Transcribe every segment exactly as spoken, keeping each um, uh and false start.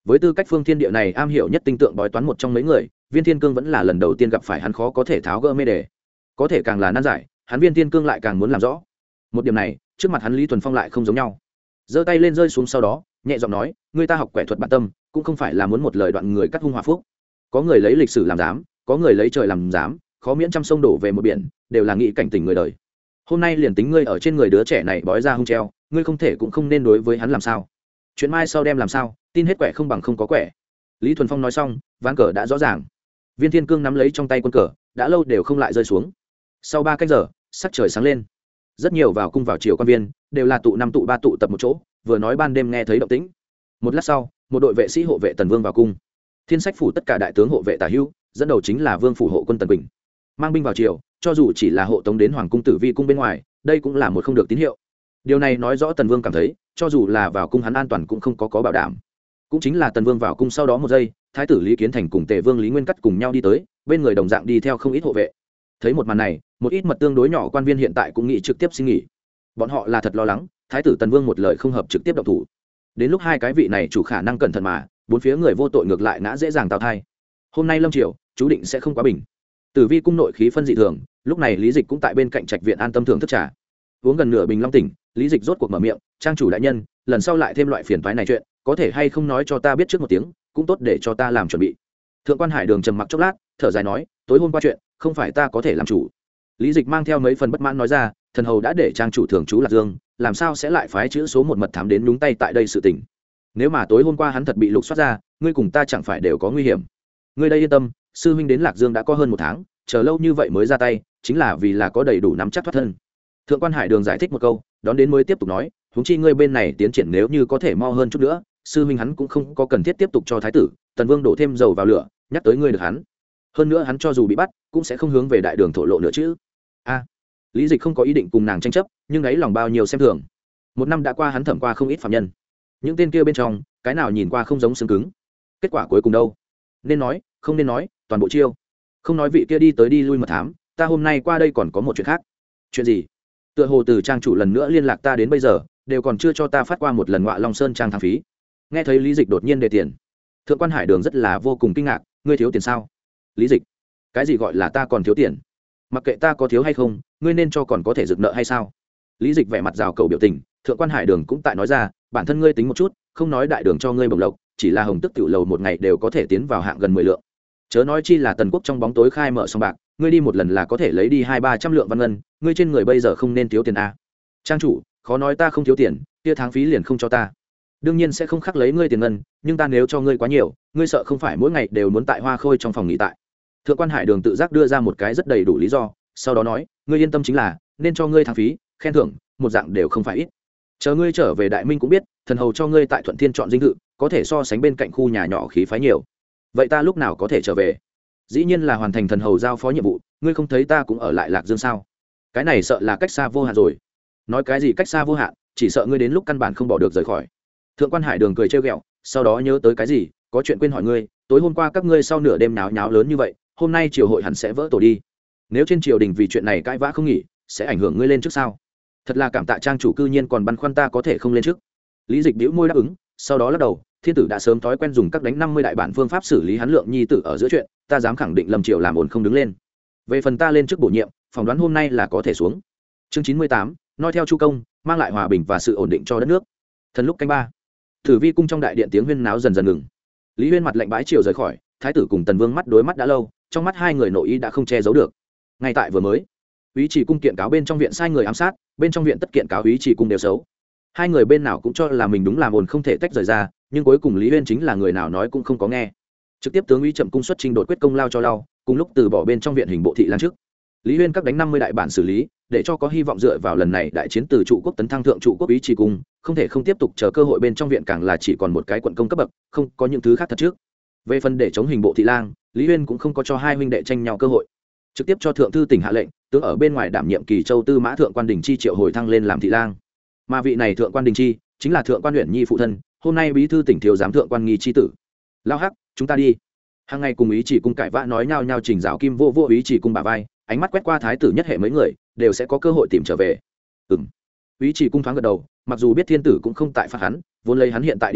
với tư cách phương thiên địa này am hiểu nhất tinh tượng bói toán một trong mấy người, Viên Thiên Cương vẫn là lần đầu tiên gặp phải hắn khó có thể tháo gỡ mê đề. Có thể càng là nan giải, hắn Viên Thiên Cương lại càng muốn làm rõ. Một điểm này, trước mặt hắn Lý Thuần Phong lại không giống nhau. Giơ tay lên rơi xuống sau đó, nhẹ giọng nói, người ta học quẻ thuật bản tâm, cũng không phải là muốn một lời đoạn người cắt hung hòa phúc. Có người lấy lịch sử làm giám, có người lấy trời làm giám, khó miễn trăm sông đổ về một biển, đều là nghĩ cảnh tỉnh người đời. Hôm nay liền tính ngươi ở trên người đứa trẻ này bói ra hung treo, ngươi không thể cũng không nên đối với hắn làm sao. Chuyện mai sau đem làm sao, tin hết quẻ không bằng không có quẻ. Lý Thuần Phong nói xong, ván cờ đã rõ ràng. Viên Thiên Cương nắm lấy trong tay quân cờ, đã lâu đều không lại rơi xuống. Sau ba canh giờ, sắc trời sáng lên. Rất nhiều vào cung vào chiều quan viên đều là tụ năm tụ ba tụ tập một chỗ, vừa nói ban đêm nghe thấy động tĩnh. Một lát sau, một đội vệ sĩ hộ vệ Tần Vương vào cung. Thiên Sách phủ tất cả đại tướng hộ vệ tả hữu, dẫn đầu chính là Vương phủ hộ quân Tần Bình. Mang binh vào chiều, cho dù chỉ là hộ tống đến hoàng cung Tử Vi cung bên ngoài, đây cũng là một không được tín hiệu. Điều này nói rõ Tần Vương cảm thấy, cho dù là vào cung hắn an toàn cũng không có có bảo đảm. Cũng chính là Tần Vương vào cung sau đó một giây, thái tử Lý Kiến Thành cùng Tề Vương Lý Nguyên Cắt cùng nhau đi tới, bên người đồng dạng đi theo không ít hộ vệ. Thấy một màn này, một ít mật tương đối nhỏ quan viên hiện tại cũng nghĩ trực tiếp xin nghỉ. Bọn họ là thật lo lắng, thái tử Tần Vương một lời không hợp trực tiếp động thủ. Đến lúc hai cái vị này chủ khả năng cẩn thận mà, bốn phía người vô tội ngược lại ngã dễ dàng tào thai. Hôm nay lâm triều, chú định sẽ không quá bình. Tử Vi cung nội khí phân dị thường, lúc này Lý Dịch cũng tại bên cạnh trạch viện an tâm thưởng thức trà. Uống gần nửa bình long tỉnh, Lý Dịch rốt cuộc mở miệng, "Trang chủ đại nhân, lần sau lại thêm loại phiền toái này chuyện, có thể hay không nói cho ta biết trước một tiếng, cũng tốt để cho ta làm chuẩn bị." Thượng quan Hải Đường trầm mặc chốc lát, thở dài nói, "Tối hôm qua chuyện, không phải ta có thể làm chủ." Lý Dịch mang theo mấy phần bất mãn nói ra, "Thần hầu đã để trang chủ thường trú Lạc Dương, làm sao sẽ lại phái chữ số một mật thám đến nhúng tay tại đây sự tình? Nếu mà tối hôm qua hắn thật bị lục soát ra, ngươi cùng ta chẳng phải đều có nguy hiểm. Ngươi đây yên tâm, sư huynh đến Lạc Dương đã có hơn một tháng, chờ lâu như vậy mới ra tay, chính là vì là có đầy đủ nắm chắc thoát thân." Thượng quan Hải Đường giải thích một câu, đón đến mới tiếp tục nói, "Huống chi ngươi bên này tiến triển nếu như có thể mo hơn chút nữa, sư huynh hắn cũng không có cần thiết tiếp tục cho thái tử Tần Vương đổ thêm dầu vào lửa, nhắc tới ngươi được hắn. Hơn nữa hắn cho dù bị bắt, cũng sẽ không hướng về đại đường thổ lộ nữa chứ." A, Lý Dịch không có ý định cùng nàng tranh chấp, nhưng ấy lòng bao nhiêu xem thường. Một năm đã qua, hắn thẩm qua không ít phạm nhân, những tên kia bên trong, cái nào nhìn qua không giống xương cứng. Kết quả cuối cùng đâu? Nên nói, không nên nói, toàn bộ chiêu. Không nói vị kia đi tới đi lui mật thám, ta hôm nay qua đây còn có một chuyện khác. Chuyện gì? Tựa hồ từ trang chủ lần nữa liên lạc ta đến bây giờ, đều còn chưa cho ta phát qua một lần Ngọa Long Sơn trang thang phí. Nghe thấy Lý Dịch đột nhiên đề tiền, Thượng quan Hải Đường rất là vô cùng kinh ngạc, ngươi thiếu tiền sao? Lý Dịch, cái gì gọi là ta còn thiếu tiền? Mặc kệ ta có thiếu hay không, ngươi nên cho còn có thể rực nợ hay sao? Lý Dịch vẻ mặt rào cầu biểu tình, Thượng quan Hải Đường cũng tại nói ra, bản thân ngươi tính một chút, không nói đại đường cho ngươi bổng lộc, chỉ là hồng tức tiểu lầu một ngày đều có thể tiến vào hạng gần mười lượng. Chớ nói chi là Tần Quốc trong bóng tối khai mở sòng bạc, ngươi đi một lần là có thể lấy đi hai ba trăm lượng văn ngân, ngươi trên người bây giờ không nên thiếu tiền a. Trang chủ, khó nói ta không thiếu tiền, kia tháng phí liền không cho ta. Đương nhiên sẽ không khắc lấy ngươi tiền ngân, nhưng ta nếu cho ngươi quá nhiều, ngươi sợ không phải mỗi ngày đều muốn tại Hoa Khôi trong phòng nghỉ tại. Thượng quan Hải Đường tự giác đưa ra một cái rất đầy đủ lý do, sau đó nói, ngươi yên tâm chính là, nên cho ngươi tháng phí, khen thưởng, một dạng đều không phải ít. Chờ ngươi trở về Đại Minh cũng biết, thần hầu cho ngươi tại Thuận Thiên chọn dinh thự, có thể so sánh bên cạnh khu nhà nhỏ khí phái nhiều. Vậy ta lúc nào có thể trở về? Dĩ nhiên là hoàn thành thần hầu giao phó nhiệm vụ, ngươi không thấy ta cũng ở lại Lạc Dương sao? Cái này sợ là cách xa vô hạn rồi. Nói cái gì cách xa vô hạn, chỉ sợ ngươi đến lúc căn bản không bỏ được rời khỏi. Thượng quan Hải Đường cười trêu ghẹo, sau đó nhớ tới cái gì, có chuyện quên hỏi ngươi, tối hôm qua các ngươi sau nửa đêm náo nháo lớn như vậy, hôm nay triều hội hẳn sẽ vỡ tổ đi. Nếu trên triều đình vì chuyện này cãi vã không nghỉ, sẽ ảnh hưởng ngươi lên trước sao? Thật là cảm tạ trang chủ cư nhiên còn băn khoăn ta có thể không lên trước. Lý Dịch bĩu môi đáp ứng, sau đó lắc đầu, thiên tử đã sớm thói quen dùng các đánh năm mươi đại bản phương pháp xử lý hắn lượng nhi tử ở giữa chuyện, ta dám khẳng định Lâm Triều làm ổn không đứng lên. Về phần ta lên trước bổ nhiệm, phỏng đoán hôm nay là có thể xuống. Chương chín mươi tám, nói theo Chu công, mang lại hòa bình và sự ổn định cho đất nước. Thần lúc canh ba, Tử Vi cung trong đại điện tiếng huyên náo dần dần ngừng. Lý Huyên mặt lạnh bãi triều rời khỏi, thái tử cùng Tần Vương mắt đối mắt đã lâu, trong mắt hai người nội ý đã không che giấu được. Ngay tại vừa mới, Úy Chỉ cung kiện cáo bên trong viện sai người ám sát, bên trong viện tất kiện cáo Úy Chỉ cung đều xấu. Hai người bên nào cũng cho là mình đúng làm ồn không thể tách rời ra, nhưng cuối cùng Lý Huyên chính là người nào nói cũng không có nghe. Trực tiếp tướng Úy Chậm cung xuất trình đột quyết công lao cho lao, cùng lúc từ bỏ bên trong viện hình bộ thị lang trước. Lý Huyên các đánh năm mươi đại bản xử lý, để cho có hy vọng dựa vào lần này đại chiến từ trụ quốc tấn thăng thượng trụ quốc Úy Chỉ cung, không thể không tiếp tục chờ cơ hội bên trong viện càng là chỉ còn một cái quận công cấp bậc, không có những thứ khác thật trước. Về phần để chống hình bộ thị lang, Lý Huyên cũng không có cho hai huynh đệ tranh nhau cơ hội, trực tiếp cho thượng thư tỉnh hạ lệnh, tướng ở bên ngoài đảm nhiệm Kỳ Châu Tư Mã thượng quan Đình Chi triệu hồi thăng lên làm thị lang. Mà vị này thượng quan Đình Chi chính là thượng quan Uyển Nhi phụ thân, hôm nay bí thư tỉnh thiếu giám thượng quan Nghi chi tử. Lao hắc, chúng ta đi. Hàng ngày cùng Ý Chỉ cung cãi vã nói nhau nhau chỉnh giáo kim vô vô Ý Chỉ cung bả vai, ánh mắt quét qua thái tử nhất hệ mấy người, đều sẽ có cơ hội tìm trở về. Ừm. Ý Chỉ cung thoáng gật đầu, mặc dù biết thiên tử cũng không tại phạt hắn, vốn lấy hắn hiện tại địa vị,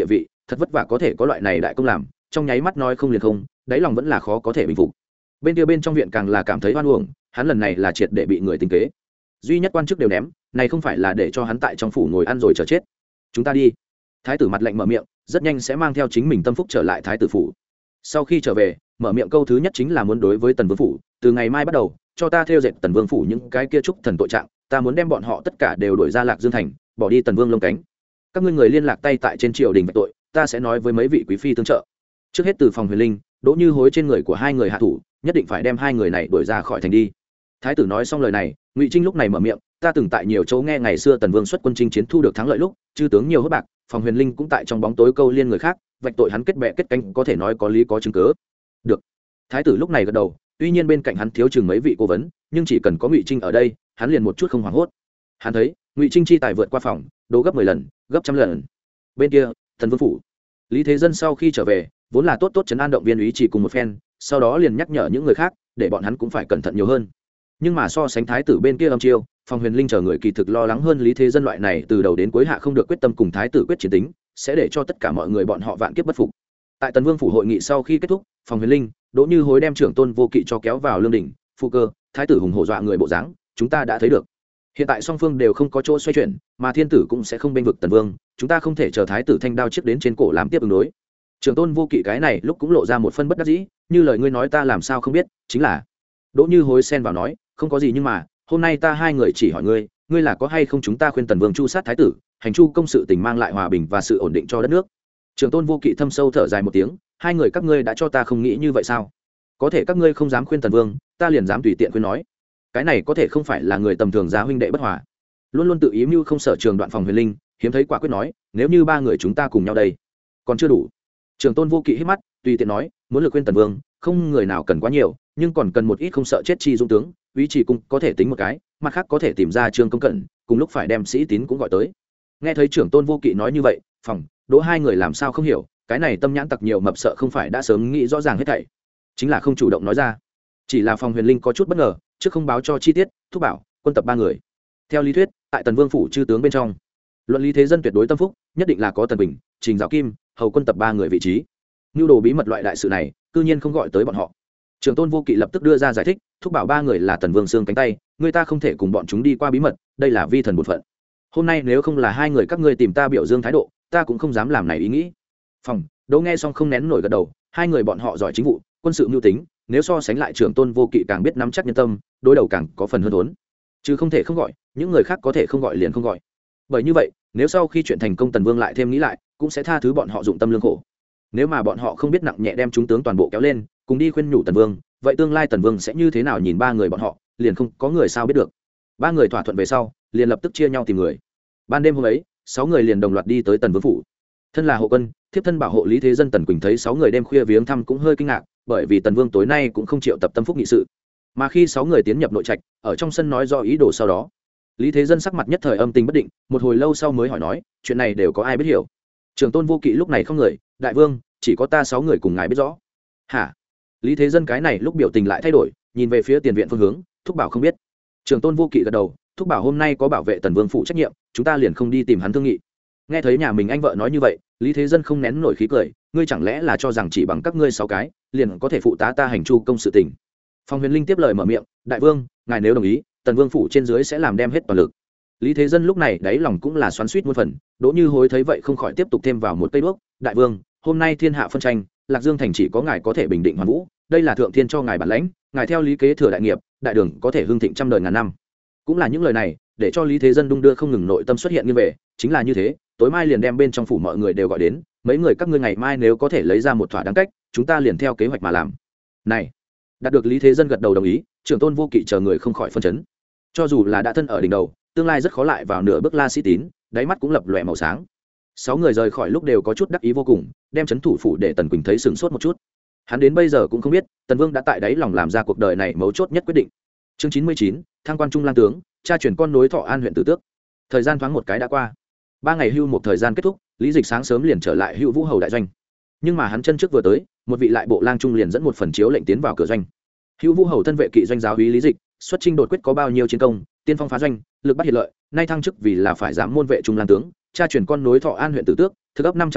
thật vất vả có thể có loại này đại công làm, trong nháy mắt nói không liền không, đáy lòng vẫn là khó có thể bình phục. Bên kia bên trong viện càng là cảm thấy oan uổng, hắn lần này là triệt để bị người tính kế, duy nhất quan chức đều ném, này không phải là để cho hắn tại trong phủ ngồi ăn rồi chờ chết. Chúng ta đi. Thái tử mặt lạnh mở miệng, rất nhanh sẽ mang theo chính mình tâm phúc trở lại thái tử phủ. Sau khi trở về, mở miệng câu thứ nhất chính là muốn đối với Tần Vương phủ, từ ngày mai bắt đầu, cho ta theo dệt Tần Vương phủ những cái kia trúc thần tội trạng, ta muốn đem bọn họ tất cả đều đuổi ra Lạc Dương thành, bỏ đi Tần Vương lông cánh. Các ngươi người liên lạc tay tại trên triều đình vạch tội, ta sẽ nói với mấy vị quý phi tương trợ. Trước hết từ phòng Huyền Linh, Đỗ Như Hối trên người của hai người hạ thủ, nhất định phải đem hai người này đuổi ra khỏi thành đi. Thái tử nói xong lời này, Ngụy Trinh lúc này mở miệng, ta từng tại nhiều chỗ nghe ngày xưa Tần Vương xuất quân chinh chiến thu được thắng lợi lúc, chư tướng nhiều hốt bạc, phòng Huyền Linh cũng tại trong bóng tối câu liên người khác, vạch tội hắn kết bè kết cánh, có thể nói có lý có chứng cứ. Được. Thái tử lúc này gật đầu, tuy nhiên bên cạnh hắn thiếu chừng mấy vị cố vấn, nhưng chỉ cần có Ngụy Trinh ở đây, hắn liền một chút không hoảng hốt. Hắn thấy, Ngụy Trinh chi tài vượt qua phòng, đố gấp mười lần, gấp trăm lần. Bên kia, Tần Vương phủ. Lý Thế Dân sau khi trở về, vốn là tốt tốt trấn an động viên ý chỉ cùng một phen, sau đó liền nhắc nhở những người khác, để bọn hắn cũng phải cẩn thận nhiều hơn. Nhưng mà so sánh thái tử bên kia âm chiêu, phòng Huyền Linh chờ người kỳ thực lo lắng hơn Lý Thế Dân loại này từ đầu đến cuối hạ không được quyết tâm cùng thái tử quyết chiến tính, sẽ để cho tất cả mọi người bọn họ vạn kiếp bất phục. Tại Tần Vương phủ hội nghị sau khi kết thúc, phòng Huyền Linh, Đỗ Như Hối đem trưởng tôn vô kỵ cho kéo vào lương đỉnh, phụ cơ, thái tử hùng hổ dọa người bộ dáng, chúng ta đã thấy được. Hiện tại song phương đều không có chỗ xoay chuyển, mà thiên tử cũng sẽ không bênh vực Tần Vương, chúng ta không thể chờ thái tử thanh đao chiếc đến trên cổ làm tiếp ứng đối. Trưởng tôn vô kỵ cái này lúc cũng lộ ra một phân bất đắc dĩ, như lời ngươi nói ta làm sao không biết, chính là. Đỗ Như Hối xen vào nói, không có gì nhưng mà, hôm nay ta hai người chỉ hỏi ngươi, ngươi là có hay không chúng ta khuyên Tần Vương chu sát thái tử, hành chu công sự tình mang lại hòa bình và sự ổn định cho đất nước. Trưởng tôn vô kỵ thâm sâu thở dài một tiếng, hai người các ngươi đã cho ta không nghĩ như vậy sao? Có thể các ngươi không dám khuyên Tần Vương, ta liền dám tùy tiện khuyên nói. Cái này có thể không phải là người tầm thường giá huynh đệ bất hòa. Luôn luôn tự ý mưu không sở trường đoạn phòng Huyền Linh, hiếm thấy quả quyết nói, nếu như ba người chúng ta cùng nhau đây, còn chưa đủ. Trưởng tôn vô kỵ hít mắt, tùy tiện nói, muốn lực khuyên Tần Vương, không người nào cần quá nhiều, nhưng còn cần một ít không sợ chết chi dũng tướng, úy chỉ cung có thể tính một cái, mặt khác có thể tìm ra Trương Công Cẩn, cùng lúc phải đem Sĩ Tín cũng gọi tới. Nghe thấy trưởng tôn vô kỵ nói như vậy, phòng Đỗ hai người làm sao không hiểu, cái này tâm nhãn tặc nhiều mập sợ không phải đã sớm nghĩ rõ ràng hết thảy, chính là không chủ động nói ra. Chỉ là phòng Huyền Linh có chút bất ngờ, trước không báo cho chi tiết, thúc bảo quân tập ba người. Theo lý thuyết, tại Tần Vương phủ chư tướng bên trong, luận lý thế dân tuyệt đối tâm phúc, nhất định là có Tần Bình, Trình Giáo Kim, hầu quân tập ba người vị trí. Nưu đồ bí mật loại đại sự này, cư nhiên không gọi tới bọn họ. Trưởng tôn vô kỵ lập tức đưa ra giải thích, thúc bảo ba người là Tần Vương xương cánh tay, người ta không thể cùng bọn chúng đi qua bí mật, đây là vi thần bổn phận. Hôm nay nếu không là hai người các ngươi tìm ta biểu dương thái độ, ta cũng không dám làm này ý nghĩ. Phòng Đỗ nghe xong không nén nổi gật đầu, hai người bọn họ giỏi chính vụ, quân sự mưu tính, nếu so sánh lại trưởng tôn vô kỵ càng biết nắm chắc nhân tâm, đối đầu càng có phần hơn thốn. Chứ không thể không gọi, những người khác có thể không gọi liền không gọi. Bởi như vậy, nếu sau khi chuyện thành công Tần Vương lại thêm nghĩ lại, cũng sẽ tha thứ bọn họ dụng tâm lương khổ. Nếu mà bọn họ không biết nặng nhẹ đem chúng tướng toàn bộ kéo lên, cùng đi khuyên nhủ Tần Vương, vậy tương lai Tần Vương sẽ như thế nào nhìn ba người bọn họ, liền không có người sao biết được. Ba người thỏa thuận về sau, liền lập tức chia nhau tìm người. Ban đêm hôm ấy, sáu người liền đồng loạt đi tới Tần Vương phủ. Thân là hộ quân, thiếp thân bảo hộ Lý Thế Dân Tần Quỳnh thấy sáu người đêm khuya viếng thăm cũng hơi kinh ngạc, bởi vì Tần Vương tối nay cũng không chịu tập tâm phúc nghị sự. Mà khi sáu người tiến nhập nội trạch, ở trong sân nói do ý đồ sau đó, Lý Thế Dân sắc mặt nhất thời âm tình bất định, một hồi lâu sau mới hỏi nói, chuyện này đều có ai biết hiểu? Trưởng tôn vô kỵ lúc này không người, đại vương, chỉ có ta sáu người cùng ngài biết rõ. Hả? Lý Thế Dân cái này lúc biểu tình lại thay đổi, nhìn về phía tiền viện phương hướng, thúc bảo không biết. Trưởng tôn vô kỵ gật đầu, thúc bảo hôm nay có bảo vệ Tần Vương phụ trách nhiệm, chúng ta liền không đi tìm hắn thương nghị. Nghe thấy nhà mình anh vợ nói như vậy, Lý Thế Dân không nén nổi khí cười, ngươi chẳng lẽ là cho rằng chỉ bằng các ngươi sáu cái liền có thể phụ tá ta hành chu công sự tình? Phong Huyền Linh tiếp lời mở miệng, đại vương, ngài nếu đồng ý, Tần Vương phủ trên dưới sẽ làm đem hết toàn lực. Lý Thế Dân lúc này đáy lòng cũng là xoắn xuýt muôn phần, Đỗ Như Hối thấy vậy không khỏi tiếp tục thêm vào một cây đuốc, đại vương, hôm nay thiên hạ phân tranh, Lạc Dương thành chỉ có ngài có thể bình định hoàn vũ, đây là thượng thiên cho ngài bản lãnh, ngài theo lý kế thừa đại nghiệp, đại đường có thể hưng thịnh trăm đời ngàn năm. Cũng là những lời này để cho Lý Thế Dân đung đưa không ngừng nội tâm xuất hiện như vậy, chính là như thế, tối mai liền đem bên trong phủ mọi người đều gọi đến, mấy người các ngươi ngày mai nếu có thể lấy ra một thỏa đáng cách, chúng ta liền theo kế hoạch mà làm. Này, đạt được Lý Thế Dân gật đầu đồng ý, trưởng tôn vô kỵ chờ người không khỏi phân chấn. Cho dù là đã thân ở đỉnh đầu, tương lai rất khó lại vào nửa bước La Sĩ Tín, đáy mắt cũng lập lòe màu sáng. Sáu người rời khỏi lúc đều có chút đắc ý vô cùng, đem chấn thủ phủ để Tần Quỳnh thấy sửng sốt một chút. Hắn đến bây giờ cũng không biết, Tần Vương đã tại đáy lòng làm ra cuộc đời này mấu chốt nhất quyết định. Chương chín mươi chín, thăng quan trung lang tướng, cha chuyển con nối Thọ An huyện Tử Tước. Thời gian thoáng một cái đã qua. Ba ngày hưu một thời gian kết thúc, Lý Dịch sáng sớm liền trở lại Hữu Vũ hầu đại doanh. Nhưng mà hắn chân trước vừa tới, một vị lại bộ lang trung liền dẫn một phần chiếu lệnh tiến vào cửa doanh. Hữu Vũ hầu thân vệ kỵ doanh giáo úy Lý Dịch, xuất chinh đột quyết có bao nhiêu chiến công, tiên phong phá doanh, lực bắt hiệt lợi, nay thăng chức vì là phải giảm môn vệ trung lang tướng, cha chuyển con nối Thọ An huyện Tử Tước, thực ấp năm trăm nhà,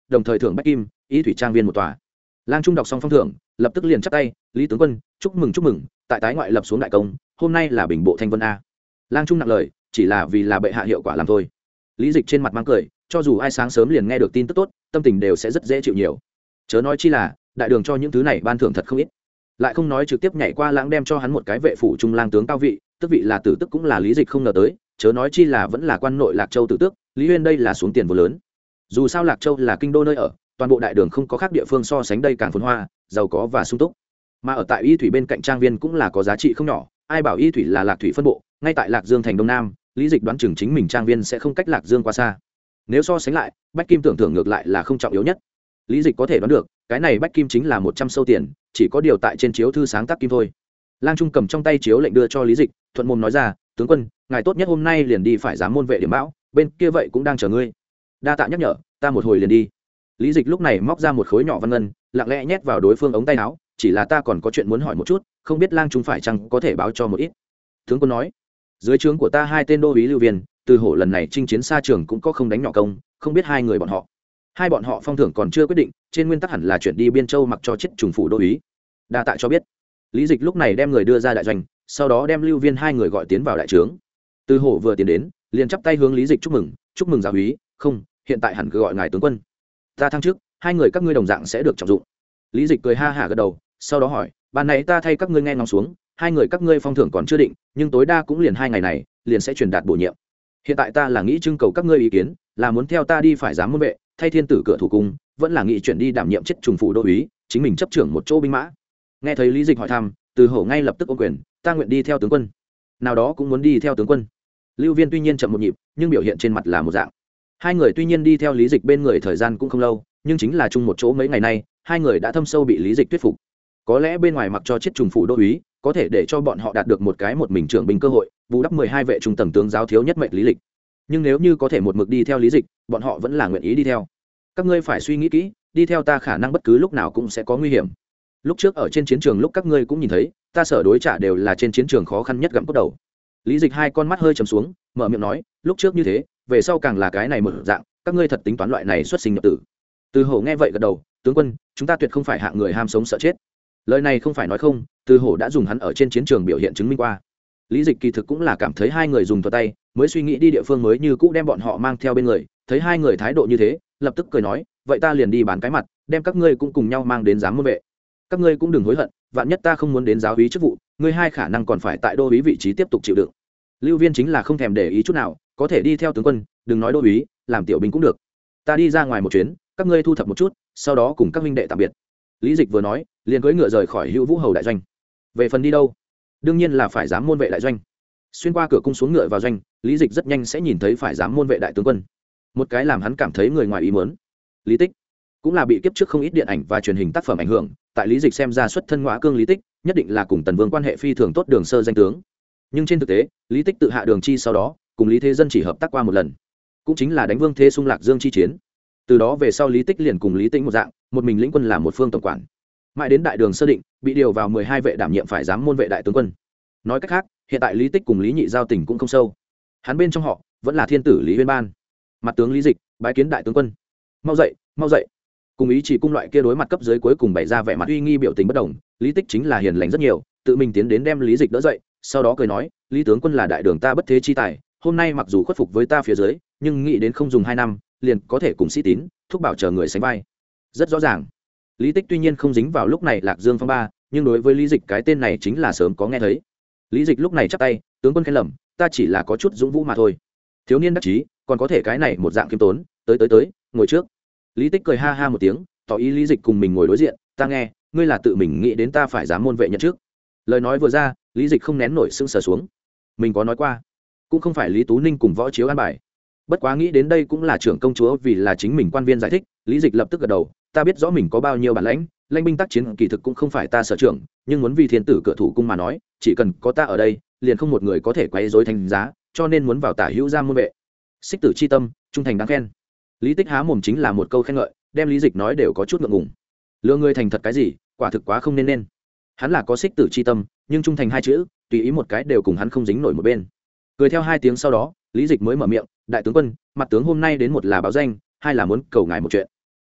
đồng thời thưởng bách kim y thủy trang viên một tòa. Lang Trung đọc xong phong thưởng, lập tức liền chắp tay, Lý tướng quân, chúc mừng chúc mừng, tại tái ngoại lập xuống đại công, hôm nay là bình bộ thanh vân a. Lang Trung nặng lời, chỉ là vì là bệ hạ hiệu quả làm thôi. Lý Dịch trên mặt mang cười, cho dù ai sáng sớm liền nghe được tin tức tốt, tâm tình đều sẽ rất dễ chịu nhiều. Chớ nói chi là đại đường cho những thứ này ban thưởng thật không ít, lại không nói trực tiếp nhảy qua lãng đem cho hắn một cái vệ phủ trung lang tướng cao vị, tức vị là tử tức cũng là Lý Dịch không ngờ tới, chớ nói chi là vẫn là quan nội Lạc Châu tử tước, Lý Huyên đây là xuống tiền vô lớn. Dù sao Lạc Châu là kinh đô nơi ở, toàn bộ đại đường không có khác địa phương so sánh đây càng phồn hoa, giàu có và sung túc. Mà ở tại Y Thủy bên cạnh trang viên cũng là có giá trị không nhỏ, ai bảo Y Thủy là Lạc Thủy phân bộ, ngay tại Lạc Dương thành đông nam, Lý Dịch đoán chừng chính mình trang viên sẽ không cách Lạc Dương quá xa. Nếu so sánh lại, bách kim tưởng thưởng ngược lại là không trọng yếu nhất. Lý Dịch có thể đoán được, cái này bách kim chính là một trăm sâu tiền, chỉ có điều tại trên chiếu thư sáng tác kim thôi. Lang Trung cầm trong tay chiếu lệnh đưa cho Lý Dịch, thuận mồm nói ra, tướng quân, ngài tốt nhất hôm nay liền đi phải giám môn vệ điểm bão, bên kia vậy cũng đang chờ ngươi. Đa tạ nhắc nhở, ta một hồi liền đi. Lý Dịch lúc này móc ra một khối nhỏ văn ngân, lặng lẽ nhét vào đối phương ống tay áo, chỉ là ta còn có chuyện muốn hỏi một chút, không biết Lang Trung phải chăng có thể báo cho một ít. Tướng quân nói, dưới trướng của ta hai tên đô úy lưu viên, từ hổ lần này chinh chiến xa trường cũng có không đánh nhỏ công, không biết hai người bọn họ. Hai bọn họ phong thưởng còn chưa quyết định, trên nguyên tắc hẳn là chuyển đi Biên Châu mặc cho chết trùng phủ đô úy. Đa tạ cho biết. Lý Dịch lúc này đem người đưa ra đại doanh, sau đó đem lưu viên hai người gọi tiến vào đại trướng. Từ hổ vừa tiến đến, liền chắp tay hướng Lý Dịch chúc mừng, chúc mừng giáo úy, không, hiện tại hẳn cứ gọi ngài tướng quân. Ta thăng trước, hai người các ngươi đồng dạng sẽ được trọng dụng. Lý Dịch cười ha hả gật đầu, sau đó hỏi, ban nãy ta thay các ngươi nghe ngóng xuống, hai người các ngươi phong thưởng còn chưa định, nhưng tối đa cũng liền hai ngày này, liền sẽ truyền đạt bổ nhiệm. Hiện tại ta là nghĩ trưng cầu các ngươi ý kiến, là muốn theo ta đi phải giám môn vệ, thay thiên tử cửa thủ cung, vẫn là nghĩ chuyển đi đảm nhiệm chức trùng phủ đô úy, chính mình chấp trưởng một chỗ binh mã. Nghe thấy Lý Dịch hỏi thăm, Từ hổ ngay lập tức ôm quyền, ta nguyện đi theo tướng quân. Nào đó cũng muốn đi theo tướng quân. Lưu Viên tuy nhiên chậm một nhịp, nhưng biểu hiện trên mặt là một dạng. Hai người tuy nhiên đi theo Lý Dịch bên người thời gian cũng không lâu, nhưng chính là chung một chỗ mấy ngày nay, hai người đã thâm sâu bị Lý Dịch thuyết phục. Có lẽ bên ngoài mặc cho chết trùng phủ đô úy, có thể để cho bọn họ đạt được một cái một mình trưởng binh cơ hội, bù đắp mười hai vệ trung tầng tướng giáo thiếu nhất mệnh Lý Lịch. Nhưng nếu như có thể một mực đi theo Lý Dịch, bọn họ vẫn là nguyện ý đi theo. Các ngươi phải suy nghĩ kỹ, đi theo ta khả năng bất cứ lúc nào cũng sẽ có nguy hiểm. Lúc trước ở trên chiến trường lúc các ngươi cũng nhìn thấy, ta sở đối trả đều là trên chiến trường khó khăn nhất gặm cốt đầu. Lý Dịch hai con mắt hơi trầm xuống, mở miệng nói, lúc trước như thế, về sau càng là cái này một dạng, các ngươi thật tính toán loại này xuất sinh nhập tử. Từ hổ nghe vậy gật đầu, tướng quân, chúng ta tuyệt không phải hạng người ham sống sợ chết. Lời này không phải nói không, Từ hổ đã dùng hắn ở trên chiến trường biểu hiện chứng minh qua. Lý Dịch kỳ thực cũng là cảm thấy hai người dùng thuật tay, mới suy nghĩ đi địa phương mới như cũ đem bọn họ mang theo bên người, thấy hai người thái độ như thế, lập tức cười nói, vậy ta liền đi bán cái mặt, đem các ngươi cũng cùng nhau mang đến giám môn vệ. Các ngươi cũng đừng hối hận, vạn nhất ta không muốn đến giáo úy chức vụ, ngươi hai khả năng còn phải tại đô úy vị trí tiếp tục chịu đựng. Lưu Viên chính là không thèm để ý chút nào, có thể đi theo tướng quân, đừng nói đô úy, làm tiểu binh cũng được. Ta đi ra ngoài một chuyến, các ngươi thu thập một chút, sau đó cùng các huynh đệ tạm biệt. Lý Dịch vừa nói, liền cưỡi ngựa rời khỏi Hữu Vũ Hầu đại doanh. Về phần đi đâu, đương nhiên là phải giám môn vệ đại doanh. Xuyên qua cửa cung xuống ngựa vào doanh, Lý Dịch rất nhanh sẽ nhìn thấy phải giám môn vệ đại tướng quân. Một cái làm hắn cảm thấy người ngoài ý muốn. Lý Tích cũng là bị kiếp trước không ít điện ảnh và truyền hình tác phẩm ảnh hưởng, tại Lý Dịch xem ra xuất thân ngõa cương Lý Tích, nhất định là cùng Tần Vương quan hệ phi thường tốt đường sơ danh tướng. Nhưng trên thực tế, Lý Tích tự hạ đường chi sau đó, cùng Lý Thế Dân chỉ hợp tác qua một lần, cũng chính là đánh Vương Thế Sung Lạc Dương chi chiến. Từ đó về sau Lý Tích liền cùng Lý Tĩnh một dạng, một mình lĩnh quân làm một phương tổng quản. Mãi đến đại đường sơ định, bị điều vào mười hai vệ đảm nhiệm phải giám môn vệ đại tướng quân. Nói cách khác, hiện tại Lý Tích cùng Lý Nhị giao tình cũng không sâu. Hắn bên trong họ vẫn là thiên tử Lý Huyên Ban. Mặt tướng Lý Dịch, bái kiến đại tướng quân. Mau dậy, mau dậy. Cùng ý chỉ cung loại kia đối mặt cấp dưới cuối cùng bày ra vẻ mặt uy nghi biểu tình bất đồng, Lý Tích chính là hiền lành rất nhiều, tự mình tiến đến đem Lý Dịch đỡ dậy, sau đó cười nói, Lý tướng quân là đại đường ta bất thế chi tài, hôm nay mặc dù khuất phục với ta phía dưới, nhưng nghĩ đến không dùng hai năm, liền có thể cùng sĩ tín, thúc bảo chờ người sánh vai. Rất rõ ràng. Lý Tích tuy nhiên không dính vào lúc này Lạc Dương phong ba, nhưng đối với Lý Dịch cái tên này chính là sớm có nghe thấy. Lý Dịch lúc này chắp tay, tướng quân khen lầm, ta chỉ là có chút dũng vũ mà thôi. Thiếu niên đắc chí, còn có thể cái này một dạng khiêm tốn, tới tới tới, ngồi trước. Lý Tích cười ha ha một tiếng, tỏ ý Lý Dịch cùng mình ngồi đối diện, ta nghe, ngươi là tự mình nghĩ đến ta phải dám môn vệ nhận trước. Lời nói vừa ra, Lý Dịch không nén nổi sững sờ xuống. Mình có nói qua, cũng không phải Lý Tú Ninh cùng Võ Chiếu an bài. Bất quá nghĩ đến đây cũng là trưởng công chúa vì là chính mình quan viên giải thích, Lý Dịch lập tức gật đầu, ta biết rõ mình có bao nhiêu bản lãnh, lãnh binh tác chiến kỳ thực cũng không phải ta sở trưởng, nhưng muốn vì thiên tử cửa thủ cung mà nói, chỉ cần có ta ở đây, liền không một người có thể quấy rối thành giá, cho nên muốn vào tả hữu giam môn vệ. Xích tử chi tâm, trung thành đáng khen. Lý Tích há mồm chính là một câu khen ngợi, đem Lý Dịch nói đều có chút ngượng ngùng. Lừa người thành thật cái gì, quả thực quá không nên nên. Hắn là có xích tử chi tâm, nhưng trung thành hai chữ, tùy ý một cái đều cùng hắn không dính nổi một bên. Cười theo hai tiếng sau đó, Lý Dịch mới mở miệng, đại tướng quân, mặt tướng hôm nay đến một là báo danh, hai là muốn cầu ngài một chuyện.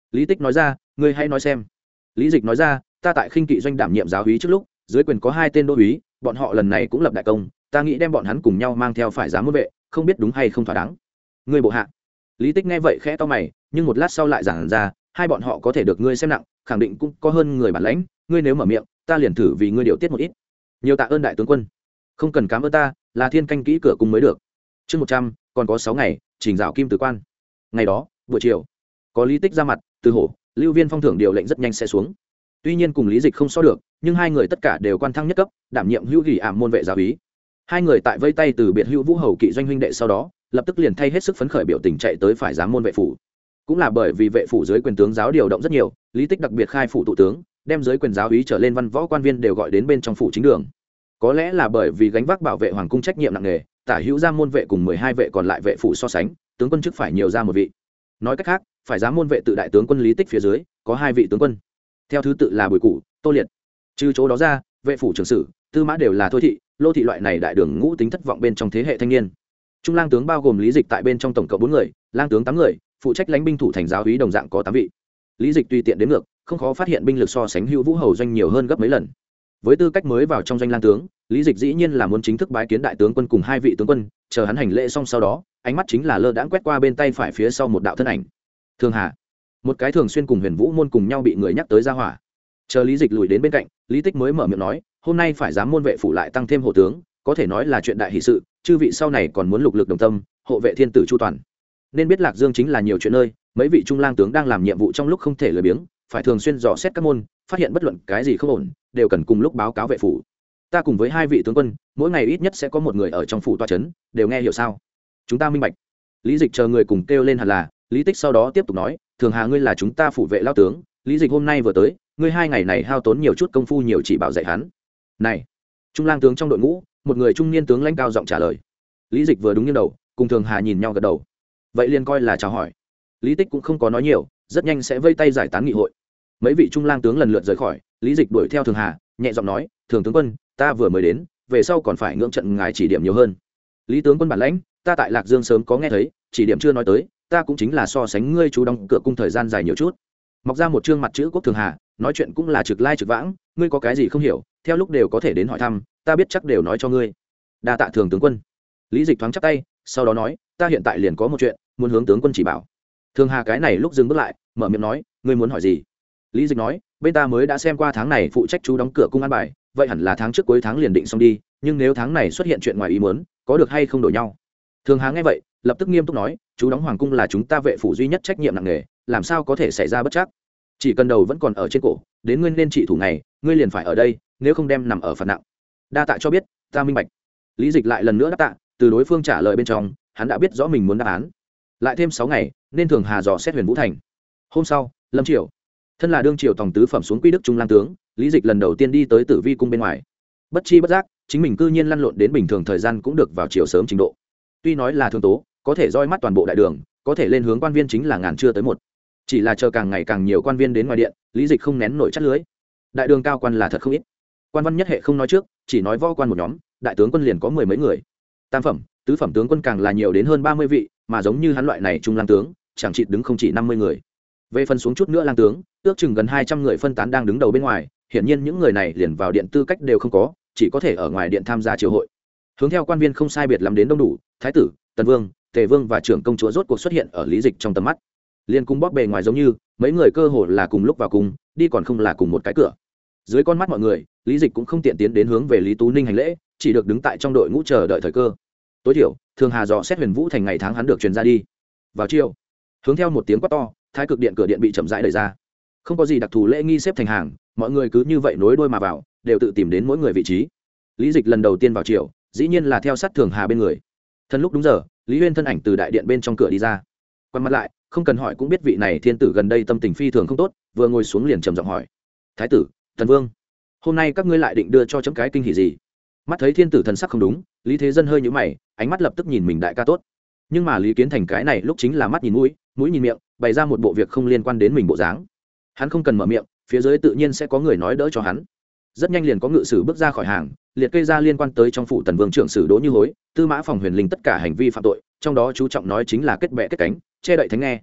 Lý Tích nói ra, ngươi hãy nói xem. Lý Dịch nói ra, ta tại khinh kỵ doanh đảm nhiệm giáo úy trước lúc, dưới quyền có hai tên đô úy, bọn họ lần này cũng lập đại công, ta nghĩ đem bọn hắn cùng nhau mang theo phải giám môn vệ, không biết đúng hay không thỏa đáng. Ngươi bộ hạ. Lý Tích nghe vậy khẽ to mày, nhưng một lát sau lại giảng ra, hai bọn họ có thể được ngươi xem nặng, khẳng định cũng có hơn người bản lãnh, ngươi nếu mở miệng, ta liền thử vì ngươi điều tiết một ít. Nhiều tạ ơn đại tướng quân. Không cần cảm ơn ta, là thiên canh kỹ cửa cung mới được. Chương một trăm, còn có sáu ngày, trình dạo kim tử quan. Ngày đó, buổi chiều, có Lý Tích ra mặt, Từ Hổ, Lưu Viên phong thưởng điều lệnh rất nhanh sẽ xuống. Tuy nhiên cùng Lý Dịch không so được, nhưng hai người tất cả đều quan thăng nhất cấp, đảm nhiệm hữu gỉ ảm môn vệ giáo úy. Hai người tại vây tay từ biệt hữu Vũ Hầu kỵ doanh huynh đệ sau đó, lập tức liền thay hết sức phấn khởi biểu tình chạy tới phải giám môn vệ phủ. Cũng là bởi vì vệ phủ dưới quyền tướng giáo điều động rất nhiều, Lý Tích đặc biệt khai phủ tụ tướng, đem dưới quyền giáo úy trở lên văn võ quan viên đều gọi đến bên trong phủ chính đường. Có lẽ là bởi vì gánh vác bảo vệ hoàng cung trách nhiệm nặng nề, tả hữu giám môn vệ cùng mười hai vệ còn lại vệ phủ so sánh, tướng quân chức phải nhiều ra một vị. Nói cách khác, phải giám môn vệ tự đại tướng quân Lý Tích phía dưới có hai vị tướng quân, theo thứ tự là Bùi Cụ, Tô Liệt. Trừ chỗ đó ra, vệ phủ trưởng sử, tư mã đều là thôi thị, lô thị loại này đại đường ngũ tính thất vọng bên trong thế hệ thanh niên. Trung lang tướng bao gồm Lý Dịch tại bên trong tổng cộng bốn người, lang tướng tám người, phụ trách lãnh binh thủ thành giáo úy đồng dạng có tám vị. Lý Dịch tùy tiện đến ngược, không khó phát hiện binh lực so sánh hữu Vũ Hầu doanh nhiều hơn gấp mấy lần. Với tư cách mới vào trong doanh lang tướng, Lý Dịch dĩ nhiên là muốn chính thức bái kiến đại tướng quân cùng hai vị tướng quân, chờ hắn hành lễ xong sau đó, ánh mắt chính là lơ đãng quét qua bên tay phải phía sau một đạo thân ảnh. Thường Hà, một cái thường xuyên cùng Huyền Vũ môn cùng nhau bị người nhắc tới ra hỏa. Chờ Lý Dịch lùi đến bên cạnh, Lý Tích mới mở miệng nói, hôm nay phải giám môn vệ phủ lại tăng thêm hộ tướng, có thể nói là chuyện đại hỷ sự, chư vị sau này còn muốn lục lực đồng tâm, hộ vệ thiên tử chu toàn. Nên biết Lạc Dương chính là nhiều chuyện nơi, mấy vị trung lang tướng đang làm nhiệm vụ trong lúc không thể lười biếng, phải thường xuyên dò xét các môn, phát hiện bất luận cái gì không ổn, đều cần cùng lúc báo cáo vệ phủ. Ta cùng với hai vị tướng quân, mỗi ngày ít nhất sẽ có một người ở trong phủ tọa trấn, đều nghe hiểu sao? Chúng ta minh bạch. Lý Dịch chờ người cùng kêu lên hẳn là, Lý Tích sau đó tiếp tục nói, Thường Hà ngươi là chúng ta phủ vệ lao tướng, Lý Dịch hôm nay vừa tới, ngươi hai ngày này hao tốn nhiều chút công phu nhiều chỉ bảo dạy hắn. Này, trung lang tướng trong đội ngũ, một người trung niên tướng lãnh cao giọng trả lời. Lý Dịch vừa đúng nghiêng đầu, cùng Thường Hà nhìn nhau gật đầu. Vậy liền coi là chào hỏi. Lý Tích cũng không có nói nhiều, rất nhanh sẽ vây tay giải tán nghị hội. Mấy vị trung lang tướng lần lượt rời khỏi, Lý Dịch đuổi theo Thường Hà, nhẹ giọng nói, Thường tướng quân, ta vừa mới đến, về sau còn phải ngưỡng trận ngài chỉ điểm nhiều hơn. Lý tướng quân bản lãnh, ta tại Lạc Dương sớm có nghe thấy, chỉ điểm chưa nói tới, ta cũng chính là so sánh ngươi chú đóng cửa cung thời gian dài nhiều chút. Mọc ra một trương mặt chữ quốc Thường Hà, nói chuyện cũng là trực lai trực vãng, ngươi có cái gì không hiểu, theo lúc đều có thể đến hỏi thăm, ta biết chắc đều nói cho ngươi. Đa tạ Thường tướng quân. Lý Dịch thoáng chắp tay, sau đó nói, ta hiện tại liền có một chuyện, muốn hướng tướng quân chỉ bảo. Thường Hà cái này lúc dừng bước lại, mở miệng nói, ngươi muốn hỏi gì? Lý Dịch nói, bên ta mới đã xem qua tháng này phụ trách chú đóng cửa cung an bài, vậy hẳn là tháng trước cuối tháng liền định xong đi, nhưng nếu tháng này xuất hiện chuyện ngoài ý muốn, có được hay không đổi nhau? Thường Hà nghe vậy, lập tức nghiêm túc nói, chú đóng hoàng cung là chúng ta vệ phủ duy nhất trách nhiệm nặng nề, làm sao có thể xảy ra bất trắc? Chỉ cần đầu vẫn còn ở trên cổ, đến ngươi nên trị thủ này, ngươi liền phải ở đây, nếu không đem nằm ở phạt nặng. Đa tạ cho biết, ta minh bạch. Lý Dịch lại lần nữa đáp tạ, từ đối phương trả lời bên trong, hắn đã biết rõ mình muốn đáp án. Lại thêm sáu ngày, nên Thường Hà dò xét Huyền Vũ thành. Hôm sau, lâm triều, thân là đương triều tổng tứ phẩm xuống quy đức trung lang tướng, Lý Dịch lần đầu tiên đi tới Tử Vi cung bên ngoài. Bất chi bất giác, chính mình cư nhiên lăn lộn đến bình thường thời gian cũng được vào chiều sớm trình độ. Tuy nói là thương tố, có thể roi mắt toàn bộ đại đường, có thể lên hướng quan viên chính là ngàn chưa tới một. Chỉ là chờ càng ngày càng nhiều quan viên đến ngoài điện, Lý Dịch không nén nổi chắt lưới. Đại đường cao quan là thật không ít. Quan văn nhất hệ không nói trước, chỉ nói võ quan một nhóm, đại tướng quân liền có mười mấy người. Tam phẩm, tứ phẩm tướng quân càng là nhiều đến hơn ba mươi vị, mà giống như hắn loại này trung lang tướng, chẳng chỉ đứng không chỉ năm mươi người. Về phần xuống chút nữa lang tướng, ước chừng gần hai trăm người phân tán đang đứng đầu bên ngoài, hiển nhiên những người này liền vào điện tư cách đều không có, chỉ có thể ở ngoài điện tham gia triều hội. Hướng theo quan viên không sai biệt lắm đến đông đủ, thái tử, tần vương, tề vương và trưởng công chúa rốt cuộc xuất hiện ở Lý Dịch trong tầm mắt. Liên cung bóp bề ngoài giống như, mấy người cơ hồ là cùng lúc vào cùng, đi còn không là cùng một cái cửa. Dưới con mắt mọi người, Lý Dịch cũng không tiện tiến đến hướng về Lý Tú Ninh hành lễ, chỉ được đứng tại trong đội ngũ chờ đợi thời cơ. Tối thiểu, Thường Hà dò xét Huyền Vũ thành ngày tháng hắn được truyền ra đi. Vào chiều, hướng theo một tiếng quát to, thái cực điện cửa điện bị chậm rãi đẩy ra. Không có gì đặc thù lễ nghi xếp thành hàng, mọi người cứ như vậy nối đuôi mà vào, đều tự tìm đến mỗi người vị trí. Lý Dịch lần đầu tiên vào chiều, dĩ nhiên là theo sát Thường Hà bên người. Thân lúc đúng giờ, Lý Huyên thân ảnh từ đại điện bên trong cửa đi ra. Quay mặt lại, không cần hỏi cũng biết vị này thiên tử gần đây tâm tình phi thường không tốt, vừa ngồi xuống liền trầm giọng hỏi: "Thái tử, Tần Vương, hôm nay các ngươi lại định đưa cho chấm cái kinh hỉ gì?" Mắt thấy thiên tử thần sắc không đúng, Lý Thế Dân hơi nhíu mày, ánh mắt lập tức nhìn mình đại ca tốt. Nhưng mà Lý Kiến Thành cái này lúc chính là mắt nhìn mũi, mũi nhìn miệng, bày ra một bộ việc không liên quan đến mình bộ dáng. Hắn không cần mở miệng, phía dưới tự nhiên sẽ có người nói đỡ cho hắn. Rất nhanh liền có ngự sử bước ra khỏi hàng, liệt kê ra liên quan tới trong phủ Tần Vương trưởng sử Đỗ Như Hối, Tư Mã Phòng Huyền Linh tất cả hành vi phạm tội, trong đó chú trọng nói chính là kết bè kết cánh, che đậy thánh nghe.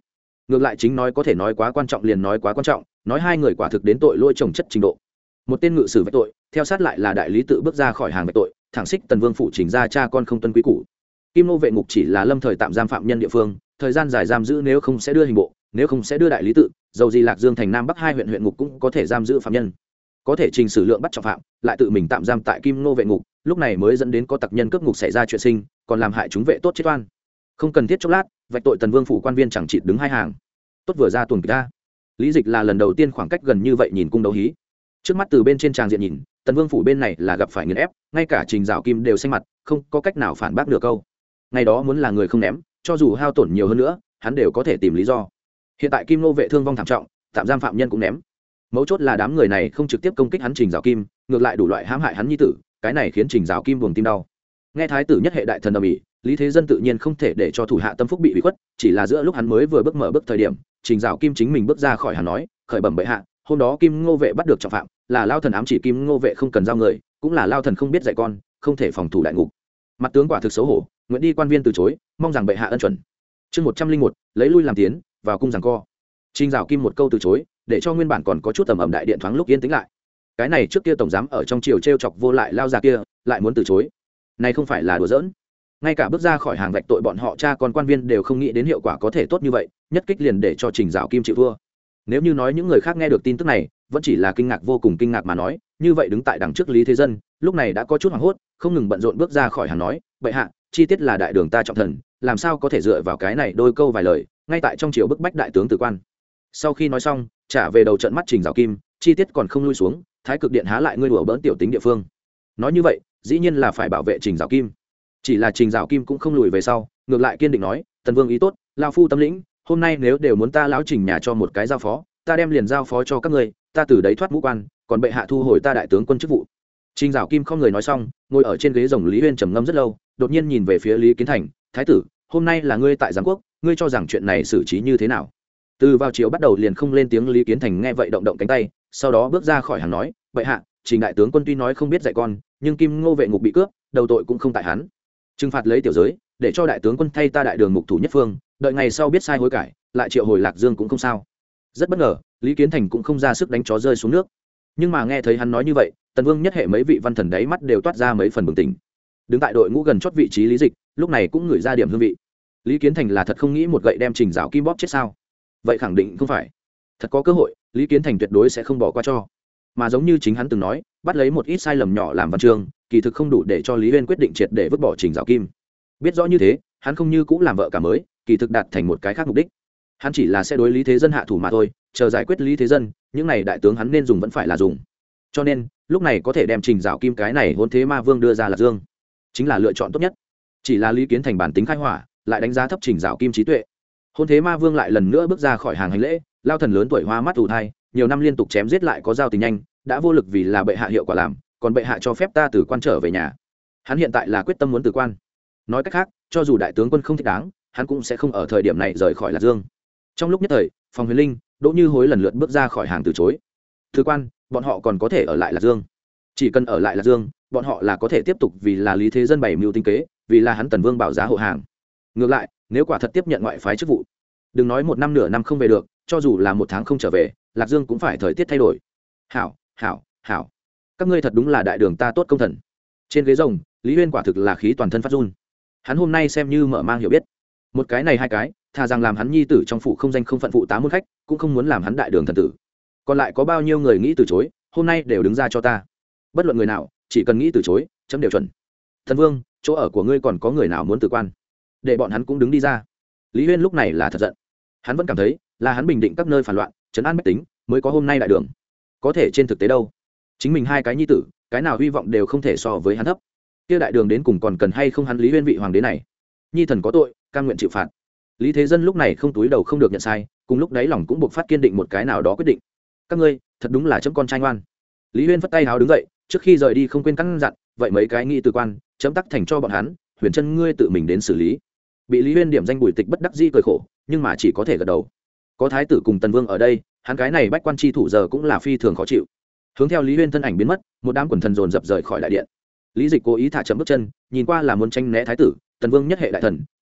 ngược lại chính nói có thể nói quá quan trọng liền nói quá quan trọng, nói hai người quả thực đến tội lỗi chồng chất trình độ. Một tên ngự sử vạch tội, theo sát lại là đại lý tự bước ra khỏi hàng vạch tội, thẳng xích Tần Vương phủ trình ra cha con không tuân quý cũ. Kim Nô vệ ngục chỉ là lâm thời tạm giam phạm nhân địa phương, thời gian dài giam giữ nếu không sẽ đưa hình bộ, nếu không sẽ đưa đại lý tự, dầu gì Lạc Dương thành Nam Bắc hai huyện huyện ngục cũng có thể giam giữ phạm nhân. Có thể trình xử lượng bắt trọng phạm, lại tự mình tạm giam tại Kim Nô vệ ngục, lúc này mới dẫn đến có tặc nhân cướp ngục xảy ra chuyện sinh, còn làm hại chúng vệ tốt chết oan. Không cần thiết chốc lát, vạch tội Tần Vương phủ quan viên chẳng chịt đứng hai hàng. Tốt vừa ra tuần ra. Lý Dịch là lần đầu tiên khoảng cách gần như vậy nhìn cung đấu hí. Trước mắt từ bên trên tràng diện nhìn, Tần Vương phủ bên này là gặp phải nghiền ép, ngay cả Trình Dạo Kim đều xanh mặt, không có cách nào phản bác được câu. Ngày đó muốn là người không ném, cho dù hao tổn nhiều hơn nữa, hắn đều có thể tìm lý do. Hiện tại Kim Nô vệ thương vong thảm trọng, tạm giam phạm nhân cũng ném. Mấu chốt là đám người này không trực tiếp công kích hắn Trình Dạo Kim, ngược lại đủ loại hãm hại hắn nhi tử, cái này khiến Trình Dạo Kim buồn tim đau. Nghe thái tử nhất hệ đại thần ầm ĩ, Lý Thế Dân tự nhiên không thể để cho thủ hạ tâm phúc bị ủy khuất, chỉ là giữa lúc hắn mới vừa bước mở bước thời điểm, Trình Dạo Kim chính mình bước ra khỏi hắn nói, khởi bẩm bệ hạ, hôm đó Kim Ngô vệ bắt được trọng phạm, là Lao thần ám chỉ Kim Ngô vệ không cần giao người, cũng là Lao thần không biết dạy con, không thể phòng thủ đại ngục. Mặt tướng quả thực xấu hổ, nguyện đi quan viên từ chối, mong rằng bệ hạ ân chuẩn. Chương một trăm linh một, lấy lui làm tiến, vào cung giằng co. Trình Dạo Kim một câu từ chối, để cho nguyên bản còn có chút tầm ẩm đại điện thoáng lúc yên tĩnh lại. Cái này trước kia tổng giám ở trong triều trêu chọc vô lại Lao già kia, lại muốn từ chối. Này không phải là đùa giỡn. Ngay cả bước ra khỏi hàng vạch tội bọn họ cha con quan viên đều không nghĩ đến hiệu quả có thể tốt như vậy, nhất kích liền để cho Trình Dạo Kim chịu thua. Nếu như nói những người khác nghe được tin tức này vẫn chỉ là kinh ngạc vô cùng kinh ngạc mà nói, như vậy đứng tại đằng trước Lý Thế Dân lúc này đã có chút hoảng hốt, không ngừng bận rộn bước ra khỏi hàng nói, bệ hạ, chi tiết là đại đường ta trọng thần, làm sao có thể dựa vào cái này đôi câu vài lời ngay tại trong triều bức bách đại tướng tử quan. Sau khi nói xong trả về đầu trận mắt Trình Dạo Kim, chi tiết còn không lui xuống, thái cực điện há lại ngươi đùa bỡn tiểu tính địa phương. Nói như vậy dĩ nhiên là phải bảo vệ Trình Dạo Kim. Chỉ là Trình Dạo Kim cũng không lùi về sau, ngược lại kiên định nói, Tần Vương ý tốt, lao phu tâm lĩnh, hôm nay nếu đều muốn ta lão Trình nhà cho một cái giao phó, ta đem liền giao phó cho các ngươi, ta từ đấy thoát mũ quan, còn bệ hạ thu hồi ta đại tướng quân chức vụ. Trình Dạo Kim không người nói xong, ngồi ở trên ghế rồng Lý Uyên trầm ngâm rất lâu, đột nhiên nhìn về phía Lý Kiến Thành, thái tử, hôm nay là ngươi tại giám quốc, ngươi cho rằng chuyện này xử trí như thế nào? Từ vào chiều bắt đầu liền không lên tiếng. Lý Kiến Thành nghe vậy động động cánh tay, sau đó bước ra khỏi hàng nói, bệ hạ, Trình đại tướng quân tuy nói không biết dạy con, nhưng Kim Ngô vệ ngục bị cướp, đầu tội cũng không tại hắn. Trừng phạt lấy tiểu giới, để cho đại tướng quân thay ta đại đường mục thủ nhất phương, đợi ngày sau biết sai hối cải, lại triệu hồi Lạc Dương cũng không sao. Rất bất ngờ, Lý Kiến Thành cũng không ra sức đánh chó rơi xuống nước. Nhưng mà nghe thấy hắn nói như vậy, Tần Vương nhất hệ mấy vị văn thần đáy mắt đều toát ra mấy phần bừng tỉnh. Đứng tại đội ngũ gần chót vị trí Lý Dịch, lúc này cũng ngửi ra điểm hương vị. Lý Kiến Thành là thật không nghĩ một gậy đem Trình Dạo Kim bóp chết sao? Vậy khẳng định không phải. Thật có cơ hội, Lý Kiến Thành tuyệt đối sẽ không bỏ qua cho. Mà giống như chính hắn từng nói, bắt lấy một ít sai lầm nhỏ làm văn chương, kỳ thực không đủ để cho Lý Uyên quyết định triệt để vứt bỏ Trình Dạo Kim. Biết rõ như thế, hắn không như cũng làm vợ cả mới, kỳ thực đạt thành một cái khác mục đích. Hắn chỉ là sẽ đối Lý Thế Dân hạ thủ mà thôi, chờ giải quyết Lý Thế Dân, những này đại tướng hắn nên dùng vẫn phải là dùng. Cho nên, lúc này có thể đem Trình Dạo Kim cái này hôn thế ma vương đưa ra Lạc Dương, chính là lựa chọn tốt nhất. Chỉ là Lý Kiến Thành bản tính khai hỏa, lại đánh giá thấp Trình Dạo Kim trí tuệ. Hôn thế ma vương lại lần nữa bước ra khỏi hàng hành lễ, lao thần lớn tuổi hoa mắt ù thai, nhiều năm liên tục chém giết lại có giao tình nhanh, đã vô lực vì là bệ hạ hiệu quả làm, còn bệ hạ cho phép ta từ quan trở về nhà. Hắn hiện tại là quyết tâm muốn từ quan. Nói cách khác, cho dù đại tướng quân không thích đáng, hắn cũng sẽ không ở thời điểm này rời khỏi Lạc Dương. Trong lúc nhất thời, Phòng Huyền Linh, Đỗ Như Hối lần lượt bước ra khỏi hàng từ chối. Từ quan, bọn họ còn có thể ở lại Lạc Dương. Chỉ cần ở lại Lạc Dương, bọn họ là có thể tiếp tục vì là Lý Thế Dân bày mưu tinh kế, vì là hắn Tần Vương bảo giá hộ hàng. Ngược lại, nếu quả thật tiếp nhận ngoại phái chức vụ, đừng nói một năm nửa năm không về được, cho dù là một tháng không trở về, Lạc Dương cũng phải thời tiết thay đổi. Hảo, hảo, hảo, các ngươi thật đúng là đại đường ta tốt công thần. Trên ghế rồng, Lý Uyên quả thực là khí toàn thân phát run. Hắn hôm nay xem như mở mang hiểu biết, một cái này hai cái, thà rằng làm hắn nhi tử trong phủ không danh không phận phụ tá môn khách, cũng không muốn làm hắn đại đường thần tử. Còn lại có bao nhiêu người nghĩ từ chối, hôm nay đều đứng ra cho ta. Bất luận người nào, chỉ cần nghĩ từ chối, chấm đều chuẩn. Thần Vương, chỗ ở của ngươi còn có người nào muốn từ quan, để bọn hắn cũng đứng đi ra. Lý Uyên lúc này là thật giận. Hắn vẫn cảm thấy là hắn bình định các nơi phản loạn, trấn an bách tính, mới có hôm nay đại đường. Có thể trên thực tế đâu, chính mình hai cái nhi tử, cái nào hy vọng đều không thể so với hắn thấp. Kia đại đường đến cùng còn cần hay không hắn Lý Uyên vị hoàng đế này? Nhi thần có tội, cam nguyện chịu phạt. Lý Thế Dân lúc này không túi đầu không được nhận sai, cùng lúc đấy lòng cũng buộc phát kiên định một cái nào đó quyết định. Các ngươi, thật đúng là chấm con trai ngoan. Lý Uyên phất tay háo đứng dậy, trước khi rời đi không quên căn dặn, vậy mấy cái nghị từ quan, chấm tắc thành cho bọn hắn, Huyền Chân ngươi tự mình đến xử lý. Bị Lý Uyên điểm danh Bùi Tịch bất đắc dĩ cười khổ, nhưng mà chỉ có thể gật đầu. Có thái tử cùng Tần Vương ở đây, hắn cái này bách quan chi thủ giờ cũng là phi thường khó chịu. Hướng theo Lý Uyên thân ảnh biến mất, một đám quần thần dồn dập rời khỏi đại điện. Lý Dịch cố ý thả chậm bước chân, nhìn qua là muốn tranh né thái tử, Tần Vương nhất hệ đại thần,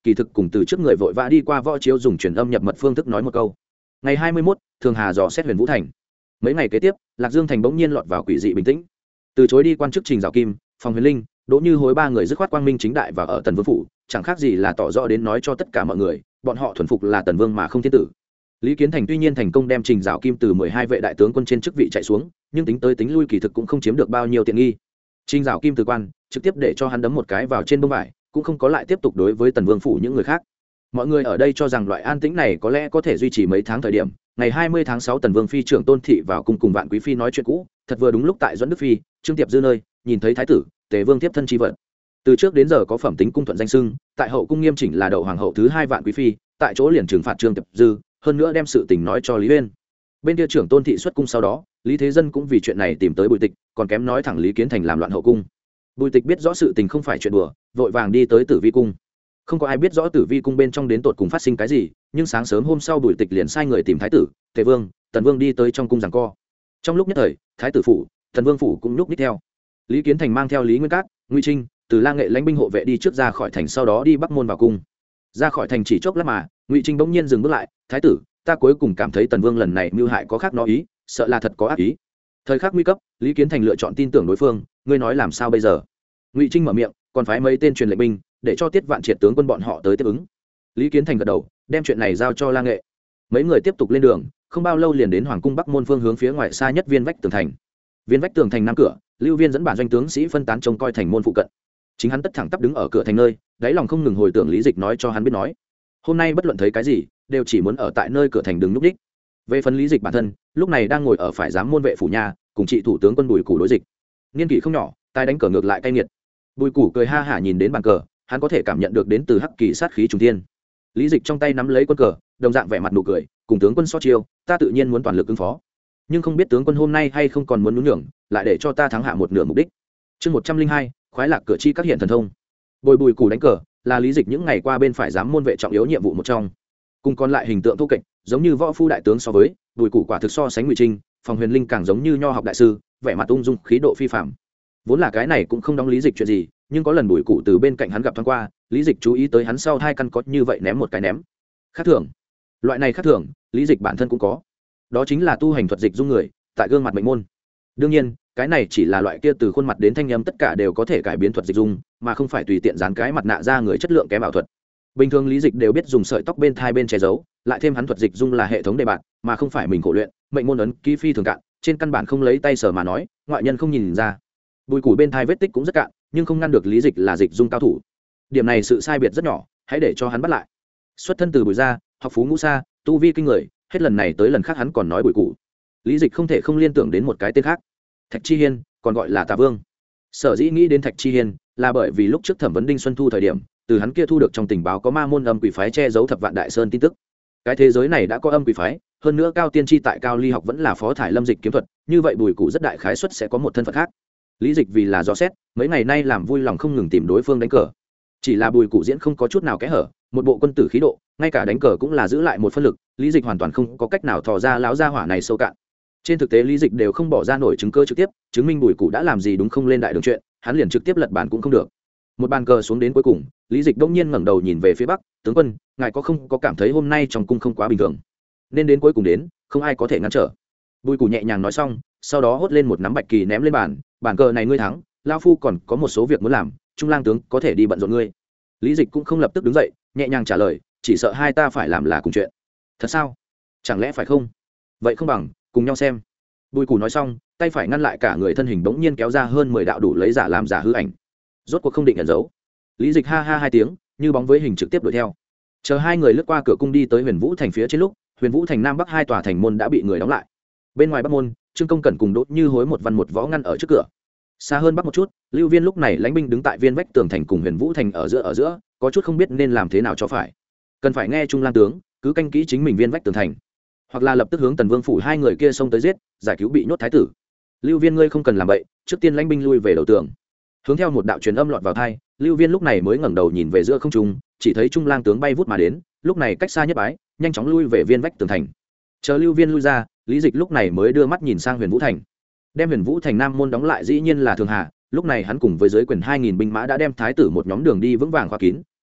kỳ thực cùng từ trước người vội vã đi qua võ chiếu dùng truyền âm nhập mật phương thức nói một câu. Ngày hai mươi mốt, thường hà dò xét huyền vũ thành. Mấy ngày kế tiếp, Lạc Dương thành bỗng nhiên lọt vào quỷ dị bình tĩnh. Từ chối đi quan chức Trình Dạo Kim, Phòng Huyền Linh, Đỗ Như Hối ba người dứt khoát quang minh chính đại và ở Tần Vương phủ, chẳng khác gì là tỏ rõ đến nói cho tất cả mọi người, bọn họ thuần phục là Tần Vương mà không thiên tử. Lý Kiến Thành tuy nhiên thành công đem Trình Dạo Kim từ mười hai vệ đại tướng quân trên chức vị chạy xuống, nhưng tính tới tính lui kỳ thực cũng không chiếm được bao nhiêu tiện nghi. Trình Dạo Kim từ quan, trực tiếp để cho hắn đấm một cái vào trên bông vải, cũng không có lại tiếp tục đối với Tần Vương phủ những người khác. Mọi người ở đây cho rằng loại an tĩnh này có lẽ có thể duy trì mấy tháng thời điểm. Ngày hai mươi tháng sáu, Tần Vương phi trưởng Tôn thị vào cung cùng Vạn Quý phi nói chuyện cũ, thật vừa đúng lúc tại Duẫn Đức phi, Trương Tiệp dư nơi, nhìn thấy thái tử, Tề Vương tiếp thân chi vật. Từ trước đến giờ có phẩm tính cung thuận danh xưng, tại hậu cung nghiêm chỉnh là đậu hoàng hậu thứ hai Vạn Quý phi, tại chỗ liền trừng phạt Trương Tiệp dư, hơn nữa đem sự tình nói cho Lý Uyên. Bên kia trưởng Tôn thị xuất cung sau đó, Lý Thế Dân cũng vì chuyện này tìm tới Bùi Tịch, còn kém nói thẳng Lý Kiến Thành làm loạn hậu cung. Bùi Tịch biết rõ sự tình không phải chuyện đùa, vội vàng đi tới Tử Vi cung. Không có ai biết rõ Tử Vi cung bên trong đến tột cùng phát sinh cái gì, nhưng sáng sớm hôm sau Bùi Tịch liền sai người tìm thái tử, Tề Vương, Tần Vương đi tới trong cung giằng co. Trong lúc nhất thời, thái tử phủ, Tần Vương phủ cũng nhúc nhích theo. Lý Kiến Thành mang theo Lý Nguyên Cát, Ngụy Trinh, từ La Nghệ lãnh binh hộ vệ đi trước ra khỏi thành, sau đó đi Bắc môn vào cung. Ra khỏi thành chỉ chốc lát mà, Ngụy Trinh bỗng nhiên dừng bước lại, "Thái tử, ta cuối cùng cảm thấy Tần Vương lần này mưu hại có khác nó ý, sợ là thật có ác ý." Thời khắc nguy cấp, Lý Kiến Thành lựa chọn tin tưởng đối phương, "Ngươi nói làm sao bây giờ?" Ngụy Trinh mở miệng, "Còn phái mấy tên truyền lệnh binh, để cho Tiết Vạn Triệt tướng quân bọn họ tới tiếp ứng." Lý Kiến Thành gật đầu, đem chuyện này giao cho La Nghệ. Mấy người tiếp tục lên đường, không bao lâu liền đến hoàng cung Bắc môn phương hướng phía ngoài xa nhất viên vách tường thành. Viên vách tường thành nam cửa, Lưu Viên dẫn bản doanh tướng sĩ phân tán trông coi thành môn phụ cận. Chính hắn tất thẳng tắp đứng ở cửa thành nơi, đáy lòng không ngừng hồi tưởng Lý Dịch nói cho hắn biết nói. Hôm nay bất luận thấy cái gì, đều chỉ muốn ở tại nơi cửa thành đừng núp đích. Về phần Lý Dịch bản thân, lúc này đang ngồi ở phải giám môn vệ phủ nhà, cùng trị thủ tướng quân Bùi Củ đối dịch. Niên kỷ không nhỏ, tay đánh cờ ngược lại cay nghiệt. Bùi Củ cười ha hả nhìn đến bàn cờ, hắn có thể cảm nhận được đến từ hắc kỳ sát khí trùng thiên. Lý Dịch trong tay nắm lấy quân cờ, đồng dạng vẻ mặt nụ cười, cùng tướng quân so chiêu, ta tự nhiên muốn toàn lực ứng phó. Nhưng không biết tướng quân hôm nay hay không còn muốn nhún nhường, lại để cho ta thắng hạ một nửa mục đích. Chương một trăm linh hai, khoái lạc cửa chi các hiện thần thông. Bồi Bùi Củ đánh cờ, là Lý Dịch những ngày qua bên phải giám môn vệ trọng yếu nhiệm vụ một trong. Cùng còn lại hình tượng thô kệch, giống như võ phu đại tướng so với, Bùi Củ quả thực so sánh Ngụy Trinh, Phòng Huyền Linh càng giống như nho học đại sư, vẻ mặt ung dung, khí độ phi phàm. Vốn là cái này cũng không đóng Lý Dịch chuyện gì, nhưng có lần Bùi Củ từ bên cạnh hắn gặp thoáng qua, Lý Dịch chú ý tới hắn sau hai căn có như vậy ném một cái ném. Khác thường. Loại này khác thường, Lý Dịch bản thân cũng có. Đó chính là tu hành thuật dịch dung người, tại gương mặt mệnh môn. Đương nhiên, cái này chỉ là loại kia từ khuôn mặt đến thanh âm tất cả đều có thể cải biến thuật dịch dung, mà không phải tùy tiện dán cái mặt nạ ra người chất lượng kém ảo thuật. Bình thường Lý Dịch đều biết dùng sợi tóc bên thai bên che giấu, lại thêm hắn thuật dịch dung là hệ thống đề bạt, mà không phải mình khổ luyện, mệnh môn ấn ký phi thường cạn, trên căn bản không lấy tay sờ mà nói, ngoại nhân không nhìn ra. Bùi Củ bên thai vết tích cũng rất cạn, nhưng không ngăn được Lý Dịch là dịch dung cao thủ. Điểm này sự sai biệt rất nhỏ, hãy để cho hắn bắt lại. Xuất thân từ Bùi gia, học phú ngũ xa, tu vi kinh người, hết lần này tới lần khác hắn còn nói Bùi Củ. Lý Dịch không thể không liên tưởng đến một cái tên khác, Thạch Chi Hiên, còn gọi là Tà Vương. Sở dĩ nghĩ đến Thạch Chi Hiên, là bởi vì lúc trước thẩm vấn Đinh Xuân Thu thời điểm, từ hắn kia thu được trong tình báo có ma môn âm quỷ phái che giấu Thập Vạn Đại Sơn tin tức. Cái thế giới này đã có âm quỷ phái, hơn nữa Cao Tiên Tri tại Cao Ly học vẫn là phó thải lâm dịch kiếm thuật, như vậy Bùi Củ rất đại khái suất sẽ có một thân phận khác. Lý Dịch vì là rõ xét, mấy ngày nay làm vui lòng không ngừng tìm đối phương đánh cờ. Chỉ là Bùi Củ diễn không có chút nào kẽ hở, một bộ quân tử khí độ, ngay cả đánh cờ cũng là giữ lại một phân lực, Lý Dịch hoàn toàn không có cách nào thò ra lão gia hỏa này sâu cạn. Trên thực tế Lý Dịch đều không bỏ ra nổi chứng cứ trực tiếp, chứng minh Bùi Củ đã làm gì đúng không lên đại đường chuyện, hắn liền trực tiếp lật bàn cũng không được. Một bàn cờ xuống đến cuối cùng, Lý Dịch bỗng nhiên ngẩng đầu nhìn về phía bắc, "Tướng quân, ngài có không có cảm thấy hôm nay trong cung không quá bình thường?" Nên đến cuối cùng đến, không ai có thể ngăn trở. Bùi Củ nhẹ nhàng nói xong, sau đó hốt lên một nắm bạch kỳ ném lên bàn, "Bàn cờ này ngươi thắng, lão phu còn có một số việc muốn làm, Trung lang tướng có thể đi bận rộn ngươi." Lý Dịch cũng không lập tức đứng dậy, nhẹ nhàng trả lời, "Chỉ sợ hai ta phải làm là cùng chuyện." "Thật sao? Chẳng lẽ phải không? Vậy không bằng cùng nhau xem." Bùi Củ nói xong, tay phải ngăn lại cả người thân hình bỗng nhiên kéo ra hơn mười đạo đủ lấy giả làm giả hư ảnh. Rốt cuộc không định ẩn giấu. Lý Dịch ha ha hai tiếng, như bóng với hình trực tiếp đuổi theo. Chờ hai người lướt qua cửa cung đi tới Huyền Vũ thành phía trên lúc, Huyền Vũ thành nam bắc hai tòa thành môn đã bị người đóng lại. Bên ngoài bắc môn, Trương Công Cẩn cùng Đỗ Như Hối một văn một võ ngăn ở trước cửa. Xa hơn bắc một chút, Lưu Viên lúc này lãnh binh đứng tại viên vách tường thành cùng Huyền Vũ thành ở giữa ở giữa, có chút không biết nên làm thế nào cho phải. Cần phải nghe Trung lang tướng, cứ canh kỹ chính mình viên vách tường thành, hoặc là lập tức hướng Tần Vương phủ hai người kia xông tới giết, giải cứu bị nhốt thái tử. Lưu Viên ngươi không cần làm vậy, trước tiên lãnh binh lui về đầu tường. Hướng theo một đạo truyền âm lọt vào tai, Lưu Viên lúc này mới ngẩng đầu nhìn về giữa không trung, chỉ thấy Trung lang tướng bay vút mà đến, lúc này cách xa nhất bái, nhanh chóng lui về viên vách tường thành. Chờ Lưu Viên lui ra, Lý Dịch lúc này mới đưa mắt nhìn sang Huyền Vũ thành. Đem Huyền Vũ thành nam môn đóng lại dĩ nhiên là Thường Hà, lúc này hắn cùng với dưới quyền hai nghìn binh mã đã đem thái tử một nhóm đường đi vững vàng khóa kín,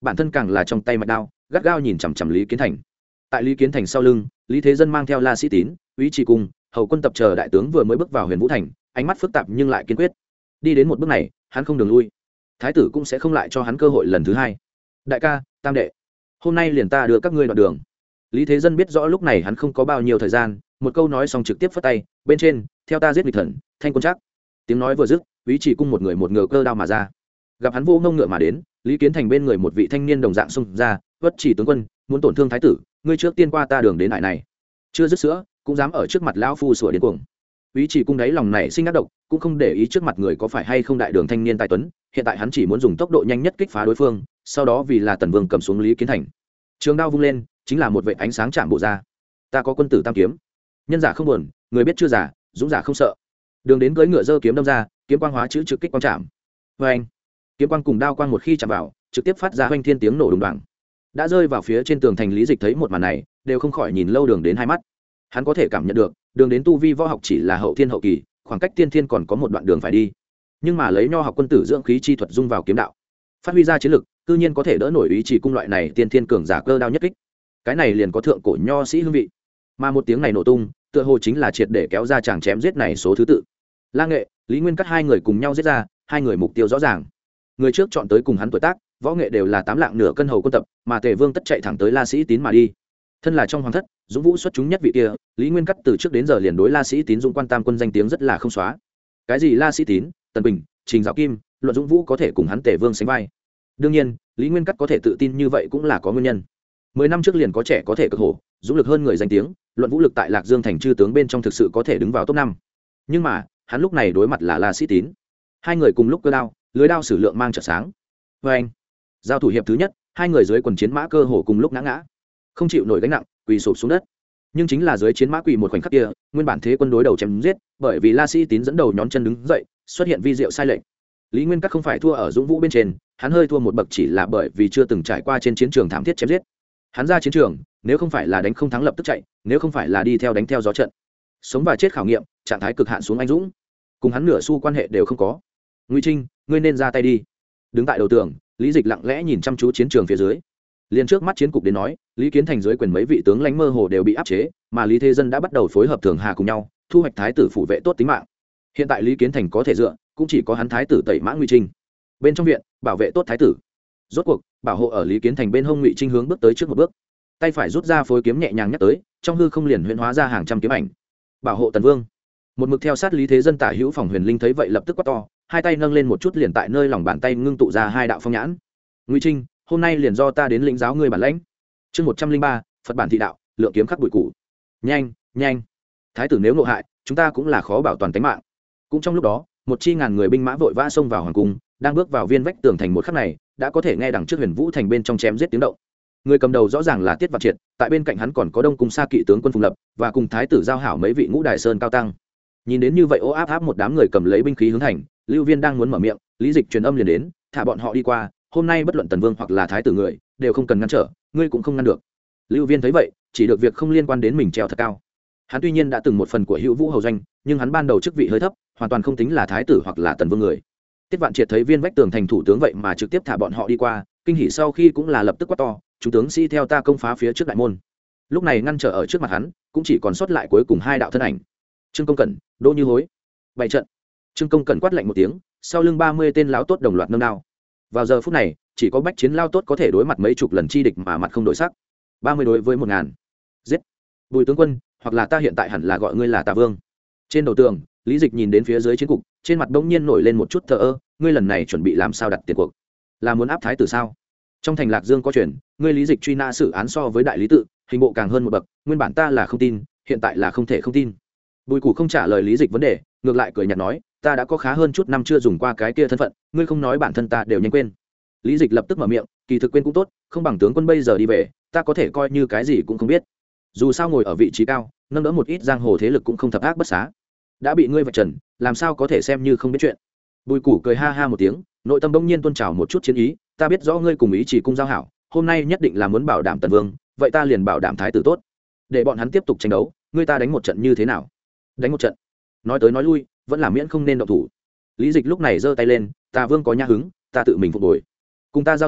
bản thân càng là trong tay mạch đao gắt gao nhìn chằm chằm lý kiến thành. Tại lý kiến thành sau lưng, lý thế dân mang theo La Sĩ Tín, Úy Trì Cung, hầu quân tập chờ đại tướng vừa mới bước vào Huyền Vũ thành, ánh mắt phức tạp nhưng lại kiên quyết. Đi đến một bước này, hắn không đường lui, thái tử cũng sẽ không lại cho hắn cơ hội lần thứ hai. Đại ca, tam đệ, hôm nay liền ta đưa các ngươi đoạn đường. Lý thế dân biết rõ lúc này hắn không có bao nhiêu thời gian, một câu nói xong trực tiếp phất tay, bên trên, theo ta giết nghịch thần, thanh quân chắc. Tiếng nói vừa dứt, Úy Trì Cung một người một ngựa cơ đao mà ra. Gặp hắn vô ngông ngựa mà đến, lý kiến thành bên người một vị thanh niên đồng dạng xông ra, vất chỉ tướng quân, muốn tổn thương thái tử, ngươi trước tiên qua ta đường đến lại này. Chưa dứt sữa, cũng dám ở trước mặt lão phu sủa điên cuồng. Úy Trì Cung đáy lòng này sinh ác độc, cũng không để ý trước mặt người có phải hay không đại đường thanh niên tài tuấn, hiện tại hắn chỉ muốn dùng tốc độ nhanh nhất kích phá đối phương, sau đó vì là Tần Vương cầm xuống lý kiến thành. Trường đao vung lên, chính là một vệt ánh sáng chạm bộ ra. Ta có quân tử tam kiếm, nhân giả không buồn, người biết chưa giả, dũng giả không sợ. Đường đến cưỡi ngựa giơ kiếm đâm ra, kiếm quang hóa chữ trực kích quang chạm. Vê anh, kiếm quang cùng đao quang một khi chạm vào, trực tiếp phát ra hoành thiên tiếng nổ đùng đoàng. Đã rơi vào phía trên tường thành lý dịch thấy một màn này, đều không khỏi nhìn lâu đường đến hai mắt. Hắn có thể cảm nhận được, đường đến tu vi võ học chỉ là hậu thiên hậu kỳ, khoảng cách tiên thiên còn có một đoạn đường phải đi. Nhưng mà lấy nho học quân tử dưỡng khí chi thuật dung vào kiếm đạo, phát huy ra chiến lực, cư nhiên có thể đỡ nổi Úy Trì Cung loại này tiên thiên cường giả cơ đao nhất kích. Cái này liền có thượng cổ nho sĩ hương vị. Mà một tiếng này nổ tung, tựa hồ chính là triệt để kéo ra chàng chém giết này số thứ tự. La Nghệ, Lý Nguyên Cắt hai người cùng nhau giết ra, hai người mục tiêu rõ ràng. Người trước chọn tới cùng hắn tuổi tác, võ nghệ đều là tám lạng nửa cân hầu quân tập, mà Tề Vương tất chạy thẳng tới La Sĩ Tín mà đi. Thân là trong hoàng thất, dũng vũ xuất chúng nhất vị kia, Lý Nguyên Cắt từ trước đến giờ liền đối La Sĩ Tín dũng quan tam quân danh tiếng rất là không xóa. Cái gì La Sĩ Tín, Tần Bình, Trình Giáo Kim, luận dũng vũ có thể cùng hắn Tề Vương sánh vai. Đương nhiên, Lý Nguyên Cắt có thể tự tin như vậy cũng là có nguyên nhân. Mười năm trước liền có trẻ có thể cực hổ, dũng lực hơn người danh tiếng, luận vũ lực tại Lạc Dương thành chư tướng bên trong thực sự có thể đứng vào top năm. Nhưng mà, hắn lúc này đối mặt là La Sĩ Tín. Hai người cùng lúc cơ đao, lưới đao sử lượng mang chợt sáng. Và anh, giao thủ hiệp thứ nhất, hai người dưới quần chiến mã cơ hồ cùng lúc ngã ngã, không chịu nổi gánh nặng, quỳ sụp xuống đất. Nhưng chính là dưới chiến mã quỳ một khoảnh khắc kia, nguyên bản thế quân đối đầu chém giết, bởi vì La Sĩ Tín dẫn đầu nhón chân đứng dậy, xuất hiện vi diệu sai lệch. Lý Nguyên Cắt không phải thua ở dũng vũ bên trên, hắn hơi thua một bậc chỉ là bởi vì chưa từng trải qua trên chiến trường thảm thiết chém giết. Hắn ra chiến trường, nếu không phải là đánh không thắng lập tức chạy, nếu không phải là đi theo đánh theo gió trận, sống và chết khảo nghiệm, trạng thái cực hạn xuống anh dũng, cùng hắn nửa xu quan hệ đều không có. Ngụy Trinh, ngươi nên ra tay đi. Đứng tại đầu tường, Lý Dịch lặng lẽ nhìn chăm chú chiến trường phía dưới. Liên trước mắt chiến cục đến nói, Lý Kiến Thành dưới quyền mấy vị tướng lãnh mơ hồ đều bị áp chế, mà Lý Thế Dân đã bắt đầu phối hợp thường hà cùng nhau, thu hoạch thái tử phủ vệ tốt tính mạng. Hiện tại Lý Kiến Thành có thể dựa, cũng chỉ có hắn thái tử Tẩy Mã Ngụy Trinh. Bên trong viện, bảo vệ tốt thái tử. Rốt cuộc, bảo hộ ở Lý Kiến Thành bên hông Ngụy Trinh hướng bước tới trước một bước. Tay phải rút ra phối kiếm nhẹ nhàng nhắc tới, trong hư không liền huyễn hóa ra hàng trăm kiếm ảnh. Bảo hộ Tần Vương. Một mực theo sát Lý Thế Dân tả hữu phòng Huyền Linh thấy vậy lập tức quát to, hai tay nâng lên một chút liền tại nơi lòng bàn tay ngưng tụ ra hai đạo phong nhãn. Ngụy Trinh, hôm nay liền do ta đến lĩnh giáo ngươi bản lãnh. Chương một trăm linh ba, Phật bản thị đạo, lượng kiếm khắc bụi cũ. Nhanh, nhanh. Thái tử nếu ngộ hại, chúng ta cũng là khó bảo toàn tính mạng. Cũng trong lúc đó, một chi ngàn người binh mã vội vã xông vào hoàng cung, đang bước vào viên vách tường thành một khắc này, đã có thể nghe đằng trước Huyền Vũ thành bên trong chém giết tiếng động. Người cầm đầu rõ ràng là Tiết Vạn Triệt, tại bên cạnh hắn còn có Đông Cung Sa kỵ tướng quân Phùng Lập và cùng thái tử giao hảo mấy vị ngũ đài sơn cao tăng. Nhìn đến như vậy ô áp áp một đám người cầm lấy binh khí hướng thành, Lưu Viên đang muốn mở miệng, Lý Dịch truyền âm liền đến, thả bọn họ đi qua, hôm nay bất luận Tần Vương hoặc là thái tử người, đều không cần ngăn trở, ngươi cũng không ngăn được. Lưu Viên thấy vậy, chỉ được việc không liên quan đến mình treo thật cao. Hắn tuy nhiên đã từng một phần của Hữu Vũ hầu doanh, nhưng hắn ban đầu chức vị hơi thấp, hoàn toàn không tính là thái tử hoặc là Tần Vương người. Tiết Vạn Triệt thấy viên vách tường thành thủ tướng vậy mà trực tiếp thả bọn họ đi qua, kinh hỉ sau khi cũng là lập tức quát to, chúng tướng sĩ theo ta công phá phía trước đại môn. Lúc này ngăn trở ở trước mặt hắn, cũng chỉ còn sót lại cuối cùng hai đạo thân ảnh. Trương Công Cẩn, Đỗ Như Hối. Bày trận. Trương Công Cẩn quát lạnh một tiếng, sau lưng ba mươi tên lão tốt đồng loạt nâng đao. Vào giờ phút này, chỉ có bách chiến lao tốt có thể đối mặt mấy chục lần chi địch mà mặt không đổi sắc. ba mươi đối với một ngàn. Giết. Bùi tướng quân, hoặc là ta hiện tại hẳn là gọi ngươi là Tà Vương. Trên đầu tường, Lý Dịch nhìn đến phía dưới chiến cục, trên mặt bỗng nhiên nổi lên một chút thờ ơ, ngươi lần này chuẩn bị làm sao đặt tiền cuộc? Là muốn áp thái tử sao? Trong thành Lạc Dương có chuyện, ngươi Lý Dịch truy nã xử án so với đại lý tự, hình bộ càng hơn một bậc, nguyên bản ta là không tin, hiện tại là không thể không tin. Bùi Củ không trả lời Lý Dịch vấn đề, ngược lại cười nhạt nói, ta đã có khá hơn chút năm chưa dùng qua cái kia thân phận, ngươi không nói bản thân ta đều nhanh quên. Lý Dịch lập tức mở miệng, kỳ thực quên cũng tốt, không bằng tướng quân bây giờ đi về, ta có thể coi như cái gì cũng không biết. Dù sao ngồi ở vị trí cao, nâng đỡ một ít giang hồ thế lực cũng không thập ác bất xá. Đã bị ngươi vạch trần, làm sao có thể xem như không biết chuyện. Bùi Củ cười ha ha một tiếng, nội tâm bỗng nhiên tuôn trào một chút chiến ý, ta biết rõ ngươi cùng ý chỉ cung giao hảo, hôm nay nhất định là muốn bảo đảm Tần Vương, vậy ta liền bảo đảm thái tử tốt, để bọn hắn tiếp tục tranh đấu, ngươi ta đánh một trận như thế nào? Đánh một trận. Nói tới nói lui, vẫn là miễn không nên động thủ. Lý Dịch lúc này giơ tay lên, Tà Vương có nhã hứng, ta tự mình phục hồi. Cùng ta giao thủ,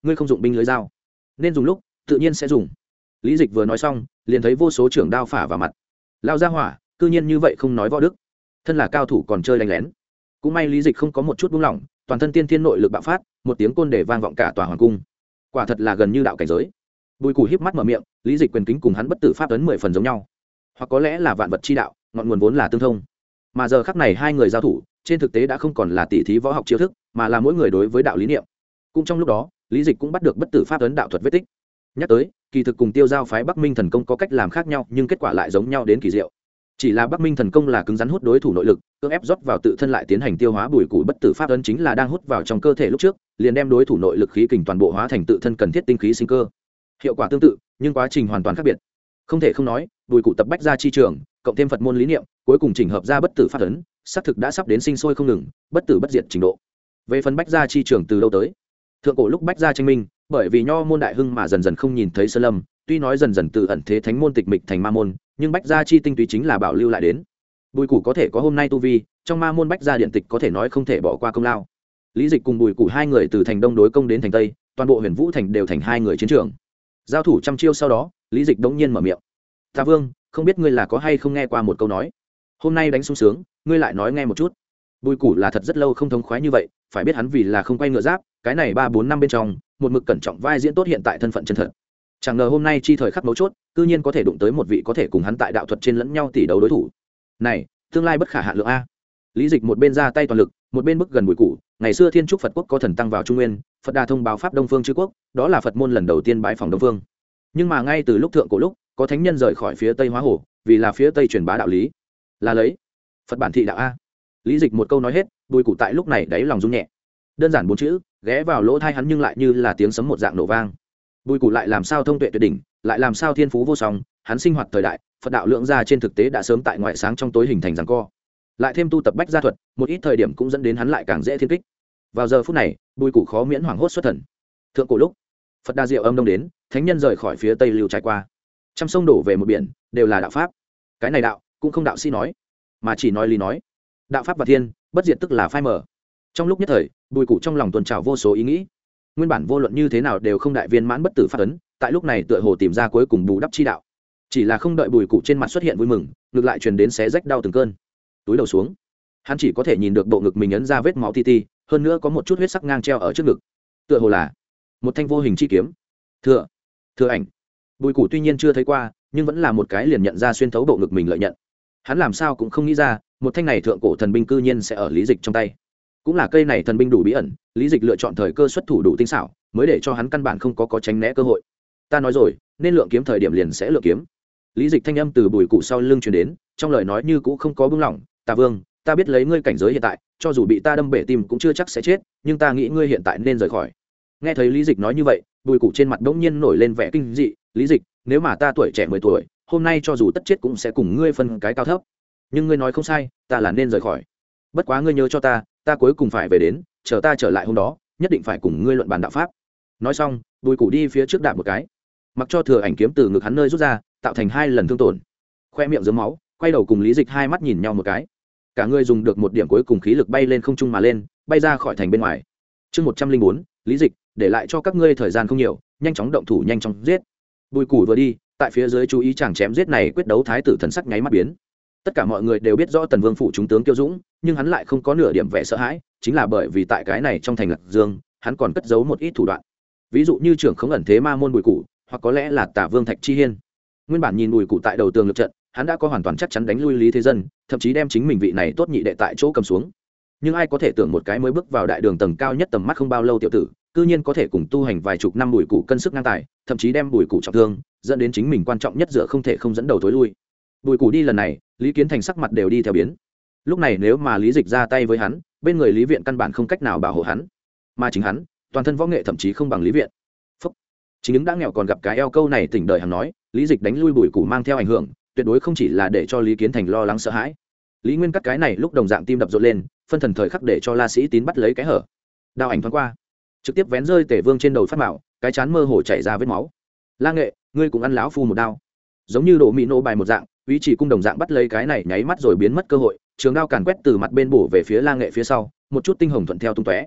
ngươi không dụng binh lưới dao, nên dùng lúc tự nhiên sẽ dùng. Lý Dịch vừa nói xong liền thấy vô số trưởng đao phả vào mặt. Lao ra hỏa cư nhiên như vậy không nói võ đức, thân là cao thủ còn chơi đánh lén. Cũng may Lý Dịch không có một chút buông lỏng, toàn thân tiên thiên nội lực bạo phát, một tiếng côn để vang vọng cả tòa hoàng cung. Quả thật là gần như đạo cảnh giới. Bùi Củ híp mắt mở miệng, Lý Dịch quyền kính cùng hắn bất tử pháp ấn mười phần giống nhau, hoặc có lẽ là vạn vật chi đạo, ngọn nguồn vốn là tương thông. Mà giờ khắc này hai người giao thủ, trên thực tế đã không còn là tỉ thí võ học chiêu thức, mà là mỗi người đối với đạo lý niệm. Cũng trong lúc đó, Lý Dịch cũng bắt được bất tử pháp ấn đạo thuật vết tích. Nhắc tới, kỳ thực cùng Tiêu Giao phái Bắc Minh thần công có cách làm khác nhau, nhưng kết quả lại giống nhau đến kỳ diệu. Chỉ là Bắc Minh thần công là cứng rắn hút đối thủ nội lực, cưỡng ép rót vào tự thân lại tiến hành tiêu hóa. Bùi Củ bất tử pháp ấn chính là đang hút vào trong cơ thể lúc trước, liền đem đối thủ nội lực khí kình toàn bộ hóa thành tự thân cần thiết tinh khí sinh cơ. Hiệu quả tương tự, nhưng quá trình hoàn toàn khác biệt. Không thể không nói, Bùi Củ tập bách gia chi trường, cộng thêm Phật môn lý niệm, cuối cùng chỉnh hợp ra bất tử pháp ấn, xác thực đã sắp đến sinh sôi không ngừng, bất tử bất diệt trình độ. Về phần bách gia chi trường từ đâu tới? Thượng cổ lúc bách gia tranh minh, bởi vì nho môn đại hưng mà dần dần không nhìn thấy sơn lâm, tuy nói dần dần từ ẩn thế thánh môn tịch mịch thành ma môn, nhưng bách gia chi tinh túy chính là bảo lưu lại đến. Bùi Củ có thể có hôm nay tu vi, trong ma môn bách gia điện tịch có thể nói không thể bỏ qua công lao. Lý Dịch cùng Bùi Củ hai người từ thành đông đối công đến thành tây, toàn bộ Huyền Vũ thành đều thành hai người chiến trường. Giao thủ trăm chiêu sau đó, Lý Dịch đống nhiên mở miệng: "Ta Vương, không biết ngươi là có hay không nghe qua một câu nói, hôm nay đánh sung sướng, ngươi lại nói nghe một chút." Bùi Củ là thật rất lâu không thống khoái như vậy, phải biết hắn vì là không quay ngựa giáp, cái này ba bốn năm bên trong, một mực cẩn trọng vai diễn tốt hiện tại thân phận chân thật. Chẳng ngờ hôm nay chi thời khắc mấu chốt, cư nhiên có thể đụng tới một vị có thể cùng hắn tại đạo thuật trên lẫn nhau tỷ đấu đối thủ. Này, tương lai bất khả hạn lượng a. Lý Dịch một bên ra tay toàn lực, một bên bước gần Bùi Củ. Ngày xưa Thiên Trúc Phật quốc có thần tăng vào Trung Nguyên, Phật Đà thông báo pháp Đông Phương chư quốc, đó là Phật môn lần đầu tiên bái phỏng Đông Phương. Nhưng mà ngay từ lúc thượng cổ lúc, có thánh nhân rời khỏi phía Tây Hóa Hồ, vì là phía Tây truyền bá đạo lý, là lấy Phật bản thị đạo a. Lý Dịch một câu nói hết, Bùi Củ tại lúc này đáy lòng rung nhẹ. Đơn giản bốn chữ, ghé vào lỗ tai hắn nhưng lại như là tiếng sấm một dạng nổ vang. Bùi Củ lại làm sao thông tuệ tuyệt đỉnh, lại làm sao thiên phú vô song, hắn sinh hoạt thời đại, Phật đạo lượng gia trên thực tế đã sớm tại ngoại sáng trong tối hình thành giằng co. Lại thêm tu tập bách gia thuật, một ít thời điểm cũng dẫn đến hắn lại càng dễ thiên kích. Vào giờ phút này, Bùi Củ khó miễn hoảng hốt xuất thần. Thượng cổ lúc, Phật đa diệu âm đông đến, thánh nhân rời khỏi phía Tây lưu trải qua, trăm sông đổ về một biển, đều là đạo pháp. Cái này đạo, cũng không đạo sĩ nói, mà chỉ nói lý nói. Đạo pháp và thiên, bất diệt tức là phai mờ. Trong lúc nhất thời, Bùi Củ trong lòng tuôn trào vô số ý nghĩ. Nguyên bản vô luận như thế nào đều không đại viên mãn bất tử pháp ấn, tại lúc này tựa hồ tìm ra cuối cùng bù đắp chi đạo. Chỉ là không đợi Bùi Củ trên mặt xuất hiện vui mừng, ngược lại truyền đến xé rách đau từng cơn. Túi đầu xuống, hắn chỉ có thể nhìn được bộ ngực mình ấn ra vết máu ti ti, hơn nữa có một chút huyết sắc ngang treo ở trước ngực, tựa hồ là một thanh vô hình chi kiếm. Thừa, thừa ảnh. Bùi Củ tuy nhiên chưa thấy qua, nhưng vẫn là một cái liền nhận ra xuyên thấu bộ ngực mình lợi nhận. Hắn làm sao cũng không nghĩ ra, một thanh này thượng cổ thần binh cư nhiên sẽ ở Lý Dịch trong tay. Cũng là cây này thần binh đủ bí ẩn, Lý Dịch lựa chọn thời cơ xuất thủ đủ tinh xảo, mới để cho hắn căn bản không có có tránh né cơ hội. Ta nói rồi, nên lượng kiếm thời điểm liền sẽ lượng kiếm. Lý Dịch thanh âm từ Bùi Củ sau lưng truyền đến, trong lời nói như cũ không có buông lỏng. Ta Vương, ta biết lấy ngươi cảnh giới hiện tại, cho dù bị ta đâm bể tim cũng chưa chắc sẽ chết, nhưng ta nghĩ ngươi hiện tại nên rời khỏi. Nghe thấy Lý Dịch nói như vậy, Bùi Củ trên mặt bỗng nhiên nổi lên vẻ kinh dị. Lý Dịch, nếu mà ta tuổi trẻ mười tuổi, hôm nay cho dù tất chết cũng sẽ cùng ngươi phân cái cao thấp. Nhưng ngươi nói không sai, ta là nên rời khỏi. Bất quá ngươi nhớ cho ta, ta cuối cùng phải về đến, chờ ta trở lại hôm đó, nhất định phải cùng ngươi luận bàn đạo pháp. Nói xong, Bùi Củ đi phía trước đạp một cái, mặc cho thừa ảnh kiếm từ ngực hắn nơi rút ra, tạo thành hai lần thương tổn. Khoe miệng rớm máu, quay đầu cùng Lý Dịch hai mắt nhìn nhau một cái. Cả người dùng được một điểm cuối cùng khí lực bay lên không trung mà lên, bay ra khỏi thành bên ngoài. Chương một trăm linh bốn, Lý Dịch, để lại cho các ngươi thời gian không nhiều, nhanh chóng động thủ nhanh chóng giết. Bùi Củ vừa đi, tại phía dưới chú ý chàng chém giết này quyết đấu thái tử thần sắc nháy mắt biến. Tất cả mọi người đều biết rõ Tần Vương phủ chúng tướng kiêu dũng, nhưng hắn lại không có nửa điểm vẻ sợ hãi, chính là bởi vì tại cái này trong thành Lạc Dương, hắn còn cất giấu một ít thủ đoạn. Ví dụ như trưởng không ẩn thế ma môn Bùi Củ, hoặc có lẽ là Tả Vương Thạch Chi Hiên. Nguyên bản nhìn Bùi Củ tại đầu tường lực trận, hắn đã có hoàn toàn chắc chắn đánh lui Lý Thế Dân, thậm chí đem chính mình vị này tốt nhị đệ tại chỗ cầm xuống. Nhưng ai có thể tưởng một cái mới bước vào đại đường tầng cao nhất tầm mắt không bao lâu tiểu tử, cư nhiên có thể cùng tu hành vài chục năm Bùi Củ cân sức ngang tài, thậm chí đem Bùi Củ trọng thương, dẫn đến chính mình quan trọng nhất dựa không thể không dẫn đầu tối lui. Bùi Củ đi lần này, Lý Kiến Thành sắc mặt đều đi theo biến. Lúc này nếu mà Lý Dịch ra tay với hắn, bên người Lý Viện căn bản không cách nào bảo hộ hắn, mà chính hắn, toàn thân võ nghệ thậm chí không bằng Lý Viện. Phúc. Chính những đã nghèo còn gặp cái eo câu này tỉnh đời hắn nói, Lý Dịch đánh lui Bùi Củ mang theo ảnh hưởng, tuyệt đối không chỉ là để cho Lý Kiến Thành lo lắng sợ hãi. Lý Nguyên cắt cái này lúc đồng dạng tim đập rộn lên, phân thần thời khắc để cho La Sĩ Tín bắt lấy cái hở. Đao ảnh thoáng qua, trực tiếp vén rơi Tể Vương trên đầu phát mạo, cái chán mơ hồ chảy ra vết máu. La Nghệ, ngươi cũng ăn lão phu một đao. Giống như đổ mị nô bài một dạng, Úy Chỉ cung đồng dạng bắt lấy cái này nháy mắt rồi biến mất cơ hội, trường đao càn quét từ mặt bên bổ về phía La Nghệ phía sau, một chút tinh hồng thuận theo tung tóe.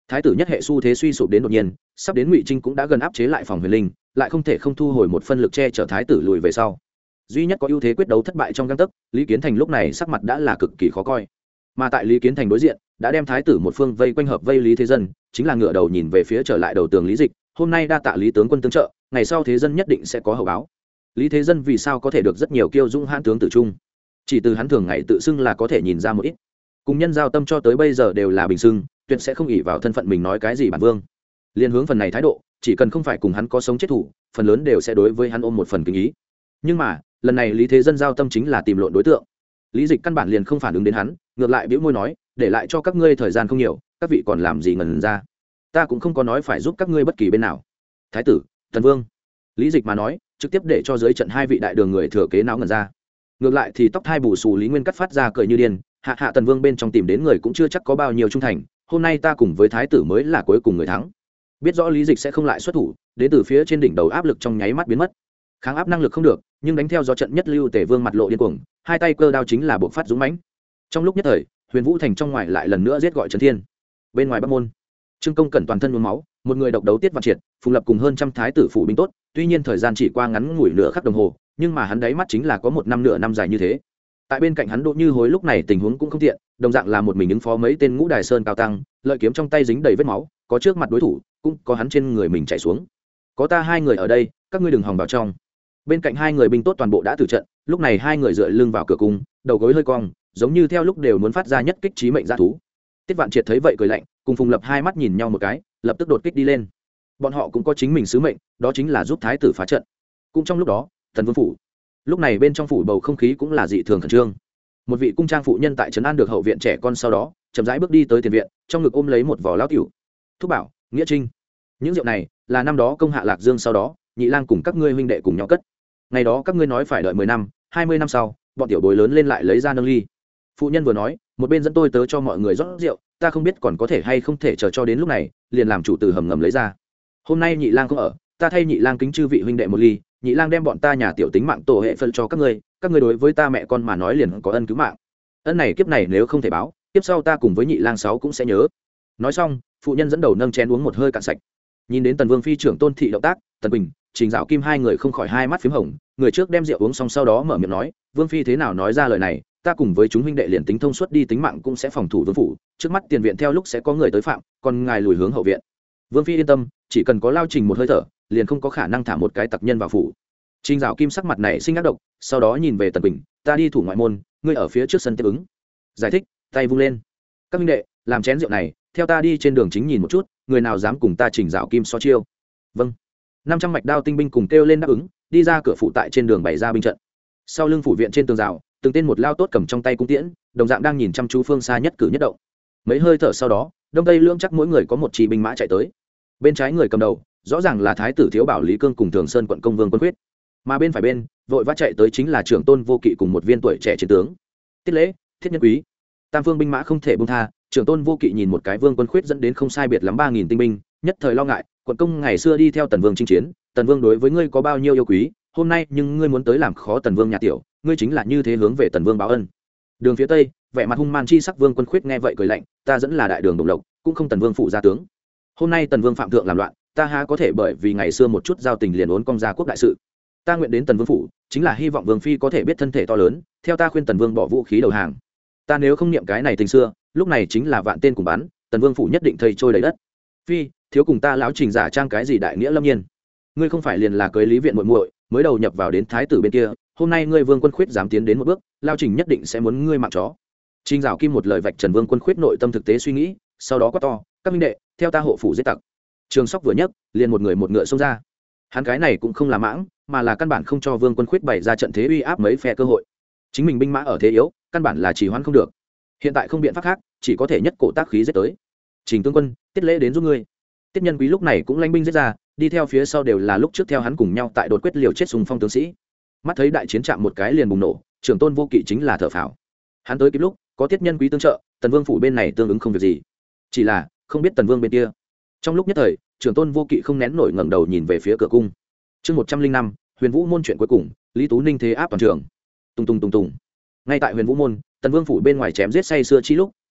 thái tử nhất hệ xu thế suy sụp đến đột nhiên, sắp đến ngụy trinh cũng đã gần áp chế lại phòng huyền linh, lại không thể không thu hồi một phân lực che chở thái tử lùi về sau. Duy nhất có ưu thế quyết đấu thất bại trong gang tấc, Lý Kiến Thành lúc này sắc mặt đã là cực kỳ khó coi. Mà tại Lý Kiến Thành đối diện, đã đem thái tử một phương vây quanh hợp vây Lý Thế Dân, chính là ngựa đầu nhìn về phía trở lại đầu tường Lý Dịch, hôm nay đa tạ Lý tướng quân tương trợ, ngày sau Thế Dân nhất định sẽ có hậu báo. Lý Thế Dân vì sao có thể được rất nhiều kiêu dũng hãn tướng tử trung? Chỉ từ hắn thường ngày tự xưng là có thể nhìn ra một ít. Cùng nhân giao tâm cho tới bây giờ đều là bình xưng, tuyệt sẽ không ỷ vào thân phận mình nói cái gì bản vương. Liên hướng phần này thái độ, chỉ cần không phải cùng hắn có sống chết thủ, phần lớn đều sẽ đối với hắn ôm một phần kính ý. Nhưng mà lần này Lý Thế Dân giao tâm chính là tìm lộn đối tượng. Lý Dịch căn bản liền không phản ứng đến hắn, ngược lại bĩu môi nói, để lại cho các ngươi thời gian không nhiều, các vị còn làm gì ngần ra? Ta cũng không có nói phải giúp các ngươi bất kỳ bên nào. Thái tử, Tần Vương. Lý Dịch mà nói, trực tiếp để cho dưới trận hai vị đại đường người thừa kế não ngần ra. Ngược lại thì tóc hai bù xù Lý Nguyên cắt phát ra cười như điên, hạ hạ Tần Vương bên trong tìm đến người cũng chưa chắc có bao nhiêu trung thành, hôm nay ta cùng với thái tử mới là cuối cùng người thắng. Biết rõ Lý Dịch sẽ không lại xuất thủ, đến từ phía trên đỉnh đầu áp lực trong nháy mắt biến mất. Kháng áp năng lực không được, nhưng đánh theo gió trận nhất lưu Tề Vương mặt lộ điên cuồng, hai tay cơ đao chính là buộc phát dũng mãnh. Trong lúc nhất thời, Huyền Vũ thành trong ngoài lại lần nữa giết gọi trấn thiên. Bên ngoài Bắc môn, Trương Công Cẩn toàn thân nhuốm máu, một người độc đấu Tiết Vạn Triệt, Phùng Lập cùng hơn trăm thái tử phụ binh tốt, tuy nhiên thời gian chỉ qua ngắn ngủi nửa khắc đồng hồ, nhưng mà hắn đáy mắt chính là có một năm nửa năm dài như thế. Tại bên cạnh hắn Đỗ Như Hối lúc này tình huống cũng không tiện, đồng dạng là một mình ứng phó mấy tên ngũ đài sơn cao tăng, lợi kiếm trong tay dính đầy vết máu, có trước mặt đối thủ, cũng có hắn trên người mình chảy xuống. Có ta hai người ở đây, các ngươi đừng hòng vào trong. Bên cạnh hai người binh tốt toàn bộ đã tử trận, lúc này hai người dựa lưng vào cửa cung, đầu gối hơi cong, giống như theo lúc đều muốn phát ra nhất kích chí mệnh dã thú. Tiết Vạn Triệt thấy vậy cười lạnh, cùng Phùng Lập hai mắt nhìn nhau một cái, lập tức đột kích đi lên. Bọn họ cũng có chính mình sứ mệnh, đó chính là giúp thái tử phá trận. Cũng trong lúc đó, Tần Vương phủ, lúc này bên trong phủ bầu không khí cũng là dị thường khẩn trương. Một vị cung trang phụ nhân tại trấn an được hậu viện trẻ con sau đó, chậm rãi bước đi tới tiền viện, trong ngực ôm lấy một vò lão tiểu. Thúc bảo, Nghĩa Trinh, những rượu này là năm đó công hạ Lạc Dương sau đó, Nhị Lang cùng các ngươi huynh đệ cùng nhau cất. Ngày đó các ngươi nói phải đợi mười năm, hai mươi năm sau, bọn tiểu bối lớn lên lại lấy ra nâng ly. Phụ nhân vừa nói, một bên dẫn tôi tớ cho mọi người rót rượu, ta không biết còn có thể hay không thể chờ cho đến lúc này, liền làm chủ từ hầm ngầm lấy ra. Hôm nay Nhị Lang không ở, ta thay Nhị Lang kính chư vị huynh đệ một ly, Nhị Lang đem bọn ta nhà tiểu tính mạng tổ hệ phân cho các ngươi, các ngươi đối với ta mẹ con mà nói liền có ân cứu mạng. Ân này kiếp này nếu không thể báo, kiếp sau ta cùng với Nhị Lang sáu cũng sẽ nhớ. Nói xong, phụ nhân dẫn đầu nâng chén uống một hơi cạn sạch. Nhìn đến Tần Vương phi trưởng Tôn thị động tác, Tần Bình, Trình Dạo Kim hai người không khỏi hai mắt phím hồng, người trước đem rượu uống xong sau đó mở miệng nói, Vương phi thế nào nói ra lời này, ta cùng với chúng huynh đệ liền tính thông suốt đi tính mạng cũng sẽ phòng thủ vương phủ, trước mắt tiền viện theo lúc sẽ có người tới phạm, còn ngài lùi hướng hậu viện. Vương phi yên tâm, chỉ cần có Lao Trình một hơi thở, liền không có khả năng thả một cái tặc nhân vào phủ. Trình Dạo Kim sắc mặt này sinh ác độc, sau đó nhìn về Tần Bình, ta đi thủ ngoại môn, ngươi ở phía trước sân tiếp ứng. Giải thích, tay vung lên. Các huynh đệ, làm chén rượu này, theo ta đi trên đường chính nhìn một chút, người nào dám cùng ta Trình Dạo Kim so chiêu. Vâng. năm trăm mạch đao tinh binh cùng kêu lên đáp ứng, đi ra cửa phụ tại trên đường bày ra binh trận. Sau lưng phủ viện trên tường rào, từng tên một lao tốt cầm trong tay cung tiễn, đồng dạng đang nhìn chăm chú phương xa nhất cử nhất động. Mấy hơi thở sau đó, đông tây lưỡng chắc mỗi người có một chi binh mã chạy tới. Bên trái người cầm đầu, rõ ràng là thái tử Thiếu Bảo Lý Cương cùng Thường Sơn quận công Vương Quân Quyết. Mà bên phải bên, vội vã chạy tới chính là trưởng Tôn Vô Kỵ cùng một viên tuổi trẻ chiến tướng. Tiết Lễ, Thiết Nhân Quý, tam phương binh mã không thể buông tha. Trưởng Tôn Vô Kỵ nhìn một cái Vương Quân Khuyết dẫn đến không sai biệt lắm ba nghìn tinh binh, nhất thời lo ngại, quận công ngày xưa đi theo Tần Vương chinh chiến, Tần Vương đối với ngươi có bao nhiêu yêu quý, hôm nay nhưng ngươi muốn tới làm khó Tần Vương nhà tiểu, ngươi chính là như thế hướng về Tần Vương báo ân. Đường phía tây, vẻ mặt hung man chi sắc Vương Quân Khuyết nghe vậy cười lạnh, ta dẫn là đại đường đồng lộc, cũng không Tần Vương phụ gia tướng. Hôm nay Tần Vương phạm thượng làm loạn, ta há có thể bởi vì ngày xưa một chút giao tình liền uốn cong gia quốc đại sự. Ta nguyện đến Tần Vương phủ, chính là hy vọng Vương phi có thể biết thân thể to lớn, theo ta khuyên Tần Vương bỏ vũ khí đầu hàng. Ta nếu không niệm cái này tình xưa, lúc này chính là vạn tên cùng bắn, Tần Vương phủ nhất định thây trôi đầy đất. Phi, thiếu cùng ta lão Trình giả trang cái gì đại nghĩa lâm nhiên. Ngươi không phải liền là cưới Lý Viện muội muội, mới đầu nhập vào đến thái tử bên kia, hôm nay ngươi Vương Quân Khuyết dám tiến đến một bước, lão Trình nhất định sẽ muốn ngươi mạng chó. Trình Dạo Kim một lời vạch trần Vương Quân Khuyết nội tâm thực tế suy nghĩ, sau đó quát to, các minh đệ, theo ta hộ phủ giết tặc. Trường Sóc vừa nhấc, liền một người một ngựa xông ra. Hắn cái này cũng không là mãng, mà là căn bản không cho Vương Quân Khuyết bày ra trận thế uy áp mấy phe cơ hội. Chính mình binh mã ở thế yếu, căn bản là trì hoãn không được. Hiện tại không biện pháp khác, chỉ có thể nhất cổ tác khí giết tới. Trình tướng quân, Tiết Lễ đến giúp ngươi. Tiết Nhân Quý lúc này cũng lãnh binh giết ra, đi theo phía sau đều là lúc trước theo hắn cùng nhau tại đột quyết liều chết xung phong tướng sĩ. Mắt thấy đại chiến chạm một cái liền bùng nổ, trưởng Tôn Vô Kỵ chính là thở phào. Hắn tới kịp lúc, có Tiết Nhân Quý tương trợ, Tần Vương phủ bên này tương ứng không việc gì. Chỉ là không biết Tần Vương bên kia. Trong lúc nhất thời, trưởng Tôn Vô Kỵ không nén nổi ngẩng đầu nhìn về phía cửa cung. Chương một trăm linh năm, Huyền Vũ môn chuyện cuối cùng, Lý Tú Ninh thế áp toàn trường. Tung tung tung tung. Ngay tại Huyền Vũ môn, Tần Vương phủ bên ngoài chém giết say xưa chi lúc,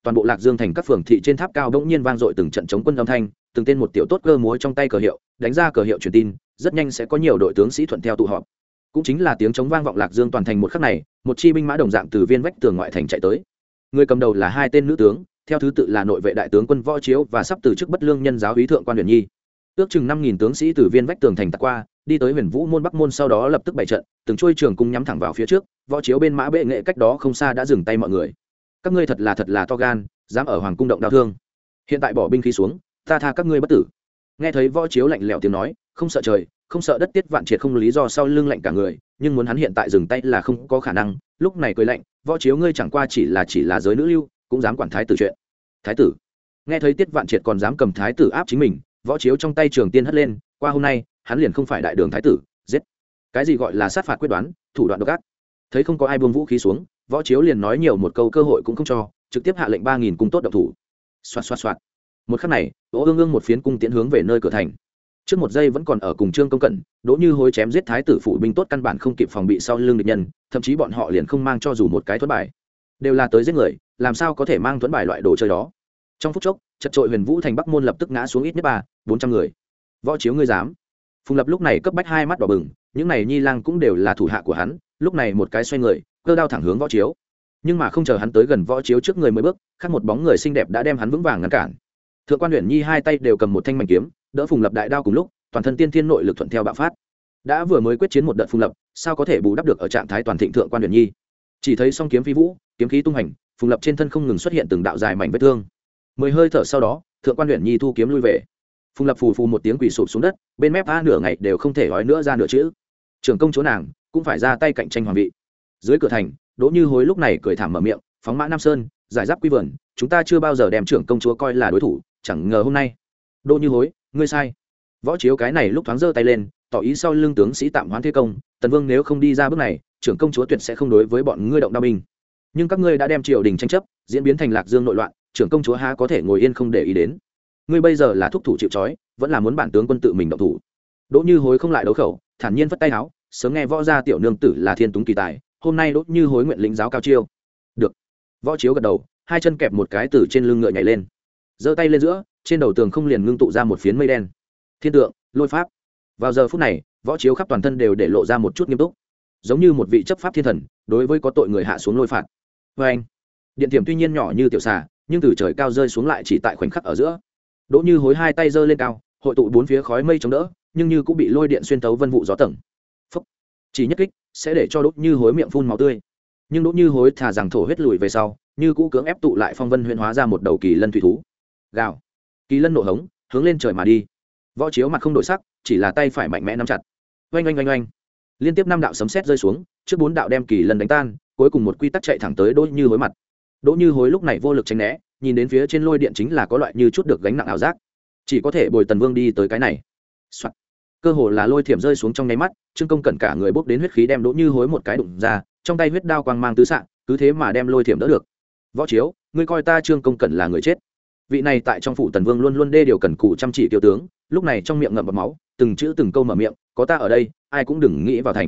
toàn bộ Lạc Dương thành các phường thị trên tháp cao đống nhiên vang dội từng trận chống quân âm thanh, từng tên một tiểu tốt cơ múa trong tay cờ hiệu, đánh ra cờ hiệu truyền tin, rất nhanh sẽ có nhiều đội tướng sĩ thuận theo tụ họp. Cũng chính là tiếng chống vang vọng Lạc Dương toàn thành một khắc này, một chi binh mã đồng dạng từ viên vách tường ngoại thành chạy tới. Người cầm đầu là hai tên nữ tướng, theo thứ tự là nội vệ đại tướng quân Võ Chiếu và sắp từ chức bất lương nhân giáo úy thượng quan Huyền Nhi. Ước chừng năm nghìn tướng sĩ từ viên vách tường thành tạt qua, đi tới Huyền Vũ môn Bắc môn, sau đó lập tức bày trận, từng chuôi trường cung nhắm thẳng vào phía trước. Võ Chiếu bên mã bệ nghệ cách đó không xa đã dừng tay mọi người. Các ngươi thật là thật là to gan, dám ở hoàng cung động đao thương. Hiện tại bỏ binh khí xuống, ta tha các ngươi bất tử. Nghe thấy Võ Chiếu lạnh lẽo tiếng nói, không sợ trời, không sợ đất, Tiết Vạn Triệt không lý do sau lưng lạnh cả người, nhưng muốn hắn hiện tại dừng tay là không có khả năng. Lúc này cười lạnh, Võ Chiếu ngươi chẳng qua chỉ là chỉ là giới nữ lưu, cũng dám quản thái tử chuyện. Thái tử? Nghe thấy Tiết Vạn Triệt còn dám cầm thái tử áp chính mình, Võ Chiếu trong tay trường tiên hất lên, qua hôm nay, hắn liền không phải đại đường thái tử, giết. Cái gì gọi là sát phạt quyết đoán, thủ đoạn độc ác. Thấy không có ai buông vũ khí xuống, Võ Chiếu liền nói nhiều một câu cơ hội cũng không cho, trực tiếp hạ lệnh ba nghìn cung tốt động thủ. Xoạt xoạt xoạt. Một khắc này, Đỗ Ương Ương một phiến cung tiến hướng về nơi cửa thành. Trước một giây vẫn còn ở cùng Trương Công Cẩn, Đỗ Như Hối chém giết thái tử phủ binh tốt căn bản không kịp phòng bị sau lưng địch nhân, thậm chí bọn họ liền không mang cho dù một cái thuẫn bài. Đều là tới giết người, làm sao có thể mang thuẫn bài loại đồ chơi đó. Trong phút chốc, chật trội Huyền Vũ thành Bắc môn lập tức ngã xuống ít nhất ba bốn trăm người. Võ Chiếu ngươi dám? Phùng Lập lúc này cấp bách hai mắt đỏ bừng, những này nhi lang cũng đều là thủ hạ của hắn, lúc này một cái xoay người, cơ đao thẳng hướng Võ Chiếu. Nhưng mà không chờ hắn tới gần Võ Chiếu trước người mới bước, khác một bóng người xinh đẹp đã đem hắn vững vàng ngăn cản. Thượng quan Huyền Nhi hai tay đều cầm một thanh mảnh kiếm, đỡ Phùng Lập đại đao cùng lúc, toàn thân tiên thiên nội lực thuận theo bạo phát. Đã vừa mới quyết chiến một đợt Phùng Lập, sao có thể bù đắp được ở trạng thái toàn thịnh Thượng quan Huyền Nhi. Chỉ thấy song kiếm phi vũ, kiếm khí tung hành, Phùng Lập trên thân không ngừng xuất hiện từng đạo dài mảnh vết thương. Mười hơi thở sau đó, Thượng quan Huyền Nhi thu kiếm lui về. Phùng Lập phù phù một tiếng quỳ sụp xuống đất, bên mép a nửa ngày đều không thể nói nữa ra nửa chữ. Trưởng công chúa nàng cũng phải ra tay cạnh tranh hoàng vị. Dưới cửa thành, Đỗ Như Hối lúc này cười thảm mở miệng, phóng mã Nam Sơn, giải giáp quy vườn, chúng ta chưa bao giờ đem trưởng công chúa coi là đối thủ, chẳng ngờ hôm nay. Đỗ Như Hối, ngươi sai. Võ Chiếu cái này lúc thoáng giơ tay lên, tỏ ý sau lưng tướng sĩ tạm hoãn thế công, Tần Vương nếu không đi ra bước này, trưởng công chúa tuyệt sẽ không đối với bọn ngươi động đao binh. Nhưng các ngươi đã đem triều đình tranh chấp diễn biến thành Lạc Dương nội loạn, trưởng công chúa há có thể ngồi yên không để ý đến. Ngươi bây giờ là thúc thủ chịu trói, vẫn là muốn bản tướng quân tự mình động thủ. Đỗ Như Hối không lại đấu khẩu, thản nhiên vất tay áo, sớm nghe võ gia tiểu nương tử là thiên túng kỳ tài, hôm nay Đỗ Như Hối nguyện lĩnh giáo cao chiêu. Được. Võ Chiếu gật đầu, hai chân kẹp một cái từ trên lưng ngựa nhảy lên, giơ tay lên giữa, trên đầu tường không liền ngưng tụ ra một phiến mây đen. Thiên tượng, lôi pháp. Vào giờ phút này, Võ Chiếu khắp toàn thân đều để lộ ra một chút nghiêm túc, giống như một vị chấp pháp thiên thần, đối với có tội người hạ xuống lôi phạt. Và anh, điện tiềm tuy nhiên nhỏ như tiểu xà, nhưng từ trời cao rơi xuống lại chỉ tại khoảnh khắc ở giữa. Đỗ Như Hối hai tay giơ lên cao, hội tụ bốn phía khói mây chống đỡ, nhưng như cũng bị lôi điện xuyên tấu vân vụ gió tầng. Phốc. Chỉ nhất kích sẽ để cho Đỗ Như Hối miệng phun máu tươi. Nhưng Đỗ Như Hối thả rằng thổ huyết lùi về sau, như cũ cưỡng ép tụ lại phong vân huyễn hóa ra một đầu kỳ lân thủy thú. Gào. Kỳ lân nộ hống, hướng lên trời mà đi. Võ Chiếu mặt không đổi sắc, chỉ là tay phải mạnh mẽ nắm chặt. Oanh oanh oanh oanh. Liên tiếp năm đạo sấm sét rơi xuống, trước bốn đạo đem kỳ lân đánh tan, cuối cùng một quy tắc chạy thẳng tới Đỗ Như Hối mặt. Đỗ Như Hối lúc này vô lực tránh né, nhìn đến phía trên lôi điện chính là có loại như chút được gánh nặng ảo giác, chỉ có thể bồi Tần Vương đi tới cái này. Soạn. Cơ hồ là lôi thiểm rơi xuống trong nháy mắt, Trương Công Cẩn cả người bốc đến huyết khí đem Đỗ Như Hối một cái đụng ra, trong tay huyết đao quang mang tứ xạ, cứ thế mà đem lôi thiểm đỡ được. Võ Chiếu, ngươi coi ta Trương Công Cẩn là người chết? Vị này tại trong phủ Tần Vương luôn luôn đê điều cần cù chăm chỉ tiểu tướng, lúc này trong miệng ngậm bọt máu, từng chữ từng câu mở miệng, có ta ở đây, ai cũng đừng nghĩ vào thành.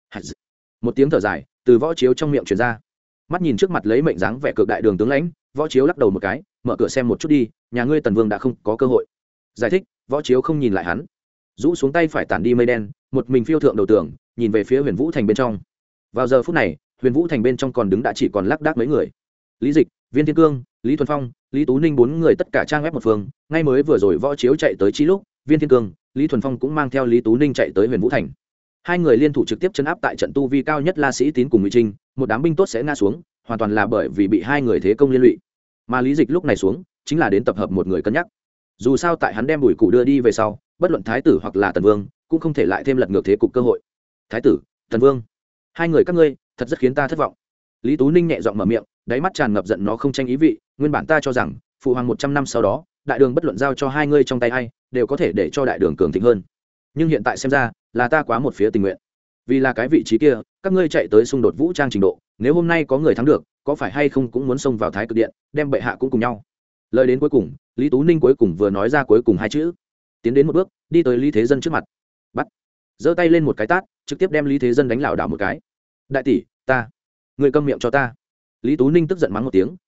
Một tiếng thở dài từ Võ Chiếu trong miệng truyền ra. Mắt nhìn trước mặt lấy mệnh dáng vẻ cực đại đường tướng lãnh, Võ Chiếu lắc đầu một cái, mở cửa xem một chút đi, nhà ngươi Tần Vương đã không có cơ hội. Giải thích. Võ Chiếu không nhìn lại hắn, rũ xuống tay phải tản đi mây đen, một mình phiêu thượng đầu tường, nhìn về phía Huyền Vũ thành bên trong. Vào giờ phút này, Huyền Vũ thành bên trong còn đứng đã chỉ còn lác đác mấy người. Lý Dịch, Viên Thiên Cương, Lý Thuần Phong, Lý Tú Ninh bốn người tất cả trang ép một phương. Ngay mới vừa rồi Võ Chiếu chạy tới chi lúc, Viên Thiên Cương, Lý Thuần Phong cũng mang theo Lý Tú Ninh chạy tới Huyền Vũ thành. Hai người liên thủ trực tiếp chấn áp tại trận tu vi cao nhất La Sĩ Tín cùng Ngụy Trinh, một đám binh tốt sẽ ngã xuống, hoàn toàn là bởi vì bị hai người thế công liên lụy. Mà Lý Dịch lúc này xuống, chính là đến tập hợp một người cân nhắc. Dù sao tại hắn đem Bùi Cụ đưa đi về sau, bất luận thái tử hoặc là Tần Vương, cũng không thể lại thêm lật ngược thế cục cơ hội. Thái tử, Tần Vương, hai người các ngươi, thật rất khiến ta thất vọng. Lý Tú Ninh nhẹ giọng mở miệng, đáy mắt tràn ngập giận nó không tranh ý vị, nguyên bản ta cho rằng, phụ hoàng một trăm năm sau đó, đại đường bất luận giao cho hai ngươi trong tay ai, đều có thể để cho đại đường cường thịnh hơn. Nhưng hiện tại xem ra, là ta quá một phía tình nguyện. Vì là cái vị trí kia, các ngươi chạy tới xung đột vũ trang trình độ, nếu hôm nay có người thắng được, có phải hay không cũng muốn xông vào Thái Cực Điện, đem bệ hạ cũng cùng nhau. Lời đến cuối cùng, Lý Tú Ninh cuối cùng vừa nói ra cuối cùng hai chữ, tiến đến một bước, đi tới Lý Thế Dân trước mặt, bắt, giơ tay lên một cái tát, trực tiếp đem Lý Thế Dân đánh lảo đảo một cái. Đại tỷ, ta, người câm miệng cho ta. Lý Tú Ninh tức giận mắng một tiếng,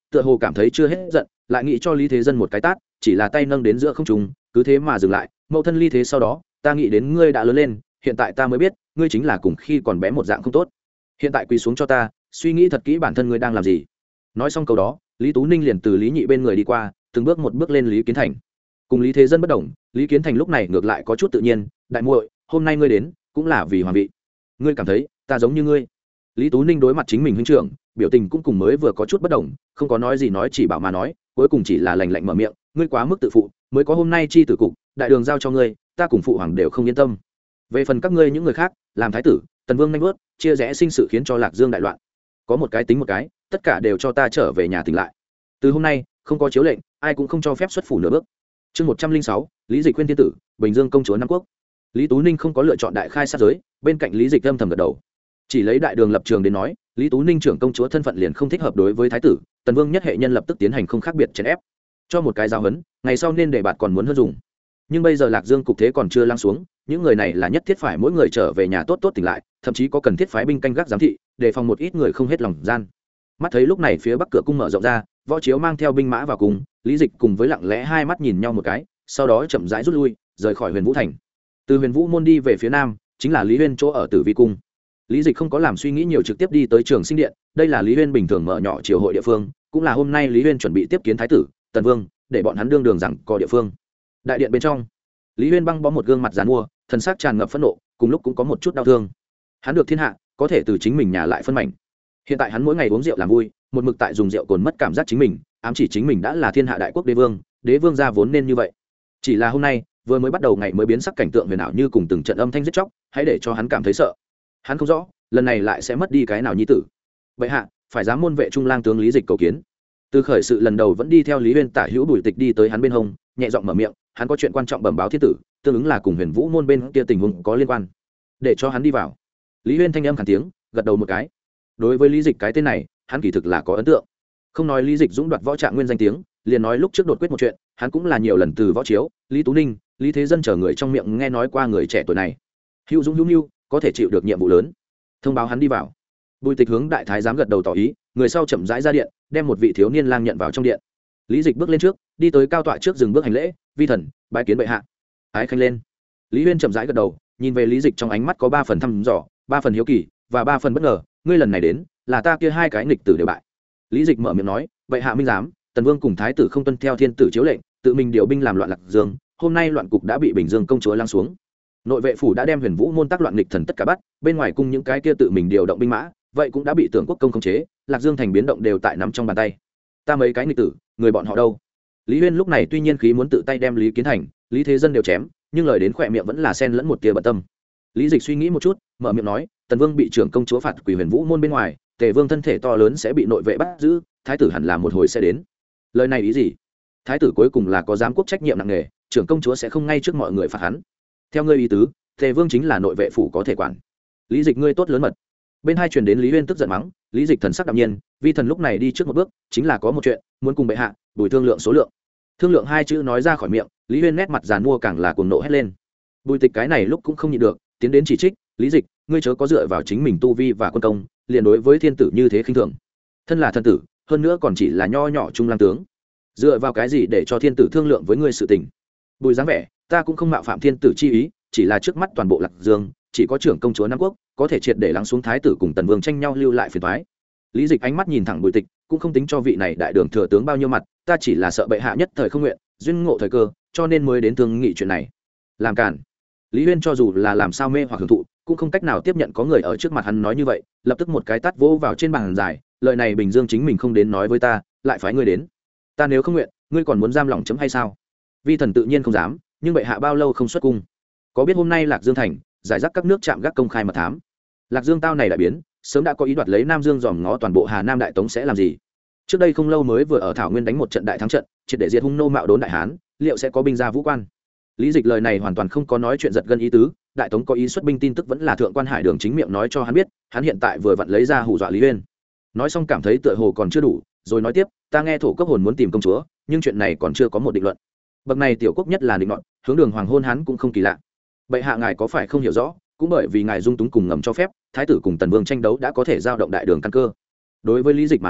tựa hồ cảm thấy chưa hết giận, lại nghĩ cho Lý Thế Dân một cái tát, chỉ là tay nâng đến giữa không trung, cứ thế mà dừng lại. Mẫu thân ly thế sau đó, ta nghĩ đến ngươi đã lớn lên, hiện tại ta mới biết, ngươi chính là cùng khi còn bé một dạng không tốt. Hiện tại quỳ xuống cho ta, suy nghĩ thật kỹ bản thân ngươi đang làm gì. Nói xong câu đó, Lý Tú Ninh liền từ Lý Nhị bên người đi qua, từng bước một bước lên Lý Kiến Thành. Cùng Lý Thế Dân bất đồng, Lý Kiến Thành lúc này ngược lại có chút tự nhiên, đại muội, hôm nay ngươi đến, cũng là vì hoàng vị. Ngươi cảm thấy, ta giống như ngươi. Lý Tú Ninh đối mặt chính mình huynh trưởng, biểu tình cũng cùng mới vừa có chút bất đồng, không có nói gì nói chỉ bảo mà nói, cuối cùng chỉ là lạnh lạnh mở miệng, ngươi quá mức tự phụ, mới có hôm nay chi tử cục, đại đường giao cho ngươi, ta cùng phụ hoàng đều không yên tâm. Về phần các ngươi những người khác, làm thái tử, Tần Vương nhanh vớt, chia rẽ sinh sự khiến cho Lạc Dương đại loạn. Có một cái tính một cái, tất cả đều cho ta trở về nhà tỉnh lại. Từ hôm nay, không có chiếu lệnh, ai cũng không cho phép xuất phủ nửa bước. Chương một trăm linh sáu, Lý Dịch khuyên thiên tử, Bình Dương công chúa Nam Quốc. Lý Tú Ninh không có lựa chọn đại khai sát giới, bên cạnh Lý Dịch âm thầm gật đầu. Chỉ lấy đại đường lập trường đến nói, Lý Tú Ninh trưởng công chúa thân phận liền không thích hợp đối với thái tử, Tần Vương nhất hệ nhân lập tức tiến hành không khác biệt chèn ép, cho một cái giáo huấn, ngày sau nên để bạt còn muốn hơn dùng. Nhưng bây giờ Lạc Dương cục thế còn chưa lắng xuống, những người này là nhất thiết phải mỗi người trở về nhà tốt tốt tỉnh lại, thậm chí có cần thiết phái binh canh gác giám thị, đề phòng một ít người không hết lòng gian. Mắt thấy lúc này phía bắc cửa cung mở rộng ra, Võ Chiếu mang theo binh mã vào cung, Lý Dịch cùng với lặng lẽ hai mắt nhìn nhau một cái, sau đó chậm rãi rút lui, rời khỏi Huyền Vũ thành. Từ Huyền Vũ môn đi về phía nam, chính là Lý Huyên chỗ ở Tử Vi cung. Lý Dịch không có làm suy nghĩ nhiều, trực tiếp đi tới Trường Sinh điện, đây là Lý Huyên bình thường mở nhỏ triều hội địa phương, cũng là hôm nay Lý Huyên chuẩn bị tiếp kiến thái tử, Tần Vương, để bọn hắn đương đường rằng có địa phương. Đại điện bên trong, Lý Huyên băng bó một gương mặt giàn mua, thần sắc tràn ngập phẫn nộ, cùng lúc cũng có một chút đau thương. Hắn được thiên hạ, có thể từ chính mình nhà lại phân mảnh. Hiện tại hắn mỗi ngày uống rượu làm vui, một mực tại dùng rượu cồn mất cảm giác chính mình, ám chỉ chính mình đã là thiên hạ đại quốc đế vương, đế vương gia vốn nên như vậy. Chỉ là hôm nay, vừa mới bắt đầu ngày mới biến sắc cảnh tượng huyền ảo như cùng từng trận âm thanh giết chóc, hãy để cho hắn cảm thấy sợ. Hắn không rõ, lần này lại sẽ mất đi cái nào nhi tử. Bệ hạ, phải dám môn vệ trung lang tướng Lý Dịch cầu kiến. Từ khởi sự lần đầu vẫn đi theo Lý Huyên tả hữu Bùi Tịch đi tới hắn bên hông, nhẹ giọng mở miệng, hắn có chuyện quan trọng bẩm báo thiên tử, tương ứng là cùng Huyền Vũ môn bên kia tình huống có liên quan, để cho hắn đi vào. Lý Huyên thanh âm khàn tiếng, gật đầu một cái. Đối với Lý Dịch cái tên này, hắn kỳ thực là có ấn tượng. Không nói Lý Dịch dũng đoạt võ trạng nguyên danh tiếng, liền nói lúc trước đột quyết một chuyện, hắn cũng là nhiều lần từ Võ Chiếu, Lý Tú Ninh, Lý Thế Dân chờ người trong miệng nghe nói qua người trẻ tuổi này. Hữu dũng hữu nhu, có thể chịu được nhiệm vụ lớn. Thông báo hắn đi vào. Bùi Tịch hướng đại thái giám gật đầu tỏ ý, người sau chậm rãi ra điện, đem một vị thiếu niên lang nhận vào trong điện. Lý Dịch bước lên trước, đi tới cao tọa trước dừng bước hành lễ, vi thần bái kiến bệ hạ. Ái khanh lên. Lý Huyên chậm rãi gật đầu, nhìn về Lý Dịch trong ánh mắt có ba phần thăm dò, ba phần hiếu kỳ và ba phần bất ngờ. Ngươi lần này đến, là ta kia hai cái nghịch tử đều bại. Lý Dịch mở miệng nói, bệ hạ minh giám, Tần Vương cùng thái tử không tuân theo thiên tử chiếu lệnh, tự mình điều binh làm loạn Lạc Dương, hôm nay loạn cục đã bị Bình Dương công chúa lăng xuống. Nội vệ phủ đã đem Huyền Vũ môn tác loạn nghịch thần tất cả bắt, bên ngoài cung những cái kia tự mình điều động binh mã, vậy cũng đã bị Tưởng Quốc công khống chế, Lạc Dương thành biến động đều tại nắm trong bàn tay. Ta mấy cái nghịch tử, người bọn họ đâu? Lý Huyên lúc này tuy nhiên khí muốn tự tay đem Lý Kiến Thành, Lý Thế Dân đều chém, nhưng lời đến khỏe miệng vẫn là xen lẫn một tia bận tâm. Lý Dịch suy nghĩ một chút, mở miệng nói, Tần Vương bị trưởng công chúa phạt quỷ Huyền Vũ môn bên ngoài, Tề Vương thân thể to lớn sẽ bị nội vệ bắt giữ, thái tử hẳn là một hồi sẽ đến. Lời này ý gì? Thái tử cuối cùng là có giám quốc trách nhiệm nặng nề, trưởng công chúa sẽ không ngay trước mọi người phạt hắn. Theo ngươi ý tứ, Tề Vương chính là nội vệ phủ có thể quản. Lý Dịch ngươi tốt lớn mật. Bên hai truyền đến Lý Huyên tức giận mắng, Lý Dịch thần sắc đạm nhiên, vi thần lúc này đi trước một bước, chính là có một chuyện, muốn cùng bệ hạ, Bùi thương lượng số lượng. Thương lượng hai chữ nói ra khỏi miệng, Lý Huyên nét mặt giàn mua càng là cuồng nộ hét lên. Bùi Tịch cái này lúc cũng không nhịn được, tiến đến chỉ trích, Lý Dịch, ngươi chớ có dựa vào chính mình tu vi và quân công, liền đối với thiên tử như thế khinh thường. Thân là thần tử, hơn nữa còn chỉ là nho nhỏ trung lang tướng, dựa vào cái gì để cho thiên tử thương lượng với ngươi sự tình? Bùi dáng vẻ, ta cũng không mạo phạm thiên tử chi ý, chỉ là trước mắt toàn bộ Lạc Dương, chỉ có trưởng công chúa Nam Quốc có thể triệt để lắng xuống thái tử cùng Tần Vương tranh nhau lưu lại phiền toái. Lý Dịch ánh mắt nhìn thẳng Bùi Tịch, cũng không tính cho vị này đại đường thừa tướng bao nhiêu mặt, ta chỉ là sợ bệ hạ nhất thời không nguyện, duyên ngộ thời cơ, cho nên mới đến thương nghị chuyện này. Làm cản. Lý Huyên cho dù là làm sao mê hoặc hưởng thụ, cũng không cách nào tiếp nhận có người ở trước mặt hắn nói như vậy, lập tức một cái tát vỗ vào trên bàn dài, lời này Bình Dương chính mình không đến nói với ta, lại phái ngươi đến. Ta nếu không nguyện, ngươi còn muốn giam lòng chấm hay sao? Vi thần tự nhiên không dám, nhưng bệ hạ bao lâu không xuất cung? Có biết hôm nay Lạc Dương thành giải rác các nước chạm gác công khai mật thám, Lạc Dương tao này đại biến, sớm đã có ý đoạt lấy Nam Dương dòm ngó toàn bộ Hà Nam đại tống sẽ làm gì? Trước đây không lâu mới vừa ở Thảo Nguyên đánh một trận đại thắng trận, triệt để diệt hung nô mạo đốn đại hán, liệu sẽ có binh ra vũ quan? Lý Dịch lời này hoàn toàn không có nói chuyện giật gân ý tứ, đại tống có ý xuất binh tin tức vẫn là thượng quan Hải Đường chính miệng nói cho hắn biết, hắn hiện tại vừa vặn lấy ra hù dọa Lý Huyên. Nói xong cảm thấy tựa hồ còn chưa đủ, rồi nói tiếp, ta nghe thổ cốc hồn muốn tìm công chúa, nhưng chuyện này còn chưa có một định luận. Bậc này tiểu quốc nhất là định luận, hướng đường hoàng hôn hắn cũng không kỳ lạ. Bệ hạ ngài có phải không hiểu rõ, cũng bởi vì ngài dung túng cùng ngầm cho phép, thái tử cùng Tần Vương tranh đấu đã có thể giao động đại đường căn cơ. Đối với Lý Dịch mà nói,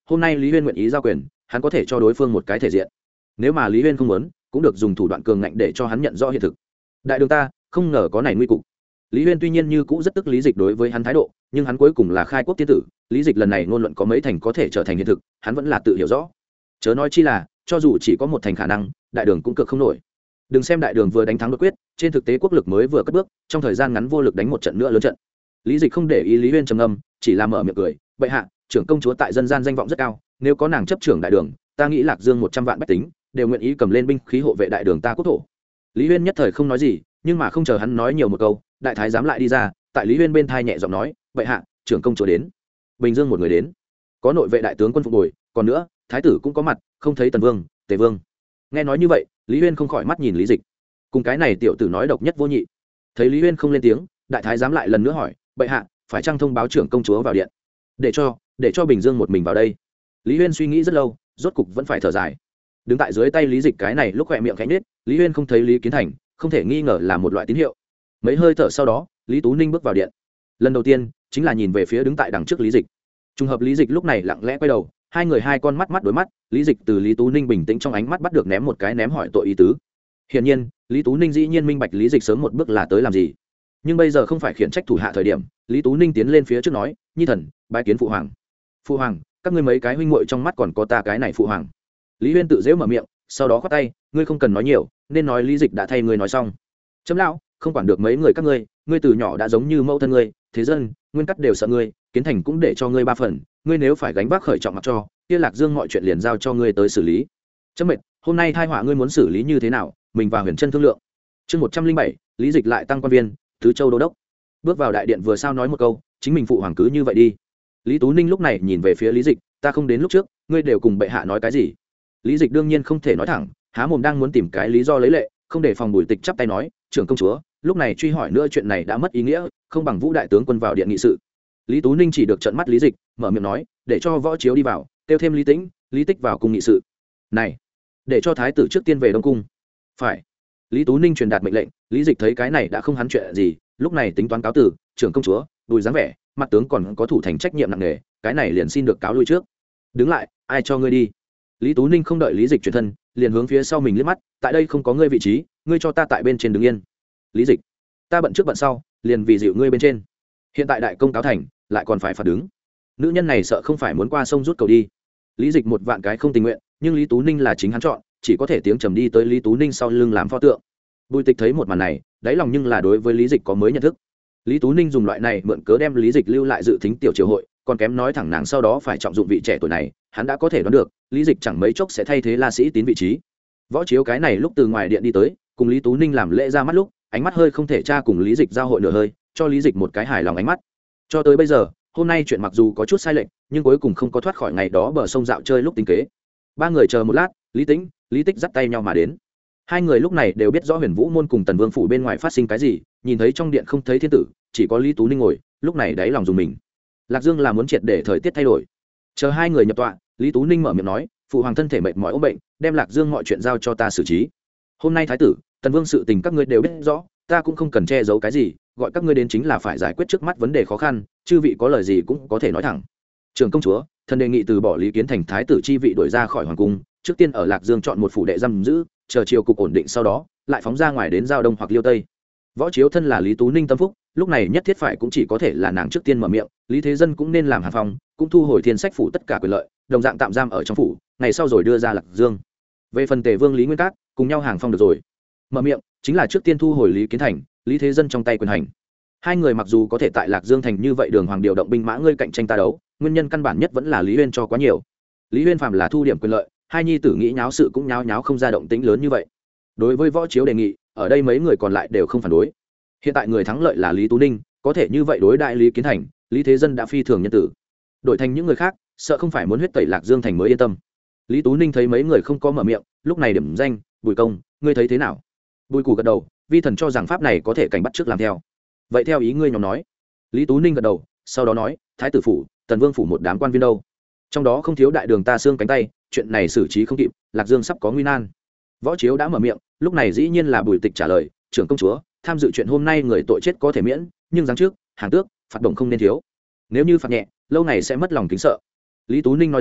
hôm nay lý huyên nguyện ý giao quyền, hắn có thể cho đối phương một cái thể diện. Nếu mà lý huyên không muốn, cũng được dùng thủ đoạn cường ngạnh để cho hắn nhận rõ hiện thực. Đại đường ta không ngờ có này nguy cục. Lý huyên tuy nhiên như cũ rất tức lý dịch đối với hắn thái độ, nhưng hắn cuối cùng là khai quốc tiên tử, lý dịch lần này ngôn luận có mấy thành có thể trở thành hiện thực, hắn vẫn là tự hiểu rõ. Chớ nói chi là cho dù chỉ có một thành khả năng, đại đường cũng cực không nổi. Đừng xem đại đường vừa đánh thắng đột quyết, trên thực tế quốc lực mới vừa cất bước, trong thời gian ngắn vô lực đánh một trận nữa lớn trận. Lý dịch không để ý lý huyên trầm ngâm, chỉ là mở miệng cười, bệ hạ, trưởng công chúa tại dân gian danh vọng rất cao, nếu có nàng chấp trưởng đại đường, ta nghĩ lạc dương một trăm vạn bách tính đều nguyện ý cầm lên binh khí hộ vệ đại đường ta quốc thổ. Lý huyên nhất thời không nói gì, nhưng mà không chờ hắn nói nhiều một câu, đại thái giám lại đi ra, tại lý huyên bên thai nhẹ giọng nói, bệ hạ, trưởng công chúa đến. Bình Dương một người đến, có nội vệ đại tướng quân phục bồi, còn nữa thái tử cũng có mặt, không thấy tần vương, tề vương. Nghe nói như vậy, lý huyên không khỏi mắt nhìn lý dịch, cùng cái này tiểu tử nói độc nhất vô nhị. Thấy lý huyên không lên tiếng, đại thái giám lại lần nữa hỏi, bệ hạ, phải chăng thông báo trưởng công chúa vào điện, để cho để cho Bình Dương một mình vào đây? Lý huyên suy nghĩ rất lâu, rốt cục vẫn phải thở dài. Đứng tại dưới tay lý dịch cái này lúc khỏe miệng khẽ nhếch, lý huyên không thấy lý kiến thành, không thể nghi ngờ là một loại tín hiệu. Mấy hơi thở sau đó, lý tú ninh bước vào điện. Lần đầu tiên chính là nhìn về phía đứng tại đằng trước lý dịch. Trùng hợp lý dịch lúc này lặng lẽ quay đầu, hai người hai con mắt mắt đối mắt, lý dịch từ lý tú ninh bình tĩnh trong ánh mắt bắt được ném một cái ném hỏi tội ý tứ. Hiển nhiên lý tú ninh dĩ nhiên minh bạch lý dịch sớm một bước là tới làm gì, nhưng bây giờ không phải khiển trách thủ hạ thời điểm. Lý tú ninh tiến lên phía trước nói, nhi thần bái kiến phụ hoàng. Phụ hoàng, các ngươi mấy cái huynh muội trong mắt còn có ta cái này phụ hoàng. Lý huyên tự dễ mở miệng, sau đó khoát tay, ngươi không cần nói nhiều, nên nói lý dịch đã thay ngươi nói xong. Chấm lão không quản được mấy người các ngươi, ngươi từ nhỏ đã giống như mẫu thân ngươi, thế dân nguyên cắt đều sợ ngươi, kiến thành cũng để cho ngươi ba phần, ngươi nếu phải gánh vác khởi trọng mặc cho, kia lạc dương mọi chuyện liền giao cho ngươi tới xử lý. Chấm mệt, hôm nay thai họa ngươi muốn xử lý như thế nào, mình và huyền chân thương lượng. Chương một trăm linh bảy, lý dịch lại tăng quan viên, tứ châu đô đốc. Bước vào đại điện vừa sao nói một câu, chính mình phụ hoàng cứ như vậy đi. Lý tú ninh lúc này nhìn về phía lý dịch, ta không đến lúc trước, ngươi đều cùng bệ hạ nói cái gì? Lý dịch đương nhiên không thể nói thẳng, há mồm đang muốn tìm cái lý do lấy lệ, không để phòng Bùi Tịch chắp tay nói, trưởng công chúa, lúc này truy hỏi nữa chuyện này đã mất ý nghĩa, không bằng Vũ đại tướng quân vào điện nghị sự. Lý tú ninh chỉ được trợn mắt lý dịch, mở miệng nói, để cho võ chiếu đi vào, kêu thêm lý tĩnh, lý tích vào cùng nghị sự. Này, để cho thái tử trước tiên về đông cung. Phải. Lý tú ninh truyền đạt mệnh lệnh. Lý dịch thấy cái này đã không hắn chuyện gì, lúc này tính toán cáo từ, trưởng công chúa, Bùi dáng vẻ, mặt tướng còn có thủ thành trách nhiệm nặng nề, cái này liền xin được cáo lui trước. Đứng lại, ai cho ngươi đi? Lý tú ninh không đợi lý dịch chuyển thân, liền hướng phía sau mình liếc mắt, tại đây không có ngươi vị trí, ngươi cho ta tại bên trên đứng yên. Lý dịch, ta bận trước bận sau, liền vì dịu ngươi bên trên. Hiện tại đại công cáo thành, lại còn phải phạt đứng. Nữ nhân này sợ không phải muốn qua sông rút cầu đi. Lý dịch một vạn cái không tình nguyện, nhưng lý tú ninh là chính hắn chọn, chỉ có thể tiếng trầm đi tới lý tú ninh sau lưng làm pho tượng. Bùi Tịch thấy một màn này, đáy lòng nhưng là đối với lý dịch có mới nhận thức. Lý tú ninh dùng loại này mượn cớ đem lý dịch lưu lại dự thính tiểu triều hội, còn kém nói thẳng nàng sau đó phải trọng dụng vị trẻ tuổi này, hắn đã có thể đoán được lý dịch chẳng mấy chốc sẽ thay thế La Sĩ Tín vị trí. Võ chiếu cái này lúc từ ngoài điện đi tới, cùng lý tú ninh làm lễ ra mắt lúc, ánh mắt hơi không thể tra cùng lý dịch giao hội nửa hơi, cho lý dịch một cái hài lòng ánh mắt. Cho tới bây giờ, hôm nay chuyện mặc dù có chút sai lệch, nhưng cuối cùng không có thoát khỏi ngày đó bờ sông dạo chơi lúc tính kế. Ba người chờ một lát, lý tĩnh, lý tích dắt tay nhau mà đến. Hai người lúc này đều biết rõ huyền vũ môn cùng tần vương phủ bên ngoài phát sinh cái gì, nhìn thấy trong điện không thấy thiên tử, chỉ có lý tú ninh ngồi, lúc này đáy lòng dùng mình. Lạc Dương là muốn triệt để thời tiết thay đổi. Chờ hai người nhập tọa, lý tú ninh mở miệng nói, phụ hoàng thân thể mệt mỏi ốm bệnh, đem Lạc Dương mọi chuyện giao cho ta xử trí. Hôm nay thái tử, tần vương sự tình các ngươi đều biết rõ, ta cũng không cần che giấu cái gì, gọi các ngươi đến chính là phải giải quyết trước mắt vấn đề khó khăn, chư vị có lời gì cũng có thể nói thẳng. Trưởng công chúa, thần đề nghị từ bỏ lý kiến thành thái tử chi vị đuổi ra khỏi hoàng cung, trước tiên ở Lạc Dương chọn một phủ đệ giam giữ, chờ triều cục ổn định sau đó, lại phóng ra ngoài đến giao đông hoặc liêu tây. Võ chiếu thân là lý tú ninh tâm phúc, lúc này nhất thiết phải cũng chỉ có thể là nàng trước tiên mở miệng, lý thế dân cũng nên làm hàn phòng, cũng thu hồi thiên sách phủ tất cả quyền lợi, đồng dạng tạm giam ở trong phủ, ngày sau rồi đưa ra Lạc Dương. Về phần tề vương lý nguyên cát, cùng nhau hàng phong được rồi. Mở miệng chính là trước tiên thu hồi lý kiến thành, lý thế dân trong tay quyền hành. Hai người mặc dù có thể tại Lạc Dương thành như vậy đường hoàng điều động binh mã ngươi cạnh tranh ta đấu, nguyên nhân căn bản nhất vẫn là lý huyên cho quá nhiều. Lý huyên phàm là thu điểm quyền lợi, hai nhi tử nghĩ nháo sự cũng nháo nháo không ra động tĩnh lớn như vậy. Đối với võ chiếu đề nghị, ở đây mấy người còn lại đều không phản đối. Hiện tại người thắng lợi là lý tú ninh, có thể như vậy đối đại lý kiến thành, lý thế dân đã phi thường nhân tử. Đổi thành những người khác, sợ không phải muốn huyết tẩy Lạc Dương thành mới yên tâm. Lý tú ninh thấy mấy người không có mở miệng, lúc này điểm danh, Bùi công, ngươi thấy thế nào? Bùi cù gật đầu, vi thần cho rằng pháp này có thể cảnh bắt trước làm theo. Vậy theo ý ngươi nhóm nói. Lý tú ninh gật đầu, sau đó nói, thái tử phủ, tần vương phủ một đám quan viên đâu, trong đó không thiếu đại đường ta xương cánh tay, chuyện này xử trí không kịp, Lạc Dương sắp có nguy nan. Võ chiếu đã mở miệng, lúc này dĩ nhiên là Bùi Tịch trả lời, trưởng công chúa, tham dự chuyện hôm nay người tội chết có thể miễn, nhưng giáng trước hàng tước phạt động không nên thiếu, nếu như phạt nhẹ lâu này sẽ mất lòng kính sợ. Lý tú ninh nói ra,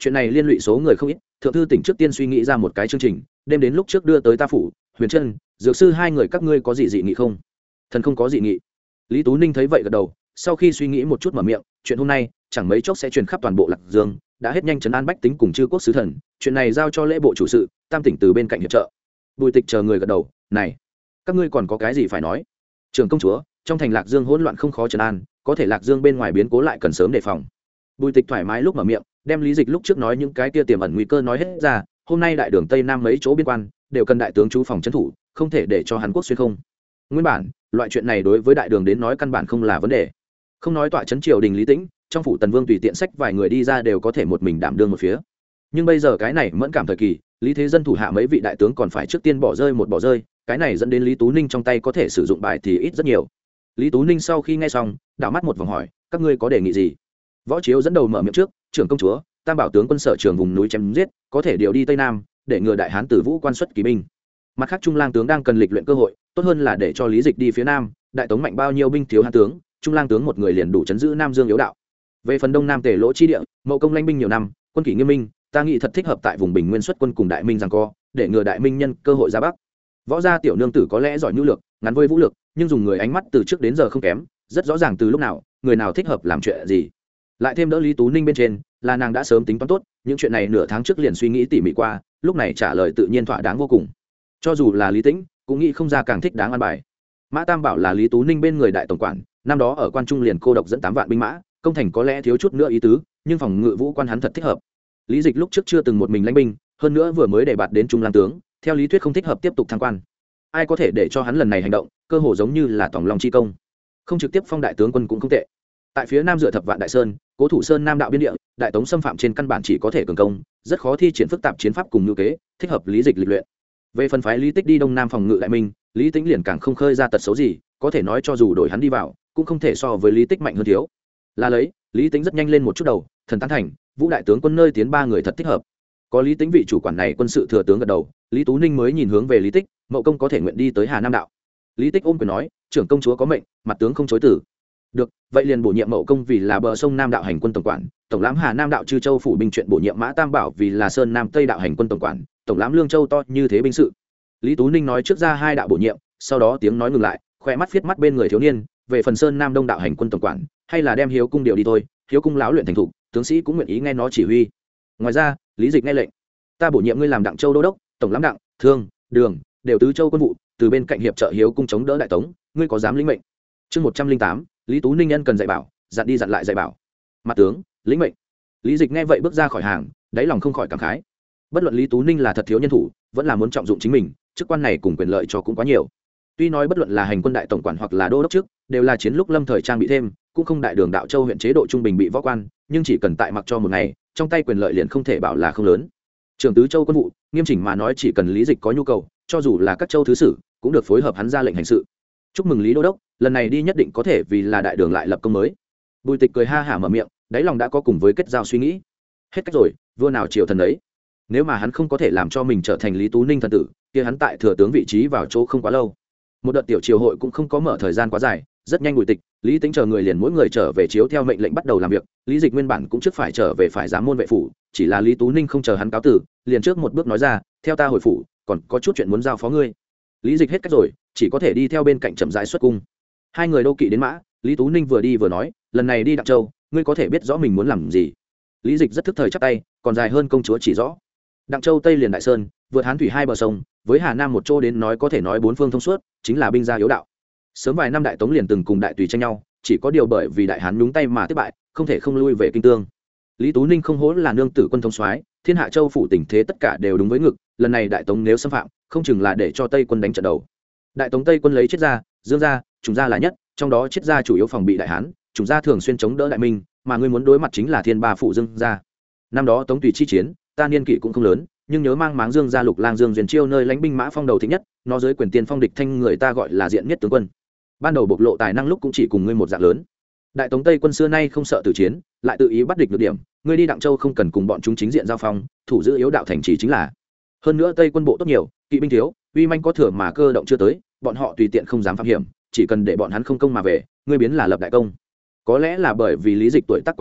chuyện này liên lụy số người không ít. Thượng thư tỉnh trước tiên suy nghĩ ra một cái chương trình, đêm đến lúc trước đưa tới ta phủ. Huyền Trân, dược sư hai người các ngươi có gì dị nghị không? Thần không có dị nghị. Lý Tú Ninh thấy vậy gật đầu, sau khi suy nghĩ một chút mở miệng, chuyện hôm nay chẳng mấy chốc sẽ truyền khắp toàn bộ Lạc Dương, đã hết nhanh chấn an bách tính cùng chư quốc sứ thần, chuyện này giao cho lễ bộ chủ sự, Tam tỉnh từ bên cạnh hiệp trợ. Bùi Tịch chờ người gật đầu, này, các ngươi còn có cái gì phải nói? Trưởng công chúa, trong thành Lạc Dương hỗn loạn không khó trấn an, có thể Lạc Dương bên ngoài biến cố lại cần sớm đề phòng. Bùi Tịch thoải mái lúc mở miệng, đem lý dịch lúc trước nói những cái kia tiềm ẩn nguy cơ nói hết ra. Hôm nay đại đường tây nam mấy chỗ biên quan đều cần đại tướng chú phòng trấn thủ, không thể để cho Hàn Quốc xuyên không. Nguyên bản loại chuyện này đối với đại đường đến nói căn bản không là vấn đề, không nói tọa trấn triều đình lý tĩnh, trong phủ Tần Vương tùy tiện sách vài người đi ra đều có thể một mình đảm đương một phía. Nhưng bây giờ cái này mẫn cảm thời kỳ, lý thế dân thủ hạ mấy vị đại tướng còn phải trước tiên bỏ rơi một bỏ rơi, cái này dẫn đến Lý Tú Ninh trong tay có thể sử dụng bài thì ít rất nhiều. Lý Tú Ninh sau khi nghe xong đảo mắt một vòng hỏi, các ngươi có đề nghị gì? Võ Chiếu dẫn đầu mở miệng trước, trưởng công chúa, Tam bảo tướng quân sở trường vùng núi chém giết, có thể điều đi tây nam để ngừa đại hán tử vũ quan xuất kỳ binh. Mặt khác Trung lang tướng đang cần lịch luyện cơ hội, tốt hơn là để cho lý dịch đi phía nam, đại tống mạnh bao nhiêu binh thiếu hán tướng, Trung lang tướng một người liền đủ chấn giữ Nam Dương yếu đạo. Về phần đông nam tề lỗ chi địa, mậu công lãnh binh nhiều năm, quân kỷ nghiêm minh, ta nghĩ thật thích hợp tại vùng bình nguyên xuất quân cùng đại minh giằng co, để ngừa đại minh nhân cơ hội ra bắc. Võ gia tiểu nương tử có lẽ giỏi nhu lược, ngắn với vũ lực, nhưng dùng người ánh mắt từ trước đến giờ không kém, rất rõ ràng từ lúc nào người nào thích hợp làm chuyện gì. Lại thêm đỡ Lý Tú Ninh bên trên, là nàng đã sớm tính toán tốt, những chuyện này nửa tháng trước liền suy nghĩ tỉ mỉ qua, lúc này trả lời tự nhiên thỏa đáng vô cùng. Cho dù là Lý Tĩnh cũng nghĩ không ra càng thích đáng an bài. Mã Tam Bảo là Lý Tú Ninh bên người đại tổng quản, năm đó ở quan trung liền cô độc dẫn tám vạn binh mã, công thành có lẽ thiếu chút nữa ý tứ, nhưng phòng ngự vũ quan hắn thật thích hợp. Lý Dịch lúc trước chưa từng một mình lãnh binh, hơn nữa vừa mới đề bạt đến trung lang tướng, theo lý thuyết không thích hợp tiếp tục thăng quan. Ai có thể để cho hắn lần này hành động, cơ hồ giống như là tòng lòng chi công, không trực tiếp phong đại tướng quân cũng không tệ. Tại phía nam dựa thập vạn đại sơn, cố thủ sơn nam đạo biên địa, đại tống xâm phạm trên căn bản chỉ có thể cường công, rất khó thi triển phức tạp chiến pháp cùng ngữ kế, thích hợp Lý Dịch lịch luyện. Về phần phái Lý Tích đi đông nam phòng ngự đại minh, Lý Tĩnh liền càng không khơi ra tật xấu gì, có thể nói cho dù đổi hắn đi vào, cũng không thể so với Lý Tích mạnh hơn thiếu. Là lấy, Lý Tĩnh rất nhanh lên một chút đầu, thần tán thành, Vũ đại tướng quân nơi tiến ba người thật thích hợp. Có Lý Tĩnh vị chủ quản này quân sự thừa tướng gật đầu, Lý Tú Ninh mới nhìn hướng về Lý Tích, mậu công có thể nguyện đi tới Hà Nam đạo. Lý Tích ôm quyền nói, trưởng công chúa có mệnh, mặt tướng không chối từ. Được, vậy liền bổ nhiệm mậu công vì là bờ sông Nam đạo hành quân tổng quản, tổng lãm Hà Nam đạo Trư Châu phủ binh chuyện bổ nhiệm Mã Tam Bảo vì là Sơn Nam Tây đạo hành quân tổng quản, tổng lãm Lương Châu to như thế binh sự. Lý Tú Ninh nói trước ra hai đạo bổ nhiệm, sau đó tiếng nói ngừng lại, khoe mắt viết mắt bên người thiếu niên, về phần Sơn Nam Đông đạo hành quân tổng quản, hay là đem Hiếu cung điều đi thôi, Hiếu cung lão luyện thành thục, tướng sĩ cũng nguyện ý nghe nó chỉ huy. Ngoài ra, Lý Dịch nghe lệnh, ta bổ nhiệm ngươi làm Đặng Châu đô đốc, tổng lãm Đặng, Thương, Đường, đều tứ châu quân vụ, từ bên cạnh hiệp trợ Hiếu cung chống đỡ đại tống, ngươi có dám lĩnh mệnh? Chương một trăm linh tám, Lý Tú Ninh nhân cần dạy bảo, dặn đi dặn lại dạy bảo. Mặt tướng, lĩnh mệnh. Lý Dịch nghe vậy bước ra khỏi hàng, đáy lòng không khỏi cảm khái. Bất luận Lý Tú Ninh là thật thiếu nhân thủ, vẫn là muốn trọng dụng chính mình, chức quan này cùng quyền lợi cho cũng quá nhiều. Tuy nói bất luận là hành quân đại tổng quản hoặc là đô đốc trước, đều là chiến lúc lâm thời trang bị thêm, cũng không đại đường đạo châu huyện chế độ trung bình bị võ quan, nhưng chỉ cần tại mặc cho một ngày, trong tay quyền lợi liền không thể bảo là không lớn. Trưởng tứ châu quân vụ, nghiêm chỉnh mà nói chỉ cần Lý Dịch có nhu cầu, cho dù là các châu thứ sử, cũng được phối hợp hắn ra lệnh hành sự. Chúc mừng Lý đô đốc, lần này đi nhất định có thể vì là đại đường lại lập công mới. Bùi Tịch cười ha hả mở miệng, đáy lòng đã có cùng với kết giao suy nghĩ. Hết cách rồi, vua nào triều thần ấy. Nếu mà hắn không có thể làm cho mình trở thành Lý Tú Ninh thần tử, kia hắn tại thừa tướng vị trí vào chỗ không quá lâu. Một đợt tiểu triều hội cũng không có mở thời gian quá dài, rất nhanh Bùi Tịch, Lý Tính chờ người liền mỗi người trở về chiếu theo mệnh lệnh bắt đầu làm việc. Lý Dịch nguyên bản cũng trước phải trở về phải giám môn vệ phủ, chỉ là Lý Tú Ninh không chờ hắn cáo tử, liền trước một bước nói ra, theo ta hồi phủ, còn có chút chuyện muốn giao phó ngươi. Lý Dịch hết cách rồi, chỉ có thể đi theo bên cạnh chậm rãi xuất cung. Hai người đô kỵ đến mã, Lý Tú Ninh vừa đi vừa nói, lần này đi Đặng Châu, ngươi có thể biết rõ mình muốn làm gì. Lý Dịch rất thức thời chắp tay, còn dài hơn công chúa chỉ rõ. Đặng Châu tây liền Đại Sơn, vượt Hán thủy hai bờ sông, với Hà Nam một chỗ đến nói có thể nói bốn phương thông suốt, chính là binh gia yếu đạo. Sớm vài năm Đại Tống liền từng cùng Đại Tùy tranh nhau, chỉ có điều bởi vì Đại Hán nhúng tay mà thất bại, không thể không lui về kinh tương. Lý Tú Ninh không hổ là nương tử quân thống soái, thiên hạ châu phủ tình thế tất cả đều đúng với ngực, lần này Đại Tống nếu xâm phạm, không chừng là để cho Tây quân đánh trận đầu. Đại Tống Tây quân lấy Triết gia, Dương gia, Trùng gia là nhất, trong đó Triết gia chủ yếu phòng bị Đại Hán, Trùng gia thường xuyên chống đỡ Đại Minh, mà ngươi muốn đối mặt chính là Thiên Ba phụ Dương gia. Năm đó Tống Tùy chi chiến, ta niên kỷ cũng không lớn, nhưng nhớ mang máng Dương gia Lục Lang Dương Duyên Chiêu nơi lãnh binh mã phong đầu thích nhất, nó dưới quyền tiền phong địch thanh người ta gọi là diện nhất tướng quân. Ban đầu bộc lộ tài năng lúc cũng chỉ cùng ngươi một dạng lớn. Đại Tống Tây quân xưa nay không sợ tử chiến, lại tự ý bắt địch được điểm, ngươi đi Đặng Châu không cần cùng bọn chúng chính diện giao phong, thủ giữ yếu đạo thành trì chính là. Hơn nữa Tây quân bộ tốt nhiều, kỵ binh thiếu, uy manh có thừa mà cơ động chưa tới, bọn họ tùy tiện không dám phạm hiểm, chỉ cần để bọn hắn không công mà về, ngươi biến là lập đại công. Có lẽ là bởi vì Lý Dịch tuổi tác quá nhỏ,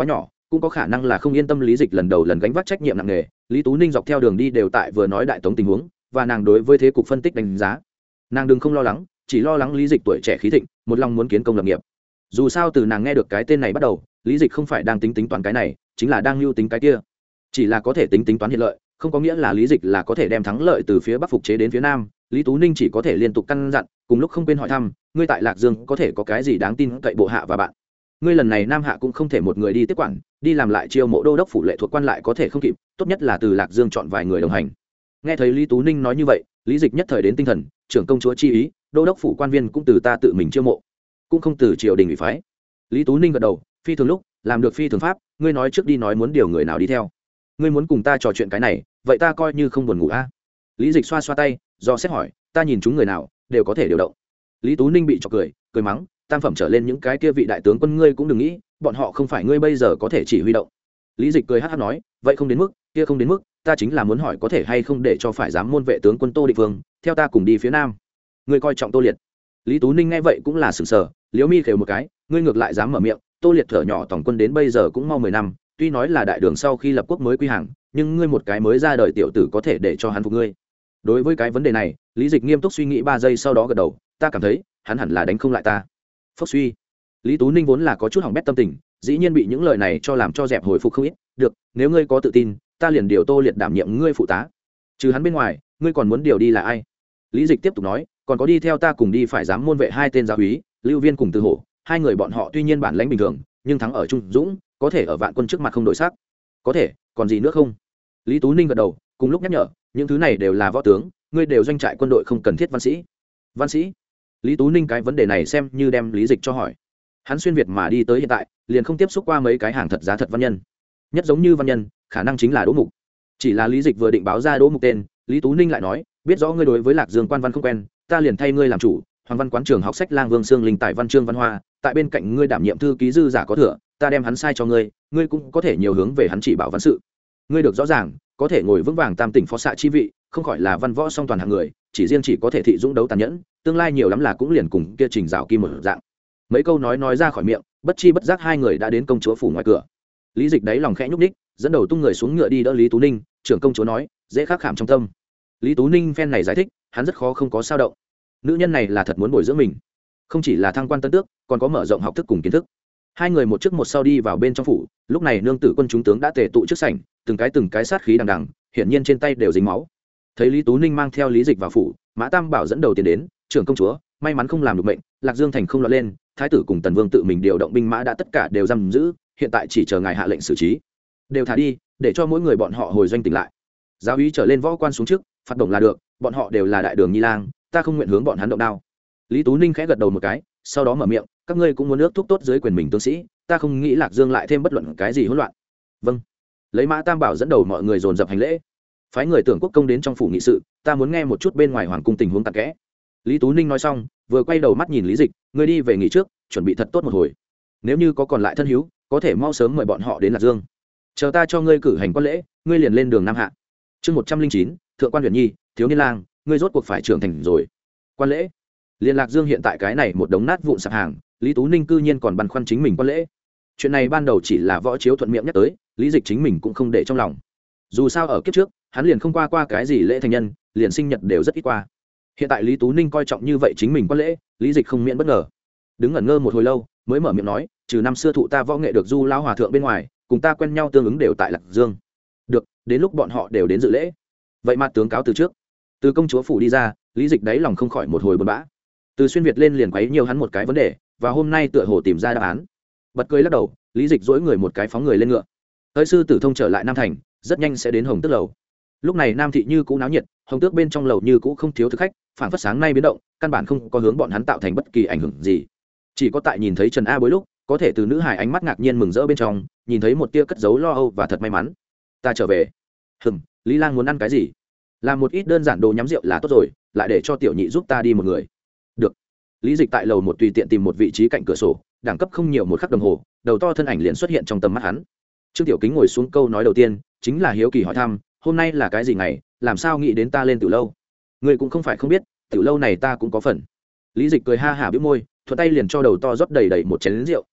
cũng có khả năng là không yên tâm lý dịch lần đầu lần gánh vác trách nhiệm nặng nề. Lý Tú Ninh dọc theo đường đi đều tại vừa nói đại tống tình huống và nàng đối với thế cục phân tích đánh giá. Nàng đừng không lo lắng, chỉ lo lắng lý dịch tuổi trẻ khí thịnh, một lòng muốn kiến công lập nghiệp. Dù sao từ nàng nghe được cái tên này bắt đầu, lý dịch không phải đang tính tính toán cái này, chính là đang lưu tính cái kia. Chỉ là có thể tính tính toán hiện lợi, không có nghĩa là lý dịch là có thể đem thắng lợi từ phía bắc phục chế đến phía nam. Lý Tú Ninh chỉ có thể liên tục căn dặn, cùng lúc không quên hỏi thăm, ngươi tại Lạc Dương có thể có cái gì đáng tin cậy bộ hạ và bạn. Ngươi lần này nam hạ cũng không thể một người đi tiếp quản, đi làm lại chiêu mộ đô đốc phủ lệ thuộc quan lại có thể không kịp, tốt nhất là từ Lạc Dương chọn vài người đồng hành. Nghe thấy Lý Tú Ninh nói như vậy, lý dịch nhất thời đến tinh thần, trưởng công chúa chi ý, đô đốc phủ quan viên cũng từ ta tự mình chiêu mộ, cũng không từ triều đình ủy phái. Lý Tú Ninh gật đầu, phi thường lúc làm được phi thường pháp, ngươi nói trước đi nói muốn điều người nào đi theo. Ngươi muốn cùng ta trò chuyện cái này, vậy ta coi như không buồn ngủ a. Lý dịch xoa xoa tay, do xét hỏi, ta nhìn chúng người nào đều có thể điều động. Lý Tú Ninh bị chọc cười, cười mắng, tam phẩm trở lên những cái kia vị đại tướng quân ngươi cũng đừng nghĩ, bọn họ không phải ngươi bây giờ có thể chỉ huy động. Lý dịch cười hắc hắc nói, vậy không đến mức, kia không đến mức, ta chính là muốn hỏi có thể hay không để cho phải dám môn vệ tướng quân Tô Định Vương theo ta cùng đi phía nam. Ngươi coi trọng Tô Liệt. Lý Tú Ninh nghe vậy cũng là sửng sở, liễu mi khều một cái, ngươi ngược lại dám mở miệng. Tô Liệt thở nhỏ tổng quân đến bây giờ cũng mau mười năm, tuy nói là đại đường sau khi lập quốc mới quy hàng, nhưng ngươi một cái mới ra đời tiểu tử có thể để cho hắn phục ngươi. Đối với cái vấn đề này, lý dịch nghiêm túc suy nghĩ ba giây sau đó gật đầu, ta cảm thấy hắn hẳn là đánh không lại ta. Phốc suy. Lý Tú Ninh vốn là có chút hỏng bét tâm tình, dĩ nhiên bị những lời này cho làm cho dẹp hồi phục không ít. Được, nếu ngươi có tự tin, ta liền điều Tô Liệt đảm nhiệm ngươi phụ tá. Trừ hắn bên ngoài, ngươi còn muốn điều đi là ai? Lý dịch tiếp tục nói, còn có đi theo ta cùng đi phải dám môn vệ hai tên giáo úy, Lưu Viên cùng Từ Hổ, hai người bọn họ tuy nhiên bản lãnh bình thường, nhưng thắng ở trung dũng, có thể ở vạn quân trước mặt không đổi sắc. Có thể, còn gì nữa không? Lý Tú Ninh gật đầu, cùng lúc nhắc nhở, những thứ này đều là võ tướng, ngươi đều doanh trại quân đội không cần thiết văn sĩ. Văn sĩ? Lý Tú Ninh cái vấn đề này xem như đem lý dịch cho hỏi. Hắn xuyên việt mà đi tới hiện tại, liền không tiếp xúc qua mấy cái hàng thật giá thật văn nhân. Nhất giống như văn nhân, khả năng chính là Đỗ Mục. Chỉ là lý dịch vừa định báo ra Đỗ Mục tên, Lý Tú Ninh lại nói, biết rõ ngươi đối với Lạc Dương quan văn không quen, ta liền thay ngươi làm chủ, Hoàng Văn quán trường học sách Lang Vương Sương Linh tại văn chương văn hoa, tại bên cạnh ngươi đảm nhiệm thư ký dư giả có thừa, ta đem hắn sai cho ngươi, ngươi cũng có thể nhiều hướng về hắn chỉ bảo văn sự. Ngươi được rõ ràng, có thể ngồi vững vàng tam tỉnh phó xạ chi vị, không khỏi là văn võ song toàn hạng người, chỉ riêng chỉ có thể thị dũng đấu tàn nhẫn, tương lai nhiều lắm là cũng liền cùng kia Trình Dạo Kim một dạng. Mấy câu nói nói ra khỏi miệng, bất chi bất giác hai người đã đến công chúa phủ ngoài cửa. Lý dịch đáy lòng khẽ nhúc nhích, dẫn đầu tung người xuống ngựa đi đỡ Lý Tú Ninh, trưởng công chúa nói, dễ khắc khảm trong tâm. Lý Tú Ninh phen này giải thích, hắn rất khó không có sao động. Nữ nhân này là thật muốn bồi dưỡng mình, không chỉ là thăng quan tân tước, còn có mở rộng học thức cùng kiến thức. Hai người một trước một sau đi vào bên trong phủ, lúc này nương tử quân chúng tướng đã tề tụ trước sảnh, từng cái từng cái sát khí đằng đằng, hiển nhiên trên tay đều dính máu. Thấy Lý Tú Ninh mang theo Lý dịch vào phủ, Mã Tam Bảo dẫn đầu tiến đến, trưởng công chúa, may mắn không làm được mệnh, Lạc Dương thành không loạn lên, thái tử cùng Tần Vương tự mình điều động binh mã đã tất cả đều giam giữ, hiện tại chỉ chờ ngài hạ lệnh xử trí. Đều thả đi, để cho mỗi người bọn họ hồi doanh tỉnh lại. Giáo úy trở lên võ quan xuống trước, phạt động là được, bọn họ đều là đại đường nhi lang, ta không nguyện hướng bọn hắn động đao. Lý Tú Ninh khẽ gật đầu một cái, sau đó mở miệng, các ngươi cũng muốn ước thúc tốt dưới quyền mình tướng sĩ, ta không nghĩ Lạc Dương lại thêm bất luận cái gì hỗn loạn. Vâng. Lấy Mã Tam Bảo dẫn đầu mọi người dồn dập hành lễ. Phái người tưởng quốc công đến trong phủ nghị sự, ta muốn nghe một chút bên ngoài hoàng cung tình huống tặc kẽ. Lý Tú Ninh nói xong, vừa quay đầu mắt nhìn Lý dịch, ngươi đi về nghỉ trước, chuẩn bị thật tốt một hồi. Nếu như có còn lại thân hữu, có thể mau sớm mời bọn họ đến Lạc Dương. Chờ ta cho ngươi cử hành quan lễ, ngươi liền lên đường Nam Hạ. Chương một trăm linh chín, thượng quan Huyền Nhi, thiếu niên lang, ngươi rốt cuộc phải trưởng thành rồi. Quan lễ. Liên Lạc Dương hiện tại cái này một đống nát vụn sạp hàng, Lý Tú Ninh cư nhiên còn băn khoăn chính mình quan lễ. Chuyện này ban đầu chỉ là võ chiếu thuận miệng nhắc tới, Lý dịch chính mình cũng không để trong lòng. Dù sao ở kiếp trước, hắn liền không qua qua cái gì lễ thành nhân, liền sinh nhật đều rất ít qua. Hiện tại Lý Tú Ninh coi trọng như vậy chính mình quan lễ, Lý dịch không miễn bất ngờ. Đứng ngẩn ngơ một hồi lâu, mới mở miệng nói, trừ năm xưa thụ ta võ nghệ được du lão hòa thượng bên ngoài, cùng ta quen nhau tương ứng đều tại Lạc Dương. Được, đến lúc bọn họ đều đến dự lễ. Vậy mà tướng cáo từ trước. Từ công chúa phủ đi ra, Lý dịch đáy lòng không khỏi một hồi buồn bã. Từ xuyên việt lên liền quấy nhiều hắn một cái vấn đề, và hôm nay tựa hồ tìm ra đáp án. Bật cười lắc đầu, Lý dịch dỗi người một cái phóng người lên ngựa. Tới sư tử thông trở lại Nam thành, rất nhanh sẽ đến Hồng Tước lầu. Lúc này Nam thị như cũ náo nhiệt, Hồng Tước bên trong lầu như cũ không thiếu thực khách, phản phất sáng nay biến động, căn bản không có hướng bọn hắn tạo thành bất kỳ ảnh hưởng gì. Chỉ có tại nhìn thấy Trần A Bối lúc, có thể từ nữ hài ánh mắt ngạc nhiên mừng rỡ bên trong, nhìn thấy một tia cất giấu lo âu và thật may mắn. Ta trở về. Hừm, Lý Lang muốn ăn cái gì? Làm một ít đơn giản đồ nhắm rượu là tốt rồi, lại để cho tiểu nhị giúp ta đi một người. Được. Lý dịch tại lầu một tùy tiện tìm một vị trí cạnh cửa sổ, đẳng cấp không nhiều một khắc đồng hồ, đầu to thân ảnh liền xuất hiện trong tầm mắt hắn. Trương Tiểu Kính ngồi xuống, câu nói đầu tiên chính là hiếu kỳ hỏi thăm, hôm nay là cái gì ngày, làm sao nghĩ đến ta lên tiểu lâu? Người cũng không phải không biết, tiểu lâu này ta cũng có phần. Lý dịch cười ha hả bĩu môi, thuận tay liền cho đầu to rót đầy đầy một chén rượu,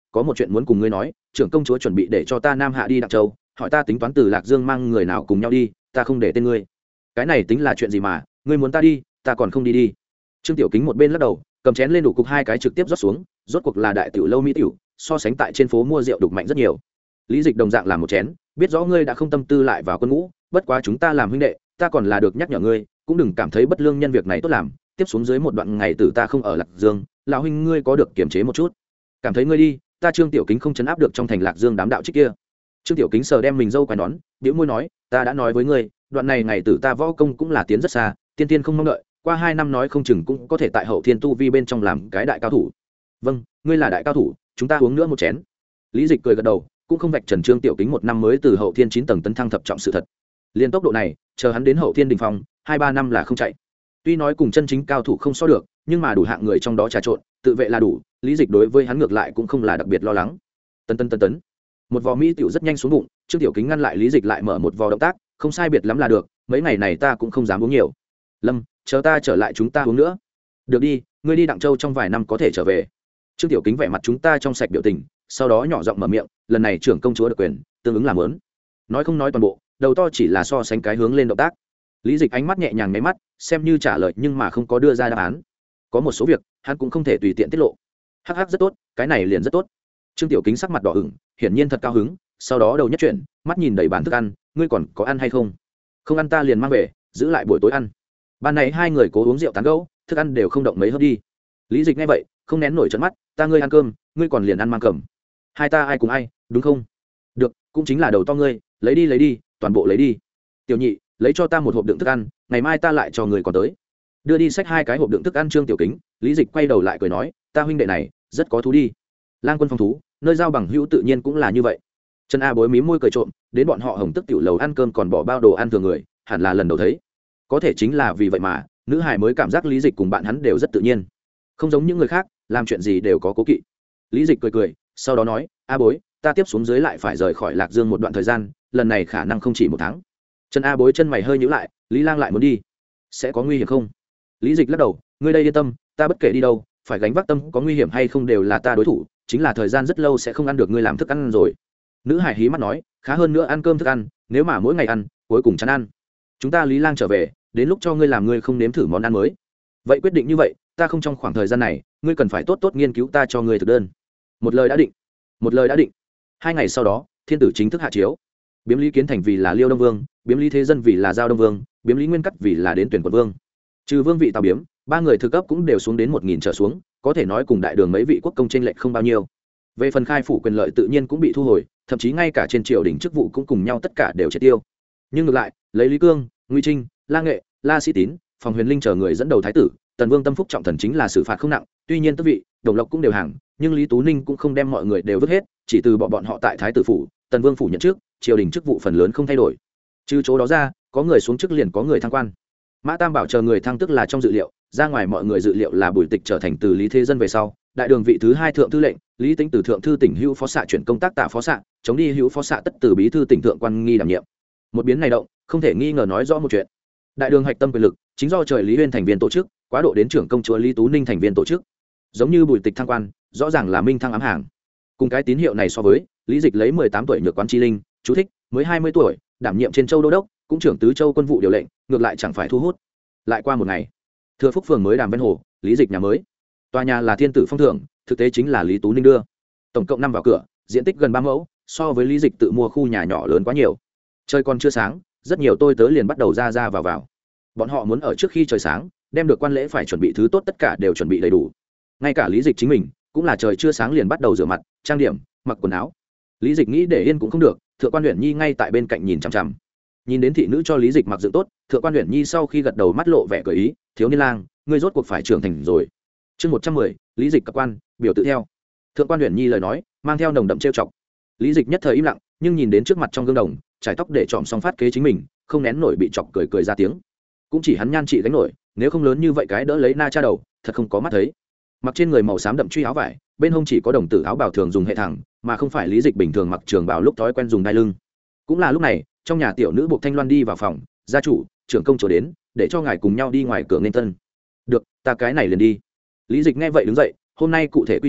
có một chuyện muốn cùng ngươi nói, trưởng công chúa chuẩn bị để cho ta nam hạ đi Đặng Châu, hỏi ta tính toán từ Lạc Dương mang người nào cùng nhau đi, ta không để tên ngươi. Cái này tính là chuyện gì mà, ngươi muốn ta đi, ta còn không đi đi. Trương Tiểu Kính một bên lắc đầu, cầm chén lên đủ cục hai cái trực tiếp rót xuống, rốt cuộc là đại tiểu lâu mỹ tiểu, so sánh tại trên phố mua rượu đục mạnh rất nhiều. Lý Dịch đồng dạng làm một chén, biết rõ ngươi đã không tâm tư lại vào quân ngũ, bất quá chúng ta làm huynh đệ, ta còn là được nhắc nhở ngươi, cũng đừng cảm thấy bất lương nhân việc này tốt làm, tiếp xuống dưới một đoạn ngày tử ta không ở Lạc Dương, lão huynh ngươi có được kiềm chế một chút. Cảm thấy ngươi đi, ta Trương Tiểu Kính không chấn áp được trong thành Lạc Dương đám đạo trích kia. Trương Tiểu Kính sờ đem mình dâu quai nón, bĩu môi nói, ta đã nói với ngươi, đoạn này ngày tử ta võ công cũng là tiến rất xa, tiên tiên không mong đợi, qua hai năm nói không chừng cũng có thể tại hậu thiên tu vi bên trong làm cái đại cao thủ. Vâng, ngươi là đại cao thủ, chúng ta uống nữa một chén. Lý Dịch cười gật đầu, cũng không vạch trần Trương Tiểu Kính một năm mới từ hậu thiên chín tầng tấn thăng thập trọng sự thật. Liên tốc độ này, chờ hắn đến hậu thiên đỉnh phong, hai ba năm là không chạy. Tuy nói cùng chân chính cao thủ không so được, nhưng mà đủ hạng người trong đó trà trộn, tự vệ là đủ, Lý Dịch đối với hắn ngược lại cũng không là đặc biệt lo lắng. Tấn tấn tấn tấn. Một vò mỹ tiểu rất nhanh xuống bụng, Trương Tiểu Kính ngăn lại Lý Dịch lại mở một vò động tác, không sai biệt lắm là được, mấy ngày này ta cũng không dám uống nhiều. Lâm, chờ ta trở lại chúng ta uống nữa. Được đi, ngươi đi Đặng Châu trong vài năm có thể trở về. Trương Tiểu Kính vẻ mặt chúng ta trong sạch biểu tình, sau đó nhỏ giọng mở miệng, lần này trưởng công chúa được quyền, tương ứng làm lớn. Nói không nói toàn bộ, đầu to chỉ là so sánh cái hướng lên động tác. Lý Dịch ánh mắt nhẹ nhàng nháy mắt, xem như trả lời nhưng mà không có đưa ra đáp án. Có một số việc, hắn cũng không thể tùy tiện tiết lộ. Hắc hắc rất tốt, cái này liền rất tốt. Trương Tiểu Kính sắc mặt đỏ ửng, hiển nhiên thật cao hứng, sau đó đầu nhất chuyển, mắt nhìn đầy bàn thức ăn, ngươi còn có ăn hay không? Không ăn ta liền mang về, giữ lại buổi tối ăn. Ban này hai người cố uống rượu tán gẫu, thức ăn đều không động mấy hớp đi. Lý Dịch nghe vậy, không nén nổi trợn mắt, ta ngươi ăn cơm, ngươi còn liền ăn mang cầm. Hai ta ai cùng ai, đúng không? Được, cũng chính là đầu to ngươi, lấy đi lấy đi, toàn bộ lấy đi. Tiểu nhị, lấy cho ta một hộp đựng thức ăn, ngày mai ta lại cho người còn tới. Đưa đi xách hai cái hộp đựng thức ăn Trương Tiểu Kính, Lý Dịch quay đầu lại cười nói, ta huynh đệ này, rất có thú đi. Lang quân phong thú, nơi giao bằng hữu tự nhiên cũng là như vậy. Trần A Bối mí môi cười trộm, đến bọn họ Hồng Tức tiểu lầu ăn cơm còn bỏ bao đồ ăn thường người, hẳn là lần đầu thấy. Có thể chính là vì vậy mà, nữ hải mới cảm giác Lý Dịch cùng bạn hắn đều rất tự nhiên, không giống những người khác, làm chuyện gì đều có cố kỵ. Lý Dịch cười cười, sau đó nói, A Bối, ta tiếp xuống dưới lại phải rời khỏi Lạc Dương một đoạn thời gian, lần này khả năng không chỉ một tháng. Trần A Bối chân mày hơi nhíu lại, Lý Lang lại muốn đi, sẽ có nguy hiểm không? Lý Dịch lắc đầu, ngươi đây yên tâm, ta bất kể đi đâu, phải gánh vác tâm có nguy hiểm hay không đều là ta đối thủ, chính là thời gian rất lâu sẽ không ăn được ngươi làm thức ăn rồi. Nữ hải hí mắt nói, khá hơn nữa ăn cơm thức ăn, nếu mà mỗi ngày ăn, cuối cùng chán ăn. Chúng ta Lý Lang trở về, đến lúc cho ngươi làm ngươi không nếm thử món ăn mới. Vậy quyết định như vậy, ta không trong khoảng thời gian này, ngươi cần phải tốt tốt nghiên cứu ta cho ngươi thực đơn. Một lời đã định. Một lời đã định. Hai ngày sau đó, thiên tử chính thức hạ chiếu. Biếm Lý Kiến Thành vì là Liêu Đông Vương, Biếm Lý Thế Dân vì là Giao Đông Vương, Biếm Lý Nguyên Cắt vì là đến tuyển quận vương. Trừ vương vị Tào Biếm, ba người thực cấp cũng đều xuống đến một nghìn trở xuống, có thể nói cùng đại đường mấy vị quốc công chênh lệch không bao nhiêu. Về phần khai phủ quyền lợi tự nhiên cũng bị thu hồi, thậm chí ngay cả trên triều đình chức vụ cũng cùng nhau tất cả đều triệt tiêu. Nhưng ngược lại, lấy Lý Cương, Nguy Trinh, La Nghệ, La Sĩ Tín, Phòng Huyền Linh chờ người dẫn đầu thái tử, Tần Vương tâm phúc trọng thần chính là xử phạt không nặng, tuy nhiên tước vị, đồng lộc cũng đều hàng, nhưng Lý Tú Ninh cũng không đem mọi người đều vứt hết, chỉ từ bỏ bọn họ tại thái tử phủ, Tần Vương phủ nhận trước, triều đình chức vụ phần lớn không thay đổi. Trừ chỗ đó ra, có người xuống chức liền có người thăng quan. Mã Tam Bảo chờ người thăng tức là trong dự liệu, ra ngoài mọi người dự liệu là Bùi Tịch trở thành từ Lý Thế Dân về sau, đại đường vị thứ hai thượng thư lệnh, Lý Tính từ thượng thư tỉnh hữu phó xạ chuyển công tác tạ phó xạ, chống đi hữu phó xạ tất từ bí thư tỉnh thượng quan nghi đảm nhiệm. Một biến này động, không thể nghi ngờ nói rõ một chuyện. Đại đường hạch tâm quyền lực chính do trời Lý Huyên thành viên tổ chức, quá độ đến trưởng công chúa Lý Tú Ninh thành viên tổ chức. Giống như Bùi Tịch thăng quan, rõ ràng là minh thăng ám hàng. Cùng cái tín hiệu này so với, Lý Dịch lấy mười tám tuổi nhược quán chi linh, chú thích, mới hai mươi tuổi, đảm nhiệm trên châu đô đốc, cũng trưởng tứ châu quân vụ điều lệnh, ngược lại chẳng phải thu hút. Lại qua một ngày, Thừa Phúc phường mới đàm ven hồ, Lý Dịch nhà mới. Tòa nhà là thiên tử phong thưởng, thực tế chính là Lý Tú Ninh đưa. Tổng cộng năm vào cửa, diện tích gần ba mẫu, so với Lý Dịch tự mua khu nhà nhỏ lớn quá nhiều. Trời còn chưa sáng, rất nhiều tôi tớ liền bắt đầu ra ra vào vào. Bọn họ muốn ở trước khi trời sáng, đem được quan lễ phải chuẩn bị thứ tốt tất cả đều chuẩn bị đầy đủ. Ngay cả Lý Dịch chính mình, cũng là trời chưa sáng liền bắt đầu rửa mặt, trang điểm, mặc quần áo. Lý Dịch nghĩ để yên cũng không được, thượng quan Uyển Nhi ngay tại bên cạnh nhìn chằm chằm. Nhìn đến thị nữ cho Lý Dịch mặc dựng tốt, thượng quan Uyển Nhi sau khi gật đầu mắt lộ vẻ cười ý, thiếu niên lang, ngươi rốt cuộc phải trưởng thành rồi. Chương một trăm mười, Lý Dịch cập quan, biểu tự theo. Thượng quan Uyển Nhi lời nói, mang theo nồng đậm trêu chọc. Lý Dịch nhất thời im lặng, nhưng nhìn đến trước mặt trong gương đồng, trải tóc để trọm xong phát kế chính mình, không nén nổi bị chọc cười cười ra tiếng. Cũng chỉ hắn nhan trị gánh nổi, nếu không lớn như vậy cái đỡ lấy na cha đầu, thật không có mắt thấy. Mặc trên người màu xám đậm truy áo vải, bên hông chỉ có đồng tử áo bào thường dùng hệ thẳng, mà không phải Lý Dịch bình thường mặc trường bào lúc thói quen dùng đai lưng. Cũng là lúc này, trong nhà tiểu nữ Buộc Thanh Loan đi vào phòng, gia chủ, trưởng công chúa đến, để cho ngài cùng nhau đi ngoài cửa nghênh tân. Được, ta cái này liền đi. Lý Dịch nghe vậy đứng dậy, hôm nay cụ thể quy trình,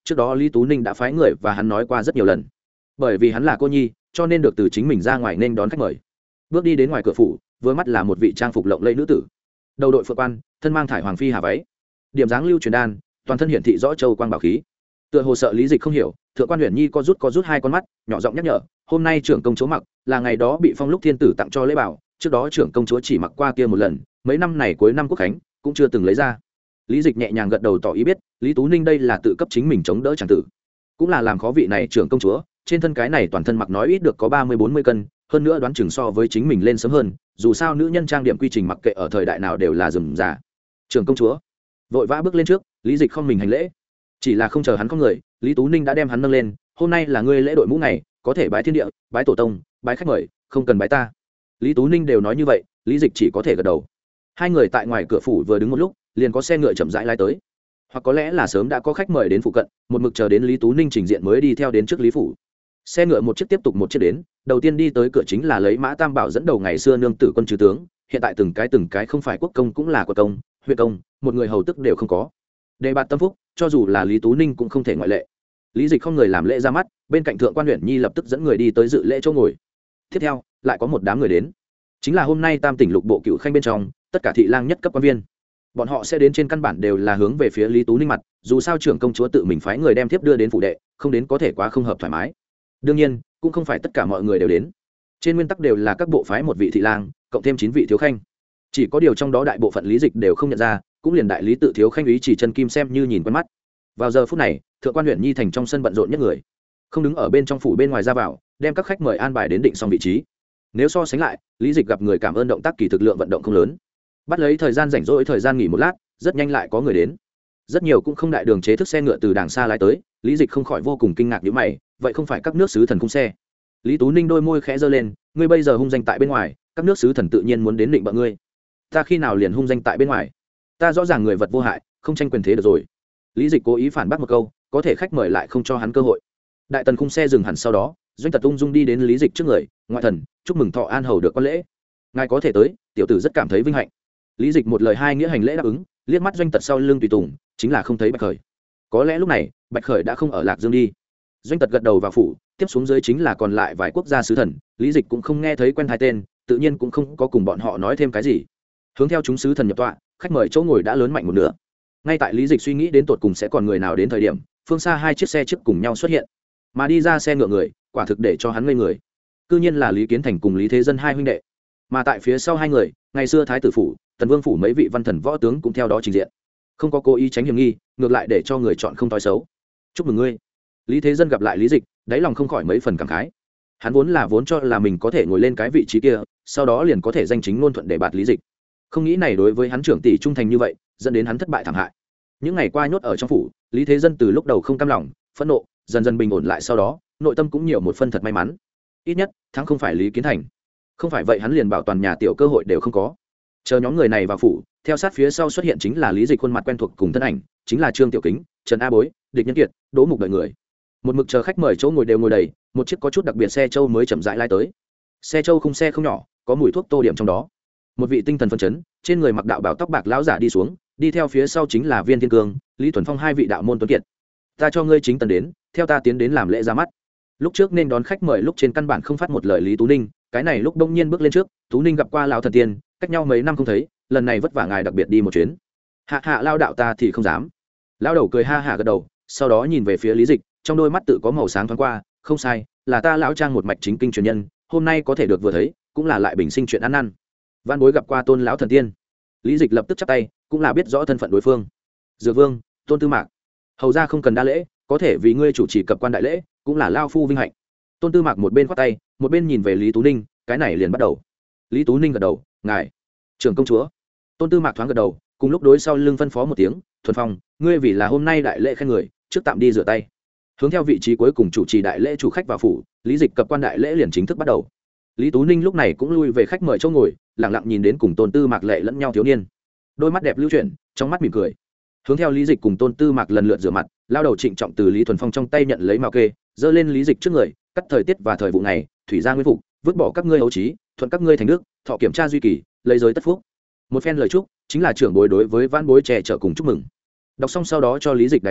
trước đó lý tú ninh đã phái người và hắn nói qua rất nhiều lần. Bởi vì hắn là cô nhi cho nên được từ chính mình ra ngoài nên đón khách mời. Bước đi đến ngoài cửa phủ, vừa mắt là một vị trang phục lộng lẫy nữ tử, đầu đội phượng quan, thân mang thải hoàng phi hà váy, điểm dáng lưu truyền đan, toàn thân hiển thị rõ châu quang bảo khí. Tựa hồ sợ lý dịch không hiểu, thượng quan Huyền Nhi co rút co rút hai con mắt, nhỏ giọng nhắc nhở, hôm nay trưởng công chúa mặc là ngày đó bị phong lúc thiên tử tặng cho lễ bảo, trước đó trưởng công chúa chỉ mặc qua kia một lần, mấy năm này cuối năm quốc khánh cũng chưa từng lấy ra. Lý dịch nhẹ nhàng gật đầu tỏ ý biết, lý tú ninh đây là tự cấp chính mình chống đỡ chẳng tử, cũng là làm khó vị này trưởng công chúa. Trên thân cái này toàn thân mặc nói ít được có ba mươi bốn mươi cân, hơn nữa đoán chừng so với chính mình lên sớm hơn, dù sao nữ nhân trang điểm quy trình mặc kệ ở thời đại nào đều là rườm rà. Trưởng công chúa vội vã bước lên trước, lý dịch không mình hành lễ, chỉ là không chờ hắn không người, lý tú ninh đã đem hắn nâng lên. Hôm nay là ngươi lễ đội mũ ngày, có thể bái thiên địa, bái tổ tông, bái khách mời, không cần bái ta. Lý tú ninh đều nói như vậy, lý dịch chỉ có thể gật đầu. Hai người tại ngoài cửa phủ vừa đứng một lúc, liền có xe ngựa chậm rãi lái tới, hoặc có lẽ là sớm đã có khách mời đến phụ cận, một mực chờ đến lý tú ninh trình diện mới đi theo đến trước lý phủ. Xe ngựa một chiếc tiếp tục một chiếc đến, đầu tiên đi tới cửa chính là lấy Mã Tam Bảo dẫn đầu ngày xưa nương tử quân trừ tướng, hiện tại từng cái từng cái không phải quốc công cũng là quốc công, huyện công, một người hầu tức đều không có. Đề bạt tâm phúc, cho dù là lý tú ninh cũng không thể ngoại lệ. Lý dịch không người làm lễ ra mắt, bên cạnh thượng quan Huyền Nhi lập tức dẫn người đi tới dự lễ chỗ ngồi. Tiếp theo lại có một đám người đến, chính là hôm nay tam tỉnh lục bộ cựu khanh bên trong tất cả thị lang nhất cấp quan viên. Bọn họ sẽ đến trên căn bản đều là hướng về phía lý tú ninh mặt, dù sao trưởng công chúa tự mình phái người đem thiếp đưa đến phủ đệ, không đến có thể quá không hợp thoải mái. Đương nhiên cũng không phải tất cả mọi người đều đến, trên nguyên tắc đều là các bộ phái một vị thị lang cộng thêm chín vị thiếu khanh. Chỉ có điều trong đó đại bộ phận lý dịch đều không nhận ra, cũng liền đại lý tự thiếu khanh ý chỉ chân kim xem như nhìn quen mắt. Vào giờ phút này, thượng quan Huyền Nhi thành trong sân bận rộn nhất người, không đứng ở bên trong phủ bên ngoài ra vào, đem các khách mời an bài đến định xong vị trí. Nếu so sánh lại, lý dịch gặp người cảm ơn động tác kỳ thực lượng vận động không lớn, bắt lấy thời gian rảnh rỗi thời gian nghỉ một lát, rất nhanh lại có người đến. Rất nhiều cũng không đại đường chế thức xe ngựa từ đàng xa lái tới, lý dịch không khỏi vô cùng kinh ngạc nhíu mày, vậy không phải các nước sứ thần cung xe? Lý tú ninh đôi môi khẽ giơ lên, ngươi bây giờ hung danh tại bên ngoài, các nước sứ thần tự nhiên muốn đến định bợ ngươi. Ta khi nào liền hung danh tại bên ngoài? Ta rõ ràng người vật vô hại, không tranh quyền thế được rồi. Lý dịch cố ý phản bác một câu, có thể khách mời lại không cho hắn cơ hội. Đại tần khung xe dừng hẳn sau đó, doanh tật ung dung đi đến lý dịch trước người, ngoại thần, chúc mừng thọ an hầu được quan lễ. Ngài có thể tới, tiểu tử rất cảm thấy vinh hạnh. Lý dịch một lời hai nghĩa hành lễ đáp ứng, liếc mắt doanh tật sau lưng tùy tùng, chính là không thấy bạch khởi. Có lẽ lúc này bạch khởi đã không ở lạc dương đi. Doanh tật gật đầu vào phủ, tiếp xuống dưới chính là còn lại vài quốc gia sứ thần. Lý dịch cũng không nghe thấy quen hai tên, tự nhiên cũng không có cùng bọn họ nói thêm cái gì. Hướng theo chúng sứ thần nhập tọa, khách mời chỗ ngồi đã lớn mạnh một nửa. Ngay tại lý dịch suy nghĩ đến tột cùng sẽ còn người nào đến thời điểm, phương xa hai chiếc xe trước cùng nhau xuất hiện, mà đi ra xe ngựa người quả thực để cho hắn ngây người. Cư nhiên là Lý Kiến Thành cùng Lý Thế Dân hai huynh đệ, mà tại phía sau hai người, ngày xưa thái tử phủ, tần vương phủ mấy vị văn thần võ tướng cũng theo đó trình diện, không có cố ý tránh hiểm nghi, ngược lại để cho người chọn không thói xấu. Chúc mừng ngươi. Lý Thế Dân gặp lại lý dịch, đáy lòng không khỏi mấy phần cảm khái. Hắn vốn là vốn cho là mình có thể ngồi lên cái vị trí kia, sau đó liền có thể danh chính ngôn thuận để bạt lý dịch, không nghĩ này đối với hắn trưởng tỷ trung thành như vậy, dẫn đến hắn thất bại thảm hại. Những ngày qua nhốt ở trong phủ, Lý Thế Dân từ lúc đầu không cam lòng, phẫn nộ, dần dần bình ổn lại, sau đó nội tâm cũng nhiều một phân thật may mắn. Ít nhất thắng không phải Lý Kiến Thành, không phải vậy hắn liền bảo toàn nhà tiểu cơ hội đều không có. Chờ nhóm người này vào phủ, theo sát phía sau xuất hiện chính là lý dịch khuôn mặt quen thuộc cùng thân ảnh, chính là Trương Tiểu Kính, Trần A Bối, Địch Nhân Kiệt, Đỗ Mục đợi người. Một mực chờ khách mời chỗ ngồi đều ngồi đầy, một chiếc có chút đặc biệt xe châu mới chậm rãi lai tới. Xe châu khung xe không nhỏ, có mùi thuốc tô điểm trong đó. Một vị tinh thần phấn chấn, trên người mặc đạo bào tóc bạc lão giả đi xuống, đi theo phía sau chính là Viên Thiên Cương, Lý Thuần Phong hai vị đạo môn tuấn kiệt. Ta cho ngươi chính tần đến, theo ta tiến đến làm lễ ra mắt. Lúc trước nên đón khách mời lúc trên căn bản không phát một lời Lý Tú Ninh, cái này lúc đông nhiên bước lên trước, Tú Ninh gặp qua lão thần tiên, cách nhau mấy năm không thấy, lần này vất vả ngài đặc biệt đi một chuyến. Hạ hạ lao đạo ta thì không dám. Lão đầu cười ha hả gật đầu, sau đó nhìn về phía Lý Dịch, trong đôi mắt tự có màu sáng thoáng qua, không sai, là ta lão trang một mạch chính kinh truyền nhân, hôm nay có thể được vừa thấy, cũng là lại bình sinh chuyện ăn năn. Văn bối gặp qua Tôn lão thần tiên. Lý Dịch lập tức chắp tay, cũng là biết rõ thân phận đối phương. Dược Vương, Tôn Tư Mạc, hầu ra không cần đa lễ, có thể vì ngươi chủ trì cập quan đại lễ, cũng là lao phu vinh hạnh. Tôn Tư Mạc một bên khoát tay, một bên nhìn về Lý Tú Ninh, cái này liền bắt đầu. Lý Tú Ninh gật đầu, ngài, trưởng công chúa. Tôn Tư Mạc thoáng gật đầu, cùng lúc đối sau lưng phân phó một tiếng, Thuần Phong, ngươi vì là hôm nay đại lễ khen người, trước tạm đi rửa tay. Hướng theo vị trí cuối cùng chủ trì đại lễ chủ khách vào phủ, Lý Dịch cập quan đại lễ liền chính thức bắt đầu. Lý Tú Ninh lúc này cũng lui về khách mời chỗ ngồi, lặng lặng nhìn đến cùng Tôn Tư Mạc lệ lẫn nhau thiếu niên, đôi mắt đẹp lưu chuyển, trong mắt mỉm cười. Hướng theo Lý Dịch cùng Tôn Tư Mạc lần lượt rửa mặt, lao đầu trịnh trọng từ Lý Thuần Phong trong tay nhận lấy mao kê, giơ lên Lý Dịch trước người, cắt thời tiết và thời vụ này, thủy gia nguyên phục, vứt bỏ các ngươi ấu trí, thuận các ngươi thành đức, thọ kiểm tra duy kỳ, lấy giới tất phúc. Một phen lời chúc, chính là trưởng bối đối với vãn bối trẻ chở cùng chúc mừng. Đọc xong sau đó cho Lý Dịch đái quan,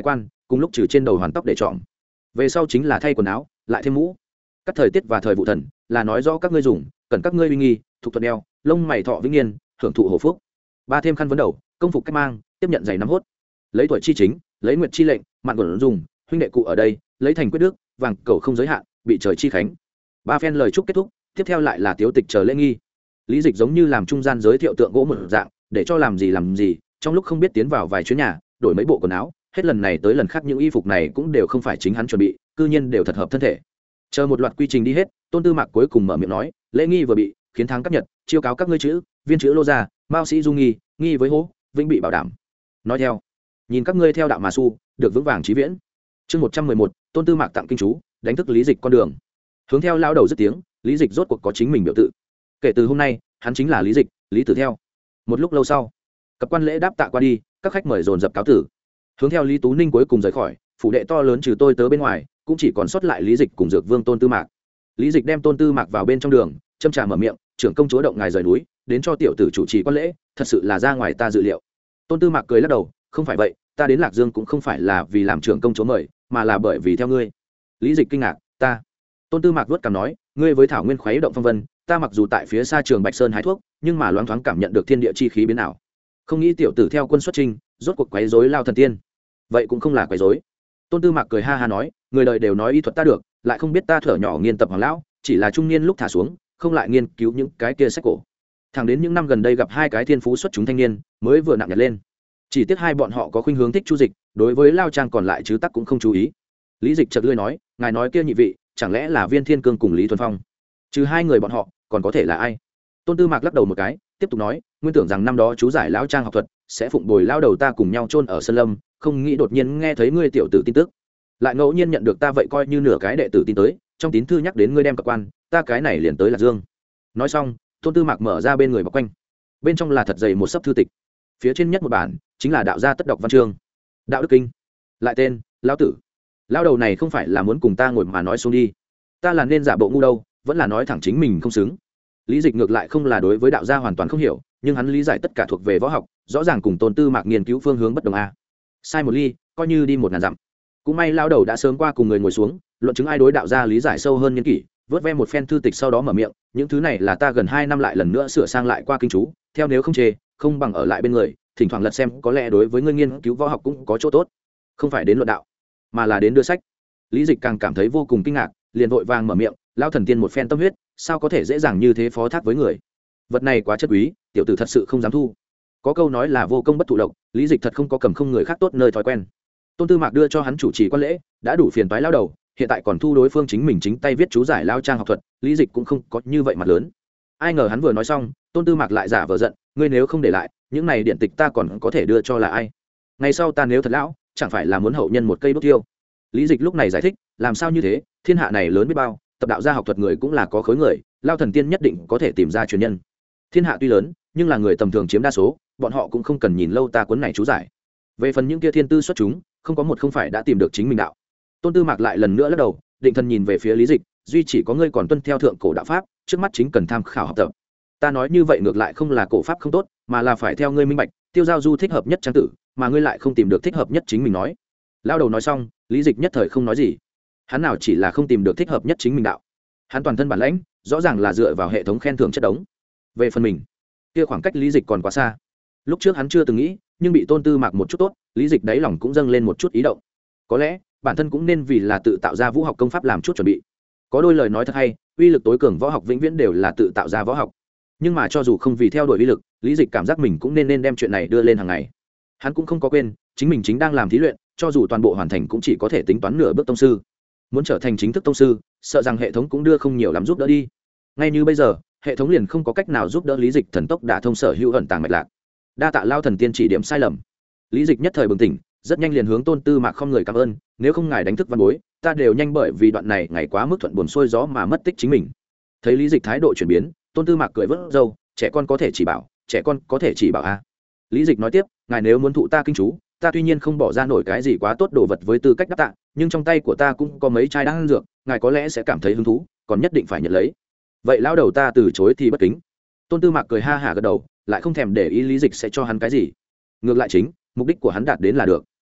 cùng lúc trừ trên đầu hoàn tóc để trọm. Về sau chính là thay quần áo, lại thêm mũ. Các thời tiết và thời vụ thần là nói rõ các ngươi dùng, cần các ngươi uy nghi, thuộc thuật đeo, lông mày thọ vĩnh niên, hưởng thụ hổ phúc. Ba thêm khăn vấn đầu, công phục cách mang, tiếp nhận giày nắm hốt. Lấy tuổi chi chính, lấy nguyệt chi lệnh, mạn quần dùng, huynh đệ cụ ở đây, lấy thành quyết đức, vàng cầu không giới hạn, bị trời chi khánh. Ba phen lời chúc kết thúc, tiếp theo lại là tiếu tịch chờ lễ nghi. Lý Dịch giống như làm trung gian giới thiệu tượng gỗ một dạng, để cho làm gì làm gì, trong lúc không biết tiến vào vài chuyến nhà, đổi mấy bộ quần áo, hết lần này tới lần khác những y phục này cũng đều không phải chính hắn chuẩn bị, cư nhiên đều thật hợp thân thể. Chờ một loạt quy trình đi hết, Tôn Tư Mạc cuối cùng mở miệng nói, lễ nghi vừa bị, khiến thắng cấp nhật, chiêu cáo các ngươi chữ, viên chữ lô gia, mao sĩ du nghi, nghi với hố, vĩnh bị bảo đảm. Nói theo, nhìn các ngươi theo đạo mà su, được vững vàng chí viễn. Chương một trăm mười một, Tôn Tư Mạc tặng kinh chú, đánh thức Lý Dịch con đường. Hướng theo lao đầu dứt tiếng, Lý Dịch rốt cuộc có chính mình biểu tự. Kể từ hôm nay, hắn chính là Lý Dịch, Lý Tử theo. Một lúc lâu sau, cặp quan lễ đáp tạ qua đi, các khách mời dồn dập cáo tử. Hướng theo Lý Tú Ninh cuối cùng rời khỏi, phủ đệ to lớn trừ tôi tớ bên ngoài, cũng chỉ còn sót lại Lý Dịch cùng Dược Vương Tôn Tư Mạc. Lý Dịch đem Tôn Tư Mạc vào bên trong đường, châm trà mở miệng, trưởng công chúa động ngài rời núi, đến cho tiểu tử chủ trì quan lễ, thật sự là ra ngoài ta dự liệu. Tôn Tư Mạc cười lắc đầu, không phải vậy, ta đến Lạc Dương cũng không phải là vì làm trưởng công chúa mời, mà là bởi vì theo ngươi. Lý Dịch kinh ngạc, ta. Tôn Tư Mạc vuốt cằm nói, ngươi với Thảo Nguyên khuấy động phong vân, ta mặc dù tại phía xa trường Bạch Sơn hái thuốc, nhưng mà loáng thoáng cảm nhận được thiên địa chi khí biến ảo. Không nghĩ tiểu tử theo quân xuất chinh, rốt cuộc quấy rối Lao thần tiên. Vậy cũng không là quấy rối. Tôn Tư Mạc cười ha ha nói, người đời đều nói y thuật ta được, lại không biết ta thở nhỏ nghiên tập hoàng lão, chỉ là trung niên lúc thả xuống, không lại nghiên cứu những cái kia sách cổ. Thẳng đến những năm gần đây gặp hai cái thiên phú xuất chúng thanh niên, mới vừa nặng nhặt lên. Chỉ tiếc hai bọn họ có khuynh hướng thích Chu Dịch, đối với Lao Trang còn lại chứ tắc cũng không chú ý. Lý Dịch chợt lưỡi nói, ngài nói kia nhị vị, chẳng lẽ là Viên Thiên Cương cùng Lý Thuần Phong? Trừ hai người bọn họ, còn có thể là ai? Tôn Tư Mạc lắc đầu một cái, tiếp tục nói, nguyên tưởng rằng năm đó chú giải lão Trang học thuật sẽ phụng bồi lao đầu ta cùng nhau chôn ở sơn lâm, không nghĩ đột nhiên nghe thấy ngươi tiểu tử tin tức, lại ngẫu nhiên nhận được ta vậy coi như nửa cái đệ tử tin tới, trong tín thư nhắc đến ngươi đem cập quan, ta cái này liền tới Lạc Dương. Nói xong, Tôn Tư Mạc mở ra bên người bọc quanh, bên trong là thật dày một sấp thư tịch, phía trên nhất một bản chính là đạo gia tất đọc văn chương, đạo đức kinh, lại tên lão tử. Lao đầu này không phải là muốn cùng ta ngồi mà nói xuống đi, ta là nên giả bộ ngu đâu, vẫn là nói thẳng chính mình không xứng. Lý Dịch ngược lại không là đối với đạo gia hoàn toàn không hiểu, nhưng hắn lý giải tất cả thuộc về võ học, rõ ràng cùng Tôn Tư Mạc nghiên cứu phương hướng bất đồng a. Sai một ly, coi như đi một ngàn dặm. Cũng may lao đầu đã sớm qua cùng người ngồi xuống, luận chứng ai đối đạo gia lý giải sâu hơn nghiên kỷ, vớt ve một phen thư tịch sau đó mở miệng, những thứ này là ta gần hai năm lại lần nữa sửa sang lại qua kinh chú, theo nếu không chê, không bằng ở lại bên người, thỉnh thoảng lật xem, có lẽ đối với ngươi nghiên cứu võ học cũng có chỗ tốt. Không phải đến luận đạo, mà là đến đưa sách. Lý Dịch càng cảm thấy vô cùng kinh ngạc, liền vội vàng mở miệng, lao thần tiên một phen tâm huyết, sao có thể dễ dàng như thế phó thác với người? Vật này quá chất quý, tiểu tử thật sự không dám thu. Có câu nói là vô công bất thụ lộc, Lý Dịch thật không có cầm không người khác tốt nơi thói quen. Tôn Tư Mạc đưa cho hắn chủ trì quan lễ, đã đủ phiền toái lao đầu, hiện tại còn thu đối phương chính mình chính tay viết chú giải lao Trang học thuật, Lý Dịch cũng không có như vậy mặt lớn. Ai ngờ hắn vừa nói xong, Tôn Tư Mạc lại giả vờ giận, ngươi nếu không để lại, những này điện tịch ta còn có thể đưa cho là ai? Ngày sau ta nếu thật lão, chẳng phải là muốn hậu nhân một cây đốt tiêu? Lý Dịch lúc này giải thích, làm sao như thế, thiên hạ này lớn biết bao, tập đạo gia học thuật người cũng là có khối người, lao thần tiên nhất định có thể tìm ra truyền nhân. Thiên hạ tuy lớn, nhưng là người tầm thường chiếm đa số, bọn họ cũng không cần nhìn lâu ta cuốn này chú giải. Về phần những kia thiên tư xuất chúng, không có một không phải đã tìm được chính mình đạo. Tôn Tư Mạc lại lần nữa lắc đầu, định thần nhìn về phía Lý Dịch, duy chỉ có ngươi còn tuân theo thượng cổ đạo pháp, trước mắt chính cần tham khảo học tập. Ta nói như vậy ngược lại không là cổ pháp không tốt, mà là phải theo ngươi minh bạch, tiêu giao du thích hợp nhất trang tử, mà ngươi lại không tìm được thích hợp nhất chính mình nói. Lao đầu nói xong, Lý Dịch nhất thời không nói gì. Hắn nào chỉ là không tìm được thích hợp nhất chính mình đạo, hắn toàn thân bản lãnh rõ ràng là dựa vào hệ thống khen thưởng chất đống. Về phần mình, kia khoảng cách Lý Dịch còn quá xa. Lúc trước hắn chưa từng nghĩ, nhưng bị Tôn Tư Mạc một chút tốt, Lý Dịch đáy lòng cũng dâng lên một chút ý động. Có lẽ bản thân cũng nên vì là tự tạo ra vũ học công pháp làm chút chuẩn bị. Có đôi lời nói thật hay, uy lực tối cường võ học vĩnh viễn đều là tự tạo ra võ học. Nhưng mà cho dù không vì theo đuổi uy lực, Lý Dịch cảm giác mình cũng nên nên đem chuyện này đưa lên hàng ngày. Hắn cũng không có quên, chính mình chính đang làm thí luyện, cho dù toàn bộ hoàn thành cũng chỉ có thể tính toán nửa bước tông sư. Muốn trở thành chính thức tông sư, sợ rằng hệ thống cũng đưa không nhiều lắm giúp đỡ đi. Ngay như bây giờ, hệ thống liền không có cách nào giúp đỡ Lý Dịch thần tốc đả thông sở hữu ẩn tàng mạch lạc. Đa tạ lao thần tiên chỉ điểm sai lầm. Lý Dịch nhất thời bừng tỉnh, rất nhanh liền hướng Tôn Tư Mạc không người cảm ơn, nếu không ngài đánh thức văn bối, ta đều nhanh bởi vì đoạn này ngày quá mức thuận buồm xuôi gió mà mất tích chính mình. Thấy Lý Dịch thái độ chuyển biến, Tôn Tư Mạc cười vớt râu, trẻ con có thể chỉ bảo, trẻ con có thể chỉ bảo a. À. Lý Dịch nói tiếp, ngài nếu muốn thụ ta kinh chú, ta tuy nhiên không bỏ ra nổi cái gì quá tốt đồ vật với tư cách đáp tạ, nhưng trong tay của ta cũng có mấy chai đan dược, ngài có lẽ sẽ cảm thấy hứng thú, còn nhất định phải nhận lấy. Vậy lão đầu ta từ chối thì bất kính. Tôn Tư Mạc cười ha hả gật đầu, lại không thèm để ý Lý Dịch sẽ cho hắn cái gì. Ngược lại chính, mục đích của hắn đạt đến là được.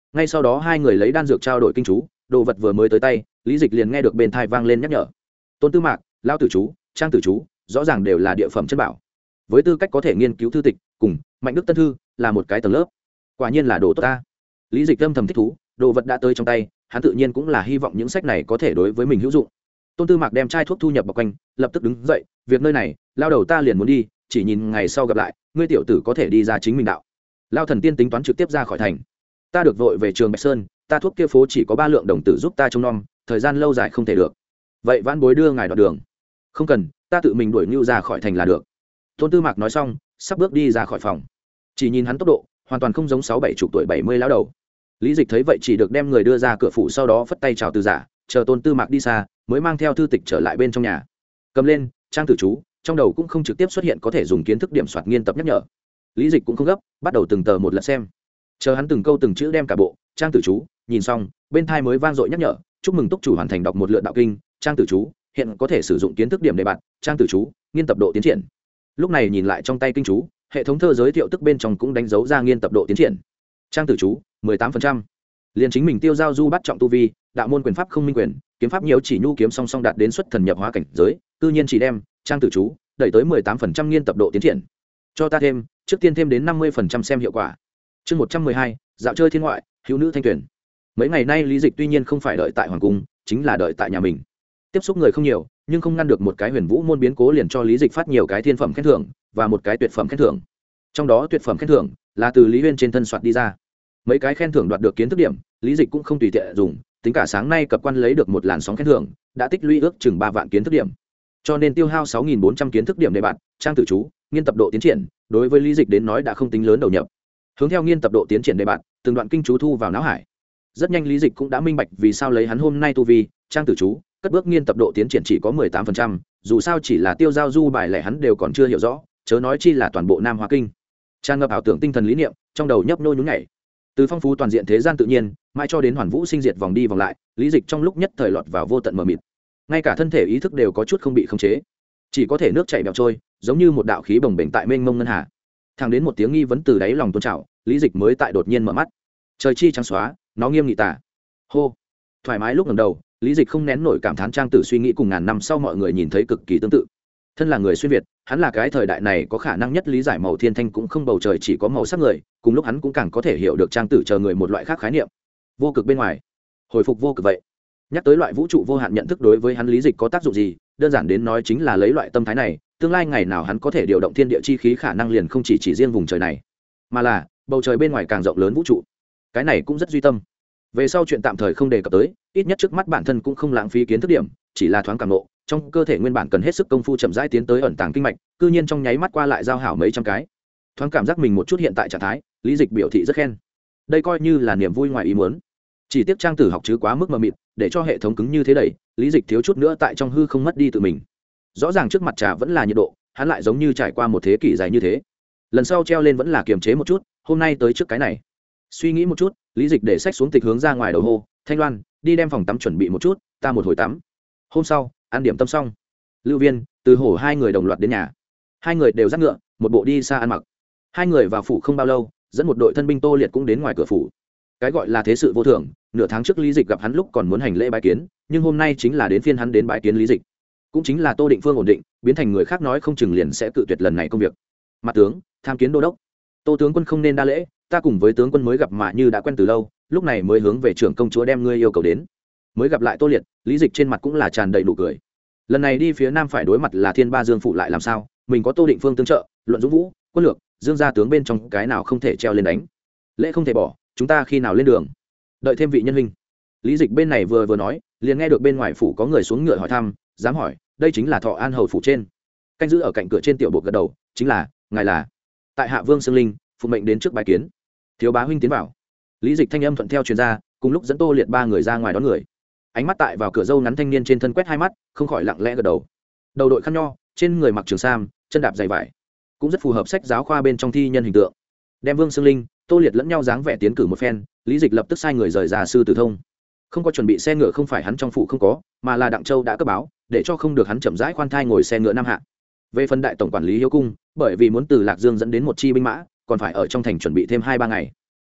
ngay sau đó hai người lấy đan dược trao đổi kinh chú, đồ vật vừa mới tới tay, lý dịch liền nghe được bên thai vang lên nhắc nhở. Tôn Tư Mạc, Lao Tử chú, Trang Tử chú, rõ ràng đều là địa phẩm chân bảo, với tư cách có thể nghiên cứu thư tịch cùng Mạnh Đức Tân Thư là một cái tầng lớp, quả nhiên là đồ tốt ta. Lý dịch âm thầm thích thú, đồ vật đã tới trong tay, hắn tự nhiên cũng là hy vọng những sách này có thể đối với mình hữu dụng. Tôn Tư Mạc đem chai thuốc thu nhập vào quanh, lập tức đứng dậy, việc nơi này, lao đầu ta liền muốn đi, chỉ nhìn ngày sau gặp lại, ngươi tiểu tử có thể đi ra chính mình đạo. Lao thần tiên tính toán trực tiếp ra khỏi thành, ta được vội về trường Bạch Sơn, ta thuốc kia phố chỉ có ba lượng đồng tử giúp ta trông nom, thời gian lâu dài không thể được. Vậy vãn bối đưa ngài đoạn đường. Không cần, ta tự mình đuổi Nưu ra khỏi thành là được. Tôn Tư Mạc nói xong, sắp bước đi ra khỏi phòng. Chỉ nhìn hắn tốc độ, hoàn toàn không giống sáu bảy chục tuổi bảy mươi lão đầu. Lý dịch thấy vậy chỉ được đem người đưa ra cửa phủ, sau đó phất tay chào từ giả, chờ Tôn Tư Mạc đi xa mới mang theo thư tịch trở lại bên trong nhà, cầm lên Trang Tử chú, trong đầu cũng không trực tiếp xuất hiện có thể dùng kiến thức điểm soạt nghiên tập nhắc nhở. Lý dịch cũng không gấp, bắt đầu từng tờ một lật xem, chờ hắn từng câu từng chữ đem cả bộ Trang Tử chú nhìn xong, bên thai mới vang dội nhắc nhở, chúc mừng túc chủ hoàn thành đọc một lượt đạo kinh. Trang Tử chú hiện có thể sử dụng kiến thức điểm đề bạt. Trang Tử chú nghiên tập độ tiến triển. Lúc này nhìn lại trong tay kinh chú, hệ thống thơ giới thiệu tức bên trong cũng đánh dấu ra nghiên tập độ tiến triển. Trang Tử chú mười tám phần trăm, liền chính mình tiêu giao du bắt trọng tu vi, đạo môn quyền pháp không minh quyền, kiếm pháp nhiều chỉ nhu kiếm song song đạt đến xuất thần nhập hóa cảnh giới, tự nhiên chỉ đem Trang Tử chú đẩy tới mười tám phần trăm nghiên tập độ tiến triển. Cho ta thêm, trước tiên thêm đến năm mươi phần trăm xem hiệu quả. Chương một trăm mười hai, dạo chơi thiên ngoại, hữu nữ thanh tuyển. Mấy ngày nay Lý Dịch tuy nhiên không phải đợi tại hoàng cung, chính là đợi tại nhà mình. Tiếp xúc người không nhiều, nhưng không ngăn được một cái huyền vũ môn biến cố liền cho Lý Dịch phát nhiều cái thiên phẩm khen thưởng và một cái tuyệt phẩm khen thưởng. Trong đó tuyệt phẩm khen thưởng là từ Lý Huyên trên thân soạt đi ra. Mấy cái khen thưởng đoạt được kiến thức điểm, Lý Dịch cũng không tùy tiện dùng, tính cả sáng nay cập quan lấy được một làn sóng khen thưởng, đã tích lũy ước chừng ba vạn kiến thức điểm. Cho nên tiêu hao sáu nghìn bốn trăm kiến thức điểm để bạn, Trang Tử chú, nghiên tập độ tiến triển, đối với Lý Dịch đến nói đã không tính lớn đầu nhập. Hướng theo nghiên tập độ tiến triển để bạn, từng đoạn kinh chú thu vào não hải. Rất nhanh Lý Dịch cũng đã minh bạch vì sao lấy hắn hôm nay tu vi, Trang Tử chú, cất bước nghiên tập độ tiến triển chỉ có mười tám phần trăm, dù sao chỉ là tiêu giao du bài lẻ hắn đều còn chưa hiểu rõ, chớ nói chi là toàn bộ Nam Hoa kinh. Tràn ngập ảo tưởng tinh thần lý niệm, trong đầu nhấp nhô nhún nhảy. Từ phong phú toàn diện thế gian tự nhiên, mãi cho đến hoàn vũ sinh diệt vòng đi vòng lại, Lý Dịch trong lúc nhất thời lọt vào vô tận mờ mịt. Ngay cả thân thể ý thức đều có chút không bị khống chế, chỉ có thể nước chảy bèo trôi, giống như một đạo khí bồng bềnh tại mênh mông ngân hà. Thẳng đến một tiếng nghi vấn từ đáy lòng tôn trào, Lý Dịch mới tại đột nhiên mở mắt. Trời chi trắng xóa, nó nghiêm nghị tả. Hô. Thoải mái lúc ngẩng đầu, Lý Dịch không nén nổi cảm thán Trang Tử suy nghĩ cùng ngàn năm sau mọi người nhìn thấy cực kỳ tương tự. Thân là người xuyên việt, hắn là cái thời đại này có khả năng nhất lý giải màu thiên thanh cũng không bầu trời chỉ có màu sắc người, cùng lúc hắn cũng càng có thể hiểu được Trang Tử chờ người một loại khác khái niệm. Vô cực bên ngoài, hồi phục vô cực vậy. Nhắc tới loại vũ trụ vô hạn nhận thức đối với hắn Lý Dịch có tác dụng gì, đơn giản đến nói chính là lấy loại tâm thái này, tương lai ngày nào hắn có thể điều động thiên địa chi khí khả năng liền không chỉ chỉ riêng vùng trời này, mà là bầu trời bên ngoài càng rộng lớn vũ trụ. Cái này cũng rất duy tâm. Về sau chuyện tạm thời không đề cập tới, ít nhất trước mắt bản thân cũng không lãng phí kiến thức điểm, chỉ là thoáng cảm ngộ, trong cơ thể nguyên bản cần hết sức công phu chậm rãi tiến tới ẩn tàng kinh mạch, cư nhiên trong nháy mắt qua lại giao hảo mấy trăm cái. Thoáng cảm giác mình một chút hiện tại trạng thái, Lý Dịch biểu thị rất khen. Đây coi như là niềm vui ngoài ý muốn. Chỉ tiếc Trang Tử học chứ quá mức mờ mịt, để cho hệ thống cứng như thế đẩy, Lý Dịch thiếu chút nữa tại trong hư không mất đi tự mình. Rõ ràng trước mặt trà vẫn là nhiệt độ, hắn lại giống như trải qua một thế kỷ dài như thế. Lần sau treo lên vẫn là kiềm chế một chút, hôm nay tới trước cái này. Suy nghĩ một chút, Lý Dịch để sách xuống tịch hướng ra ngoài đầu hô, Thanh Loan, đi đem phòng tắm chuẩn bị một chút, ta một hồi tắm. Hôm sau, ăn điểm tâm xong, Lưu Viên, Từ Hổ hai người đồng loạt đến nhà. Hai người đều dắt ngựa, một bộ đi xa ăn mặc. Hai người vào phủ không bao lâu, dẫn một đội thân binh Tô Liệt cũng đến ngoài cửa phủ. Cái gọi là thế sự vô thường, nửa tháng trước Lý Dịch gặp hắn lúc còn muốn hành lễ bái kiến, nhưng hôm nay chính là đến phiên hắn đến bái kiến Lý Dịch. Cũng chính là Tô Định Phương ổn định, biến thành người khác nói không chừng liền sẽ tự tuyệt lần này công việc. Mặt tướng, tham kiến đô đốc. Tô tướng quân không nên đa lễ, ta cùng với tướng quân mới gặp mà như đã quen từ lâu, lúc này mới hướng về trưởng công chúa đem ngươi yêu cầu đến. Mới gặp lại Tô Liệt, Lý Dịch trên mặt cũng là tràn đầy nụ cười. Lần này đi phía nam phải đối mặt là Thiên Ba Dương phụ lại làm sao, mình có Tô Định Phương tương trợ, luận dũng vũ, quân lược, Dương gia tướng bên trong cái nào không thể treo lên đánh. Lễ không thể bỏ, chúng ta khi nào lên đường? Đợi thêm vị nhân huynh. Lý Dịch bên này vừa vừa nói, liền nghe được bên ngoài phủ có người xuống ngựa hỏi thăm, dám hỏi, đây chính là Thọ An hầu phủ trên. Canh giữ ở cạnh cửa trên tiểu bộ gật đầu, chính là, ngài là tại hạ Vương Sương Linh, phụ mệnh đến trước bái kiến. Thiếu bá huynh tiến vào. Lý Dịch thanh âm thuận theo truyền ra, cùng lúc dẫn Tô Liệt ba người ra ngoài đón người. Ánh mắt tại vào cửa dâu ngắn thanh niên trên thân quét hai mắt, không khỏi lặng lẽ gật đầu. Đầu đội khăn nho, trên người mặc trường sam, chân đạp giày vải, cũng rất phù hợp sách giáo khoa bên trong thi nhân hình tượng. Đem Vương Sương Linh, Tô Liệt lẫn nhau dáng vẻ tiến cử một phen, Lý Dịch lập tức sai người rời ra sư tử thông. Không có chuẩn bị xe ngựa không phải hắn trong phủ không có, mà là Đặng Châu đã cấp báo, để cho không được hắn chậm rãi khoan thai ngồi xe ngựa nam hạ. Về phần đại tổng quản lý Hiếu Cung, bởi vì muốn từ Lạc Dương dẫn đến một chi binh mã, còn phải ở trong thành chuẩn bị thêm hai ba ngày.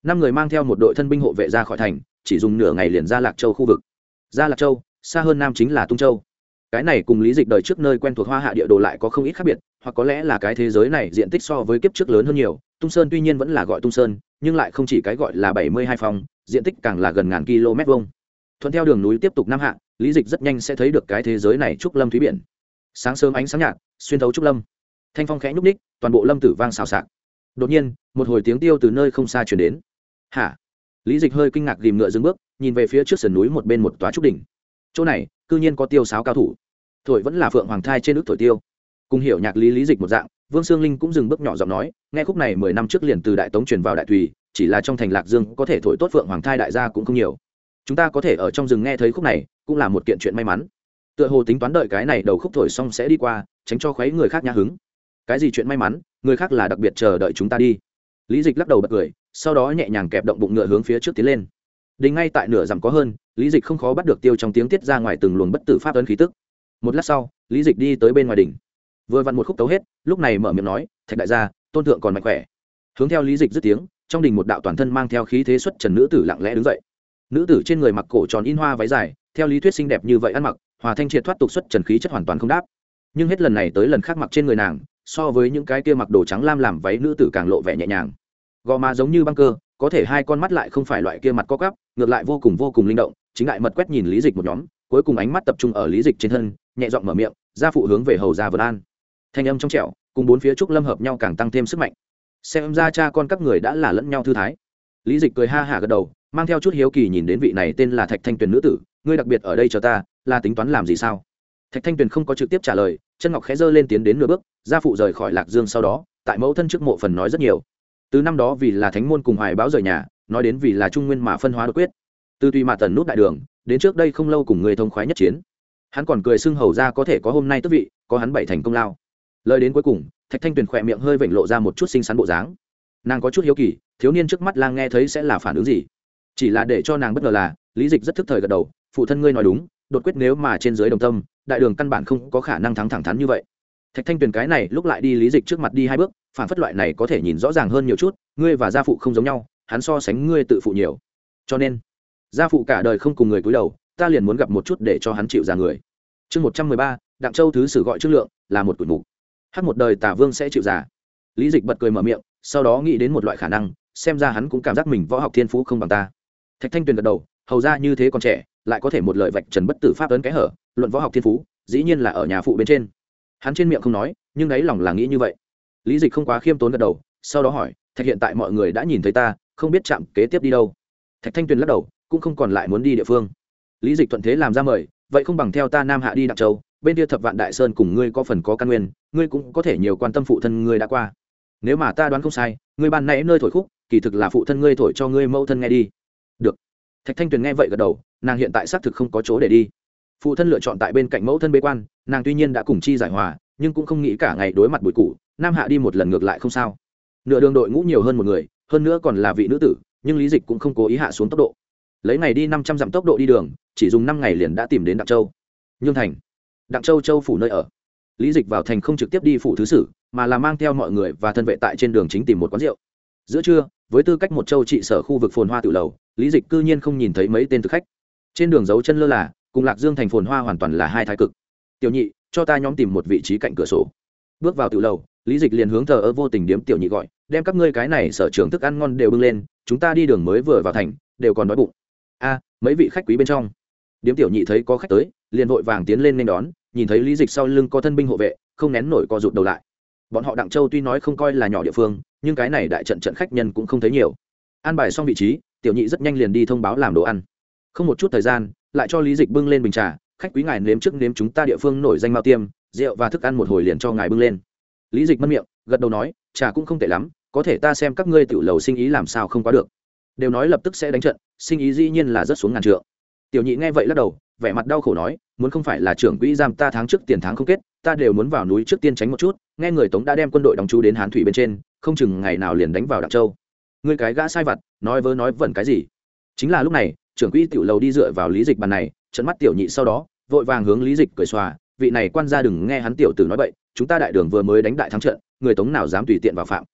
năm người mang theo một đội thân binh hộ vệ ra khỏi thành, chỉ dùng nửa ngày liền ra Lạc Châu khu vực. Ra Lạc Châu, xa hơn nam chính là Tung Châu. Cái này cùng lý dịch đời trước nơi quen thuộc Hoa Hạ địa đồ lại có không ít khác biệt, hoặc có lẽ là cái thế giới này diện tích so với kiếp trước lớn hơn nhiều. Tung Sơn tuy nhiên vẫn là gọi Tung Sơn, nhưng lại không chỉ cái gọi là bảy mươi hai phòng, diện tích càng là gần ngàn km vuông. Thuận theo đường núi tiếp tục nam hạ, lý dịch rất nhanh sẽ thấy được cái thế giới này trúc lâm thúy biển. Sáng sớm ánh sáng nhạt xuyên thấu trúc lâm, thanh phong khẽ nhúc ních, toàn bộ lâm tử vang xào xạc. Đột nhiên, một hồi tiếng tiêu từ nơi không xa truyền đến. Hả? Lý dịch hơi kinh ngạc ghìm ngựa dừng bước, nhìn về phía trước sườn núi một bên một tòa trúc đỉnh. Chỗ này cư nhiên có tiêu sáo cao thủ, thổi vẫn là phượng hoàng thai trên nước thổi tiêu. Cùng hiểu nhạc lý lý dịch một dạng, Vương Sương Linh cũng dừng bước nhỏ giọng nói, nghe khúc này mười năm trước liền từ đại tống truyền vào đại thùy, chỉ là trong thành Lạc Dương có thể thổi tốt phượng hoàng thai đại gia cũng không nhiều. Chúng ta có thể ở trong rừng nghe thấy khúc này, cũng là một kiện chuyện may mắn. Tựa hồ tính toán đợi cái này đầu khúc thổi xong sẽ đi qua, tránh cho khuấy người khác nhã hứng. Cái gì chuyện may mắn, người khác là đặc biệt chờ đợi chúng ta đi. Lý dịch lắc đầu bật cười, sau đó nhẹ nhàng kẹp động bụng ngựa hướng phía trước tiến lên. Đình ngay tại nửa dặm có hơn, lý dịch không khó bắt được tiêu trong tiếng tiết ra ngoài từng luồng bất tử pháp ấn khí tức. Một lát sau, lý dịch đi tới bên ngoài đỉnh, vừa vặn một khúc tấu hết, lúc này mở miệng nói, thạch đại gia, tôn thượng còn mạnh khỏe. Hướng theo lý dịch dứt tiếng, trong đình một đạo toàn thân mang theo khí thế xuất trần nữ tử lặng lẽ đứng dậy. Nữ tử trên người mặc cổ tròn in hoa váy dài, theo lý thuyết xinh đẹp như vậy ăn mặc, hòa thanh triệt thoát tục xuất trần khí chất hoàn toàn không đáp. Nhưng hết lần này tới lần khác mặc trên người nàng, so với những cái kia mặc đồ trắng lam làm váy nữ tử càng lộ vẻ nhẹ nhàng. Gò má giống như băng cơ, có thể hai con mắt lại không phải loại kia mặt có cắp, ngược lại vô cùng vô cùng linh động. Chính lại mật quét nhìn lý dịch một nhóm, cuối cùng ánh mắt tập trung ở lý dịch trên thân, nhẹ giọng mở miệng, gia phụ hướng về hầu gia vân an. Thanh âm trong trẻo, cùng bốn phía trúc lâm hợp nhau càng tăng thêm sức mạnh. Xem ra cha con các người đã là lẫn nhau thư thái. Lý dịch cười ha hả gật đầu, mang theo chút hiếu kỳ nhìn đến vị này tên là Thạch Thanh Tuyền nữ tử, ngươi đặc biệt ở đây chờ ta, là tính toán làm gì sao? Thạch Thanh Tuyền không có trực tiếp trả lời, chân ngọc khẽ giơ lên tiến đến nửa bước, gia phụ rời khỏi Lạc Dương sau đó, tại mẫu thân trước mộ phần nói rất nhiều. Từ năm đó vì là thánh môn cùng hoài báo rời nhà, nói đến vì là trung nguyên mà phân hóa đột quyết. Từ tùy mà tần nút đại đường, đến trước đây không lâu cùng người thông khoái nhất chiến. Hắn còn cười xưng hầu ra có thể có hôm nay tước vị, có hắn bảy thành công lao. Lời đến cuối cùng, Thạch Thanh Tuyền khỏe miệng hơi vểnh lộ ra một chút xinh xắn bộ dáng. Nàng có chút hiếu kỳ, thiếu niên trước mắt lang nghe thấy sẽ là phản ứng gì. Chỉ là để cho nàng bất ngờ là, lý dịch rất thức thời gật đầu, phụ thân ngươi nói đúng, đột quyết nếu mà trên dưới đồng tâm, đại đường căn bản không có khả năng thắng thẳng thắn như vậy. Thạch Thanh Tuyền cái này lúc lại đi lý dịch trước mặt đi hai bước, phản phất loại này có thể nhìn rõ ràng hơn nhiều chút, ngươi và gia phụ không giống nhau, hắn so sánh ngươi tự phụ nhiều, cho nên gia phụ cả đời không cùng người cúi đầu, ta liền muốn gặp một chút để cho hắn chịu ra người. Chương một trăm mười ba, Đặng Châu thứ sử gọi Trương Lượng, là một tuổi mục. Hát một đời Tả Vương sẽ chịu già. Lý dịch bật cười mở miệng, sau đó nghĩ đến một loại khả năng, xem ra hắn cũng cảm giác mình võ học thiên phú không bằng ta. Thạch Thanh Tuyền gật đầu, hầu ra như thế còn trẻ, lại có thể một lời vạch trần bất tử pháp ấn cái hở, luận võ học thiên phú, dĩ nhiên là ở nhà phụ bên trên. Hắn trên miệng không nói, nhưng đáy lòng là nghĩ như vậy. Lý dịch không quá khiêm tốn gật đầu, sau đó hỏi, Thạch hiện tại mọi người đã nhìn thấy ta, không biết chạm kế tiếp đi đâu. Thạch Thanh Tuyền lắc đầu, cũng không còn lại muốn đi địa phương. Lý dịch thuận thế làm ra mời, vậy không bằng theo ta nam hạ đi Đặng Châu, bên kia thập vạn đại sơn cùng ngươi có phần có căn nguyên, ngươi cũng có thể nhiều quan tâm phụ thân ngươi đã qua. Nếu mà ta đoán không sai, ngươi ban nãy nơi thổi khúc, kỳ thực là phụ thân ngươi thổi cho ngươi mẫu thân nghe đi. Được. Thạch Thanh Tuyền nghe vậy gật đầu, nàng hiện tại xác thực không có chỗ để đi. Phụ thân lựa chọn tại bên cạnh mẫu thân bế quan, nàng tuy nhiên đã cùng chi giải hòa, nhưng cũng không nghĩ cả ngày đối mặt bụi cũ, nam hạ đi một lần ngược lại không sao. Nửa đường đội ngũ nhiều hơn một người, hơn nữa còn là vị nữ tử, nhưng lý dịch cũng không cố ý hạ xuống tốc độ. Lấy ngày đi năm trăm dặm tốc độ đi đường, chỉ dùng năm ngày liền đã tìm đến Đặng Châu. Nhương thành, Đặng Châu châu phủ nơi ở. Lý dịch vào thành không trực tiếp đi phủ thứ sử, mà là mang theo mọi người và thân vệ tại trên đường chính tìm một quán rượu. Giữa trưa, với tư cách một châu trị sở khu vực phồn hoa tự lầu, lý dịch cư nhiên không nhìn thấy mấy tên thực khách. Trên đường dấu chân lơ là, cùng Lạc Dương thành phồn hoa hoàn toàn là hai thái cực. Tiểu nhị, cho ta nhóm tìm một vị trí cạnh cửa sổ. Bước vào tự lầu, lý dịch liền hướng thờ ơ vô tình điếm tiểu nhị gọi, đem các ngươi cái này sở trường thức ăn ngon đều bưng lên, chúng ta đi đường mới vừa vào thành, đều còn đói bụng. A, mấy vị khách quý bên trong. Điếm tiểu nhị thấy có khách tới, liền vội vàng tiến lên nên đón, nhìn thấy lý dịch sau lưng có thân binh hộ vệ, không nén nổi co rụt đầu lại. Bọn họ Đặng Châu tuy nói không coi là nhỏ địa phương, nhưng cái này đại trận trận khách nhân cũng không thấy nhiều. An bài xong vị trí, tiểu nhị rất nhanh liền đi thông báo làm đồ ăn. Không một chút thời gian, lại cho lý dịch bưng lên bình trà, khách quý ngài nếm trước nếm chúng ta địa phương nổi danh mao tiêm, rượu và thức ăn một hồi liền cho ngài bưng lên. Lý dịch mân miệng, gật đầu nói, trà cũng không tệ lắm, có thể ta xem các ngươi tiểu lầu sinh ý làm sao không quá được. Đều nói lập tức sẽ đánh trận, sinh ý dĩ nhiên là rất xuống ngàn trượng. Tiểu nhị nghe vậy lắc đầu, vẻ mặt đau khổ nói, muốn không phải là trưởng quỹ giam ta tháng trước tiền tháng không kết, ta đều muốn vào núi trước tiên tránh một chút, nghe người Tống đã đem quân đội đóng trú đến Hán thủy bên trên, không chừng ngày nào liền đánh vào Đặng Châu. Ngươi cái gã sai vặt, nói vớ nói vẩn cái gì? Chính là lúc này, trưởng quỹ tiểu lầu đi dựa vào lý dịch bàn này, trợn mắt tiểu nhị sau đó, vội vàng hướng lý dịch cười xòa, vị này quan gia đừng nghe hắn tiểu tử nói bậy, chúng ta đại đường vừa mới đánh đại thắng trận, người Tống nào dám tùy tiện vào phạm.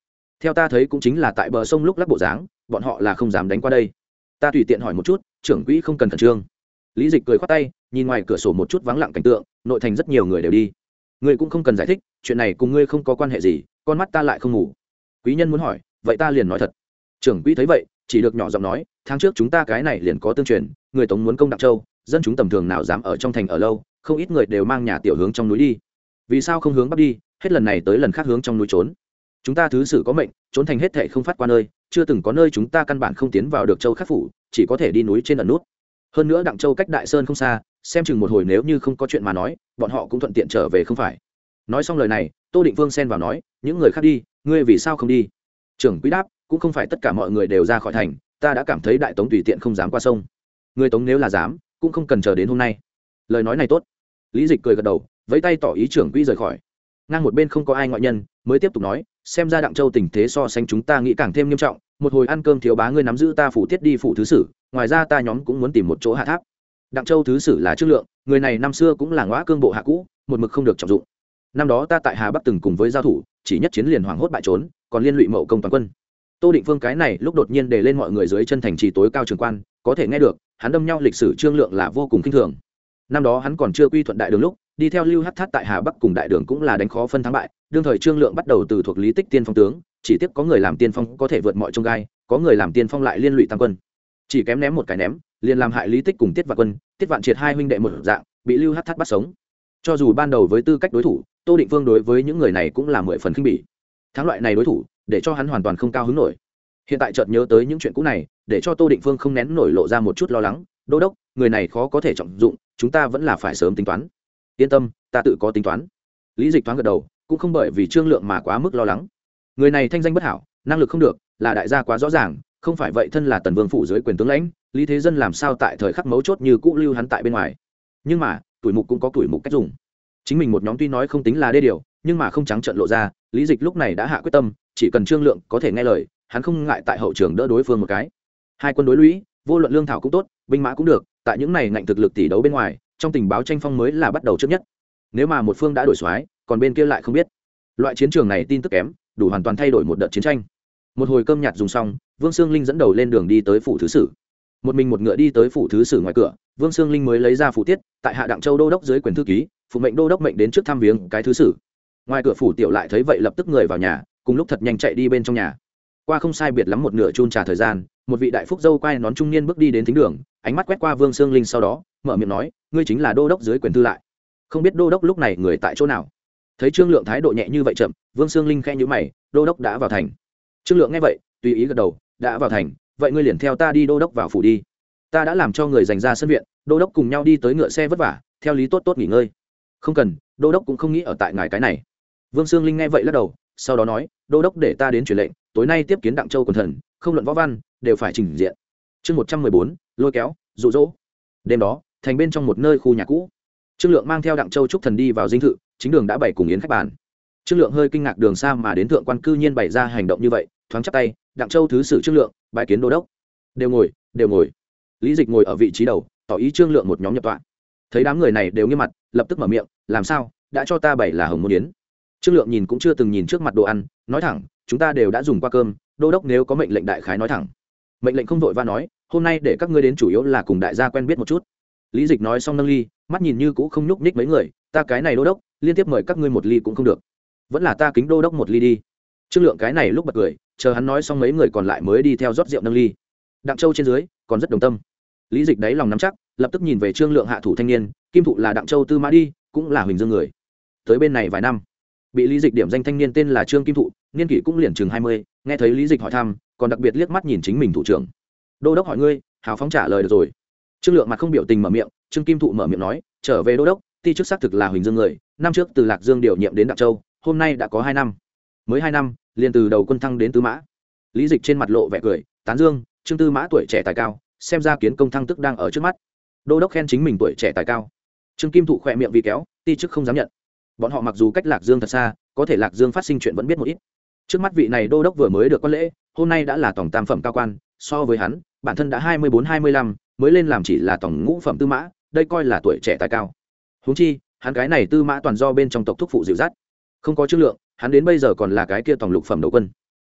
theo ta thấy cũng chính là tại bờ sông lúc lắc bộ dáng, bọn họ là không dám đánh qua đây. Ta tùy tiện hỏi một chút, trưởng quỹ không cần khẩn trương. Lý Dịch cười khoát tay, nhìn ngoài cửa sổ một chút vắng lặng cảnh tượng, nội thành rất nhiều người đều đi. Ngươi cũng không cần giải thích, chuyện này cùng ngươi không có quan hệ gì, con mắt ta lại không ngủ. Quý nhân muốn hỏi, vậy ta liền nói thật. Trưởng quỹ thấy vậy, chỉ được nhỏ giọng nói, tháng trước chúng ta cái này liền có tương truyền, người Tống muốn công Đặng Châu, dân chúng tầm thường nào dám ở trong thành ở lâu, không ít người đều mang nhà tiểu hướng trong núi đi. Vì sao không hướng bắc đi, hết lần này tới lần khác hướng trong núi trốn? Chúng ta thứ sử có mệnh, trốn thành hết thảy không phát qua nơi, chưa từng có nơi chúng ta căn bản không tiến vào được châu khắc phủ, chỉ có thể đi núi trên ẩn nút. Hơn nữa Đặng Châu cách Đại Sơn không xa, xem chừng một hồi nếu như không có chuyện mà nói, bọn họ cũng thuận tiện trở về không phải. Nói xong lời này, Tô Định Vương xen vào nói, những người khác đi, ngươi vì sao không đi? Trưởng quỹ đáp, cũng không phải tất cả mọi người đều ra khỏi thành, ta đã cảm thấy Đại Tống tùy tiện không dám qua sông. Người Tống nếu là dám, cũng không cần chờ đến hôm nay. Lời nói này tốt. Lý Dịch cười gật đầu, vẫy tay tỏ ý trưởng quỹ rời khỏi. Ngang một bên không có ai ngoại nhân, mới tiếp tục nói, xem ra Đặng Châu tình thế so sánh chúng ta nghĩ càng thêm nghiêm trọng, một hồi ăn cơm thiếu bá ngươi nắm giữ ta phủ tiết đi phủ thứ sử, ngoài ra ta nhóm cũng muốn tìm một chỗ hạ tháp. Đặng Châu thứ sử là Trương Lượng, người này năm xưa cũng là ngõa cương bộ hạ cũ, một mực không được trọng dụng. Năm đó ta tại Hà Bắc từng cùng với giao thủ, chỉ nhất chiến liền hoảng hốt bại trốn, còn liên lụy mậu công toàn quân. Tô Định Phương cái này lúc đột nhiên đề lên mọi người dưới chân thành trì tối cao trường quan, có thể nghe được, hắn đâm nhau lịch sử Trương Lượng là vô cùng kinh thường. Năm đó hắn còn chưa quy thuận đại đường lúc, đi theo Lưu Hắc Thát tại Hà Bắc cùng đại đường cũng là đánh khó phân thắng bại, đương thời Trương Lượng bắt đầu từ thuộc Lý Tích tiên phong tướng, chỉ tiếc có người làm tiên phong có thể vượt mọi chông gai, có người làm tiên phong lại liên lụy tăng quân, chỉ kém ném một cái ném, liền làm hại Lý Tích cùng Tiết Vạn Quân, Tiết Vạn Triệt hai huynh đệ một dạng, bị Lưu Hắc Thát bắt sống. Cho dù ban đầu với tư cách đối thủ, Tô Định Phương đối với những người này cũng là mười phần khinh bỉ. Thắng loại này đối thủ, để cho hắn hoàn toàn không cao hứng nổi. Hiện tại chợt nhớ tới những chuyện cũ này, để cho Tô Định Phương không nén nổi lộ ra một chút lo lắng, "Đô đốc, người này khó có thể trọng dụng, chúng ta vẫn là phải sớm tính toán." "Yên tâm, ta tự có tính toán." Lý Dịch thoáng gật đầu, cũng không bởi vì Trương Lượng mà quá mức lo lắng. Người này thanh danh bất hảo, năng lực không được, là đại gia quá rõ ràng, không phải vậy thân là Tần Vương phủ dưới quyền tướng lãnh, Lý Thế Dân làm sao tại thời khắc mấu chốt như cũ lưu hắn tại bên ngoài. Nhưng mà, tuổi mục cũng có tuổi mục cách dùng. Chính mình một nhóm tuy nói không tính là đê điều, nhưng mà không trắng trợn lộ ra, Lý Dịch lúc này đã hạ quyết tâm, chỉ cần Trương Lượng có thể nghe lời, hắn không ngại tại hậu trường đỡ đối phương một cái. Hai quân đối lũy, vô luận lương thảo cũng tốt, binh mã cũng được, tại những này ngạnh thực lực tỷ đấu bên ngoài, trong tình báo tranh phong mới là bắt đầu trước nhất. Nếu mà một phương đã đổi soái, còn bên kia lại không biết. Loại chiến trường này tin tức kém, đủ hoàn toàn thay đổi một đợt chiến tranh. Một hồi cơm nhạt dùng xong, Vương Sương Linh dẫn đầu lên đường đi tới phủ thứ sử. Một mình một ngựa đi tới phủ thứ sử ngoài cửa, Vương Sương Linh mới lấy ra phủ tiết, tại Hạ Đặng Châu đô đốc dưới quyền thư ký, phụ mệnh đô đốc mệnh đến trước thăm viếng cái thứ sử. Ngoài cửa phủ tiểu lại thấy vậy lập tức người vào nhà, cùng lúc thật nhanh chạy đi bên trong nhà. Qua không sai biệt lắm một nửa chun trà thời gian, một vị đại phúc dâu quay nón trung niên bước đi đến thính đường, ánh mắt quét qua Vương Sương Linh sau đó, mở miệng nói, ngươi chính là đô đốc dưới quyền thư lại. Không biết đô đốc lúc này người tại chỗ nào? Thấy Trương Lượng thái độ nhẹ như vậy chậm, Vương Sương Linh khẽ nhíu mày, đô đốc đã vào thành. Trương Lượng nghe vậy, tùy ý gật đầu, đã vào thành, vậy ngươi liền theo ta đi đô đốc vào phủ đi. Ta đã làm cho người dành ra sân viện, đô đốc cùng nhau đi tới ngựa xe vất vả, theo lý tốt tốt nghỉ ngơi. Không cần, đô đốc cũng không nghĩ ở tại ngài cái này. Vương Sương Linh nghe vậy lắc đầu, sau đó nói, đô đốc để ta đến truyền lệnh, tối nay tiếp kiến Đặng Châu quần thần, không luận võ văn, đều phải trình diện. Chương một trăm mười bốn, lôi kéo, dụ dỗ. Đêm đó, thành bên trong một nơi khu nhà cũ, Trương Lượng mang theo Đặng Châu trúc thần đi vào dinh thự, chính đường đã bày cùng yến khách bàn. Trương Lượng hơi kinh ngạc đường xa mà đến thượng quan cư nhiên bày ra hành động như vậy, thoáng chắp tay, Đặng Châu thứ sử Trương Lượng, bái kiến đô đốc. Đều ngồi, đều ngồi. Lý Dịch ngồi ở vị trí đầu, tỏ ý Trương Lượng một nhóm nhập tọa. Thấy đám người này đều nghiêm mặt, lập tức mở miệng, làm sao, đã cho ta bày là hồng môn yến. Trương Lượng nhìn cũng chưa từng nhìn trước mặt đồ ăn, nói thẳng, chúng ta đều đã dùng qua cơm, đô đốc nếu có mệnh lệnh đại khái nói thẳng. Mệnh lệnh không vội va nói, hôm nay để các ngươi đến chủ yếu là cùng đại gia quen biết một chút. Lý Dịch nói xong nâng ly, mắt nhìn như cũ không nhúc nhích mấy người, ta cái này đô đốc, liên tiếp mời các ngươi một ly cũng không được, vẫn là ta kính đô đốc một ly đi. Trương Lượng cái này lúc bật cười, chờ hắn nói xong mấy người còn lại mới đi theo rót rượu nâng ly. Đặng Châu trên dưới còn rất đồng tâm. Lý Dịch đáy lòng nắm chắc, lập tức nhìn về Trương Lượng hạ thủ thanh niên, kim thụ là Đặng Châu tư mã đi, cũng là Huỳnh Dương người. Tới bên này vài năm, bị Lý Dịch điểm danh thanh niên tên là Trương Kim Thụ, niên kỷ cũng liền chừng hai mươi, nghe thấy Lý Dịch hỏi thăm, còn đặc biệt liếc mắt nhìn chính mình thủ trưởng. Đô đốc hỏi ngươi, hào phóng trả lời được rồi. Trương Lượng mặt không biểu tình mở miệng, Trương Kim Thụ mở miệng nói, trở về đô đốc, ti chức xác thực là Huỳnh Dương người, năm trước từ Lạc Dương điều nhiệm đến Đặng Châu, hôm nay đã có hai năm. Mới hai năm, liền từ đầu quân thăng đến tứ mã. Lý Dịch trên mặt lộ vẻ cười, tán dương, Trương tư mã tuổi trẻ tài cao, xem ra kiến công thăng tức đang ở trước mắt. Đô đốc khen chính mình tuổi trẻ tài cao. Trương Kim Thụ khỏe miệng vì kéo, ti chức không dám nhận. Bọn họ mặc dù cách Lạc Dương thật xa, có thể Lạc Dương phát sinh chuyện vẫn biết một ít. Trước mắt vị này đô đốc vừa mới được quan lễ, hôm nay đã là tổng tam phẩm cao quan, so với hắn, bản thân đã hai mươi bốn hai mươi lăm, mới lên làm chỉ là tổng ngũ phẩm tư mã, đây coi là tuổi trẻ tài cao. Huống chi, hắn cái này tư mã toàn do bên trong tộc thúc phụ dịu dắt. Không có Trương Lượng, hắn đến bây giờ còn là cái kia tổng lục phẩm đầu quân.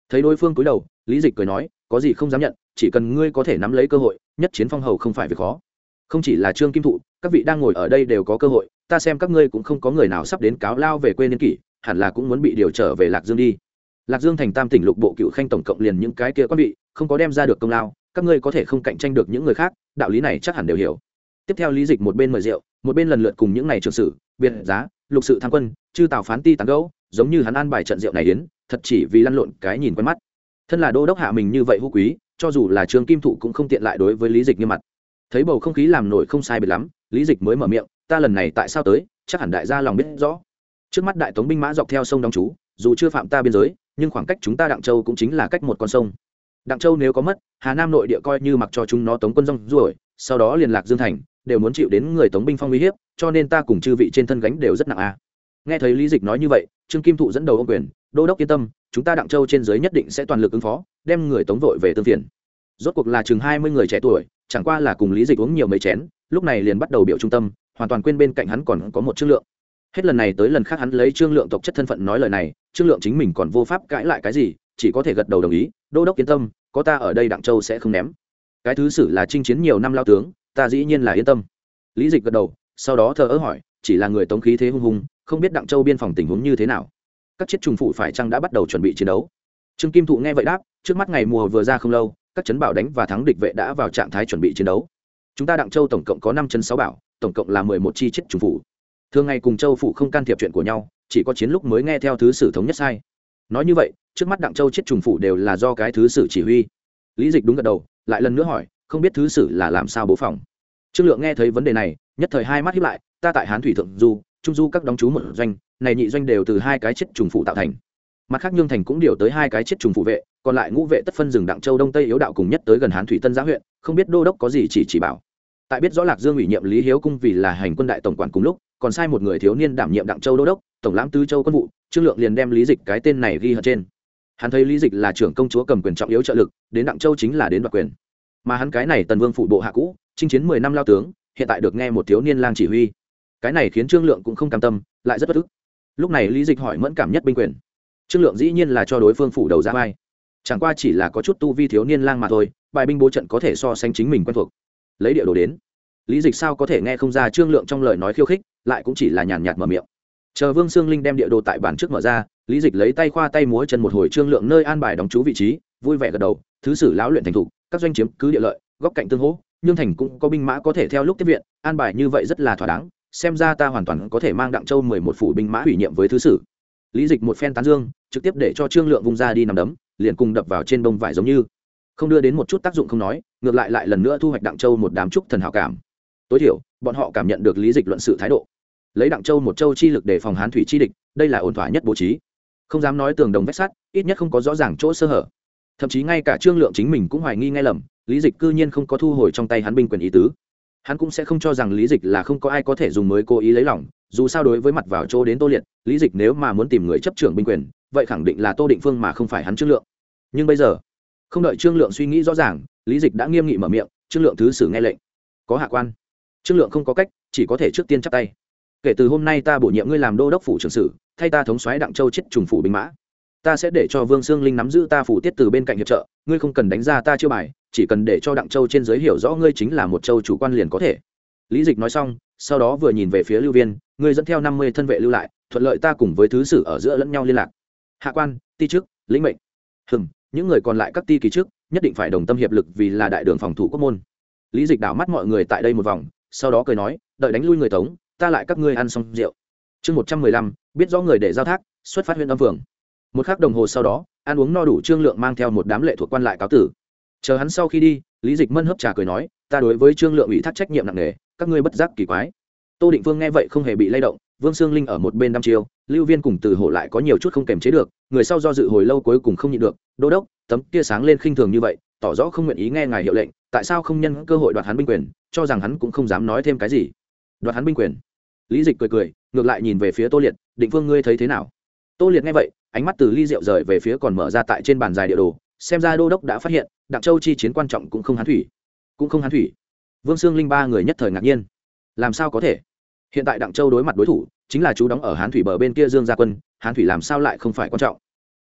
thấy đối phương cúi đầu, lý dịch cười nói, có gì không dám nhận, chỉ cần ngươi có thể nắm lấy cơ hội, nhất chiến phong hầu không phải việc khó. Không chỉ là Trương Kim Thụ, các vị đang ngồi ở đây đều có cơ hội, ta xem các ngươi cũng không có người nào sắp đến cáo lao về quê niên kỷ, hẳn là cũng muốn bị điều trở về Lạc Dương đi. Lạc Dương thành tam tỉnh lục bộ cựu khanh tổng cộng liền những cái kia quan vị, không có đem ra được công lao, các ngươi có thể không cạnh tranh được những người khác, đạo lý này chắc hẳn đều hiểu. Tiếp theo lý dịch một bên mời rượu, một bên lần lượt cùng những này trưởng sử, biệt giá, lục sự tham quân, chư tào phán ti tán gẫu, giống như hắn an bài trận rượu này đến, thật chỉ vì lăn lộn cái nhìn quen mắt. Thân là đô đốc hạ mình như vậy hữu quý, cho dù là Trương Kim Thụ cũng không tiện lại đối với lý dịch như mặt. Thấy bầu không khí làm nổi không sai biệt lắm, lý dịch mới mở miệng, ta lần này tại sao tới, chắc hẳn đại gia lòng biết rõ. Trước mắt đại tống binh mã dọc theo sông đóng trú, dù chưa phạm ta biên giới, nhưng khoảng cách chúng ta Đặng Châu cũng chính là cách một con sông. Đặng Châu nếu có mất, Hà Nam nội địa coi như mặc cho chúng nó tống quân rong ruổi, sau đó liền Lạc Dương thành, đều muốn chịu đến người tống binh phong uy hiếp, cho nên ta cùng chư vị trên thân gánh đều rất nặng a. À. Nghe thấy lý dịch nói như vậy, Trương Kim Thụ dẫn đầu ô quyền, đô đốc yên tâm, chúng ta Đặng Châu trên dưới nhất định sẽ toàn lực ứng phó, đem người tống vội về tương phiền. Rốt cuộc là chừng hai mươi người trẻ tuổi, chẳng qua là cùng lý dịch uống nhiều mấy chén, lúc này liền bắt đầu biểu trung tâm, hoàn toàn quên bên cạnh hắn còn có một Trương Lượng. Hết lần này tới lần khác hắn lấy Trương Lượng tộc chất thân phận nói lời này, Trương Lượng chính mình còn vô pháp cãi lại cái gì, chỉ có thể gật đầu đồng ý, đô đốc yên tâm, có ta ở đây Đặng Châu sẽ không ném. Cái thứ sử là chinh chiến nhiều năm lao tướng, ta dĩ nhiên là yên tâm. Lý dịch gật đầu, sau đó thờ ơ hỏi, chỉ là người tống khí thế hung hùng, không biết Đặng Châu biên phòng tình huống như thế nào. Các chiết trùng phụ phải chăng đã bắt đầu chuẩn bị chiến đấu? Trương Kim Thụ nghe vậy đáp, trước mắt ngày mùa vừa ra không lâu, các trấn bảo đánh và thắng địch vệ đã vào trạng thái chuẩn bị chiến đấu. Chúng ta Đặng Châu tổng cộng có năm trấn sáu bảo, tổng cộng là mười một chi chiết trùng phụ. Thường ngày cùng Châu phụ không can thiệp chuyện của nhau, chỉ có chiến lúc mới nghe theo thứ sử thống nhất sai. Nói như vậy, trước mắt Đặng Châu chiết trùng phụ đều là do cái thứ sử chỉ huy. Lý dịch đúng gật đầu, lại lần nữa hỏi, không biết thứ sử là làm sao bố phòng. Trương Lượng nghe thấy vấn đề này, nhất thời hai mắt híp lại, ta tại Hán thủy thượng du, trung du các đóng trú một doanh, này nhị doanh đều từ hai cái chiết trùng phụ tạo thành. Mặt khác Nhương thành cũng điều tới hai cái chiết trùng phụ vệ, còn lại ngũ vệ tất phân rừng Đặng Châu đông tây yếu đạo cùng nhất tới gần Hán thủy Tân Giã huyện, không biết đô đốc có gì chỉ chỉ bảo. Tại biết rõ Lạc Dương ủy nhiệm Lý Hiếu cung vì là hành quân đại tổng quản cùng lúc, còn sai một người thiếu niên đảm nhiệm Đặng Châu đô đốc, tổng lãm tứ châu quân vụ, Trương Lượng liền đem Lý Dịch cái tên này ghi ở trên. Hắn thấy Lý Dịch là trưởng công chúa cầm quyền trọng yếu trợ lực, đến Đặng Châu chính là đến đoạt quyền. Mà hắn cái này Tần Vương phụ bộ hạ cũ, chinh chiến mười năm lao tướng, hiện tại được nghe một thiếu niên lang chỉ huy. Cái này khiến Trương Lượng cũng không cam tâm, lại rất bất ức. Lúc này Lý Dịch hỏi mẫn cảm nhất binh quyền. Trương Lượng dĩ nhiên là cho đối phương phủ đầu ra vai. Chẳng qua chỉ là có chút tu vi thiếu niên lang mà thôi, bài binh bố trận có thể so sánh chính mình quen thuộc. Lấy địa đồ đến. Lý Dịch sao có thể nghe không ra Trương Lượng trong lời nói khiêu khích, lại cũng chỉ là nhàn nhạt mở miệng. Chờ Vương Xương Linh đem địa đồ tại bản trước mở ra, Lý Dịch lấy tay khoa tay múa chân một hồi Trương Lượng nơi an bài đóng trú vị trí, vui vẻ gật đầu, thứ sử lão luyện thành thủ, các doanh chiếm cứ địa lợi, góc cạnh tương hỗ, nhưng thành cũng có binh mã có thể theo lúc tiếp viện, an bài như vậy rất là thỏa đáng, xem ra ta hoàn toàn có thể mang Đặng Châu mười một phủ binh mã ủy nhiệm với thứ sử. Lý Dịch một phen tán dương, trực tiếp để cho Trương Lượng vung ra đi nằm đấm, liền cùng đập vào trên bông vải giống như không đưa đến một chút tác dụng không nói, ngược lại lại lần nữa thu hoạch Đặng Châu một đám trúc thần hảo cảm. Tối thiểu, bọn họ cảm nhận được Lý Dịch luận sự thái độ. Lấy Đặng Châu một châu chi lực để phòng Hán thủy chi địch, đây là ổn thỏa nhất bố trí. Không dám nói tường đồng vách sắt, ít nhất không có rõ ràng chỗ sơ hở. Thậm chí ngay cả Trương Lượng chính mình cũng hoài nghi ngay lầm, Lý Dịch cư nhiên không có thu hồi trong tay hắn binh quyền ý tứ. Hắn cũng sẽ không cho rằng Lý Dịch là không có ai có thể dùng mới cố ý lấy lòng, dù sao đối với mặt vào chỗ đến Tô Liệt, Lý Dịch nếu mà muốn tìm người chấp trưởng binh quyền, vậy khẳng định là Tô Định Phương mà không phải hắn Trương Lượng. Nhưng bây giờ, không đợi Trương Lượng suy nghĩ rõ ràng, Lý Dịch đã nghiêm nghị mở miệng, Trương Lượng thứ sử nghe lệnh. Có hạ quan. Trương Lượng không có cách, chỉ có thể trước tiên chắp tay. Kể từ hôm nay ta bổ nhiệm ngươi làm đô đốc phủ trưởng sử, thay ta thống soái Đặng Châu chiết trùng phủ binh mã. Ta sẽ để cho Vương Xương Linh nắm giữ ta phủ tiết từ bên cạnh hiệp trợ, ngươi không cần đánh ra ta chiêu bài, chỉ cần để cho Đặng Châu trên giới hiểu rõ ngươi chính là một châu chủ quan liền có thể. Lý Dịch nói xong, sau đó vừa nhìn về phía Lưu Viên, ngươi dẫn theo năm mươi thân vệ lưu lại, thuận lợi ta cùng với thứ sử ở giữa lẫn nhau liên lạc. Hạ quan, ti chức, lĩnh mệnh. Hừm, những người còn lại các ti kỳ chức, nhất định phải đồng tâm hiệp lực vì là đại đường phòng thủ quốc môn. Lý Dịch đảo mắt mọi người tại đây một vòng, sau đó cười nói, đợi đánh lui người Tống, ta lại các ngươi ăn xong rượu. Chương một trăm mười lăm, biết rõ người để giao thác, xuất phát huyện âm phường. Một khắc đồng hồ sau đó, ăn uống no đủ Trương Lượng mang theo một đám lệ thuộc quan lại cáo tử. Chờ hắn sau khi đi, Lý Dịch mân hấp trà cười nói, ta đối với Trương Lượng ủy thác trách nhiệm nặng nề, các ngươi bất giác kỳ quái. Tô Định Vương nghe vậy không hề bị lay động, Vương Xương Linh ở một bên đăm chiêu, Lưu Viên cùng Từ Hổ lại có nhiều chút không kềm chế được, người sau do dự hồi lâu cuối cùng không nhịn được, đô đốc, tấm kia sáng lên khinh thường như vậy, tỏ rõ không nguyện ý nghe ngài hiệu lệnh, tại sao không nhân cơ hội đoạt hắn binh quyền, cho rằng hắn cũng không dám nói thêm cái gì. Đoạt hắn binh quyền? Lý Dịch cười cười, ngược lại nhìn về phía Tô Liệt, Định Vương ngươi thấy thế nào? Tô Liệt nghe vậy, ánh mắt từ ly rượu rời về phía còn mở ra tại trên bàn dài địa đồ, xem ra đô đốc đã phát hiện, Đặng Châu chi chiến quan trọng cũng không Hán thủy, cũng không Hán thủy. Vương Xương Linh ba người nhất thời ngạc nhiên, làm sao có thể? Hiện tại Đặng Châu đối mặt đối thủ chính là chú đóng ở Hán thủy bờ bên kia Dương Gia quân, Hán thủy làm sao lại không phải quan trọng?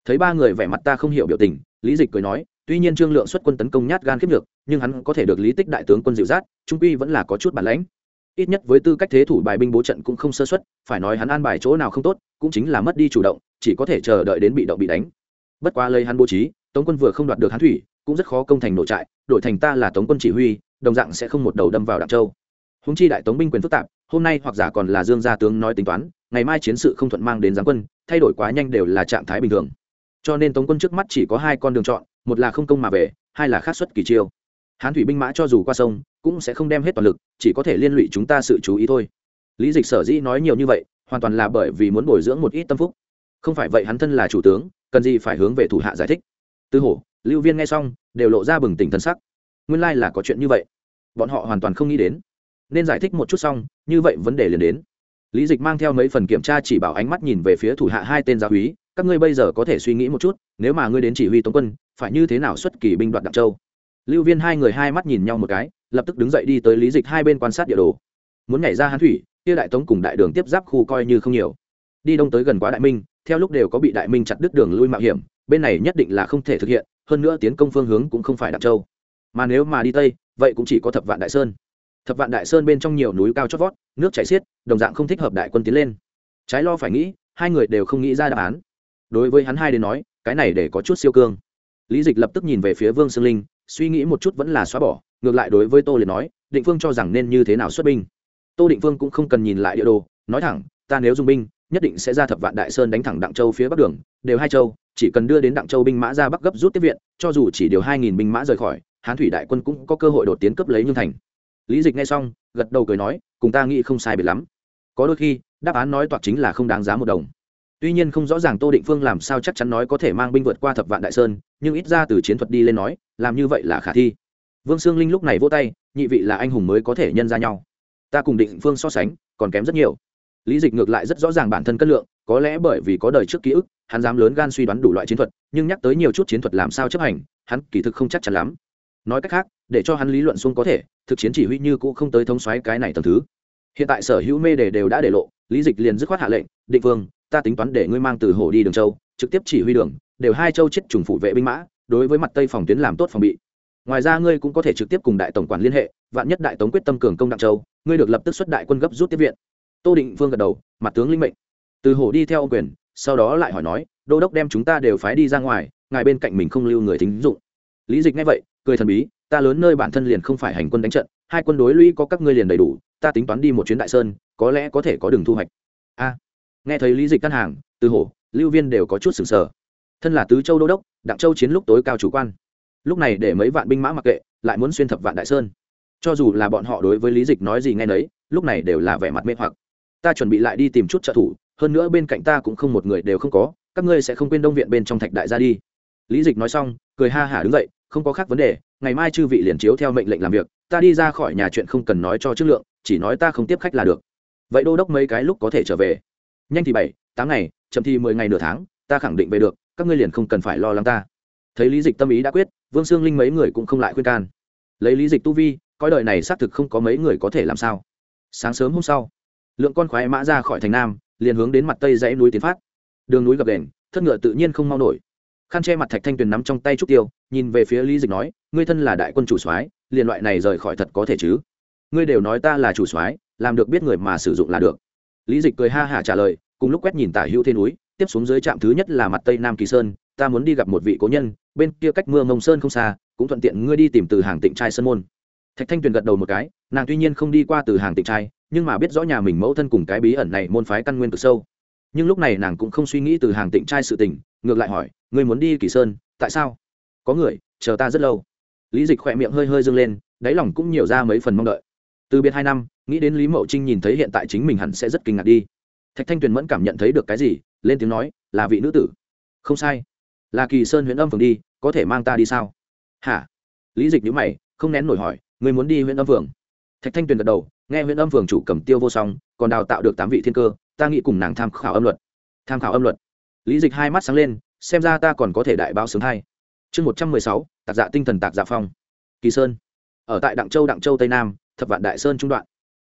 Thấy ba người vẻ mặt ta không hiểu biểu tình, Lý Dịch cười nói, tuy nhiên Trương Lượng xuất quân tấn công nhát gan khiếp được, nhưng hắn có thể được Lý Tích đại tướng quân dịu dắt, trung quy vẫn là có chút bản lãnh. Ít nhất với tư cách thế thủ bài binh bố trận cũng không sơ suất, phải nói hắn an bài chỗ nào không tốt, cũng chính là mất đi chủ động, chỉ có thể chờ đợi đến bị động bị đánh. Bất quá lấy hắn bố trí, Tống quân vừa không đoạt được Hán thủy, cũng rất khó công thành nổ trại, đổi thành ta là Tống quân chỉ huy, đồng dạng sẽ không một đầu đâm vào Đặng Châu. Huống chi đại Tống binh quyền phức tạp, hôm nay hoặc giả còn là Dương gia tướng nói tính toán, ngày mai chiến sự không thuận mang đến giáng quân, thay đổi quá nhanh đều là trạng thái bình thường. Cho nên Tống quân trước mắt chỉ có hai con đường chọn, một là không công mà về, hai là khắc xuất kỳ chiêu. Hán thủy binh mã cho dù qua sông, cũng sẽ không đem hết toàn lực, chỉ có thể liên lụy chúng ta sự chú ý thôi. Lý Dịch sở dĩ nói nhiều như vậy, hoàn toàn là bởi vì muốn bồi dưỡng một ít tâm phúc. Không phải vậy hắn thân là chủ tướng, cần gì phải hướng về thủ hạ giải thích. Tư Hổ, Lưu Viên nghe xong, đều lộ ra bừng tỉnh thần sắc. Nguyên lai là có chuyện như vậy, bọn họ hoàn toàn không nghĩ đến. Nên giải thích một chút xong, như vậy vấn đề liền đến. Lý Dịch mang theo mấy phần kiểm tra chỉ bảo ánh mắt nhìn về phía thủ hạ hai tên gia úy, các ngươi bây giờ có thể suy nghĩ một chút, nếu mà ngươi đến chỉ huy Tống quân, phải như thế nào xuất kỳ binh đoạt Đặng Châu. Lưu Viên hai người hai mắt nhìn nhau một cái, lập tức đứng dậy đi tới Lý Dịch hai bên quan sát địa đồ. Muốn nhảy ra Hán thủy, kia đại Tống cùng đại đường tiếp giáp khu coi như không nhiều. Đi đông tới gần quá Đại Minh, theo lúc đều có bị Đại Minh chặt đứt đường lui mạo hiểm, bên này nhất định là không thể thực hiện, hơn nữa tiến công phương hướng cũng không phải Đặng Châu. Mà nếu mà đi tây, vậy cũng chỉ có Thập Vạn Đại Sơn. Thập Vạn Đại Sơn bên trong nhiều núi cao chót vót, nước chảy xiết, đồng dạng không thích hợp đại quân tiến lên. Trái lo phải nghĩ, hai người đều không nghĩ ra đáp án. Đối với hắn hai đến nói, cái này để có chút siêu cương. Lý Dịch lập tức nhìn về phía Vương Sương Linh, suy nghĩ một chút vẫn là xóa bỏ, ngược lại đối với Tô Liệt nói, Định Phương cho rằng nên như thế nào xuất binh. Tô Định Phương cũng không cần nhìn lại địa đồ, nói thẳng, ta nếu dùng binh, nhất định sẽ ra Thập Vạn Đại Sơn đánh thẳng Đặng Châu phía bắc đường, đều hai châu, chỉ cần đưa đến Đặng Châu binh mã ra bắc gấp rút tiếp viện, cho dù chỉ điều hai nghìn binh mã rời khỏi, Hán thủy đại quân cũng có cơ hội đột tiến cấp lấy Nhung thành. Lý Dịch nghe xong, gật đầu cười nói, cùng ta nghĩ không sai biệt lắm. Có đôi khi, đáp án nói toạc chính là không đáng giá một đồng. Tuy nhiên không rõ ràng Tô Định Phương làm sao chắc chắn nói có thể mang binh vượt qua Thập Vạn Đại Sơn, nhưng ít ra từ chiến thuật đi lên nói, làm như vậy là khả thi. Vương Sương Linh lúc này vỗ tay, nhị vị là anh hùng mới có thể nhân ra nhau. Ta cùng Định Phương so sánh, còn kém rất nhiều. Lý Dịch ngược lại rất rõ ràng bản thân cân lượng, có lẽ bởi vì có đời trước ký ức, hắn dám lớn gan suy đoán đủ loại chiến thuật, nhưng nhắc tới nhiều chút chiến thuật làm sao chấp hành, hắn kỳ thực không chắc chắn lắm. Nói cách khác, để cho hắn lý luận xuống có thể, thực chiến chỉ huy như cũ không tới thống soái cái này tầng thứ. Hiện tại sở hữu mê đề đều đã để lộ, Lý Dịch liền dứt khoát hạ lệnh, Định Vương, ta tính toán để ngươi mang từ Hổ đi Đường Châu, trực tiếp chỉ huy đường, đều hai châu chết trùng phụ vệ binh mã, đối với mặt tây phòng tuyến làm tốt phòng bị. Ngoài ra ngươi cũng có thể trực tiếp cùng đại tổng quản liên hệ, vạn nhất đại tống quyết tâm cường công Đặng Châu, ngươi được lập tức xuất đại quân gấp rút tiếp viện. Tô Định Vương gật đầu, mặt tướng linh mệnh. Từ Hổ đi theo ông quyền, sau đó lại hỏi nói, đô đốc đem chúng ta đều phái đi ra ngoài, ngài bên cạnh mình không lưu người thính dụng. Lý Dịch nghe vậy, cười thần bí, ta lớn nơi bản thân liền không phải hành quân đánh trận, hai quân đối lũy có các ngươi liền đầy đủ, ta tính toán đi một chuyến Đại Sơn, có lẽ có thể có đường thu hoạch. A, nghe thấy Lý Dịch căn hàng, Từ Hổ, Lưu Viên đều có chút sửng sở. Thân là tứ châu đô đốc, Đặng Châu chiến lúc tối cao chủ quan, lúc này để mấy vạn binh mã mặc kệ, lại muốn xuyên Thập Vạn Đại Sơn, cho dù là bọn họ đối với Lý Dịch nói gì nghe nấy, lúc này đều là vẻ mặt mê hoặc. Ta chuẩn bị lại đi tìm chút trợ thủ, hơn nữa bên cạnh ta cũng không một người đều không có, các ngươi sẽ không quên Đông viện bên trong Thạch đại gia đi. Lý Dịch nói xong, cười ha hả đứng dậy, không có khác vấn đề, ngày mai chư vị liền chiếu theo mệnh lệnh làm việc, ta đi ra khỏi nhà chuyện không cần nói cho chất lượng, chỉ nói ta không tiếp khách là được. Vậy đô đốc mấy cái lúc có thể trở về? Nhanh thì bảy, tám ngày, chậm thì mười ngày nửa tháng, ta khẳng định về được, các ngươi liền không cần phải lo lắng ta. Thấy Lý Dịch tâm ý đã quyết, Vương Sương Linh mấy người cũng không lại khuyên can. Lấy Lý Dịch tu vi, coi đời này xác thực không có mấy người có thể làm sao. Sáng sớm hôm sau, lượng con khoái mã ra khỏi thành Nam, liền hướng đến mặt tây dãy núi tiến phát. Đường núi gập ghềnh, thất ngựa tự nhiên không mau nổi. Khăn che mặt Thạch Thanh Tuyền nắm trong tay trúc tiêu, nhìn về phía Lý Dịch nói, ngươi thân là đại quân chủ soái, liền loại này rời khỏi thật có thể chứ? Ngươi đều nói ta là chủ soái, làm được biết người mà sử dụng là được. Lý Dịch cười ha hả trả lời, cùng lúc quét nhìn tả hữu thiên núi, tiếp xuống dưới trạm thứ nhất là mặt tây Nam Kỳ Sơn, ta muốn đi gặp một vị cố nhân, bên kia cách Mưa Mông Sơn không xa, cũng thuận tiện ngươi đi tìm từ hàng Tịnh trai sơn môn. Thạch Thanh Tuyền gật đầu một cái, nàng tuy nhiên không đi qua từ hàng Tịnh trai, nhưng mà biết rõ nhà mình mẫu thân cùng cái bí ẩn này môn phái căn nguyên cực sâu. Nhưng lúc này nàng cũng không suy nghĩ từ hàng Tịnh trai sự tình, ngược lại hỏi, ngươi muốn đi Kỳ Sơn, tại sao? Có người chờ ta rất lâu. Lý Dịch khỏe miệng hơi hơi dâng lên, đáy lòng cũng nhiều ra mấy phần mong đợi. Từ biệt hai năm, nghĩ đến Lý Mậu Trinh nhìn thấy hiện tại chính mình hẳn sẽ rất kinh ngạc đi. Thạch Thanh Tuyền mẫn cảm nhận thấy được cái gì, lên tiếng nói, là vị nữ tử. Không sai, là Kỳ Sơn huyện Âm phường đi, có thể mang ta đi sao? Hả? Lý Dịch nhíu mày, không nén nổi hỏi, ngươi muốn đi huyện Âm phường? Thạch Thanh Tuyền gật đầu, nghe huyện Âm phường chủ Cầm Tiêu vô song, còn đào tạo được tám vị thiên cơ, ta nghĩ cùng nàng tham khảo âm luật. Tham khảo âm luật? Lý Dịch hai mắt sáng lên, xem ra ta còn có thể đại báo sướng hay. Chương một trăm mười sáu, Tạc Dạ tinh thần Tạc Dạ phong. Kỳ Sơn ở tại Đặng Châu Đặng Châu Tây Nam, Thập Vạn Đại Sơn trung đoạn.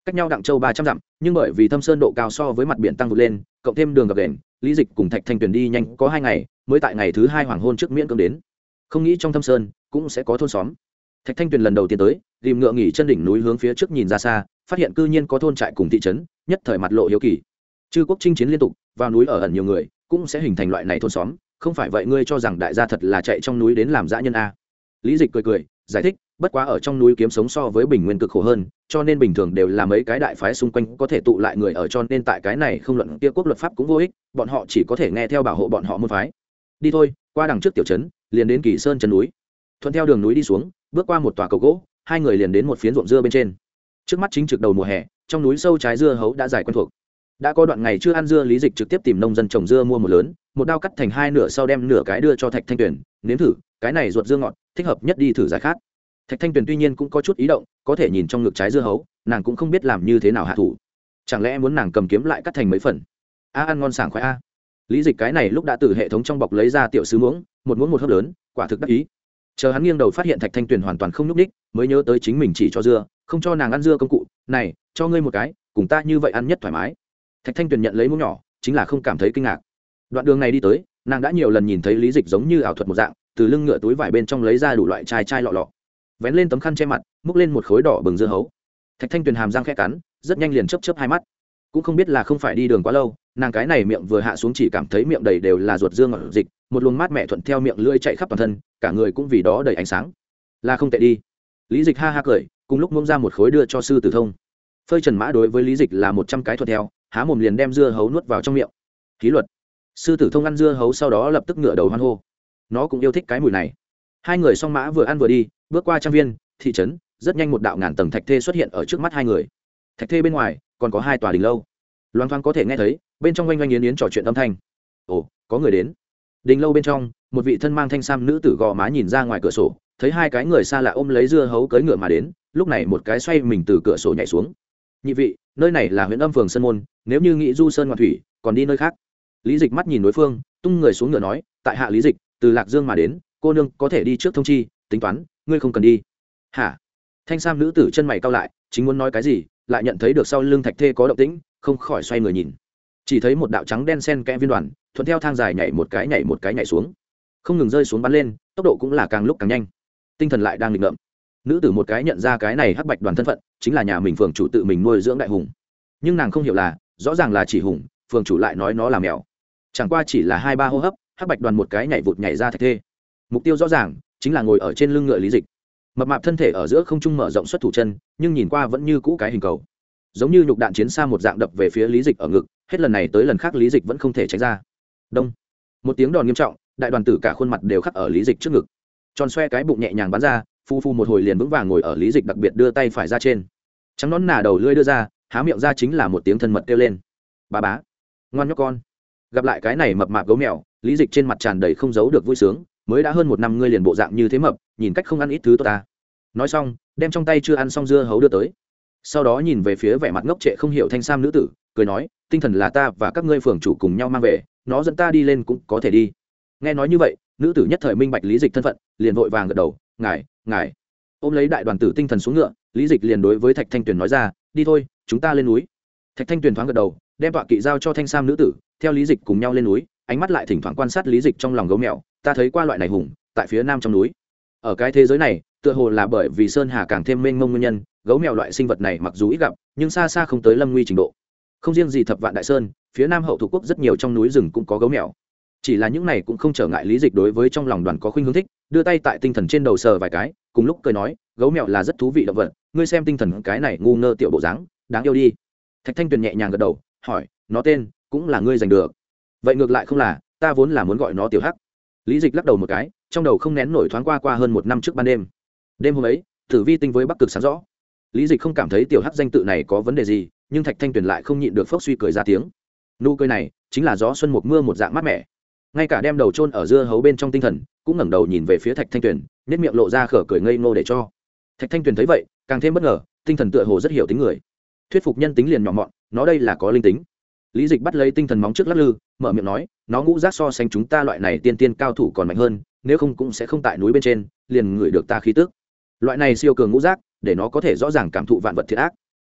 cách nhau đặng châu ba trăm dặm, nhưng bởi vì thâm sơn độ cao so với mặt biển tăng vụt lên, cộng thêm đường gập ghềnh, lý dịch cùng thạch thanh tuyền đi nhanh có hai ngày mới tại ngày thứ hai hoàng hôn trước miễn cưỡng đến. Không nghĩ trong thâm sơn cũng sẽ có thôn xóm. Thạch thanh tuyền lần đầu tiên tới, rìm ngựa nghỉ chân đỉnh núi hướng phía trước nhìn ra xa, phát hiện cư nhiên có thôn trại cùng thị trấn, nhất thời mặt lộ hiếu kỳ. Chư quốc chinh chiến liên tục, vào núi ở ẩn nhiều người, cũng sẽ hình thành loại này thôn xóm, không phải vậy ngươi cho rằng đại gia thật là chạy trong núi đến làm dã nhân a? Lý dịch cười cười giải thích, bất quá ở trong núi kiếm sống so với bình nguyên cực khổ hơn, cho nên bình thường đều là mấy cái đại phái xung quanh có thể tụ lại người ở, cho nên tại cái này không luận kia quốc luật pháp cũng vô ích, bọn họ chỉ có thể nghe theo bảo hộ bọn họ môn phái. Đi thôi, qua đằng trước tiểu trấn, liền đến Kỳ Sơn chân núi. Thuận theo đường núi đi xuống, bước qua một tòa cầu gỗ, hai người liền đến một phiến ruộng dưa bên trên. Trước mắt chính trực đầu mùa hè, trong núi sâu trái dưa hấu đã dài quen thuộc. Đã có đoạn ngày chưa ăn dưa, lý dịch trực tiếp tìm nông dân trồng dưa mua một lớn, một đao cắt thành hai nửa sau đem nửa cái đưa cho Thạch Thanh Tuyền, nếm thử, cái này ruột dưa ngọt, thích hợp nhất đi thử giải khát. Thạch Thanh Tuyền tuy nhiên cũng có chút ý động, có thể nhìn trong ngực trái dưa hấu, nàng cũng không biết làm như thế nào hạ thủ. Chẳng lẽ muốn nàng cầm kiếm lại cắt thành mấy phần? A ăn ngon sảng khoái a. Lý dịch cái này lúc đã từ hệ thống trong bọc lấy ra tiểu sứ muỗng, một muỗng một hớp lớn, quả thực đắc ý. Chờ hắn nghiêng đầu phát hiện Thạch Thanh Tuyền hoàn toàn không nhúc nhích, mới nhớ tới chính mình chỉ cho dưa, không cho nàng ăn dưa công cụ, này, cho ngươi một cái, cùng ta như vậy ăn nhất thoải mái. Thạch Thanh Tuyền nhận lấy muỗng nhỏ, chính là không cảm thấy kinh ngạc. Đoạn đường này đi tới, nàng đã nhiều lần nhìn thấy lý dịch giống như ảo thuật một dạng, từ lưng ngựa túi vải bên trong lấy ra đủ loại chai chai lọ lọ, vén lên tấm khăn che mặt, múc lên một khối đỏ bừng dưa hấu. Thạch Thanh Tuyền hàm răng khẽ cắn, rất nhanh liền chớp chớp hai mắt. Cũng không biết là không phải đi đường quá lâu, nàng cái này miệng vừa hạ xuống chỉ cảm thấy miệng đầy đều là ruột dưa ngọt dịch, một luồng mát mẻ thuận theo miệng lưỡi chạy khắp toàn thân, cả người cũng vì đó đầy ánh sáng. Là không tệ đi. Lý Dịch ha ha cười, cùng lúc mông ra một khối đưa cho sư tử thông. Phơi Trần Mã đối với Lý Dịch là một trăm cái thuận theo, há mồm liền đem dưa hấu nuốt vào trong miệng. Ký luật. Sư tử thông ăn dưa hấu sau đó lập tức ngửa đầu hoan hô. Nó cũng yêu thích cái mùi này. Hai người song mã vừa ăn vừa đi, bước qua trang viên, thị trấn, rất nhanh một đạo ngàn tầng thạch thê xuất hiện ở trước mắt hai người. Thạch thê bên ngoài còn có hai tòa đình lâu, loang thoáng có thể nghe thấy bên trong oanh oanh yến yến trò chuyện âm thanh. Ồ, có người đến. Đình lâu bên trong, một vị thân mang thanh sam nữ tử gò má nhìn ra ngoài cửa sổ, thấy hai cái người xa lạ ôm lấy dưa hấu cưỡi ngựa mà đến, lúc này một cái xoay mình từ cửa sổ nhảy xuống. Nhị vị, nơi này là huyện Âm phường Sơn môn, nếu như nghĩ du sơn ngoạn thủy, còn đi nơi khác. Lý Dịch mắt nhìn đối phương, tung người xuống ngựa nói, tại hạ Lý Dịch, từ Lạc Dương mà đến, cô nương có thể đi trước thông chi, tính toán, ngươi không cần đi. Hả? Thanh sam nữ tử chân mày cau lại, chính muốn nói cái gì, lại nhận thấy được sau lưng thạch thê có động tĩnh, không khỏi xoay người nhìn. Chỉ thấy một đạo trắng đen xen kẽ viên đoàn, thuận theo thang dài nhảy một cái nhảy một cái nhảy xuống, không ngừng rơi xuống bắn lên, tốc độ cũng là càng lúc càng nhanh. Tinh thần lại đang nghịch ngợm. Nữ tử một cái nhận ra cái này hắc bạch đoàn thân phận, chính là nhà mình phường chủ tự mình nuôi dưỡng đại hùng. Nhưng nàng không hiểu là, rõ ràng là chỉ hùng, phường chủ lại nói nó là mèo. Chẳng qua chỉ là hai ba hô hấp, hắc bạch đoàn một cái nhảy vụt nhảy ra thạch thê. Mục tiêu rõ ràng, chính là ngồi ở trên lưng ngựa Lý Dịch. Mập mạp thân thể ở giữa không trung mở rộng xuất thủ chân, nhưng nhìn qua vẫn như cũ cái hình cầu, giống như nhục đạn chiến xa một dạng đập về phía Lý Dịch ở ngực, hết lần này tới lần khác Lý Dịch vẫn không thể tránh ra. Đông, một tiếng đòn nghiêm trọng, đại đoàn tử cả khuôn mặt đều khắc ở Lý Dịch trước ngực, tròn xoe cái bụng nhẹ nhàng bắn ra, phu phu một hồi liền vững vàng ngồi ở Lý Dịch đặc biệt đưa tay phải ra trên, trắng nón nà đầu lưỡi đưa ra, há miệng ra chính là một tiếng thân mật kêu lên, bá bá, ngoan nhóc con. Gặp lại cái này mập mạp gấu mèo, Lý Dịch trên mặt tràn đầy không giấu được vui sướng, mới đã hơn một năm ngươi liền bộ dạng như thế mập, nhìn cách không ăn ít thứ tốt ta. Nói xong, đem trong tay chưa ăn xong dưa hấu đưa tới, sau đó nhìn về phía vẻ mặt ngốc trệ không hiểu thanh sam nữ tử, cười nói, tinh thần là ta và các ngươi phường chủ cùng nhau mang về, nó dẫn ta đi lên cũng có thể đi. Nghe nói như vậy, nữ tử nhất thời minh bạch Lý Dịch thân phận, liền vội vàng gật đầu, ngài ngài. Ôm lấy đại đoàn tử tinh thần xuống ngựa, Lý Dịch liền đối với Thạch Thanh Tuyền nói ra, đi thôi, chúng ta lên núi. Thạch Thanh Tuyền thoáng gật đầu, đem tọa kỵ giao cho thanh sam nữ tử, theo Lý Dịch cùng nhau lên núi, ánh mắt lại thỉnh thoảng quan sát Lý Dịch trong lòng gấu mèo, ta thấy qua loại này hùng, tại phía nam trong núi. Ở cái thế giới này, tựa hồ là bởi vì sơn hà càng thêm mênh mông nguyên nhân, gấu mèo loại sinh vật này mặc dù ít gặp, nhưng xa xa không tới lâm nguy trình độ. Không riêng gì Thập Vạn Đại Sơn, phía nam hậu thủ quốc rất nhiều trong núi rừng cũng có gấu mèo. Chỉ là những này cũng không trở ngại Lý Dịch đối với trong lòng đoàn có khuynh hướng thích, đưa tay tại tinh thần trên đầu sờ vài cái, cùng lúc cười nói, gấu mèo là rất thú vị động vật, ngươi xem tinh thần cái này ngu ngơ tiểu bộ dáng, đáng yêu đi. Thạch Thanh Tuyền nhẹ nhàng gật đầu, hỏi, nó tên cũng là ngươi giành được? Vậy ngược lại không là, ta vốn là muốn gọi nó tiểu hắc. Lý Dịch lắc đầu một cái, trong đầu không nén nổi thoáng qua qua hơn một năm trước ban đêm. Đêm hôm ấy, Tử Vi tinh với Bắc Cực sáng rõ. Lý Dịch không cảm thấy tiểu hắc danh tự này có vấn đề gì, nhưng Thạch Thanh Tuyền lại không nhịn được phốc suy cười ra tiếng. Nụ cười này chính là gió xuân một mưa một dạng mát mẻ. Ngay cả đem đầu chôn ở dưa hấu bên trong tinh thần, cũng ngẩng đầu nhìn về phía Thạch Thanh Tuyền, nhếch miệng lộ ra khở cười ngây ngô để cho. Thạch Thanh Tuyền thấy vậy, càng thêm bất ngờ, tinh thần tựa hồ rất hiểu tính người. Thuyết phục nhân tính liền nhỏ mọn, nó đây là có linh tính. Lý Dịch bắt lấy tinh thần móng trước lắc lư, mở miệng nói, nó ngũ giác so sánh chúng ta loại này tiên tiên cao thủ còn mạnh hơn, nếu không cũng sẽ không tại núi bên trên liền ngửi được ta khí tức. Loại này siêu cường ngũ giác, để nó có thể rõ ràng cảm thụ vạn vật thiệt ác.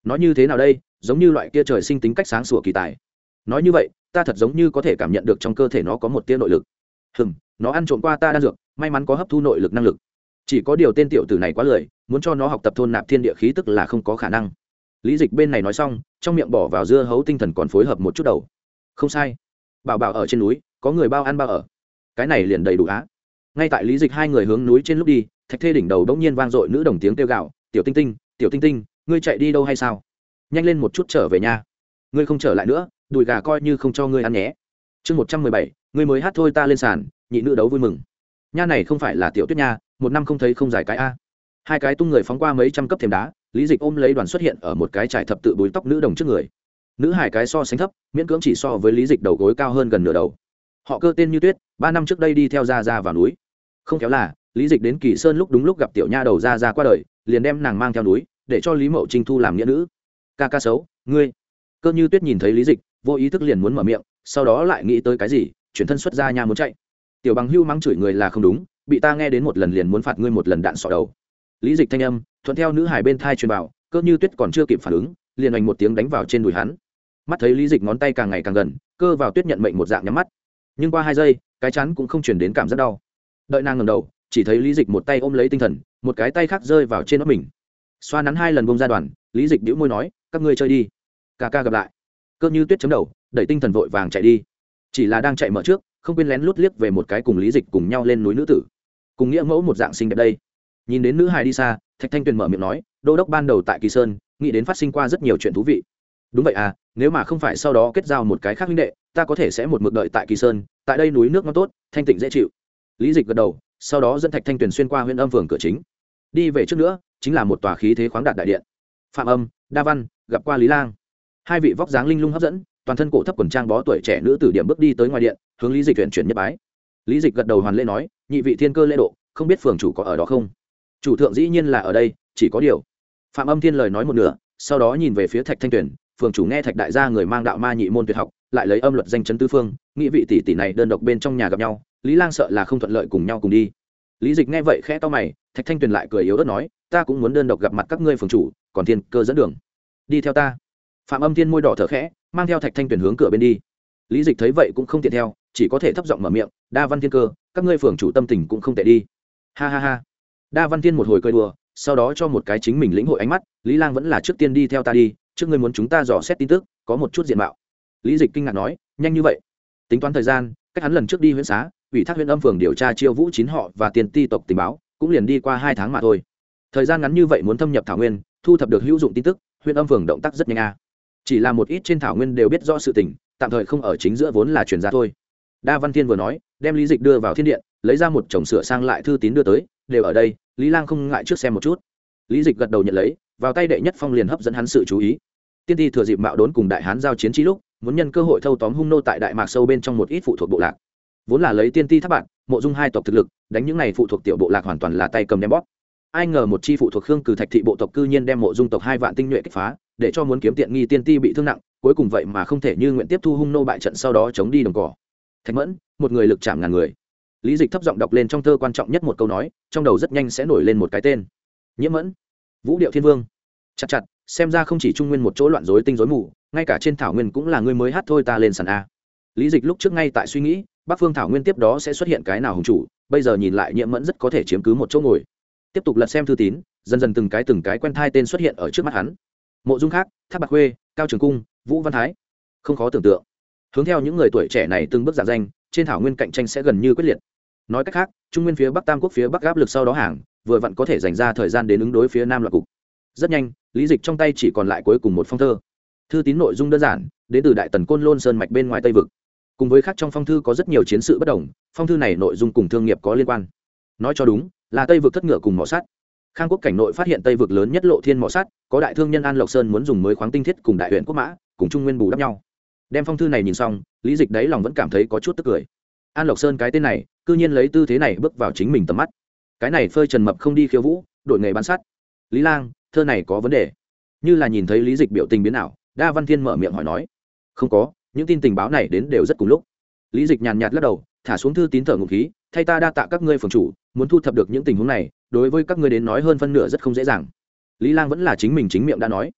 nói như thế nào đây, giống như loại kia trời sinh tính cách sáng sủa kỳ tài. Nói như vậy ta thật giống như có thể cảm nhận được trong cơ thể nó có một tia nội lực. Hừm, nó ăn trộm qua ta đan dược, may mắn có hấp thu nội lực năng lực. Chỉ có điều tên tiểu tử này quá lười, muốn cho nó học tập thôn nạp thiên địa khí tức là không có khả năng. Lý Dịch bên này nói xong, trong miệng bỏ vào dưa hấu tinh thần còn phối hợp một chút đầu. Không sai, bảo bảo ở trên núi có người bao ăn bao ở, cái này liền đầy đủ á. Ngay tại Lý Dịch hai người hướng núi trên lúc đi, Thạch Thê đỉnh đầu đống nhiên vang dội nữ đồng tiếng kêu gào, tiểu tinh tinh, tiểu tinh tinh, ngươi chạy đi đâu hay sao? Nhanh lên một chút trở về nhà, ngươi không trở lại nữa đùi gà coi như không cho ngươi ăn nhé. Chương một trăm mười bảy, ngươi mới hát thôi ta lên sàn, nhị nữ đấu vui mừng. Nha này không phải là tiểu Tuyết nha, một năm không thấy không giải cái a. Hai cái tung người phóng qua mấy trăm cấp thềm đá, Lý Dịch ôm lấy đoàn xuất hiện ở một cái trải thập tự búi tóc nữ đồng trước người. Nữ hải cái so sánh thấp, miễn cưỡng chỉ so với Lý Dịch đầu gối cao hơn gần nửa đầu. Họ cơ tên như Tuyết, ba năm trước đây đi theo gia gia vào núi. Không khéo là Lý Dịch đến Kỳ Sơn lúc đúng lúc gặp tiểu nha đầu gia gia qua đời, liền đem nàng mang theo núi, để cho Lý Mậu Trinh thu làm nghĩa nữ. Ca ca xấu, ngươi. Cơ như Tuyết nhìn thấy Lý Dịch, vô ý thức liền muốn mở miệng, sau đó lại nghĩ tới cái gì, chuyển thân xuất ra nha muốn chạy. Tiểu Bằng Hưu mắng chửi người là không đúng, bị ta nghe đến một lần liền muốn phạt ngươi một lần đạn sọ đầu. Lý Dịch thanh âm thuận theo nữ hải bên thai truyền vào, Cơ như Tuyết còn chưa kịp phản ứng, liền oanh một tiếng đánh vào trên đùi hắn. Mắt thấy Lý Dịch ngón tay càng ngày càng gần, Cơ vào Tuyết nhận mệnh một dạng nhắm mắt. Nhưng qua hai giây, cái chắn cũng không truyền đến cảm giác đau. Đợi nàng ngẩng đầu, chỉ thấy Lý Dịch một tay ôm lấy tinh thần, một cái tay khác rơi vào trên óc mình. Xoa nắn hai lần bông ra đoàn, Lý Dịch bĩu môi nói, các ngươi chơi đi, ca ca gặp lại. Cơ như Tuyết chấm đầu, đẩy tinh thần vội vàng chạy đi. Chỉ là đang chạy mở trước, không quên lén lút liếc về một cái cùng Lý Dịch cùng nhau lên núi nữ tử, cùng nghĩa mẫu một dạng xinh đẹp đây. Nhìn đến nữ hài đi xa, Thạch Thanh Tuyền mở miệng nói, đô đốc ban đầu tại Kỳ Sơn nghĩ đến phát sinh qua rất nhiều chuyện thú vị. Đúng vậy à, nếu mà không phải sau đó kết giao một cái khác huynh đệ, ta có thể sẽ một mực đợi tại Kỳ Sơn, tại đây núi nước ngon tốt, thanh tịnh dễ chịu. Lý Dịch gật đầu, sau đó dẫn Thạch Thanh Tuyền xuyên qua huyện âm phường cửa chính, đi về trước nữa chính là một tòa khí thế khoáng đạt đại điện. Phạm Âm, Đa Văn gặp qua Lý Lang, hai vị vóc dáng linh lung hấp dẫn, toàn thân cổ thấp quần trang bó tuổi trẻ nữ tử điểm bước đi tới ngoài điện, hướng Lý Dịch chuyển chuyển nhất bái. Lý Dịch gật đầu hoàn lễ nói, nhị vị thiên cơ lễ độ, không biết phường chủ có ở đó không? Chủ thượng dĩ nhiên là ở đây, chỉ có điều. Phạm Âm Thiên lời nói một nửa, sau đó nhìn về phía Thạch Thanh Tuyền, phường chủ nghe Thạch đại gia người mang đạo ma nhị môn tuyệt học, lại lấy âm luật danh chấn tứ phương, nghĩ vị tỷ tỷ này đơn độc bên trong nhà gặp nhau, Lý Lang sợ là không thuận lợi cùng nhau cùng đi. Lý Dịch nghe vậy khẽ to mày, Thạch Thanh Tuyền lại cười yếu ớt nói, ta cũng muốn đơn độc gặp mặt các ngươi phường chủ, còn thiên cơ dẫn đường, đi theo ta. Phạm Âm Thiên môi đỏ thở khẽ, mang theo Thạch Thanh Tuyền hướng cửa bên đi. Lý Dịch thấy vậy cũng không tiện theo, chỉ có thể thấp giọng mở miệng, Đa Văn Thiên cơ, các ngươi phường chủ tâm tình cũng không tệ đi. Ha ha ha. Đa Văn Thiên một hồi cười đùa, sau đó cho một cái chính mình lĩnh hội ánh mắt, Lý Lang vẫn là trước tiên đi theo ta đi, trước ngươi muốn chúng ta dò xét tin tức, có một chút diện mạo. Lý Dịch kinh ngạc nói, nhanh như vậy? Tính toán thời gian, cách hắn lần trước đi huyện xá, ủy thác huyện âm phường điều tra chiêu vũ chín họ và tiền ti tộc tình báo, cũng liền đi qua hai tháng mà thôi. Thời gian ngắn như vậy muốn thâm nhập thảo nguyên, thu thập được hữu dụng tin tức, huyện âm phường động tác rất nhanh a. À. Chỉ là một ít trên thảo nguyên đều biết rõ sự tình, tạm thời không ở chính giữa vốn là truyền ra thôi. Đa Văn Thiên vừa nói, đem Lý Dịch đưa vào thiên điện, lấy ra một chồng sửa sang lại thư tín đưa tới, đều ở đây, Lý Lang không ngại trước xem một chút. Lý Dịch gật đầu nhận lấy, vào tay đệ nhất phong liền hấp dẫn hắn sự chú ý. Tiên ti thừa dịp mạo đốn cùng đại hán giao chiến chi lúc, muốn nhân cơ hội thâu tóm hung nô tại đại mạc sâu bên trong một ít phụ thuộc bộ lạc. Vốn là lấy tiên ti tháp bạn, mộ dung hai tộc thực lực, đánh những này phụ thuộc tiểu bộ lạc hoàn toàn là tay cầm đem bóp. Ai ngờ một chi phụ thuộc Khương Cử Thạch thị bộ tộc cư nhiên đem mộ dung tộc hai vạn tinh nhuệ kích phá, để cho muốn kiếm tiện nghi tiên ti bị thương nặng, cuối cùng vậy mà không thể như nguyện tiếp thu hung nô bại trận, sau đó chống đi đồng cỏ. Thạch Mẫn, một người lực chạm ngàn người. Lý Dịch thấp giọng đọc lên trong thơ quan trọng nhất một câu nói, trong đầu rất nhanh sẽ nổi lên một cái tên. Nhiễm Mẫn, Vũ Điệu Thiên Vương. Chặt chặt, xem ra không chỉ trung nguyên một chỗ loạn rối tinh rối mù, ngay cả trên thảo nguyên cũng là ngươi mới hát thôi ta lên sàn a. Lý Dịch lúc trước ngay tại suy nghĩ, Bắc Phương thảo nguyên tiếp đó sẽ xuất hiện cái nào hùng chủ, bây giờ nhìn lại Nhiễm Mẫn rất có thể chiếm cứ một chỗ ngồi. Tiếp tục lật xem thư tín, dần dần từng cái từng cái quen thai tên xuất hiện ở trước mắt hắn. Mộ Dung Khác, Thác Bạc Khuê, Cao Trường Cung, Vũ Văn Thái. Không khó tưởng tượng, hướng theo những người tuổi trẻ này từng bước giả danh, trên thảo nguyên cạnh tranh sẽ gần như quyết liệt. Nói cách khác, trung nguyên phía Bắc Tam quốc phía Bắc áp lực sau đó hàng, vừa vặn có thể dành ra thời gian đến ứng đối phía Nam loạt cục. Rất nhanh, Lý Dịch trong tay chỉ còn lại cuối cùng một phong thơ. Thư tín nội dung đơn giản, đến từ Đại Tần Côn Lôn Sơn mạch bên ngoài Tây vực. Cùng với khác trong phong thư có rất nhiều chiến sự bất đồng, phong thư này nội dung cùng thương nghiệp có liên quan. Nói cho đúng, là Tây vực thất ngựa cùng mỏ sắt. Khang quốc cảnh nội phát hiện Tây vực lớn nhất lộ thiên mỏ sắt, có đại thương nhân An Lộc Sơn muốn dùng mới khoáng tinh thiết cùng đại huyện quốc mã, cùng trung nguyên bù đắp nhau. Đem phong thư này nhìn xong, Lý Dịch đáy lòng vẫn cảm thấy có chút tức cười. An Lộc Sơn cái tên này, cư nhiên lấy tư thế này bước vào chính mình tầm mắt. Cái này phơi trần mập không đi khiêu vũ, đổi nghề bán sắt. Lý Lang, thơ này có vấn đề. Như là nhìn thấy Lý Dịch biểu tình biến ảo, Đa Văn Thiên mở miệng hỏi nói. Không có, những tin tình báo này đến đều rất cùng lúc. Lý Dịch nhàn nhạt lắc đầu, thả xuống thư tín thở ngụm khí, thay ta đa tạ các ngươi phường chủ, muốn thu thập được những tình huống này, đối với các ngươi đến nói hơn phân nửa rất không dễ dàng. Lý Lang vẫn là chính mình chính miệng đã nói.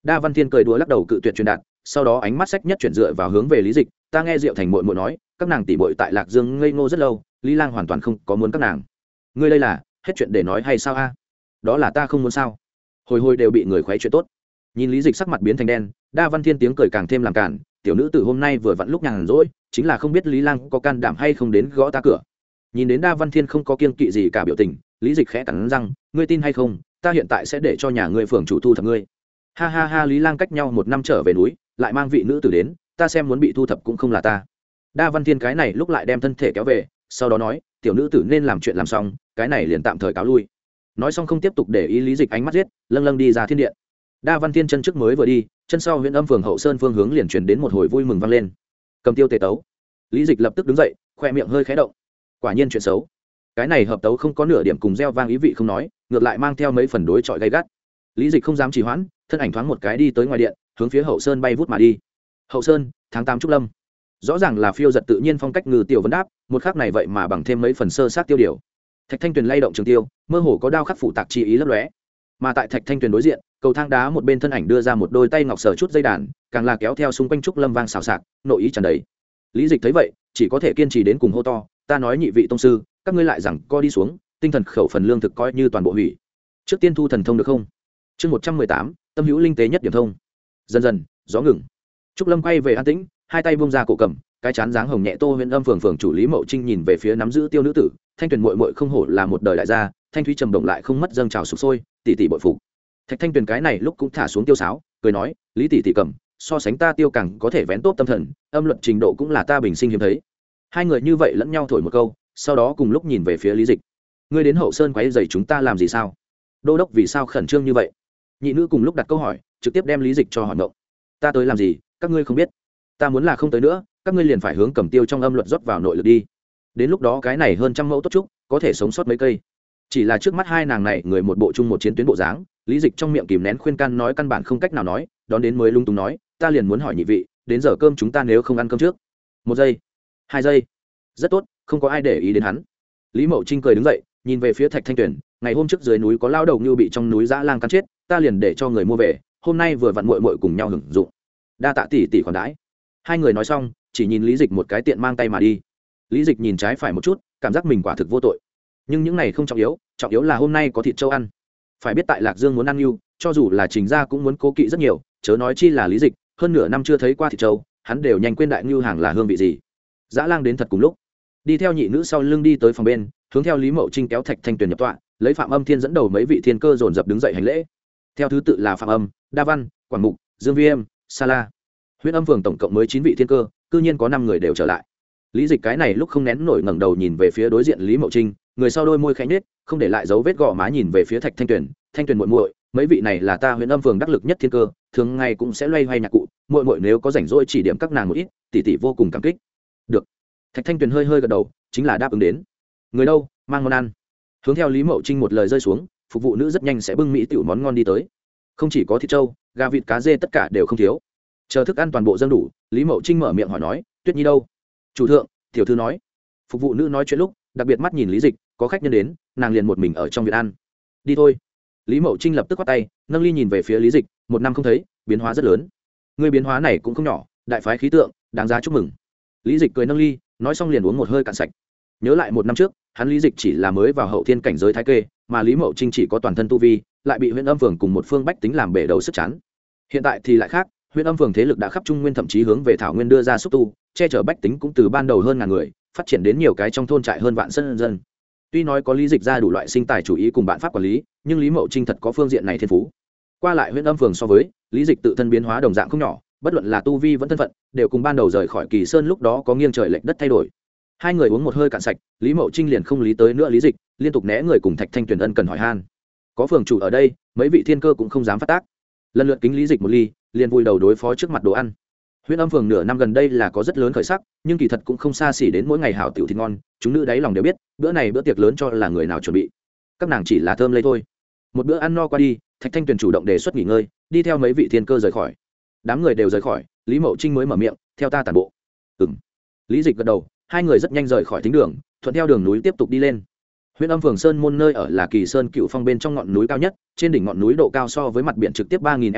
Đa Văn Thiên cười đùa lắc đầu cự tuyệt truyền đạt, sau đó ánh mắt sách nhất chuyển dựa vào hướng về Lý Dịch, ta nghe Diệu Thành muội muội nói, các nàng tỷ muội tại Lạc Dương ngây ngô rất lâu, Lý Lang hoàn toàn không có muốn các nàng. Ngươi đây là hết chuyện để nói hay sao a? Đó là ta không muốn sao? Hồi hồi đều bị người khoé chuyện tốt. Nhìn Lý Dịch sắc mặt biến thành đen, Đa Văn Thiên tiếng cười càng thêm làm cản, tiểu nữ tử hôm nay vừa vặn lúc nhàn rỗi, chính là không biết Lý Lang có can đảm hay không đến gõ ta cửa. Nhìn đến Đa Văn Thiên không có kiêng kỵ gì cả biểu tình, Lý Dịch khẽ cắn răng, ngươi tin hay không, ta hiện tại sẽ để cho nhà ngươi phường chủ thu thập ngươi. Ha ha ha, Lý Lang cách nhau một năm trở về núi, lại mang vị nữ tử đến, ta xem muốn bị thu thập cũng không là ta. Đa Văn Thiên cái này lúc lại đem thân thể kéo về, sau đó nói, tiểu nữ tử nên làm chuyện làm xong, cái này liền tạm thời cáo lui. Nói xong không tiếp tục để ý Lý Dịch ánh mắt giết, lâng lâng đi ra thiên điện. Đa Văn Thiên chân trước mới vừa đi, chân sau huyện âm phường hậu sơn phương hướng liền truyền đến một hồi vui mừng vang lên. Cầm tiêu tề tấu. Lý Dịch lập tức đứng dậy, khoe miệng hơi khẽ động. Quả nhiên chuyện xấu. Cái này hợp tấu không có nửa điểm cùng gieo vang ý vị không nói, ngược lại mang theo mấy phần đối chọi gay gắt. Lý Dịch không dám trì hoãn, thân ảnh thoáng một cái đi tới ngoài điện, hướng phía hậu sơn bay vút mà đi. Hậu sơn, tháng tám trúc lâm. Rõ ràng là phiêu giật tự nhiên phong cách ngừ tiểu vấn đáp, một khắc này vậy mà bằng thêm mấy phần sơ sát tiêu điều. Thạch Thanh Tuyền lay động trường tiêu, mơ hồ có đao khắc phủ tạc chi ý lấp lóe. Mà tại Thạch Thanh Tuyền đối diện, cầu thang đá một bên thân ảnh đưa ra một đôi tay ngọc sờ chút dây đàn, càng là kéo theo xung quanh trúc lâm vang xào xạc, nội ý tràn đầy. Lý Dịch thấy vậy, chỉ có thể kiên trì đến cùng hô to, ta nói nhị vị tông sư, các ngươi lại rằng co đi xuống, tinh thần khẩu phần lương thực coi như toàn bộ hủy. Trước tiên thu thần thông được không? Chương một trăm mười tám, tâm hữu linh tế nhất điểm thông. Dần dần, gió ngừng. Trúc Lâm quay về an tĩnh, hai tay buông ra cổ cầm, cái chán dáng hồng nhẹ tô huyện âm phường phường chủ Lý Mậu Trinh nhìn về phía nắm giữ tiêu nữ tử, Thanh Tuyền muội muội không hổ là một đời đại gia, thanh thúy trầm động lại không mất dâng trào sục sôi, tỷ tỷ bội phục. Thạch Thanh Tuyền cái này lúc cũng thả xuống tiêu sáo, cười nói, Lý tỷ tỷ cầm, so sánh ta tiêu càng có thể vén tốt tâm thần, âm luận trình độ cũng là ta bình sinh hiếm thấy. Hai người như vậy lẫn nhau thổi một câu, sau đó cùng lúc nhìn về phía Lý Dịch. Ngươi đến hậu sơn quấy rầy chúng ta làm gì sao? Đô đốc vì sao khẩn trương như vậy? Nhị nữ cùng lúc đặt câu hỏi, trực tiếp đem Lý Dịch cho hỏi ngộng. Ta tới làm gì, các ngươi không biết. Ta muốn là không tới nữa, các ngươi liền phải hướng cầm tiêu trong âm luật rót vào nội lực đi. Đến lúc đó cái này hơn trăm mẫu tốt trúc, có thể sống sót mấy cây. Chỉ là trước mắt hai nàng này người một bộ chung một chiến tuyến bộ dáng, Lý Dịch trong miệng kìm nén khuyên can nói căn bản không cách nào nói, đón đến mới lung tung nói, ta liền muốn hỏi nhị vị, đến giờ cơm chúng ta nếu không ăn cơm trước. Một giây, hai giây. Rất tốt, không có ai để ý đến hắn. Lý Mậu Trinh cười đứng dậy, nhìn về phía Thạch Thanh Tuyền, ngày hôm trước dưới núi có lao đầu như bị trong núi dã lang cắn chết, ta liền để cho người mua về, hôm nay vừa vặn muội muội cùng nhau hưởng dụng. Đa tạ tỷ tỷ khoản đãi. Hai người nói xong, chỉ nhìn Lý Dịch một cái tiện mang tay mà đi. Lý Dịch nhìn trái phải một chút, cảm giác mình quả thực vô tội. Nhưng những này không trọng yếu, trọng yếu là hôm nay có thịt trâu ăn. Phải biết tại Lạc Dương muốn ăn nhu, cho dù là Trình gia cũng muốn cố kỵ rất nhiều, chớ nói chi là Lý Dịch, hơn nửa năm chưa thấy qua thịt trâu, hắn đều nhanh quên đại nhu hàng là hương vị gì. Dã lang đến thật cùng lúc, đi theo nhị nữ sau lưng đi tới phòng bên, hướng theo Lý Mậu Trinh kéo Thạch Thanh Tuyền nhập tọa, lấy Phạm Âm Thiên dẫn đầu mấy vị thiên cơ dồn dập đứng dậy hành lễ. Theo thứ tự là Phạm Âm, Đa Văn, Quảng Mục, Dương Viêm, Sa La. Huyện Âm phường tổng cộng mới chín vị thiên cơ, cư nhiên có năm người đều trở lại. Lý Dịch cái này lúc không nén nổi ngẩng đầu nhìn về phía đối diện Lý Mậu Trinh, người sau đôi môi khẽ nhếch, không để lại dấu vết gò má nhìn về phía Thạch Thanh Tuyền, Thanh Tuyền muội muội, mấy vị này là ta Huyện Âm phường đắc lực nhất thiên cơ, thường ngày cũng sẽ loay hoay nhạc cụ, muội muội nếu có rảnh rỗi chỉ điểm các nàng một ít, tỷ tỷ vô cùng cảm kích. Được. Thạch Thanh Tuyền hơi hơi gật đầu, chính là đáp ứng đến. Người đâu, mang món ăn. Hướng theo Lý Mậu Trinh một lời rơi xuống, phục vụ nữ rất nhanh sẽ bưng mỹ tiểu món ngon đi tới. Không chỉ có thịt trâu, gà vịt cá dê tất cả đều không thiếu. Chờ thức ăn toàn bộ dâng đủ, Lý Mậu Trinh mở miệng hỏi nói, Tuyết Nhi đâu? Chủ thượng, tiểu thư nói. Phục vụ nữ nói chuyện lúc, đặc biệt mắt nhìn Lý Dịch, có khách nhân đến, nàng liền một mình ở trong viện ăn. Đi thôi. Lý Mậu Trinh lập tức quát tay, nâng ly nhìn về phía Lý Dịch, một năm không thấy, biến hóa rất lớn. Người biến hóa này cũng không nhỏ, đại phái khí tượng, đáng giá chúc mừng. Lý Dịch cười nâng ly, nói xong liền uống một hơi cạn sạch. Nhớ lại một năm trước, hắn Lý Dịch chỉ là mới vào hậu thiên cảnh giới thái kê, mà Lý Mậu Trinh chỉ có toàn thân tu vi, lại bị Huyện Âm phường cùng một phương bách tính làm bể đầu sức chán. Hiện tại thì lại khác, Huyện Âm phường thế lực đã khắp trung nguyên, thậm chí hướng về thảo nguyên đưa ra xúc tu, che chở bách tính cũng từ ban đầu hơn ngàn người, phát triển đến nhiều cái trong thôn trại hơn vạn dân dân. Tuy nói có Lý Dịch ra đủ loại sinh tài chủ ý cùng bạn pháp quản lý, nhưng Lý Mậu Trinh thật có phương diện này thiên phú. Qua lại Huyện Âm phường so với Lý Dịch tự thân biến hóa đồng dạng không nhỏ, bất luận là tu vi vẫn thân phận, đều cùng ban đầu rời khỏi Kỳ Sơn lúc đó có nghiêng trời lệch đất thay đổi. Hai người uống một hơi cạn sạch, Lý Mậu Trinh liền không lý tới nữa Lý Dịch, liên tục né người cùng Thạch Thanh Tuyền ân cần hỏi han. Có phường chủ ở đây, mấy vị thiên cơ cũng không dám phát tác. Lần lượt kính Lý Dịch một ly, liền vui đầu đối phó trước mặt đồ ăn. Huyện Âm phường nửa năm gần đây là có rất lớn khởi sắc, nhưng kỳ thật cũng không xa xỉ đến mỗi ngày hảo tiểu thịt ngon, chúng nữ đáy lòng đều biết, bữa này bữa tiệc lớn cho là người nào chuẩn bị. Các nàng chỉ là thơm lây thôi. Một bữa ăn no qua đi, Thạch Thanh Tuyền chủ động đề xuất nghỉ ngơi, đi theo mấy vị thiên cơ rời khỏi. Đám người đều rời khỏi, Lý Mậu Trinh mới mở miệng, theo ta tản bộ. Ừm. Lý Dịch gật đầu, hai người rất nhanh rời khỏi thính đường, thuận theo đường núi tiếp tục đi lên. Huyện Âm phường sơn môn nơi ở là Kỳ Sơn Cựu Phong bên trong ngọn núi cao nhất, trên đỉnh ngọn núi độ cao so với mặt biển trực tiếp ba nghìn mét,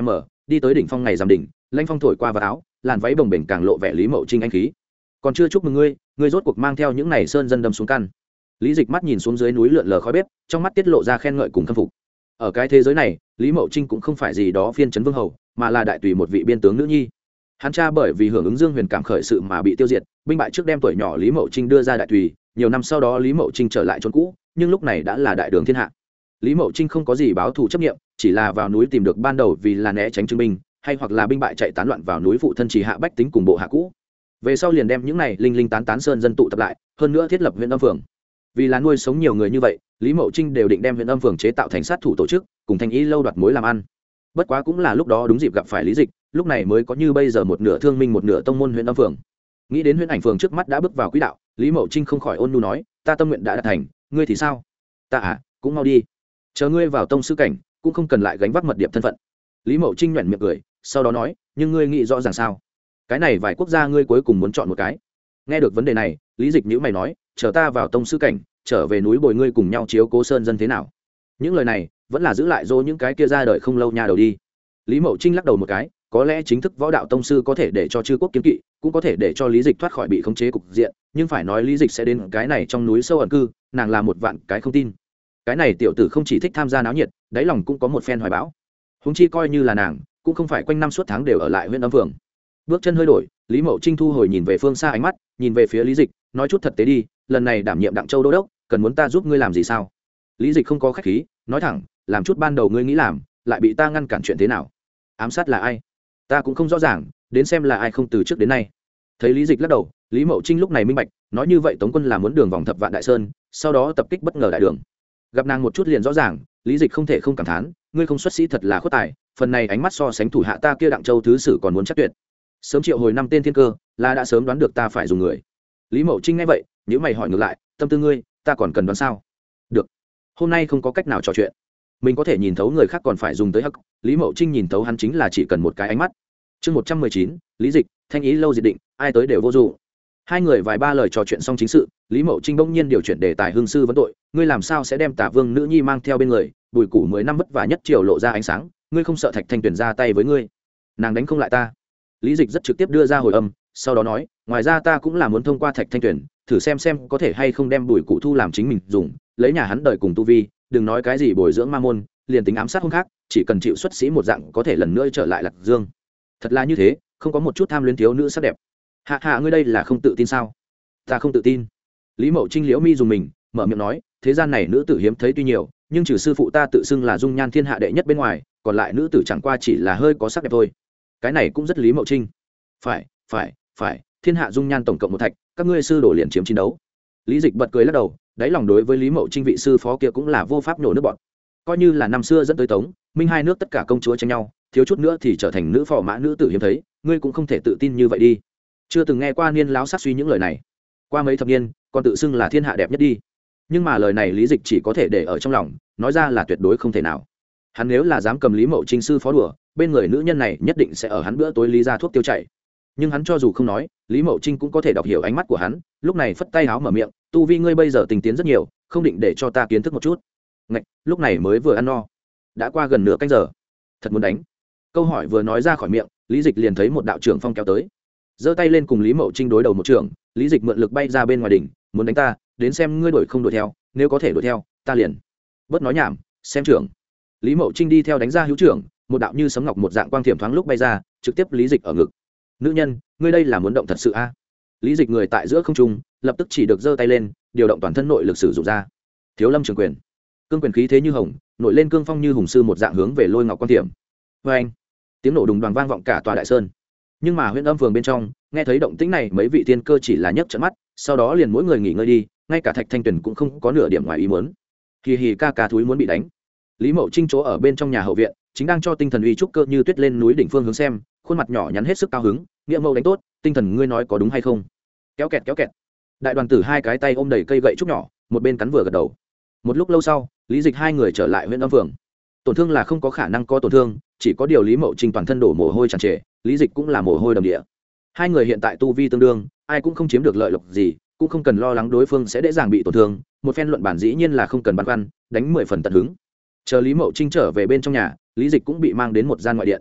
đi tới đỉnh phong ngày giảm đỉnh, lãnh phong thổi qua vào áo, làn váy bồng bềnh càng lộ vẻ Lý Mậu Trinh anh khí. Còn chưa chúc mừng ngươi, ngươi rốt cuộc mang theo những này sơn dân đâm xuống căn. Lý Dịch mắt nhìn xuống dưới núi lượn lờ khói bếp, trong mắt tiết lộ ra khen ngợi cùng khâm phục. Ở cái thế giới này, Lý Mậu Trinh cũng không phải gì đó phiên trấn vương hầu, mà là đại tùy một vị biên tướng nữ nhi. Hắn cha bởi vì hưởng ứng Dương Huyền cảm khởi sự mà bị tiêu diệt, binh bại trước đem tuổi nhỏ Lý Mậu Trinh đưa ra đại tùy, nhiều năm sau đó Lý Mậu Trinh trở lại chốn cũ, nhưng lúc này đã là đại đường thiên hạ. Lý Mậu Trinh không có gì báo thù chấp niệm, chỉ là vào núi tìm được ban đầu vì là né tránh chứng binh, hay hoặc là binh bại chạy tán loạn vào núi phụ thân trì hạ bách tính cùng bộ hạ cũ. Về sau liền đem những này linh linh tán tán sơn dân tụ tập lại, hơn nữa thiết lập huyện âm phường. Vì là nuôi sống nhiều người như vậy, Lý Mậu Trinh đều định đem huyện âm phường chế tạo thành sát thủ tổ chức, cùng thành ý lâu đoạt mối làm ăn. Bất quá cũng là lúc đó đúng dịp gặp phải Lý Dịch, lúc này mới có như bây giờ một nửa thương minh một nửa tông môn huyện âm phường. Nghĩ đến huyện ảnh phường trước mắt đã bước vào quỹ đạo, Lý Mậu Trinh không khỏi ôn nhu nói, ta tâm nguyện đã đạt thành, ngươi thì sao? Ta à, cũng mau đi, chờ ngươi vào tông sư cảnh, cũng không cần lại gánh vác mật điệp thân phận. Lý Mậu Trinh nhuyễn miệng cười, sau đó nói, nhưng ngươi nghĩ rõ ràng sao? Cái này vài quốc gia ngươi cuối cùng muốn chọn một cái. Nghe được vấn đề này, Lý Dịch nhíu mày nói, chờ ta vào tông sư cảnh, trở về núi bồi ngươi cùng nhau chiếu cố sơn dân thế nào? Những lời này vẫn là giữ lại dỗ những cái kia ra đời không lâu nha đầu đi. Lý Mậu Trinh lắc đầu một cái, có lẽ chính thức võ đạo tông sư có thể để cho chư quốc kiên kỵ, cũng có thể để cho Lý Dịch thoát khỏi bị khống chế cục diện, nhưng phải nói Lý Dịch sẽ đến cái này trong núi sâu ẩn cư, nàng là một vạn cái không tin. Cái này tiểu tử không chỉ thích tham gia náo nhiệt, đáy lòng cũng có một phen hoài bão. Huống chi coi như là nàng, cũng không phải quanh năm suốt tháng đều ở lại huyện âm phường. Bước chân hơi đổi, Lý Mậu Trinh thu hồi nhìn về phương xa ánh mắt, nhìn về phía Lý Dịch, nói chút thật tế đi, lần này đảm nhiệm Đặng Châu đô đốc, cần muốn ta giúp ngươi làm gì sao? Lý Dịch không có khách khí, nói thẳng, làm chút ban đầu ngươi nghĩ làm, lại bị ta ngăn cản chuyện thế nào? Ám sát là ai? Ta cũng không rõ ràng, đến xem là ai không từ trước đến nay. Thấy Lý Dịch lắc đầu, Lý Mậu Trinh lúc này minh bạch, nói như vậy Tống quân là muốn đường vòng thập vạn đại sơn, sau đó tập kích bất ngờ đại đường. Gặp nàng một chút liền rõ ràng, Lý Dịch không thể không cảm thán, ngươi không xuất sĩ thật là khuất tài, phần này ánh mắt so sánh thủ hạ ta kia Đặng Châu thứ sử còn muốn chắc tuyệt. Sớm triệu hồi năm tên thiên cơ, là đã sớm đoán được ta phải dùng người. Lý Mậu Trinh nghe vậy, nếu mày hỏi ngược lại, tâm tư ngươi, ta còn cần đoán sao? Được, hôm nay không có cách nào trò chuyện, mình có thể nhìn thấu người khác còn phải dùng tới hắc. Lý Mậu Trinh nhìn thấu hắn chính là chỉ cần một cái ánh mắt. Chương một trăm mười chín, Lý Dịch, thanh ý lâu diệt định, ai tới đều vô dụng. Hai người vài ba lời trò chuyện xong chính sự, Lý Mậu Trinh bỗng nhiên điều chuyển đề tài hương sư vấn tội, ngươi làm sao sẽ đem Tả Vương nữ nhi mang theo bên người, bùi củ mười năm vất vả nhất triều lộ ra ánh sáng, ngươi không sợ Thạch Thanh Tuyền ra tay với ngươi? Nàng đánh không lại ta. Lý Dịch rất trực tiếp đưa ra hồi âm, sau đó nói, ngoài ra ta cũng là muốn thông qua Thạch Thanh Tuyền, thử xem xem có thể hay không đem bùi củ thu làm chính mình dùng, lấy nhà hắn đời cùng tu vi, đừng nói cái gì bồi dưỡng ma môn, liền tính ám sát không khác, chỉ cần chịu xuất sĩ một dạng có thể lần nữa trở lại Lạc Dương. Thật là như thế, không có một chút tham luyến thiếu nữ sắc đẹp. Hạ hạ ngươi đây là không tự tin sao? Ta không tự tin. Lý Mậu Trinh liễu mi dùng mình, mở miệng nói, thế gian này nữ tử hiếm thấy tuy nhiều, nhưng trừ sư phụ ta tự xưng là dung nhan thiên hạ đệ nhất bên ngoài, còn lại nữ tử chẳng qua chỉ là hơi có sắc đẹp thôi. Cái này cũng rất Lý Mậu Trinh. Phải, phải, phải, thiên hạ dung nhan tổng cộng một thạch, các ngươi sư đổ liền chiếm chiến đấu. Lý Dịch bật cười lắc đầu, đáy lòng đối với Lý Mậu Trinh vị sư phó kia cũng là vô pháp nổ nước bọt. Coi như là năm xưa dẫn tới Tống, Minh hai nước tất cả công chúa tranh nhau, thiếu chút nữa thì trở thành nữ phò mã nữ tử hiếm thấy, ngươi cũng không thể tự tin như vậy đi. Chưa từng nghe qua niên láo sát suy những lời này. Qua mấy thập niên, còn tự xưng là thiên hạ đẹp nhất đi. Nhưng mà lời này Lý Dịch chỉ có thể để ở trong lòng, nói ra là tuyệt đối không thể nào. Hắn nếu là dám cầm Lý Mậu Trinh sư phó đùa, bên người nữ nhân này nhất định sẽ ở hắn bữa tối lý ra thuốc tiêu chảy. Nhưng hắn cho dù không nói, Lý Mậu Trinh cũng có thể đọc hiểu ánh mắt của hắn, lúc này phất tay áo mở miệng, tu vi ngươi bây giờ tình tiến rất nhiều, không định để cho ta kiến thức một chút? Ngạch, lúc này mới vừa ăn no, đã qua gần nửa canh giờ, thật muốn đánh. Câu hỏi vừa nói ra khỏi miệng, Lý Dịch liền thấy một đạo trưởng phong kéo tới, giơ tay lên cùng Lý Mậu Trinh đối đầu một trường. Lý Dịch mượn lực bay ra bên ngoài đỉnh, muốn đánh ta, đến xem ngươi đuổi không đuổi theo, nếu có thể đuổi theo, ta liền. Bớt nói nhảm, xem trưởng. Lý Mậu Trinh đi theo đánh ra hữu trưởng, một đạo như sấm ngọc một dạng quang thiểm thoáng lúc bay ra, trực tiếp Lý Dịch ở ngực. Nữ nhân, ngươi đây là muốn động thật sự a? À? Lý Dịch người tại giữa không trung, lập tức chỉ được giơ tay lên, điều động toàn thân nội lực sử dụng ra. Thiếu Lâm Trường Quyền, cương quyền khí thế như hồng, nổi lên cương phong như hùng sư một dạng hướng về lôi ngọc quang thiểm. Vê anh, tiếng nổ đùng đoàng vang vọng cả tòa đại sơn. Nhưng mà huyện âm phường bên trong, nghe thấy động tĩnh này, mấy vị tiên cơ chỉ là nhấc trợn mắt, sau đó liền mỗi người nghỉ ngơi đi, ngay cả Thạch Thanh Tuyền cũng không có nửa điểm ngoài ý muốn. Hì hì ca ca thúi muốn bị đánh. Lý Mậu Trinh chỗ ở bên trong nhà hậu viện, chính đang cho tinh thần uy trúc cơ như tuyết lên núi đỉnh phương hướng xem, khuôn mặt nhỏ nhắn hết sức cao hứng, nghĩa mâu đánh tốt, tinh thần ngươi nói có đúng hay không? Kéo kẹt kéo kẹt. Đại đoàn tử hai cái tay ôm đầy cây gậy trúc nhỏ, một bên cắn vừa gật đầu. Một lúc lâu sau, Lý Dịch hai người trở lại huyện âm phường. Tổn thương là không có khả năng có tổn thương, chỉ có điều Lý Mậu Trinh toàn thân đổ mồ hôi tràn trề, Lý Dịch cũng là mồ hôi đầm địa. Hai người hiện tại tu vi tương đương, ai cũng không chiếm được lợi lộc gì, cũng không cần lo lắng đối phương sẽ dễ dàng bị tổn thương, một phen luận bản dĩ nhiên là không cần băn khoăn, đánh mười phần tận hứng. Chờ Lý Mậu Trinh trở về bên trong nhà, Lý Dịch cũng bị mang đến một gian ngoại điện.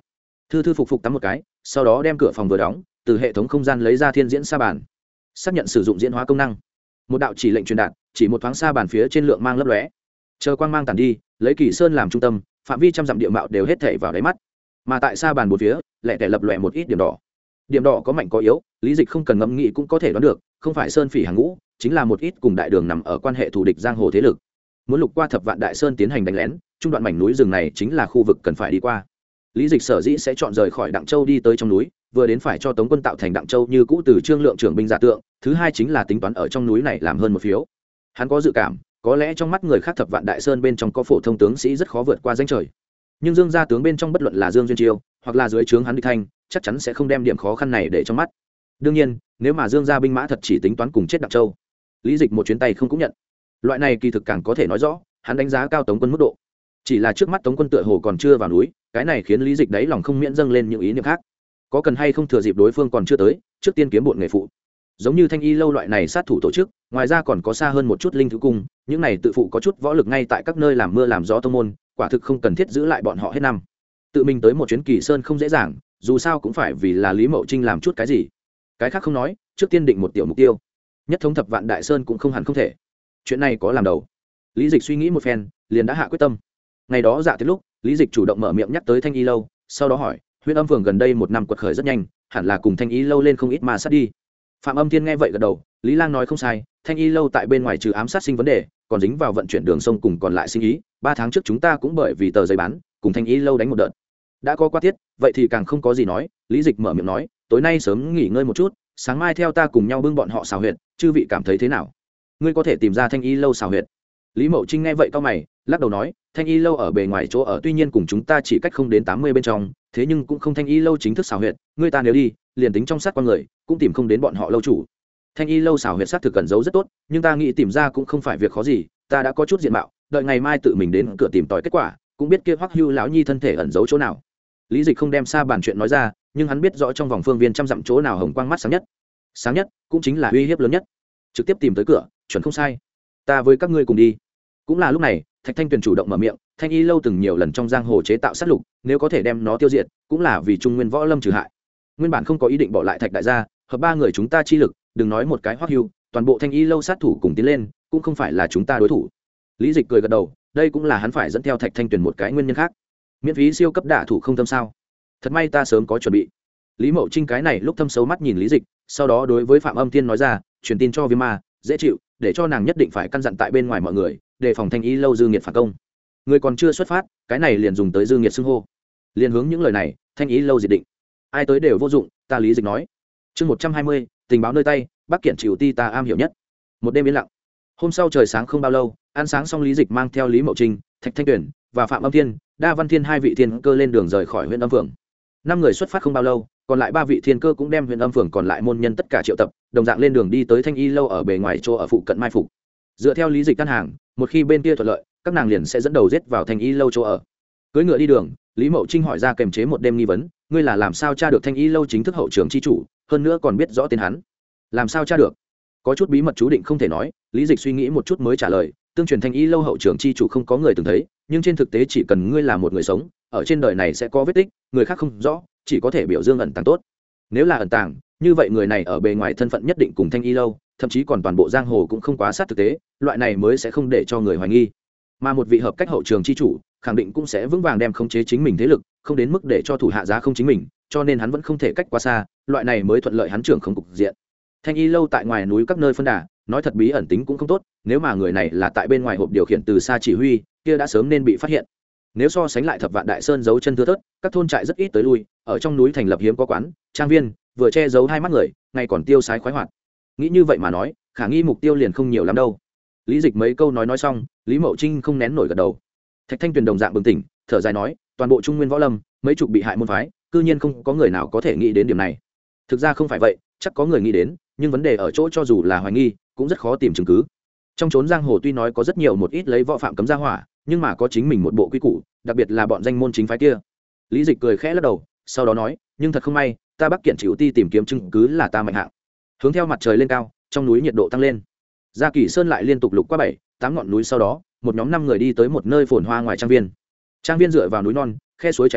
thư thư phục phục tắm một cái, sau đó đem cửa phòng vừa đóng, từ hệ thống không gian lấy ra thiên diễn sa bàn, xác nhận sử dụng diễn hóa công năng. Một đạo chỉ lệnh truyền đạt, chỉ một thoáng sa bàn phía trên lượng mang lấp lóe, chờ quang mang tàn đi, lấy Kỳ Sơn làm trung tâm, phạm vi trăm dặm địa mạo đều hết thảy vào đáy mắt. Mà tại sa bàn bốn phía, lẻ tẻ lập lòe một ít điểm đỏ. Điểm đỏ có mạnh có yếu, Lý Dịch không cần ngẫm nghĩ cũng có thể đoán được, không phải sơn phỉ hàng ngũ, chính là một ít cùng đại đường nằm ở quan hệ thù địch giang hồ thế lực. Muốn lục qua Thập Vạn Đại Sơn tiến hành đánh lén, trung đoạn mảnh núi rừng này chính là khu vực cần phải đi qua. Lý Dịch sở dĩ sẽ chọn rời khỏi Đặng Châu đi tới trong núi, vừa đến phải cho Tống quân tạo thành Đặng Châu như cũ từ Trương Lượng trưởng binh giả tượng, thứ hai chính là tính toán ở trong núi này làm hơn một phiếu. Hắn có dự cảm, có lẽ trong mắt người khác Thập Vạn Đại Sơn bên trong có phổ thông tướng sĩ rất khó vượt qua danh trời, nhưng Dương gia tướng bên trong bất luận là Dương Duyên Chiêu hoặc là dưới trướng hắn Địch Thanh, chắc chắn sẽ không đem điểm khó khăn này để trong mắt. Đương nhiên, nếu mà Dương gia binh mã thật chỉ tính toán cùng chết Đặng Châu, Lý Dịch một chuyến tay không cũng nhận. Loại này kỳ thực càng có thể nói rõ, hắn đánh giá cao Tống quân mức độ. Chỉ là trước mắt Tống quân tựa hồ còn chưa vào núi, cái này khiến Lý Dịch đáy lòng không miễn dâng lên những ý niệm khác. Có cần hay không thừa dịp đối phương còn chưa tới, trước tiên kiếm bộn nghề phụ. Giống như Thanh Y lâu loại này sát thủ tổ chức, ngoài ra còn có xa hơn một chút linh thứ cung, những này tự phụ có chút võ lực ngay tại các nơi làm mưa làm gió tông môn, quả thực không cần thiết giữ lại bọn họ hết năm. Tự mình tới một chuyến Kỳ Sơn không dễ dàng, dù sao cũng phải vì là Lý Mậu Trinh làm chút cái gì. Cái khác không nói, trước tiên định một tiểu mục tiêu. Nhất thống Thập Vạn Đại Sơn cũng không hẳn không thể. Chuyện này có làm đầu. Lý Dịch suy nghĩ một phen, liền đã hạ quyết tâm. Ngày đó dạ tiết lúc, Lý Dịch chủ động mở miệng nhắc tới Thanh Y lâu, sau đó hỏi, Huyễn Âm Phường gần đây một năm quật khởi rất nhanh, hẳn là cùng Thanh Y lâu lên không ít mà sát đi. Phạm Âm Thiên nghe vậy gật đầu, Lý Lang nói không sai, Thanh Y lâu tại bên ngoài trừ ám sát sinh vấn đề, còn dính vào vận chuyển đường sông cùng còn lại sinh ý, ba tháng trước chúng ta cũng bởi vì tờ giấy bán, cùng Thanh Y lâu đánh một đợt. Đã có qua tiết, vậy thì càng không có gì nói, Lý Dịch mở miệng nói, tối nay sớm nghỉ ngơi một chút, sáng mai theo ta cùng nhau bưng bọn họ xào huyệt, chư vị cảm thấy thế nào? Ngươi có thể tìm ra Thanh Y lâu xào huyệt? Lý Mậu Trinh nghe vậy cau mày, lắc đầu nói, Thanh Y lâu ở bề ngoài chỗ ở tuy nhiên cùng chúng ta chỉ cách không đến tám mươi bên trong, thế nhưng cũng không Thanh Y lâu chính thức xào huyệt, ngươi ta nếu đi, liền tính trong sát con người, cũng tìm không đến bọn họ lâu chủ. Thanh Y lâu xào huyệt sát thực cẩn giấu rất tốt, nhưng ta nghĩ tìm ra cũng không phải việc khó gì, ta đã có chút diện mạo, đợi ngày mai tự mình đến cửa tìm tòi kết quả, cũng biết kia Hoắc Hưu lão nhi thân thể ẩn giấu chỗ nào. Lý Dịch không đem xa bàn chuyện nói ra, nhưng hắn biết rõ trong vòng phương viên trăm dặm chỗ nào hồng quang mắt sáng nhất, sáng nhất cũng chính là uy hiếp lớn nhất, trực tiếp tìm tới cửa, chuẩn không sai. Ta với các ngươi cùng đi. Cũng là lúc này, Thạch Thanh Tuyền chủ động mở miệng, Thanh Y lâu từng nhiều lần trong giang hồ chế tạo sát lục, nếu có thể đem nó tiêu diệt, cũng là vì Trung Nguyên võ lâm trừ hại. Nguyên bản không có ý định bỏ lại Thạch đại gia, hợp ba người chúng ta chi lực, đừng nói một cái Hoắc Hưu, toàn bộ Thanh Y lâu sát thủ cùng tiến lên, cũng không phải là chúng ta đối thủ. Lý Dịch cười gật đầu, đây cũng là hắn phải dẫn theo Thạch Thanh Tuyền một cái nguyên nhân khác. Miễn phí siêu cấp đả thủ không tâm sao? Thật may ta sớm có chuẩn bị. Lý Mậu Trinh cái này lúc thâm xấu mắt nhìn Lý Dịch, sau đó đối với Phạm Âm Thiên nói ra, truyền tin cho Viêm Ma, dễ chịu, để cho nàng nhất định phải căn dặn tại bên ngoài mọi người, đề phòng Thanh Y lâu dư nghiệt phản công. Người còn chưa xuất phát, cái này liền dùng tới dư nghiệt xưng hô. Liền hướng những lời này, Thanh Y lâu diệt định. Ai tới đều vô dụng, ta Lý Dịch nói. Chương một trăm hai mươi, tình báo nơi tay, Bắc Kiện Triều Ti ta am hiểu nhất. Một đêm yên lặng. Hôm sau trời sáng không bao lâu, ăn sáng xong Lý Dịch mang theo Lý Mậu Trinh, Thạch Thanh Tuyền và Phạm Âm Thiên, Đa Văn Thiên hai vị thiên cơ lên đường rời khỏi huyện Âm Phường. Năm người xuất phát không bao lâu, còn lại ba vị thiên cơ cũng đem huyện Âm Phường còn lại môn nhân tất cả triệu tập, đồng dạng lên đường đi tới Thanh Y lâu ở bề ngoài chỗ ở phụ cận mai phục. Dựa theo Lý Dịch căn hàng, một khi bên kia thuận lợi, các nàng liền sẽ dẫn đầu giết vào Thanh Y lâu chỗ ở. Cưỡi ngựa đi đường, Lý Mậu Trinh hỏi ra kềm chế một đêm nghi vấn, ngươi là làm sao tra được Thanh Y lâu chính thức hậu trưởng chi chủ, hơn nữa còn biết rõ tên hắn? Làm sao tra được? Có chút bí mật chú định không thể nói, Lý Dịch suy nghĩ một chút mới trả lời, tương truyền Thanh Y lâu hậu trưởng chi chủ không có người từng thấy, nhưng trên thực tế chỉ cần ngươi là một người sống, ở trên đời này sẽ có vết tích, người khác không rõ, chỉ có thể biểu dương ẩn tàng tốt. Nếu là ẩn tàng, như vậy người này ở bề ngoài thân phận nhất định cùng Thanh Y lâu, thậm chí còn toàn bộ giang hồ cũng không quá sát thực tế, loại này mới sẽ không để cho người hoài nghi. Mà một vị hợp cách hậu trường chi chủ, khẳng định cũng sẽ vững vàng đem khống chế chính mình thế lực, không đến mức để cho thủ hạ giá không chính mình, cho nên hắn vẫn không thể cách quá xa, loại này mới thuận lợi hắn trưởng không cục diện. Thanh Y lâu tại ngoài núi các nơi phân đà, nói thật bí ẩn tính cũng không tốt, nếu mà người này là tại bên ngoài hộp điều khiển từ xa chỉ huy, kia đã sớm nên bị phát hiện. Nếu so sánh lại Thập Vạn Đại Sơn giấu chân thưa thớt, các thôn trại rất ít tới lui, ở trong núi thành lập hiếm có quán, trang viên, vừa che giấu hai mắt người, ngay còn tiêu sái khoái hoạt. Nghĩ như vậy mà nói, khả nghi mục tiêu liền không nhiều lắm đâu. Lý Dịch mấy câu nói nói xong, Lý Mậu Trinh không nén nổi gật đầu. Thạch Thanh Tuyền đồng dạng bừng tỉnh, thở dài nói, toàn bộ Trung Nguyên võ lâm, mấy chục bị hại môn phái, cư nhiên không có người nào có thể nghĩ đến điểm này. Thực ra không phải vậy, chắc có người nghĩ đến, nhưng vấn đề ở chỗ cho dù là hoài nghi, cũng rất khó tìm chứng cứ. Trong chốn giang hồ tuy nói có rất nhiều một ít lấy võ phạm cấm ra hỏa, nhưng mà có chính mình một bộ quy củ, đặc biệt là bọn danh môn chính phái kia. Lý Dịch cười khẽ lắc đầu, sau đó nói, nhưng thật không may, ta Bắc Kiện Chịu Ti tìm kiếm chứng cứ là ta mạnh hạng. Hướng theo mặt trời lên cao, trong núi nhiệt độ tăng lên. Gia Kỳ Sơn lại liên tục lục qua bảy, tám ngọn núi, sau đó, một nhóm năm người đi tới một nơi phồn hoa ngoài trang viên. Trang viên dựa vào núi non, khe suối chảy quanh,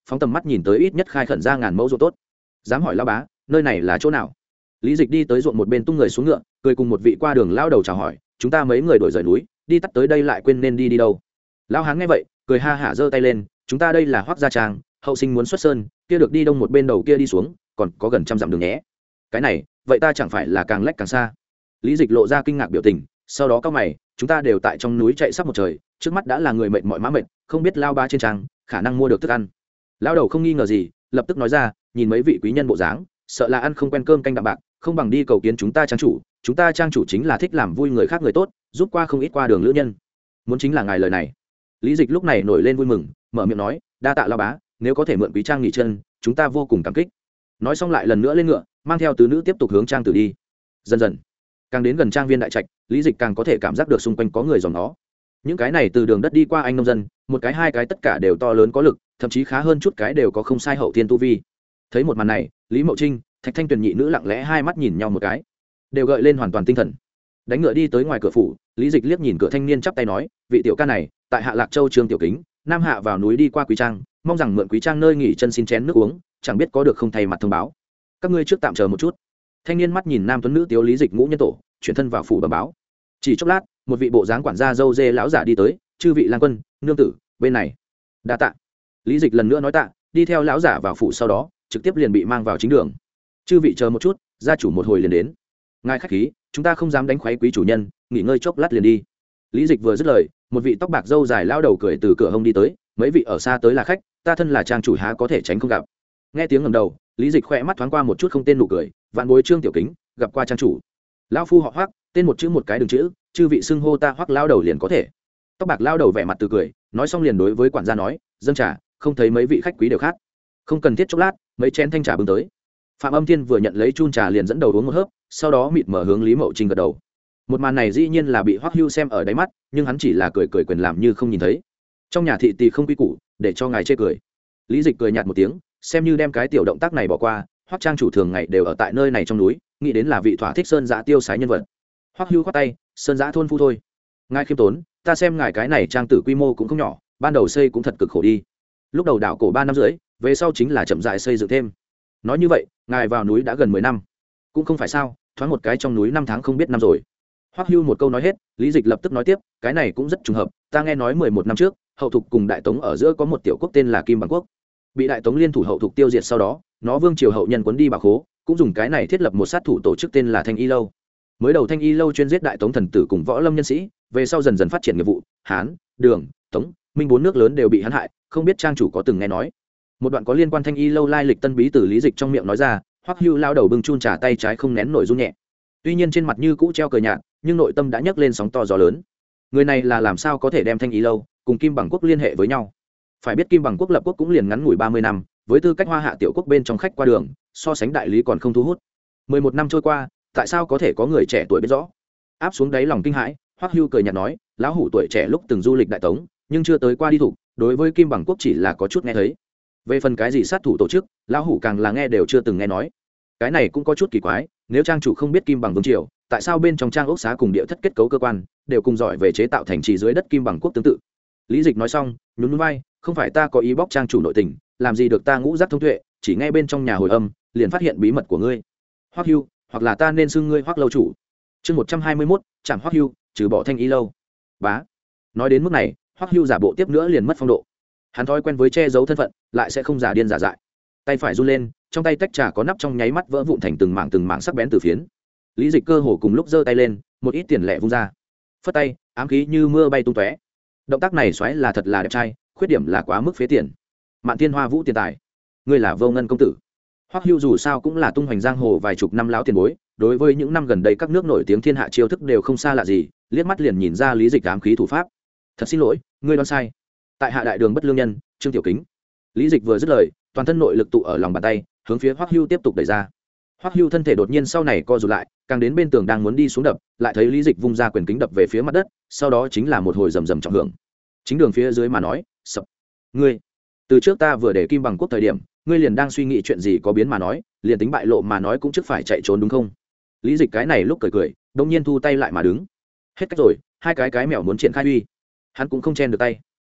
phóng tầm mắt nhìn tới ít nhất khai khẩn ra ngàn mẫu ruộng tốt. Dám hỏi lão bá, nơi này là chỗ nào? Lý Dịch đi tới ruộng một bên tung người xuống ngựa, cười cùng một vị qua đường lao đầu chào hỏi, chúng ta mấy người đổi rời núi, đi tắt tới đây lại quên nên đi đi đâu. Lão hán nghe vậy, cười ha hả giơ tay lên, chúng ta đây là Hoắc gia trang, hậu sinh muốn xuất sơn, kia được đi đông một bên đầu kia đi xuống, còn có gần trăm dặm đường nhé. Cái này, vậy ta chẳng phải là càng lách càng xa. Lý Dịch lộ ra kinh ngạc biểu tình, sau đó cao mày, chúng ta đều tại trong núi chạy sắp một trời, trước mắt đã là người mệt mỏi má mệt, không biết lao ba trên trang khả năng mua được thức ăn. Lão đầu không nghi ngờ gì, lập tức nói ra, nhìn mấy vị quý nhân bộ dáng, sợ là ăn không quen cơm canh đạm bạc, không bằng đi cầu kiến chúng ta trang chủ, chúng ta trang chủ chính là thích làm vui người khác người tốt, giúp qua không ít qua đường lữ nhân. Muốn chính là ngài lời này. Lý Dịch lúc này nổi lên vui mừng, mở miệng nói, đa tạ lão bá, nếu có thể mượn quý trang nghỉ chân, chúng ta vô cùng cảm kích. Nói xong lại lần nữa lên ngựa, mang theo tứ nữ tiếp tục hướng trang tử đi. Dần dần, càng đến gần trang viên đại trạch, Lý Dịch càng có thể cảm giác được xung quanh có người dòng nó. Những cái này từ đường đất đi qua anh nông dân, một cái hai cái tất cả đều to lớn có lực, thậm chí khá hơn chút cái đều có không sai hậu thiên tu vi. Thấy một màn này, Lý Mậu Trinh, Thạch Thanh Tuyền nhị nữ lặng lẽ hai mắt nhìn nhau một cái, đều gợi lên hoàn toàn tinh thần. Đánh ngựa đi tới ngoài cửa phủ, Lý Dịch liếc nhìn cửa thanh niên chắp tay nói, vị tiểu ca này, tại Hạ Lạc Châu Trương Tiểu Kính, nam hạ vào núi đi qua Quý Trang, mong rằng mượn Quý Trang nơi nghỉ chân xin chén nước uống, chẳng biết có được không thay mặt thông báo. Các ngươi trước tạm chờ một chút. Thanh niên mắt nhìn nam tuấn nữ tiếu Lý Dịch ngũ nhân tổ, chuyển thân vào phủ bẩm báo. Chỉ chốc lát, một vị bộ dáng quản gia dâu dê lão giả đi tới, chư vị lang quân, nương tử, bên này. Đa tạ. Lý Dịch lần nữa nói tạ, đi theo lão giả vào phủ, sau đó trực tiếp liền bị mang vào chính đường. Chư vị chờ một chút, gia chủ một hồi liền đến. Ngài khách khí, chúng ta không dám đánh khoái quý chủ nhân, nghỉ ngơi chốc lát liền đi. Lý Dịch vừa dứt lời, một vị tóc bạc râu dài lão đầu cười từ cửa hông đi tới, mấy vị ở xa tới là khách, ta thân là trang chủ há có thể tránh không gặp. Nghe tiếng ngẩng đầu, Lý Dịch khẽ mắt thoáng qua một chút không tên nụ cười, vạn bối Trương Tiểu Kính, gặp qua trang chủ. Lão phu họ Hoắc, tên một chữ một cái đường chữ, chư vị xưng hô ta Hoắc lão đầu liền có thể. Tóc bạc lão đầu vẻ mặt từ cười, nói xong liền đối với quản gia nói, dâng trà, không thấy mấy vị khách quý đều khác. Không cần thiết chốc lát, mấy chén thanh trà bưng tới. Phạm Âm Thiên vừa nhận lấy chun trà liền dẫn đầu uống một hớp, sau đó mịt mở hướng Lý Mậu Trinh gật đầu. Một màn này dĩ nhiên là bị Hoắc Hưu xem ở đáy mắt, nhưng hắn chỉ là cười cười quyền làm như không nhìn thấy. Trong nhà thị tỳ không quy củ, để cho ngài chê cười. Lý Dịch cười nhạt một tiếng, xem như đem cái tiểu động tác này bỏ qua. Hoắc trang chủ thường ngày đều ở tại nơi này trong núi, nghĩ đến là vị thỏa thích sơn giã tiêu sái nhân vật. Hoắc Hưu khoát tay, sơn giã thôn phu thôi. Ngài khiêm tốn, ta xem ngài cái này trang tử quy mô cũng không nhỏ, ban đầu xây cũng thật cực khổ đi. Lúc đầu đảo cổ ba năm rưỡi, về sau chính là chậm rãi xây dựng thêm. Nói như vậy, ngài vào núi đã gần mười năm, cũng không phải sao, thoáng một cái trong núi năm tháng không biết năm rồi. Hoắc Hưu một câu nói hết, Lý Dịch lập tức nói tiếp, cái này cũng rất trùng hợp, ta nghe nói mười một năm trước, hậu thục cùng đại tống ở giữa có một tiểu quốc tên là Kim Bằng quốc, bị đại tống liên thủ hậu thục tiêu diệt, sau đó nó vương triều hậu nhân quấn đi bảo khố, cũng dùng cái này thiết lập một sát thủ tổ chức tên là Thanh Y lâu. Mới đầu Thanh Y lâu chuyên giết đại tống thần tử cùng võ lâm nhân sĩ, về sau dần dần phát triển nghiệp vụ, Hán, Đường, Tống, Minh bốn nước lớn đều bị hắn hại, không biết trang chủ có từng nghe nói. Một đoạn có liên quan Thanh Y lâu lai lịch tân bí từ Lý Dịch trong miệng nói ra. Hoắc Hưu lao đầu bưng chun trà tay trái không nén nổi run nhẹ, tuy nhiên trên mặt như cũ treo cười nhạt, nhưng nội tâm đã nhấc lên sóng to gió lớn. Người này là làm sao có thể đem Thanh Y lâu cùng Kim Bằng quốc liên hệ với nhau? Phải biết Kim Bằng quốc lập quốc cũng liền ngắn ngủi ba mươi năm, với tư cách hoa hạ tiểu quốc bên trong khách qua đường, so sánh đại lý còn không thu hút. Mười một năm trôi qua, tại sao có thể có người trẻ tuổi biết rõ? Áp xuống đáy lòng kinh hãi, Hoắc Hưu cười nhạt nói, lão hủ tuổi trẻ lúc từng du lịch đại tống, nhưng chưa tới qua đi thủ, đối với Kim Bằng quốc chỉ là có chút nghe thấy. Về phần cái gì sát thủ tổ chức, lão hủ càng là nghe đều chưa từng nghe nói. Cái này cũng có chút kỳ quái, nếu trang chủ không biết Kim Bằng vương triều, tại sao bên trong trang ốc xá cùng địa thất kết cấu cơ quan đều cùng giỏi về chế tạo thành trì dưới đất Kim Bằng quốc tương tự? Lý Dịch nói xong, nhún nhún vai, không phải ta có ý bóc trang chủ nội tình, làm gì được ta ngũ giác thông tuệ, chỉ nghe bên trong nhà hồi âm, liền phát hiện bí mật của ngươi. Hoắc Hưu, hoặc là ta nên xưng ngươi Hoắc lâu chủ. Chương một trăm hai mươi mốt, chạm Hoắc Hưu, trừ bỏ Thanh Y lâu. Bá. Nói đến mức này, Hoắc Hưu giả bộ tiếp nữa liền mất phong độ. Hắn thói quen với che giấu thân phận, lại sẽ không giả điên giả dại. Tay phải run lên, trong tay tách trà có nắp trong nháy mắt vỡ vụn thành từng mảng từng mảng sắc bén từ phiến. Lý Dịch cơ hồ cùng lúc giơ tay lên, một ít tiền lẻ vung ra. Phất tay, ám khí như mưa bay tung tóe. Động tác này xoáy là thật là đẹp trai, khuyết điểm là quá mức phế tiền. Mạn Thiên Hoa Vũ tiền tài, ngươi là Vô Ngân công tử. Hoắc Hưu dù sao cũng là tung hoành giang hồ vài chục năm lão tiền bối, đối với những năm gần đây các nước nổi tiếng thiên hạ chiêu thức đều không xa lạ gì, liếc mắt liền nhìn ra Lý Dịch ám khí thủ pháp. Thật xin lỗi, ngươi đoán sai. Tại hạ đại đường bất lương nhân, Trương Tiểu Kính. Lý Dịch vừa dứt lời, toàn thân nội lực tụ ở lòng bàn tay, hướng phía Hoắc Hưu tiếp tục đẩy ra. Hoắc Hưu thân thể đột nhiên sau này co rụt lại, càng đến bên tường đang muốn đi xuống đập, lại thấy Lý Dịch vung ra quyền kính đập về phía mặt đất, sau đó chính là một hồi rầm rầm trọng hưởng. Chính đường phía dưới mà nói, sập. Ngươi, từ trước ta vừa để Kim Bằng quốc thời điểm, ngươi liền đang suy nghĩ chuyện gì có biến mà nói, liền tính bại lộ mà nói cũng trước phải chạy trốn đúng không? Lý Dịch cái này lúc cười cười, đột nhiên thu tay lại mà đứng. Hết cách rồi, hai cái cái mèo muốn triển khai uy, hắn cũng không chen được tay.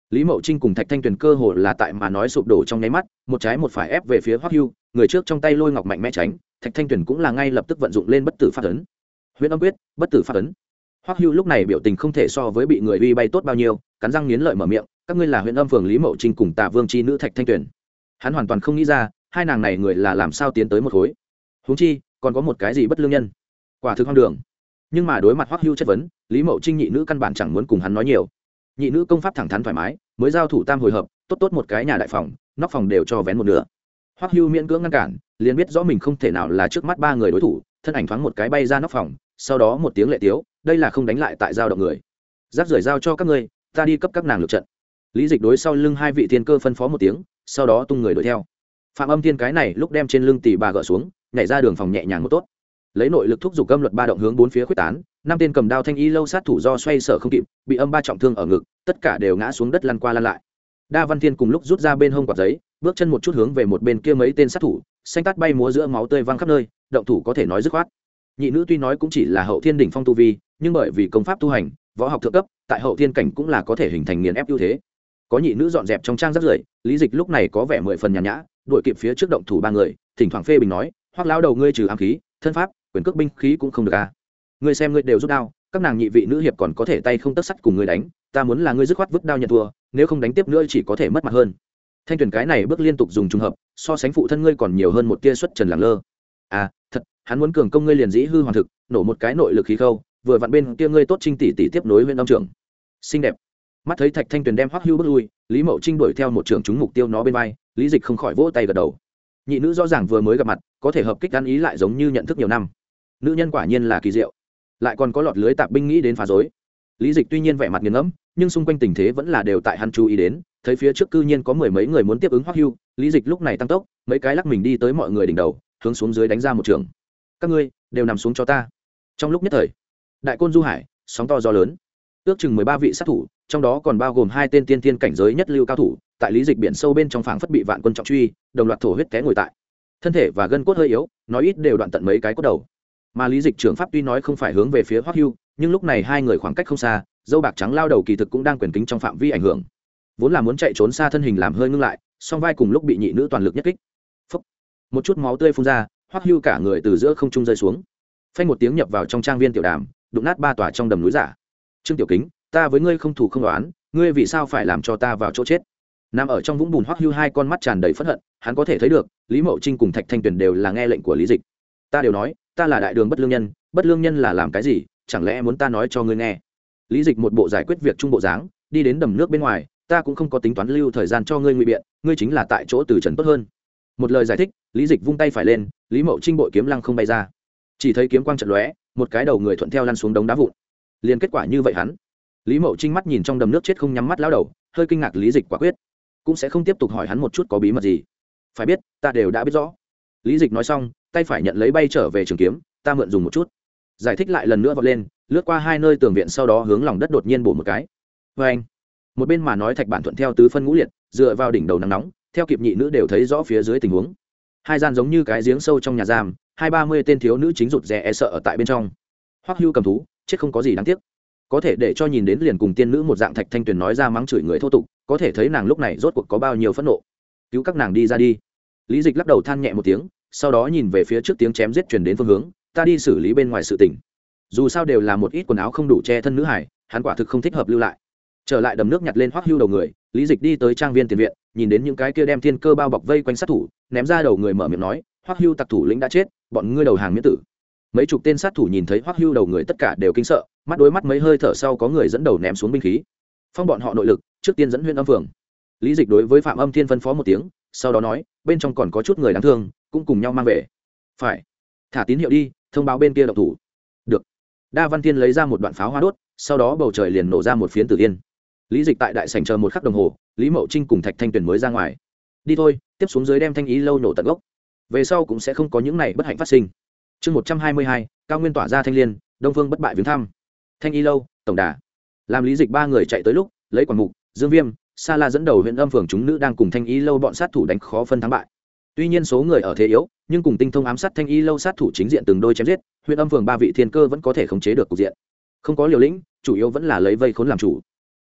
Lý Mậu Trinh cùng Thạch Thanh Tuyền cơ hồ là tại mà nói sụp đổ trong nháy mắt, một trái một phải ép về phía Hoắc Hưu, người trước trong tay lôi ngọc mạnh mẽ tránh, Thạch Thanh Tuyền cũng là ngay lập tức vận dụng lên bất tử pháp ấn. Huyễn âm quyết, bất tử pháp ấn. Hoắc Hưu lúc này biểu tình không thể so với bị người uy bay tốt bao nhiêu, cắn răng nghiến lợi mở miệng, các ngươi là Huyễn âm phường Lý Mậu Trinh cùng Tà Vương chi nữ Thạch Thanh Tuyền. Hắn hoàn toàn không nghĩ ra, hai nàng này người là làm sao tiến tới một khối. Huống chi, còn có một cái gì bất lương nhân. Quả thực hoang đường. Nhưng mà đối mặt Hoắc Hưu chất vấn, Lý Mậu Trinh nhị nữ căn bản chẳng muốn cùng hắn nói nhiều. Nhị nữ công pháp thẳng thắn thoải mái, mới giao thủ tam hồi hợp, tốt tốt một cái nhà đại phòng, nóc phòng đều cho vén một nửa. Hoắc Hưu miễn cưỡng ngăn cản, liền biết rõ mình không thể nào là trước mắt ba người đối thủ, thân ảnh thoáng một cái bay ra nóc phòng, sau đó một tiếng lệ tiếu, đây là không đánh lại tại giao động người. Giáp rời giao cho các ngươi, ta đi cấp các nàng lực trận. Lý Dịch đối sau lưng hai vị thiên cơ phân phó một tiếng, sau đó tung người đuổi theo. Phạm Âm Thiên cái này lúc đem trên lưng tỷ bà gỡ xuống, nhảy ra đường phòng nhẹ nhàng một tốt, lấy nội lực thúc giục âm luật ba động hướng bốn phía khuếch tán, năm tên cầm đao thanh y lâu sát thủ do xoay sở không kịp, bị âm ba trọng thương ở ngực, tất cả đều ngã xuống đất lăn qua lăn lại. Đa Văn Thiên cùng lúc rút ra bên hông quạt giấy, bước chân một chút hướng về một bên kia mấy tên sát thủ, xanh tát bay múa giữa máu tươi văng khắp nơi, động thủ có thể nói dứt khoát. Nhị nữ tuy nói cũng chỉ là hậu thiên đỉnh phong tu vi, nhưng bởi vì công pháp tu hành, võ học thượng cấp, tại hậu thiên cảnh cũng là có thể hình thành nghiền ép ưu thế. Có nhị nữ dọn dẹp trong trang rất rưởi, Lý Dịch lúc này có vẻ mười phần nhàn nhã, đuổi kịp phía trước động thủ ba người, thỉnh thoảng phê bình nói, Hoắc lão đầu ngươi trừ ám khí, thân pháp, quyền cước binh khí cũng không được a. À. Ngươi xem ngươi đều rút đao, các nàng nhị vị nữ hiệp còn có thể tay không tấc sắt cùng ngươi đánh, ta muốn là ngươi dứt khoát vứt đao nhận thua, nếu không đánh tiếp nữa chỉ có thể mất mặt hơn. Thanh Tuyền cái này bước liên tục dùng trùng hợp, so sánh phụ thân ngươi còn nhiều hơn một tia xuất trần lẳng lơ. À, thật, hắn muốn cường công ngươi liền dĩ hư hoàn thực, nổ một cái nội lực khí khâu, vừa vặn bên kia ngươi tốt Trinh tỷ tỷ tiếp nối huyện âm trưởng. Xinh đẹp. Mắt thấy Thạch Thanh Tuyền đem Hoắc Hưu bước lui, Lý Mậu Trinh đuổi theo một trưởng trúng mục tiêu nó bên vai, Lý Dịch không khỏi vỗ tay gật đầu. Nhị nữ rõ ràng vừa mới gặp mặt, có thể hợp kích ăn ý lại giống như nhận thức nhiều năm. Nữ nhân quả nhiên là kỳ diệu, lại còn có lọt lưới tạp binh nghĩ đến phá rối. Lý Dịch tuy nhiên vẻ mặt nghiền ngẫm, nhưng xung quanh tình thế vẫn là đều tại hắn chú ý đến, thấy phía trước cư nhiên có mười mấy người muốn tiếp ứng Hoắc Hưu, Lý Dịch lúc này tăng tốc, mấy cái lắc mình đi tới mọi người đỉnh đầu, hướng xuống dưới đánh ra một trường. Các ngươi đều nằm xuống cho ta. Trong lúc nhất thời, đại côn du hải, sóng to gió lớn. Ước chừng mười ba vị sát thủ, trong đó còn bao gồm hai tên tiên tiên cảnh giới nhất lưu cao thủ, tại Lý Dịch biển sâu bên trong phảng phất bị vạn quân trọng truy, đồng loạt thổ huyết té ngồi tại. Thân thể và gân cốt hơi yếu, nói ít đều đoạn tận mấy cái cốt đầu. Mà Lý Dịch trưởng pháp tuy nói không phải hướng về phía Hoắc Hưu, nhưng lúc này hai người khoảng cách không xa, dâu bạc trắng lao đầu kỳ thực cũng đang quyền kính trong phạm vi ảnh hưởng. Vốn là muốn chạy trốn xa thân hình làm hơi ngưng lại, song vai cùng lúc bị nhị nữ toàn lực nhất kích. Phốc. Một chút máu tươi phun ra, Hoắc Hưu cả người từ giữa không trung rơi xuống. Phanh một tiếng nhập vào trong trang viên tiểu đàm, đụng nát ba tòa trong đầm núi giả. Trương Tiểu Kính, ta với ngươi không thủ không đoán, ngươi vì sao phải làm cho ta vào chỗ chết? Nằm ở trong vũng bùn Hoắc Hưu hai con mắt tràn đầy phẫn hận, hắn có thể thấy được, Lý Mậu Trinh cùng Thạch Thanh Tuyền đều là nghe lệnh của Lý Dịch. Ta đều nói, ta là đại đường bất lương nhân, bất lương nhân là làm cái gì, chẳng lẽ muốn ta nói cho ngươi nghe? Lý Dịch một bộ giải quyết việc trung bộ dáng, đi đến đầm nước bên ngoài, ta cũng không có tính toán lưu thời gian cho ngươi ngụy biện, ngươi chính là tại chỗ từ trần tốt hơn. Một lời giải thích, Lý Dịch vung tay phải lên, Lý Mậu Trinh bội kiếm lăng không bay ra, chỉ thấy kiếm quang chợt lóe, một cái đầu người thuận theo lăn xuống đống đá vụn. Liên kết quả như vậy hắn, Lý Mậu Trinh mắt nhìn trong đầm nước chết không nhắm mắt lão đầu, hơi kinh ngạc Lý Dịch quả quyết, cũng sẽ không tiếp tục hỏi hắn một chút có bí mật gì. Phải biết, ta đều đã biết rõ. Lý Dịch nói xong, tay phải nhận lấy bay trở về trường kiếm, ta mượn dùng một chút. Giải thích lại lần nữa vọt lên, lướt qua hai nơi tường viện sau đó hướng lòng đất đột nhiên bổ một cái. Và anh, một bên mà nói Thạch Bản thuận theo tứ phân ngũ liệt, dựa vào đỉnh đầu nắng nóng, theo kịp nhị nữ đều thấy rõ phía dưới tình huống. Hai gian giống như cái giếng sâu trong nhà giam, hai ba mươi tên thiếu nữ chính rụt rè e sợ ở tại bên trong. Hoắc Hưu cầm thú, chết không có gì đáng tiếc. Có thể để cho nhìn đến liền cùng tiên nữ một dạng Thạch Thanh Tuyền nói ra mắng chửi người thô tục, có thể thấy nàng lúc này rốt cuộc có bao nhiêu phẫn nộ. Cứu các nàng đi ra đi. Lý Dịch lắc đầu than nhẹ một tiếng, sau đó nhìn về phía trước tiếng chém giết truyền đến phương hướng, ta đi xử lý bên ngoài sự tình. Dù sao đều là một ít quần áo không đủ che thân nữ hải, hắn quả thực không thích hợp lưu lại. Trở lại đầm nước nhặt lên Hoắc Hưu đầu người, Lý Dịch đi tới trang viên tiền viện, nhìn đến những cái kia đem thiên cơ bao bọc vây quanh sát thủ, ném ra đầu người mở miệng nói, Hoắc Hưu tặc thủ lĩnh đã chết, bọn ngươi đầu hàng miễn tử. Mấy chục tên sát thủ nhìn thấy Hoắc Hưu đầu người tất cả đều kinh sợ, mắt đối mắt mấy hơi thở sau có người dẫn đầu ném xuống binh khí. Phong bọn họ nội lực, trước tiên dẫn Huyễn Âm Phường. Lý Dịch đối với Phạm Âm Thiên phân phó một tiếng, sau đó nói, bên trong còn có chút người đáng thương, cũng cùng nhau mang về. Phải. Thả tín hiệu đi, thông báo bên kia động thủ. Được. Đa Văn Thiên lấy ra một đoạn pháo hoa đốt, sau đó bầu trời liền nổ ra một phiến tử yên. Lý Dịch tại đại sảnh chờ một khắc đồng hồ, Lý Mậu Trinh cùng Thạch Thanh Tuyền mới ra ngoài. Đi thôi, tiếp xuống dưới đem Thanh Ý lâu nổ tận gốc. Về sau cũng sẽ không có những này bất hạnh phát sinh. Chương một trăm hai mươi hai, cao nguyên tỏa ra thanh liên, Đông Phương bất bại viếng thăm. Thanh Y lâu, tổng đà. Làm Lý Dịch ba người chạy tới lúc, lấy Quản Mục, Dương Viêm, Sa La dẫn đầu Huyện Âm Phường chúng nữ đang cùng Thanh Y lâu bọn sát thủ đánh khó phân thắng bại. Tuy nhiên số người ở thế yếu, nhưng cùng tinh thông ám sát Thanh Y lâu sát thủ chính diện từng đôi chém giết, Huyện Âm Phường ba vị thiên cơ vẫn có thể khống chế được cục diện. Không có liều lĩnh, chủ yếu vẫn là lấy vây khốn làm chủ.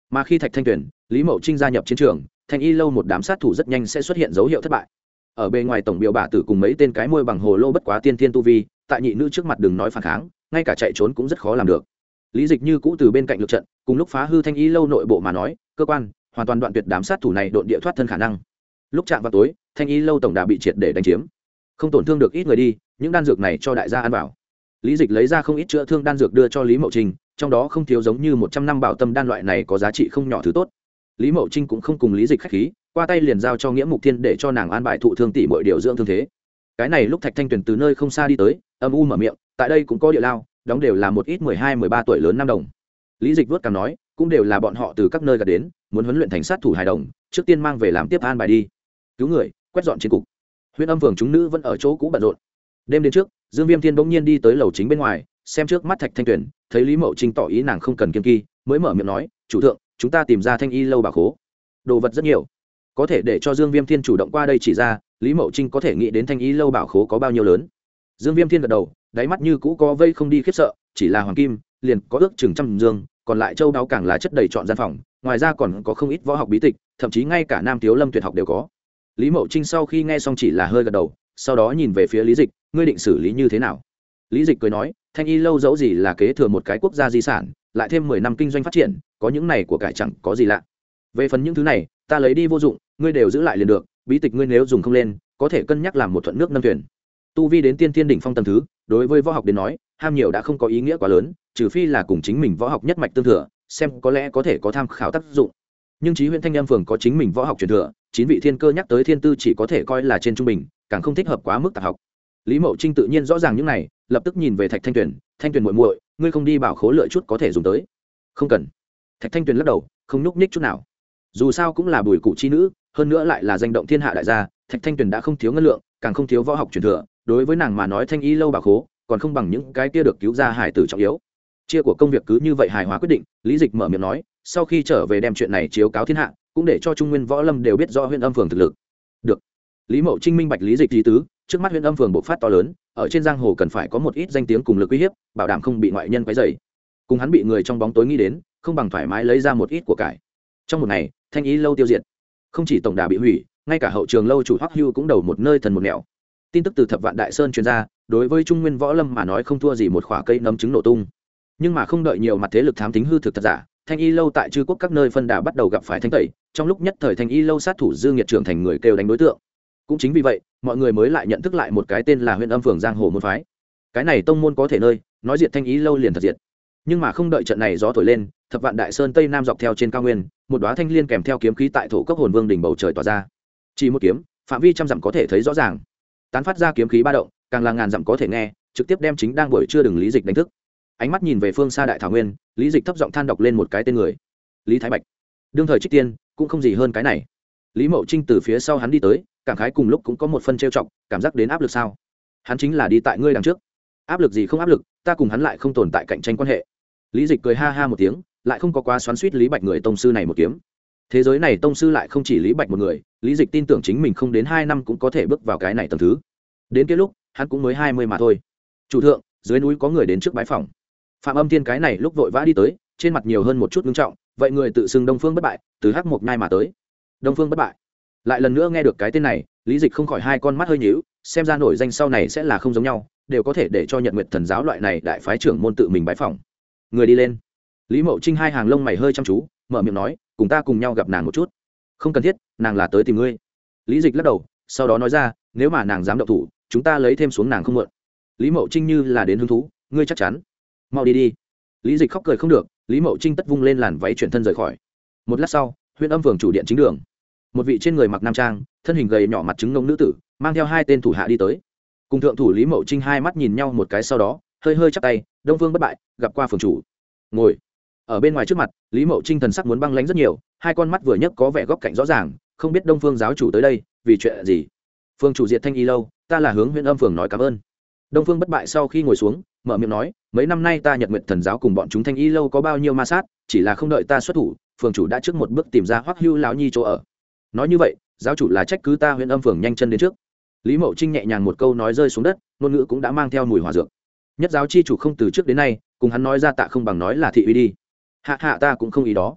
mà khi Thạch Thanh Tuyền, Lý Mậu Trinh gia nhập chiến trường, Thanh Y lâu một đám sát thủ rất nhanh sẽ xuất hiện dấu hiệu thất bại. Ở bề ngoài tổng biểu bả tử cùng mấy tên cái môi bằng hồ lô bất quá tiên thiên tu vi, tại nhị nữ trước mặt đừng nói phản kháng, ngay cả chạy trốn cũng rất khó làm được. Lý Dịch như cũ từ bên cạnh lực trận, cùng lúc phá hư Thanh Y lâu nội bộ mà nói, cơ quan hoàn toàn đoạn tuyệt đám sát thủ này độn địa thoát thân khả năng. Lúc chạm vào tối, Thanh Y lâu tổng đà bị triệt để đánh chiếm, không tổn thương được ít người đi, những đan dược này cho đại gia ăn vào. Lý Dịch lấy ra không ít chữa thương đan dược đưa cho Lý Mậu Trinh, trong đó không thiếu giống như một trăm năm bảo tâm đan loại này có giá trị không nhỏ thứ tốt. Lý Mậu Trinh cũng không cùng Lý Dịch khách khí, qua tay liền giao cho Nghĩa Mục Thiên để cho nàng an bài thụ thương tỷ mọi điều dưỡng thương thế. Cái này lúc Thạch Thanh Tuyền từ nơi không xa đi tới, âm u mở miệng, tại đây cũng có địa lao, đóng đều là một ít mười hai mười ba tuổi lớn nam đồng. Lý Dịch vuốt cằm nói, cũng đều là bọn họ từ các nơi gạt đến, muốn huấn luyện thành sát thủ hài đồng, trước tiên mang về làm tiếp an bài đi. Cứu người, quét dọn chiến cục. Huyễn Âm Phường chúng nữ vẫn ở chỗ cũ bận rộn. Đêm đến trước, Dương Viêm Thiên bỗng nhiên đi tới lầu chính bên ngoài, xem trước mắt Thạch Thanh Tuyền, thấy Lý Mậu Trinh tỏ ý nàng không cần kiêng kỳ, mới mở miệng nói, chủ thượng, chúng ta tìm ra Thanh Y lâu bảo khố, đồ vật rất nhiều, có thể để cho Dương Viêm Thiên chủ động qua đây chỉ ra. Lý Mậu Trinh có thể nghĩ đến Thanh Y lâu bảo khố có bao nhiêu lớn. Dương Viêm Thiên gật đầu, đáy mắt như cũ có vây không đi khiếp sợ, chỉ là hoàng kim liền có ước chừng trăm dương, còn lại châu đáo càng là chất đầy trọn gian phòng, ngoài ra còn có không ít võ học bí tịch, thậm chí ngay cả Nam Thiếu Lâm tuyệt học đều có. Lý Mậu Trinh sau khi nghe xong chỉ là hơi gật đầu, sau đó nhìn về phía Lý Dịch, ngươi định xử lý như thế nào? Lý Dịch cười nói, Thanh Y lâu dẫu gì là kế thừa một cái quốc gia di sản, lại thêm mười năm kinh doanh phát triển, có những này của cải chẳng có gì lạ. Về phần những thứ này, ta lấy đi vô dụng, ngươi đều giữ lại liền được, bí tịch ngươi nếu dùng không lên, có thể cân nhắc làm một thuận nước nâng thuyền. Tu vi đến tiên thiên đỉnh phong tầng thứ, đối với võ học đến nói, ham nhiều đã không có ý nghĩa quá lớn, trừ phi là cùng chính mình võ học nhất mạch tương thừa, xem có lẽ có thể có tham khảo tác dụng. Nhưng Chí Huyễn Thanh Âm Phường có chính mình võ học truyền thừa, chín vị thiên cơ nhắc tới thiên tư chỉ có thể coi là trên trung bình, càng không thích hợp quá mức tạp học. Lý Mậu Trinh tự nhiên rõ ràng những này, lập tức nhìn về Thạch Thanh Tuyền, Thanh Tuyền muội muội, ngươi không đi bảo khố lựa chút có thể dùng tới? Không cần. Thạch Thanh Tuyền lắc đầu, không nhúc nhích chút nào. Dù sao cũng là bùi cụ chi nữ, hơn nữa lại là danh động thiên hạ đại gia, Thạch Thanh Tuyền đã không thiếu ngân lượng, càng không thiếu võ học truyền thừa, đối với nàng mà nói Thanh Y lâu bảo khố còn không bằng những cái kia được cứu ra hải tử trọng yếu. Chia của công việc cứ như vậy hài hòa quyết định. Lý Dịch mở miệng nói, sau khi trở về đem chuyện này chiếu cáo thiên hạ, cũng để cho Trung Nguyên Võ Lâm đều biết rõ Huyễn Âm Phường thực lực. Được. Lý Mậu Trinh minh bạch Lý Dịch ý tứ, trước mắt Huyễn Âm Phường bộc phát to lớn, ở trên giang hồ cần phải có một ít danh tiếng cùng lực uy hiếp, bảo đảm không bị ngoại nhân quấy rầy. Cùng hắn bị người trong bóng tối nghĩ đến, không bằng thoải mái lấy ra một ít của cải. Trong một ngày, Thanh Y lâu tiêu diệt, không chỉ tổng đà bị hủy, ngay cả hậu trường lâu chủ Hoắc Hưu cũng đầu một nơi thần một nẻo. Tin tức từ Thập Vạn Đại Sơn truyền ra, đối với Trung Nguyên Võ Lâm mà nói không thua gì một quả cây nấm trứng nổ tung. Nhưng mà không đợi nhiều mặt thế lực thám tính hư thực thật giả, Thanh Y lâu tại chư quốc các nơi phân đà bắt đầu gặp phải thanh tẩy, trong lúc nhất thời Thanh Y lâu sát thủ Dương Nghiệt trưởng thành người kêu đánh đối tượng. Cũng chính vì vậy, mọi người mới lại nhận thức lại một cái tên là Huyễn Âm Phường giang hồ môn phái. Cái này tông môn có thể nơi, nói diệt Thanh Y lâu liền thật diệt. Nhưng mà không đợi trận này gió thổi lên, Thập Vạn Đại Sơn tây nam dọc theo trên cao nguyên, một đóa thanh liên kèm theo kiếm khí tại thổ cốc hồn vương đỉnh bầu trời tỏa ra. Chỉ một kiếm, phạm vi trăm dặm có thể thấy rõ ràng. Tán phát ra kiếm khí ba động, càng là ngàn dặm có thể nghe, trực tiếp đem chính đang buổi trưa đừng Lý Dịch đánh thức. Ánh mắt nhìn về phương xa đại thảo nguyên, Lý Dịch thấp giọng than đọc lên một cái tên người, Lý Thái Bạch. Đương thời trích tiên, cũng không gì hơn cái này. Lý Mậu Trinh từ phía sau hắn đi tới, cảm khái cùng lúc cũng có một phân trêu chọc, cảm giác đến áp lực sao? Hắn chính là đi tại ngươi đằng trước. Áp lực gì không áp lực, ta cùng hắn lại không tồn tại cạnh tranh quan hệ. Lý Dịch cười ha ha một tiếng, lại không có quá xoắn xuýt Lý Bạch người tông sư này một kiếm. Thế giới này tông sư lại không chỉ Lý Bạch một người, Lý Dịch tin tưởng chính mình không đến hai năm cũng có thể bước vào cái này tầng thứ. Đến cái lúc, hắn cũng mới hai mươi mà thôi. Chủ thượng, dưới núi có người đến trước bái phòng. Phạm Âm Thiên cái này lúc vội vã đi tới, trên mặt nhiều hơn một chút nghiêm trọng, vậy người tự xưng Đông Phương bất bại, từ Hắc Mộc Nhai mà tới. Đông Phương bất bại. Lại lần nữa nghe được cái tên này, Lý Dịch không khỏi hai con mắt hơi nhíu, xem ra nổi danh sau này sẽ là không giống nhau, đều có thể để cho Nhật Nguyệt Thần giáo loại này đại phái trưởng môn tự mình bái phòng. Người đi lên. Lý Mậu Trinh hai hàng lông mày hơi chăm chú, mở miệng nói, cùng ta cùng nhau gặp nàng một chút. Không cần thiết, nàng là tới tìm ngươi. Lý Dịch lắc đầu, sau đó nói ra, nếu mà nàng dám động thủ, chúng ta lấy thêm xuống nàng không muộn. Lý Mậu Trinh như là đến hứng thú, ngươi chắc chắn? Mau đi đi. Lý Dịch khóc cười không được, Lý Mậu Trinh tất vung lên làn váy chuyển thân rời khỏi. Một lát sau, Huyễn Âm Phường chủ điện chính đường, một vị trên người mặc nam trang, thân hình gầy nhỏ mặt trứng ngông nữ tử, mang theo hai tên thủ hạ đi tới. Cùng thượng thủ Lý Mậu Trinh hai mắt nhìn nhau một cái sau đó, hơi hơi chắp tay, Đông Phương bất bại, gặp qua phường chủ. Ngồi. Ở bên ngoài trước mặt, Lý Mậu Trinh thần sắc muốn băng lãnh rất nhiều, hai con mắt vừa nhấc có vẻ góc cạnh rõ ràng, không biết Đông Phương giáo chủ tới đây, vì chuyện gì? Phương chủ diệt Thanh Y lâu, ta là hướng Huyễn Âm Phường nói cảm ơn. Đông Phương bất bại sau khi ngồi xuống, mở miệng nói, mấy năm nay ta Nhật Nguyệt Thần giáo cùng bọn chúng Thanh Y lâu có bao nhiêu ma sát, chỉ là không đợi ta xuất thủ, phường chủ đã trước một bước tìm ra Hoắc Hưu lão nhi chỗ ở. Nói như vậy, giáo chủ là trách cứ ta Huyễn Âm Phường nhanh chân đến trước. Lý Mậu Trinh nhẹ nhàng một câu nói rơi xuống đất, ngôn ngữ cũng đã mang theo mùi hỏa dược. Nhất giáo chi chủ không từ trước đến nay, cùng hắn nói ra tạ không bằng nói là thị uy đi. Hạ hạ ta cũng không ý đó.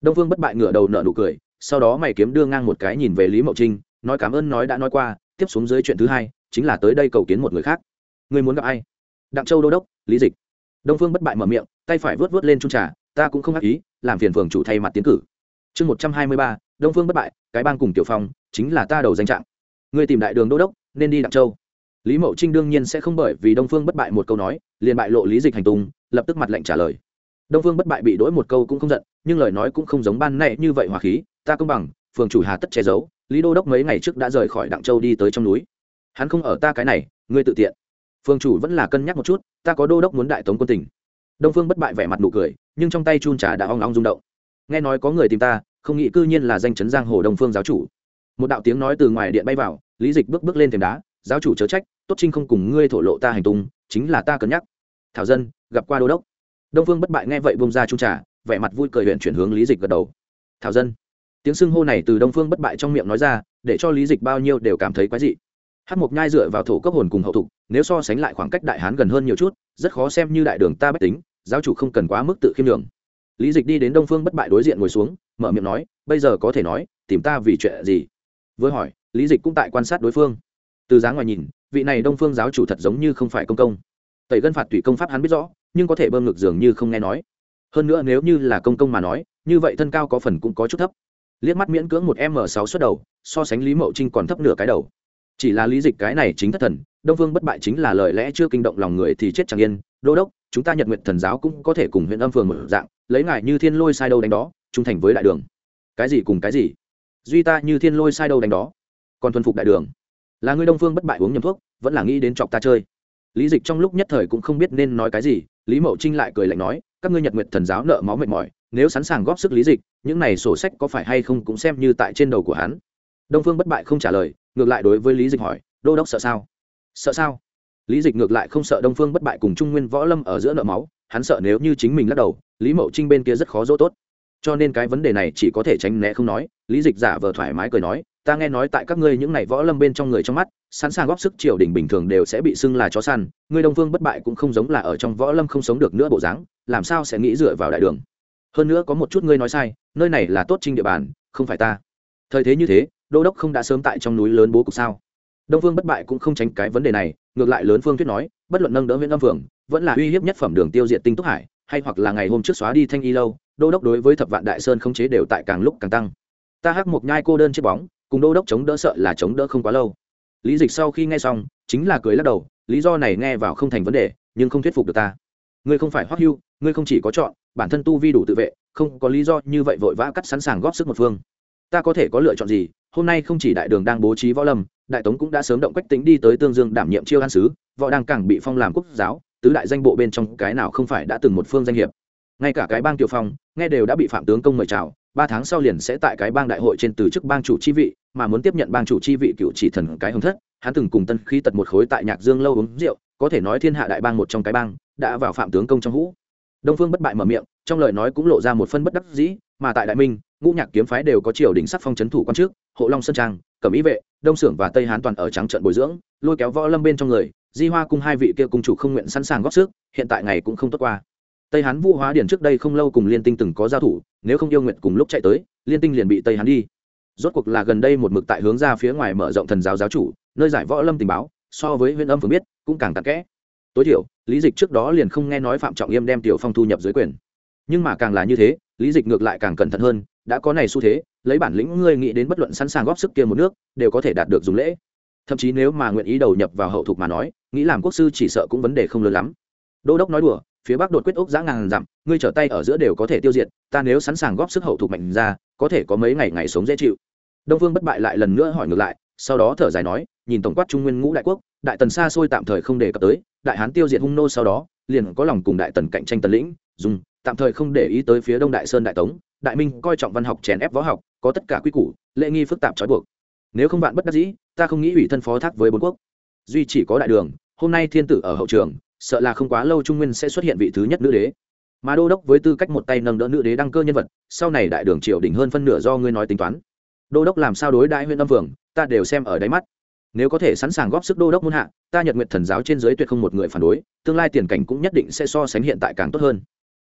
Đông Phương Bất Bại ngửa đầu nở nụ cười, sau đó mày kiếm đưa ngang một cái nhìn về Lý Mậu Trinh, nói cảm ơn nói đã nói qua, tiếp xuống dưới chuyện thứ hai chính là tới đây cầu kiến một người khác. Ngươi muốn gặp ai? Đặng Châu đô đốc, Lý Dịch. Đông Phương Bất Bại mở miệng, tay phải vớt vớt lên chung trà, ta cũng không ác ý, làm phiền phường chủ thay mặt tiến cử. Chương một trăm hai mươi ba, Đông Phương Bất Bại, cái bang cùng Tiểu Phong, chính là ta đầu danh trạng. Ngươi tìm đại đường đô đốc, nên đi Đặng Châu. Lý Mậu Trinh đương nhiên sẽ không bởi vì Đông Phương Bất Bại một câu nói, liền bại lộ Lý Dịch hành tung, lập tức mặt lạnh trả lời. Đông Phương Bất Bại bị đỗi một câu cũng không giận, nhưng lời nói cũng không giống ban nãy như vậy hòa khí, ta công bằng, phường chủ hà tất che giấu, Lý đô đốc mấy ngày trước đã rời khỏi Đặng Châu đi tới trong núi. Hắn không ở ta cái này, ngươi tự tiện. Phường chủ vẫn là cân nhắc một chút, ta có đô đốc muốn đại tống quân tình. Đông Phương Bất Bại vẻ mặt nụ cười, nhưng trong tay chun trà đã ong ong rung động. Nghe nói có người tìm ta, không nghĩ cư nhiên là danh chấn giang hồ Đông Phương giáo chủ. Một đạo tiếng nói từ ngoài điện bay vào, Lý Dịch bước bước lên thềm đá, giáo chủ chớ trách, tốt trinh không cùng ngươi thổ lộ ta hành tung, chính là ta cân nhắc. Thảo dân gặp qua đô đốc. Đông Phương Bất Bại nghe vậy buông ra chung trà, vẻ mặt vui cười huyền chuyển hướng Lý Dịch gật đầu. Thảo dân. Tiếng xưng hô này từ Đông Phương Bất Bại trong miệng nói ra, để cho Lý Dịch bao nhiêu đều cảm thấy quái dị. Hắc Mộc Nhai dựa vào thổ cấp hồn cùng hậu thục, nếu so sánh lại khoảng cách đại hán gần hơn nhiều chút, rất khó xem như đại đường ta bách tính, giáo chủ không cần quá mức tự khiêm nhường. Lý Dịch đi đến Đông Phương Bất Bại đối diện ngồi xuống, mở miệng nói, bây giờ có thể nói, tìm ta vì chuyện gì? Vừa hỏi, Lý Dịch cũng tại quan sát đối phương. Từ dáng ngoài nhìn, vị này Đông Phương giáo chủ thật giống như không phải công công. Tẩy gân phạt tùy công pháp hắn biết rõ, nhưng có thể bơm ngực dường như không nghe nói. Hơn nữa nếu như là công công mà nói, như vậy thân cao có phần cũng có chút thấp. Liếc mắt miễn cưỡng một m sáu xuất đầu, so sánh Lý Mậu Trinh còn thấp nửa cái đầu. Chỉ là Lý Dịch cái này chính thất thần, Đông Phương Bất Bại chính là lời lẽ chưa kinh động lòng người thì chết chẳng yên. Đô đốc, chúng ta Nhật Nguyệt Thần giáo cũng có thể cùng huyện âm phường một dạng, lấy ngài như thiên lôi sai đâu đánh đó, trung thành với đại đường. Cái gì cùng cái gì? Duy ta như thiên lôi sai đâu đánh đó, còn thuần phục đại đường. Là ngươi Đông Phương Bất Bại uống nhầm thuốc, vẫn là nghĩ đến chọc ta chơi. Lý Dịch trong lúc nhất thời cũng không biết nên nói cái gì, Lý Mậu Trinh lại cười lạnh nói, các ngươi Nhật Nguyệt Thần giáo nợ máu mệt mỏi, nếu sẵn sàng góp sức Lý Dịch, những này sổ sách có phải hay không cũng xem như tại trên đầu của hắn. Đông Phương Bất Bại không trả lời, ngược lại đối với Lý Dịch hỏi, đô đốc sợ sao? Sợ sao? Lý Dịch ngược lại không sợ Đông Phương Bất Bại cùng Trung Nguyên Võ Lâm ở giữa nợ máu, hắn sợ nếu như chính mình lắc đầu, Lý Mậu Trinh bên kia rất khó dỗ tốt. Cho nên cái vấn đề này chỉ có thể tránh né không nói. Lý Dịch giả vờ thoải mái cười nói, ta nghe nói tại các ngươi những này võ lâm bên trong người trong mắt, sẵn sàng góp sức triều đình bình thường đều sẽ bị xưng là chó săn, ngươi Đông Phương Bất Bại cũng không giống là ở trong võ lâm không sống được nữa bộ dáng, làm sao sẽ nghĩ dựa vào đại đường? Hơn nữa có một chút ngươi nói sai, nơi này là tốt trinh địa bàn, không phải ta. Thời thế như thế, đô đốc không đã sớm tại trong núi lớn bố cục sao? Đông Phương Bất Bại cũng không tránh cái vấn đề này, ngược lại lớn phương thuyết nói, bất luận nâng đỡ huyện âm phường, vẫn là uy hiếp nhất phẩm đường tiêu diệt Tinh Túc Hải, hay hoặc là ngày hôm trước xóa đi Thanh Y lâu, đô đốc đối với Thập Vạn Đại Sơn khống chế đều tại càng lúc càng tăng. Ta Hắc Mộc Nhai cô đơn chiếc bóng, cùng đô đốc chống đỡ sợ là chống đỡ không quá lâu. Lý Dịch sau khi nghe xong, chính là cười lắc đầu, lý do này nghe vào không thành vấn đề, nhưng không thuyết phục được ta. Ngươi không phải Hoắc Hưu, ngươi không chỉ có chọn, bản thân tu vi đủ tự vệ, không có lý do như vậy vội vã cắt sẵn sàng góp sức một phương. Ta có thể có lựa chọn gì? Hôm nay không chỉ đại đường đang bố trí võ lâm, đại tống cũng đã sớm động Quách Tĩnh đi tới Tương Dương đảm nhiệm chiêu an sứ, võ đang càng bị phong làm quốc giáo, tứ đại danh bộ bên trong cái nào không phải đã từng một phương danh hiệp. Ngay cả cái bang Tiểu Phong, nghe đều đã bị Phạm tướng công mời chào, ba tháng sau liền sẽ tại cái bang đại hội trên từ chức bang chủ chi vị, mà muốn tiếp nhận bang chủ chi vị cựu chỉ thần cái hồng thất, hắn từng cùng Tân Khí tật một khối tại Nhạc Dương lâu uống rượu, có thể nói thiên hạ đại bang một trong cái bang, đã vào Phạm tướng công trong hũ. Đông Phương Bất Bại mở miệng, trong lời nói cũng lộ ra một phân bất đắc dĩ, mà tại Đại Minh, ngũ nhạc kiếm phái đều có triều đình sắc phong trấn thủ quan trước, Hộ Long Sơn Trang, Cẩm Ý vệ, Đông Xưởng và Tây Hán toàn ở trắng trận bồi dưỡng, lôi kéo võ lâm bên trong người, Di Hoa cung hai vị kia cung chủ không nguyện sẵn sàng góp sức, hiện tại ngày cũng không tốt qua. Tây Hán Vũ Hóa Điển trước đây không lâu cùng Liên Tinh từng có giao thủ, nếu không yêu nguyện cùng lúc chạy tới, Liên Tinh liền bị Tây Hán đi. Rốt cuộc là gần đây một mực tại hướng ra phía ngoài mở rộng thần giáo giáo chủ, nơi giải võ lâm tình báo, so với huyện âm phường biết, cũng càng tận kẽ. Tối thiểu, Lý Dịch trước đó liền không nghe nói Phạm Trọng Yêm đem Tiểu Phong thu nhập dưới quyền. Nhưng mà càng là như thế, Lý Dịch ngược lại càng cẩn thận hơn, đã có này xu thế, lấy bản lĩnh ngươi nghĩ đến bất luận sẵn sàng góp sức kia một nước, đều có thể đạt được dùng lễ. Thậm chí nếu mà nguyện ý đầu nhập vào hậu thục mà nói, nghĩ làm quốc sư chỉ sợ cũng vấn đề không lớn lắm. Đô đốc nói đùa, phía Bắc đột quyết ốc giã ngàn dặm, ngươi trở tay ở giữa đều có thể tiêu diệt, ta nếu sẵn sàng góp sức hậu thục mạnh ra, có thể có mấy ngày ngày sống dễ chịu. Đông Phương Bất Bại lại lần nữa hỏi ngược lại, sau đó thở dài nói, nhìn tổng quát Trung Nguyên ngũ đại quốc, đại tần xa xôi tạm thời không đề cập tới, đại hán tiêu diệt hung nô sau đó, liền có lòng cùng đại tần cạnh tranh tần lĩnh, dùng tạm thời không để ý tới phía Đông Đại Sơn Đại Tống, Đại Minh coi trọng văn học chèn ép võ học, có tất cả quy củ, lễ nghi phức tạp trói buộc. Nếu không bạn bất đắc dĩ, ta không nghĩ ủy thân phó thác với bốn quốc. Duy chỉ có đại đường, hôm nay thiên tử ở hậu trường, sợ là không quá lâu Trung Nguyên sẽ xuất hiện vị thứ nhất nữ đế. Mà đô đốc với tư cách một tay nâng đỡ nữ đế đăng cơ nhân vật, sau này đại đường triều đình hơn phân nửa do ngươi nói tính toán. Đô đốc làm sao đối đãi huyện âm phường, ta đều xem ở đáy mắt. Nếu có thể sẵn sàng góp sức đô đốc muôn hạ, ta Nhật Nguyệt Thần giáo trên dưới tuyệt không một người phản đối, tương lai tiền cảnh cũng nhất định sẽ so sánh hiện tại càng tốt hơn.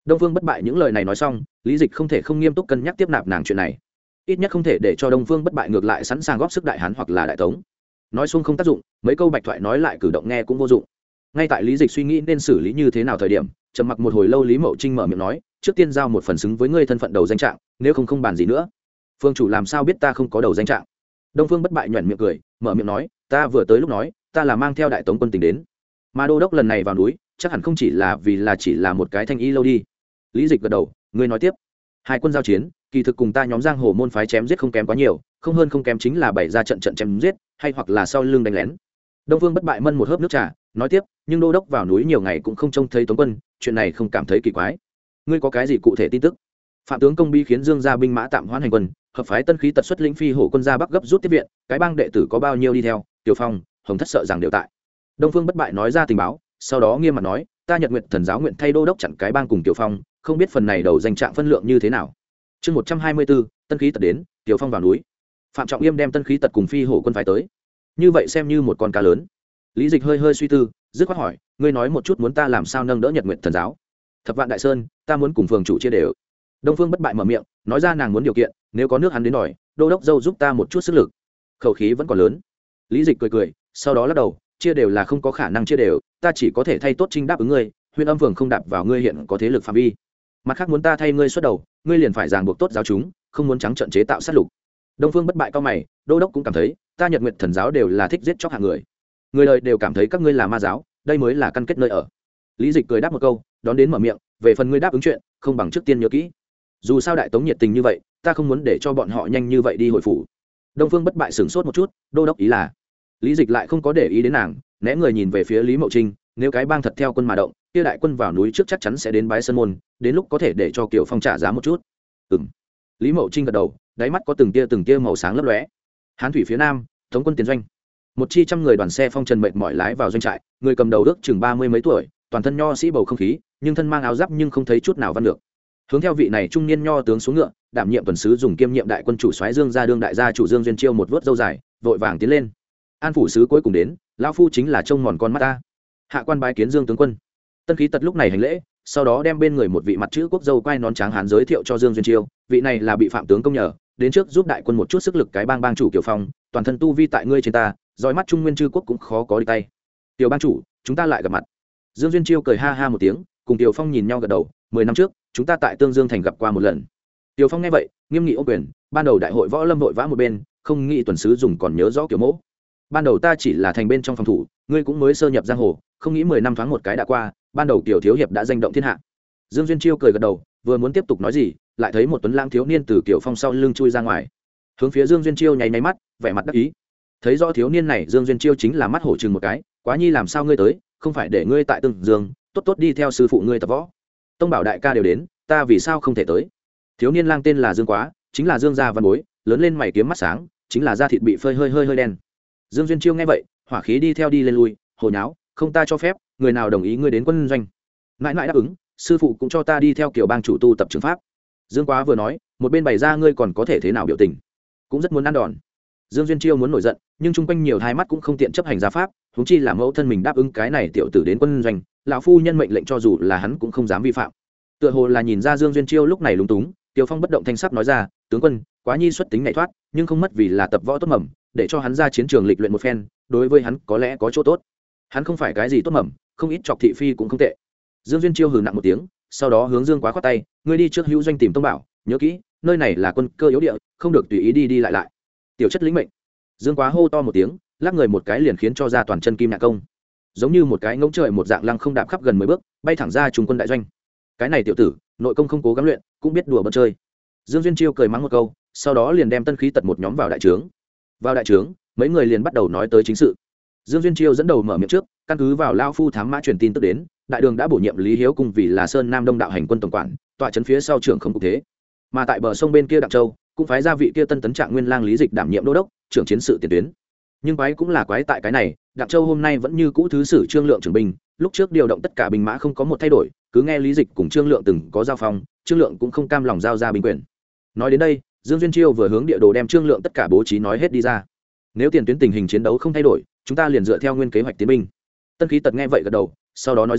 Đông Phương Bất Bại những lời này nói xong, Lý Dịch không thể không nghiêm túc cân nhắc tiếp nạp nàng chuyện này, ít nhất không thể để cho Đông Phương Bất Bại ngược lại sẵn sàng góp sức đại hán hoặc là đại tống. Nói xuông không tác dụng, mấy câu bạch thoại nói lại cử động nghe cũng vô dụng. Ngay tại Lý Dịch suy nghĩ nên xử lý như thế nào thời điểm, trầm mặc một hồi lâu, Lý Mậu Trinh mở miệng nói, trước tiên giao một phần xứng với ngươi thân phận đầu danh trạng, nếu không không bàn gì nữa. Phương chủ làm sao biết ta không có đầu danh trạng? Đông Phương Bất Bại nhuyễn miệng cười, mở miệng nói, ta vừa tới lúc nói, ta là mang theo đại tống quân tình đến, mà đô đốc lần này vào núi, chắc hẳn không chỉ là vì là chỉ là một cái thanh y lâu đi. Lý Dịch gật đầu, ngươi nói tiếp. Hai quân giao chiến, kỳ thực cùng ta nhóm giang hồ môn phái chém giết không kém quá nhiều, không hơn không kém chính là bày ra trận trận chém giết, hay hoặc là sau lưng đánh lén. Đông Phương Bất Bại mân một hớp nước trà, nói tiếp, nhưng đô đốc vào núi nhiều ngày cũng không trông thấy Tống quân, chuyện này không cảm thấy kỳ quái. Ngươi có cái gì cụ thể tin tức? Phạm tướng công bi khiến Dương gia binh mã tạm hoãn hành quân, hợp phái Tân Khí tật xuất lĩnh phi hổ quân ra bắc gấp rút tiếp viện, cái bang đệ tử có bao nhiêu đi theo, Tiểu Phong, Hồng Thất sợ rằng đều tại. Đông Phương Bất Bại nói ra tình báo, sau đó nghiêm mặt nói, ta Nhật Nguyệt Thần giáo nguyện thay đô đốc chặn cái bang cùng Tiểu Phong, không biết phần này đầu danh trạng phân lượng như thế nào. Chương một trăm hai mươi bốn, Tân Khí tật đến, Tiểu Phong vào núi. Phạm Trọng Yêm đem Tân Khí tật cùng phi hổ quân phái tới, như vậy xem như một con cá lớn. Lý Dịch hơi hơi suy tư, dứt khoát hỏi, ngươi nói một chút muốn ta làm sao nâng đỡ Nhật Nguyệt Thần giáo? Thập Vạn Đại Sơn, ta muốn cùng phường chủ chia đều. Đông Phương Bất Bại mở miệng, nói ra nàng muốn điều kiện, nếu có nước hắn đến đòi, đô đốc dâu giúp ta một chút sức lực. Khẩu khí vẫn còn lớn. Lý Dịch cười cười, sau đó lắc đầu, chia đều là không có khả năng chia đều, ta chỉ có thể thay tốt trinh đáp ứng ngươi, Huyền Âm Phường không đạp vào ngươi hiện có thế lực phạm vi. Mặt khác muốn ta thay ngươi xuất đầu, ngươi liền phải ràng buộc tốt giáo chúng, không muốn trắng trợn chế tạo sát lục. Đông Phương Bất Bại cao mày, đô đốc cũng cảm thấy, ta Nhật Nguyệt Thần giáo đều là thích giết chóc hạng người. Người đời đều cảm thấy các ngươi là ma giáo, đây mới là căn kết nơi ở. Lý Dịch cười đáp một câu, đón đến mở miệng, về phần ngươi đáp ứng chuyện, không bằng trước tiên nhớ kỹ. Dù sao đại tống nhiệt tình như vậy, ta không muốn để cho bọn họ nhanh như vậy đi hồi phủ. Đông Phương Bất Bại sửng sốt một chút, đô đốc ý là? Lý Dịch lại không có để ý đến nàng, né người nhìn về phía Lý Mậu Trinh, nếu cái bang thật theo quân mà động, kia đại quân vào núi trước chắc chắn sẽ đến bái sơn môn, đến lúc có thể để cho Kiều Phong trả giá một chút. Ừm. Lý Mậu Trinh gật đầu, đáy mắt có từng tia từng tia màu sáng lấp lóe. Hán thủy phía nam, Tống quân tiến doanh. Một chi trăm người đoàn xe phong trần mệt mỏi lái vào doanh trại, người cầm đầu ước chừng ba mươi mấy tuổi, toàn thân nho sĩ bầu không khí, nhưng thân mang áo giáp nhưng không thấy chút nào văn được. Hướng theo vị này trung niên nho tướng xuống ngựa, đảm nhiệm tuần sứ dùng kiêm nhiệm đại quân chủ soái Dương gia đương đại gia chủ Dương Duyên Chiêu một vớt dâu dài, vội vàng tiến lên. An phủ sứ cuối cùng đến, lão phu chính là trông mòn con mắt ta. Hạ quan bái kiến Dương tướng quân. Tân Khí tật lúc này hành lễ, sau đó đem bên người một vị mặt chữ quốc dâu quai nón trắng hán giới thiệu cho Dương Duyên Chiêu, vị này là bị phạm tướng công nhờ, đến trước giúp đại quân một chút sức lực cái bang bang chủ Kiều Phong, toàn thân tu vi tại ngươi trên ta, dõi mắt trung nguyên chư quốc cũng khó có đi tay. Tiểu bang chủ, chúng ta lại gặp mặt. Dương Duyên Chiêu cười ha ha một tiếng, cùng Kiều Phong nhìn nhau gật đầu, mười năm trước, chúng ta tại Tương Dương thành gặp qua một lần. Kiều Phong nghe vậy, nghiêm nghị ô quyền, ban đầu đại hội võ lâm vội vã một bên, không nghĩ tuần sứ dùng còn nhớ rõ Kiều mỗ. Ban đầu ta chỉ là thành bên trong phòng thủ, ngươi cũng mới sơ nhập giang hồ, không nghĩ mười năm thoáng một cái đã qua, ban đầu Kiều thiếu hiệp đã danh động thiên hạ. Dương Duyên Chiêu cười gật đầu, vừa muốn tiếp tục nói gì, lại thấy một tuấn lãng thiếu niên từ Kiều Phong sau lưng chui ra ngoài, hướng phía Dương Duyên Chiêu nháy nháy mắt, vẻ mặt đắc ý. Thấy rõ thiếu niên này Dương Duyên Chiêu chính là mắt hổ chừng một cái, quá nhi làm sao ngươi tới, không phải để ngươi tại Tương Dương, tốt tốt đi theo sư phụ ngươi tập võ. Tông bảo đại ca đều đến, ta vì sao không thể tới? Thiếu niên lang tên là Dương Quá, chính là Dương gia văn bối, lớn lên mày kiếm mắt sáng, chính là da thịt bị phơi hơi hơi hơi đen. Dương Duyên Chiêu nghe vậy, hỏa khí đi theo đi lên lui, hồ nháo, không ta cho phép, người nào đồng ý ngươi đến quân doanh? Mãi mãi đáp ứng, sư phụ cũng cho ta đi theo kiểu bang chủ tu tập trường pháp. Dương Quá vừa nói, một bên bày ra ngươi còn có thể thế nào biểu tình, cũng rất muốn ăn đòn. Dương Duyên Chiêu muốn nổi giận, nhưng chung quanh nhiều hai mắt cũng không tiện chấp hành gia pháp, huống chi là mẫu thân mình đáp ứng cái này tiểu tử đến quân doanh, lão phu nhân mệnh lệnh cho dù là hắn cũng không dám vi phạm. Tựa hồ là nhìn ra Dương Duyên Chiêu lúc này lúng túng, Tiêu Phong bất động thanh sắc nói ra, tướng quân, quá nhi xuất tính nhảy thoát, nhưng không mất vì là tập võ tốt mầm, để cho hắn ra chiến trường lịch luyện một phen, đối với hắn có lẽ có chỗ tốt. Hắn không phải cái gì tốt mầm, không ít chọc thị phi cũng không tệ. Dương Duyên Chiêu hừ nặng một tiếng, sau đó hướng Dương Quá khoát tay, ngươi đi trước hữu doanh tìm Tông Bảo, nhớ kỹ, nơi này là quân cơ yếu địa, không được tùy ý đi đi lại lại. Tiểu chất lĩnh mệnh. Dương Quá hô to một tiếng, lắc người một cái liền khiến cho ra toàn chân kim nhạc công, giống như một cái ngỗng trời một dạng lăng không đạp khắp gần mười bước, bay thẳng ra trung quân đại doanh. Cái này tiểu tử, nội công không cố gắng luyện, cũng biết đùa bỡn chơi. Dương Duyên Chiêu cười mắng một câu, sau đó liền đem Tân Khí tật một nhóm vào đại trướng. Vào đại trướng, mấy người liền bắt đầu nói tới chính sự. Dương Duyên Chiêu dẫn đầu mở miệng trước, căn cứ vào lao phu thám mã truyền tin tức đến, đại đường đã bổ nhiệm Lý Hiếu cùng vì là Sơn Nam Đông đạo hành quân tổng quản, tọa trấn phía sau trưởng không cục thế. Mà tại bờ sông bên kia Đặng Châu, cũng phái ra vị kia Tân Tấn Trạng Nguyên Lang Lý Dịch đảm nhiệm đô đốc, trưởng chiến sự tiền tuyến. Nhưng quái cũng là quái tại cái này, Đặng Châu hôm nay vẫn như cũ thứ sử Trương Lượng trưởng binh, lúc trước điều động tất cả binh mã không có một thay đổi, cứ nghe Lý Dịch cùng Trương Lượng từng có giao phong, Trương Lượng cũng không cam lòng giao ra binh quyền. Nói đến đây, Dương Duyên Chiêu vừa hướng địa đồ đem Trương Lượng tất cả bố trí nói hết đi ra. Nếu tiền tuyến tình hình chiến đấu không thay đổi, chúng ta liền dựa theo nguyên kế hoạch tiến binh. Tân Khí tật nghe vậy gật đầu, sau đó nói ra,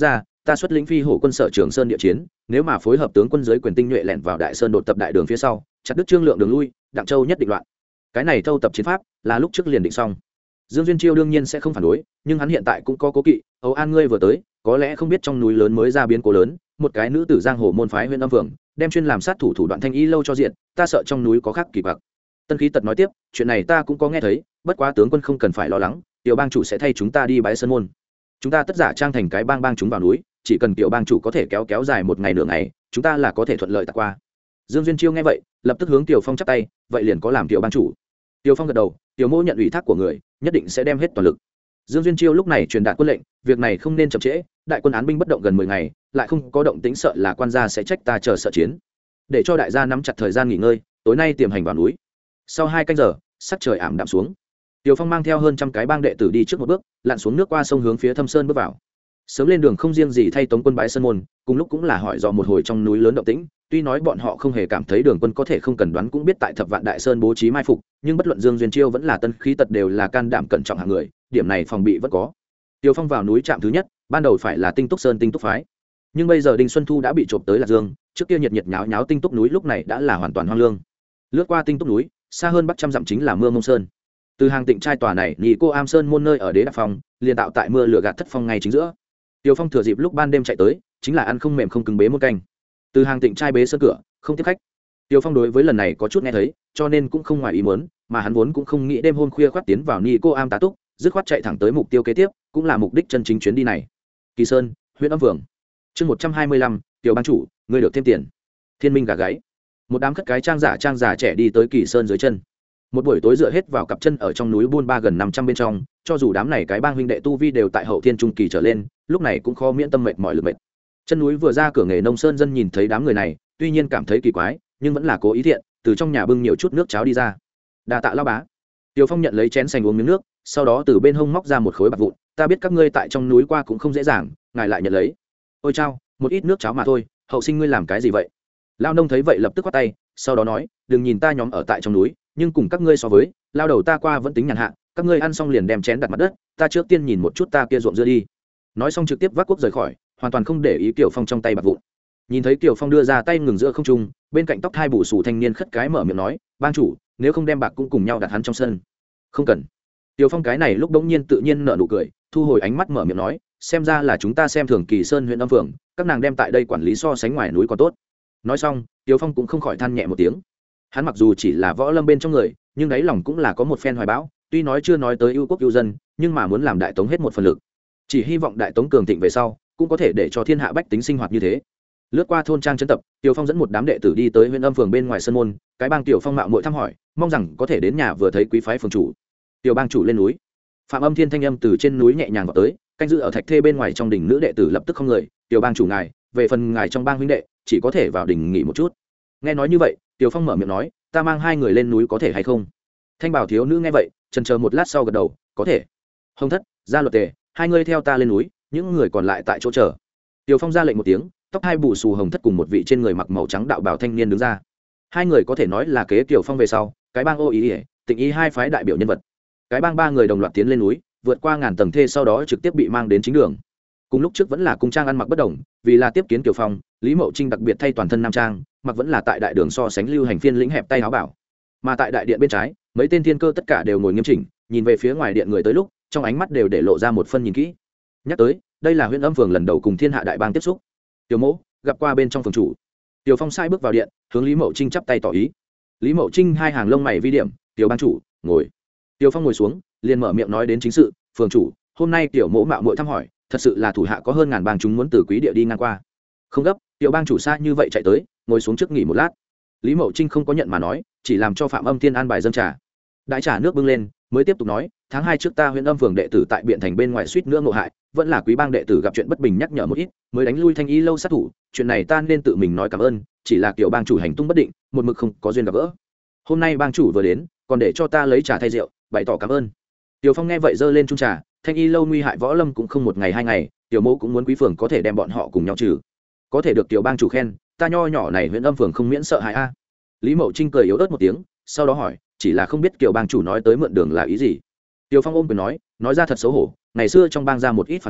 ta xuất lĩnh phi hổ quân sở trường sơn địa chiến, nếu mà phối hợp tướng quân giới quyền tinh nhuệ lẻn vào đại sơn đột tập đại đường phía sau, chặt đứt trương lượng đường lui, đặng châu nhất định loạn. Cái này thâu tập chiến pháp là lúc trước liền định xong. Dương Duyên Chiêu đương nhiên sẽ không phản đối, nhưng hắn hiện tại cũng có cố kỵ. Âu An ngươi vừa tới, có lẽ không biết trong núi lớn mới ra biến cố lớn, một cái nữ tử giang hồ môn phái huyện âm phường, đem chuyên làm sát thủ thủ đoạn thanh y lâu cho diện, ta sợ trong núi có khác kỳ quặc. Tân Khí Tật nói tiếp, chuyện này ta cũng có nghe thấy, bất quá tướng quân không cần phải lo lắng, tiểu bang chủ sẽ thay chúng ta đi bái sơn môn. Chúng ta tất giả trang thành cái bang bang chúng vào núi, chỉ cần tiểu bang chủ có thể kéo kéo dài một ngày nửa ngày, chúng ta là có thể thuận lợi tạt qua. Dương Duyên Chiêu nghe vậy, lập tức hướng Tiểu Phong chắp tay, vậy liền có làm tiểu bang chủ. Tiểu Phong gật đầu, tiểu mô nhận ủy thác của người, nhất định sẽ đem hết toàn lực. Dương Duyên Chiêu lúc này truyền đạt quân lệnh, việc này không nên chậm trễ, đại quân án binh bất động gần mười ngày, lại không có động tĩnh sợ là quan gia sẽ trách ta chờ sợ chiến. Để cho đại gia nắm chặt thời gian nghỉ ngơi, tối nay tiềm hành vào núi. Sau hai canh giờ, sắc trời ảm đạm xuống. Tiểu Phong mang theo hơn trăm cái bang đệ tử đi trước một bước, lặn xuống nước qua sông hướng phía Thâm Sơn bước vào. Sớm lên đường không riêng gì thay Tống quân bái sơn môn, cùng lúc cũng là hỏi dò một hồi trong núi lớn động tĩnh. Tuy nói bọn họ không hề cảm thấy Đường Quân có thể không cần đoán cũng biết tại Thập Vạn Đại Sơn bố trí mai phục, nhưng bất luận Dương Duyên Chiêu vẫn là Tân Khí Tật đều là can đảm cẩn trọng hạng người, điểm này phòng bị vẫn có. Tiểu Phong vào núi trạm thứ nhất, ban đầu phải là Tinh Túc Sơn Tinh Túc phái, nhưng bây giờ Đinh Xuân Thu đã bị trộm tới Lạc Dương, trước kia nhiệt nhiệt nháo nháo Tinh Túc núi lúc này đã là hoàn toàn hoang lương. Lướt qua Tinh Túc núi, xa hơn bắc trăm dặm chính là Mưa Mông Sơn. Từ hàng Tịnh trai tòa này, nhị cô Am Sơn môn nơi ở Đế Đạp Phong, liền tạo tại mưa lửa gạt thất phong ngay chính giữa. Tiểu Phong thừa dịp lúc ban đêm chạy tới, chính là ăn không mềm không cứng bế một canh. Từ hàng Tịnh trai bế sơn cửa, không tiếp khách. Tiểu Phong đối với lần này có chút nghe thấy, cho nên cũng không ngoài ý muốn, mà hắn vốn cũng không nghĩ đêm hôm khuya khoát tiến vào Ni Cô Am tá túc, dứt khoát chạy thẳng tới mục tiêu kế tiếp, cũng là mục đích chân chính chuyến đi này. Kỳ Sơn, huyện Âm Vượng. Chương một trăm hai mươi lăm, Tiểu bang chủ, ngươi được thêm tiền. Thiên Minh gà gáy. Một đám khất cái trang giả trang giả trẻ đi tới Kỳ Sơn dưới chân. Một buổi tối dựa hết vào cặp chân ở trong núi buôn ba gần năm trăm bên trong, cho dù đám này cái bang huynh đệ tu vi đều tại hậu thiên trung kỳ trở lên, lúc này cũng khó miễn tâm mệt mỏi lực mệt. Chân núi vừa ra cửa nghề nông sơn dân nhìn thấy đám người này, tuy nhiên cảm thấy kỳ quái, nhưng vẫn là cố ý thiện, từ trong nhà bưng nhiều chút nước cháo đi ra. Đa tạ lão bá. Tiểu Phong nhận lấy chén sành uống miếng nước, sau đó từ bên hông móc ra một khối bạc vụn, ta biết các ngươi tại trong núi qua cũng không dễ dàng, ngài lại nhận lấy. Ôi chao, một ít nước cháo mà thôi, hậu sinh ngươi làm cái gì vậy? Lão nông thấy vậy lập tức quát tay, sau đó nói, đừng nhìn ta nhóm ở tại trong núi, nhưng cùng các ngươi so với, lao đầu ta qua vẫn tính nhàn hạ, các ngươi ăn xong liền đem chén đặt mặt đất, ta trước tiên nhìn một chút ta kia ruộng dưa đi. Nói xong trực tiếp vác cuốc rời khỏi, hoàn toàn không để ý Kiều Phong trong tay bạc vụn. Nhìn thấy Kiều Phong đưa ra tay ngừng giữa không trung, bên cạnh tóc hai bù xù thanh niên khất cái mở miệng nói, bang chủ, nếu không đem bạc cũng cùng nhau đặt hắn trong sân. Không cần. Kiều Phong cái này lúc đống nhiên tự nhiên nở nụ cười, thu hồi ánh mắt mở miệng nói, xem ra là chúng ta xem thường Kỳ Sơn huyện Âm Phượng, các nàng đem tại đây quản lý so sánh ngoài núi còn tốt. Nói xong, Kiều Phong cũng không khỏi than nhẹ một tiếng. Hắn mặc dù chỉ là võ lâm bên trong người, nhưng đáy lòng cũng là có một phen hoài bão, tuy nói chưa nói tới ưu quốc ưu dân, nhưng mà muốn làm đại tống hết một phần lực. Chỉ hy vọng đại tống cường thịnh về sau, cũng có thể để cho thiên hạ bách tính sinh hoạt như thế. Lướt qua thôn trang trấn tập, Tiểu Phong dẫn một đám đệ tử đi tới huyện Âm Phường bên ngoài sân môn, cái bang Tiểu Phong mạo muội thăm hỏi, mong rằng có thể đến nhà vừa thấy quý phái phường chủ. Tiểu bang chủ lên núi. Phạm Âm Thiên thanh âm từ trên núi nhẹ nhàng vào tới, canh giữ ở thạch thê bên ngoài trong đỉnh nữ đệ tử lập tức không người, Tiểu bang chủ ngài, về phần ngài trong bang huynh đệ, chỉ có thể vào đỉnh nghỉ một chút. Nghe nói như vậy, Tiểu Phong mở miệng nói, ta mang hai người lên núi có thể hay không? Thanh bảo thiếu nữ nghe vậy, chần chờ một lát sau gật đầu, có thể. Hồng Thất, Gia Luật Tề, hai người theo ta lên núi, những người còn lại tại chỗ chờ. Tiểu Phong ra lệnh một tiếng, tóc hai bù xù Hồng Thất cùng một vị trên người mặc màu trắng đạo bào thanh niên đứng ra. Hai người có thể nói là kế Tiểu Phong về sau, cái bang Ô Ý, Tịnh Ý hai phái đại biểu nhân vật. Cái bang ba người đồng loạt tiến lên núi, vượt qua ngàn tầng thê sau đó trực tiếp bị mang đến chính đường. Cùng lúc trước vẫn là cung trang ăn mặc bất đồng, vì là tiếp kiến Tiểu Phong, Lý Mậu Trinh đặc biệt thay toàn thân nam trang, mặc vẫn là tại đại đường so sánh lưu hành phiên lĩnh hẹp tay áo bảo. Mà tại đại điện bên trái, mấy tên thiên cơ tất cả đều ngồi nghiêm chỉnh, nhìn về phía ngoài điện người tới lúc, trong ánh mắt đều để lộ ra một phân nhìn kỹ. Nhắc tới, đây là huyện Âm Phường lần đầu cùng thiên hạ đại bang tiếp xúc. Tiểu Mỗ gặp qua bên trong phường chủ. Tiểu Phong sai bước vào điện, hướng Lý Mậu Trinh chắp tay tỏ ý. Lý Mậu Trinh hai hàng lông mày vi điểm, "Tiểu bang chủ, ngồi." Tiểu Phong ngồi xuống, liền mở miệng nói đến chính sự, "Phường chủ, hôm nay tiểu Mỗ mạo muội thăm hỏi, thật sự là thủ hạ có hơn ngàn bang chúng muốn từ quý địa đi ngang qua." "Không gấp, tiểu bang chủ xa như vậy chạy tới, ngồi xuống trước nghỉ một lát." Lý Mậu Trinh không có nhận mà nói, chỉ làm cho Phạm Âm Thiên an bài dâng trà. Đại trà nước bưng lên, mới tiếp tục nói, tháng hai trước ta huyện Âm Phường đệ tử tại Biện Thành bên ngoài suýt nữa ngộ hại, vẫn là quý bang đệ tử gặp chuyện bất bình nhắc nhở một ít, mới đánh lui Thanh Y lâu sát thủ, chuyện này ta nên tự mình nói cảm ơn, chỉ là kiểu bang chủ hành tung bất định, một mực không có duyên gặp gỡ. Hôm nay bang chủ vừa đến, còn để cho ta lấy trà thay rượu, bày tỏ cảm ơn. Tiểu Phong nghe vậy giơ lên chung trà, Thanh Y lâu nguy hại võ lâm cũng không một ngày hai ngày, tiểu Mỗ cũng muốn quý phường có thể đem bọn họ cùng nhau trừ. Có thể được tiểu bang chủ khen, ta nho nhỏ này huyện Âm Phường không miễn sợ hại a. Lý Mậu Trinh cười yếu ớt một tiếng, sau đó hỏi, chỉ là không biết kiểu bang chủ nói tới mượn đường là ý gì. Tiểu Phong ôm quyền nói, nói ra thật xấu hổ, ngày xưa trong bang ra một ít phản đồ,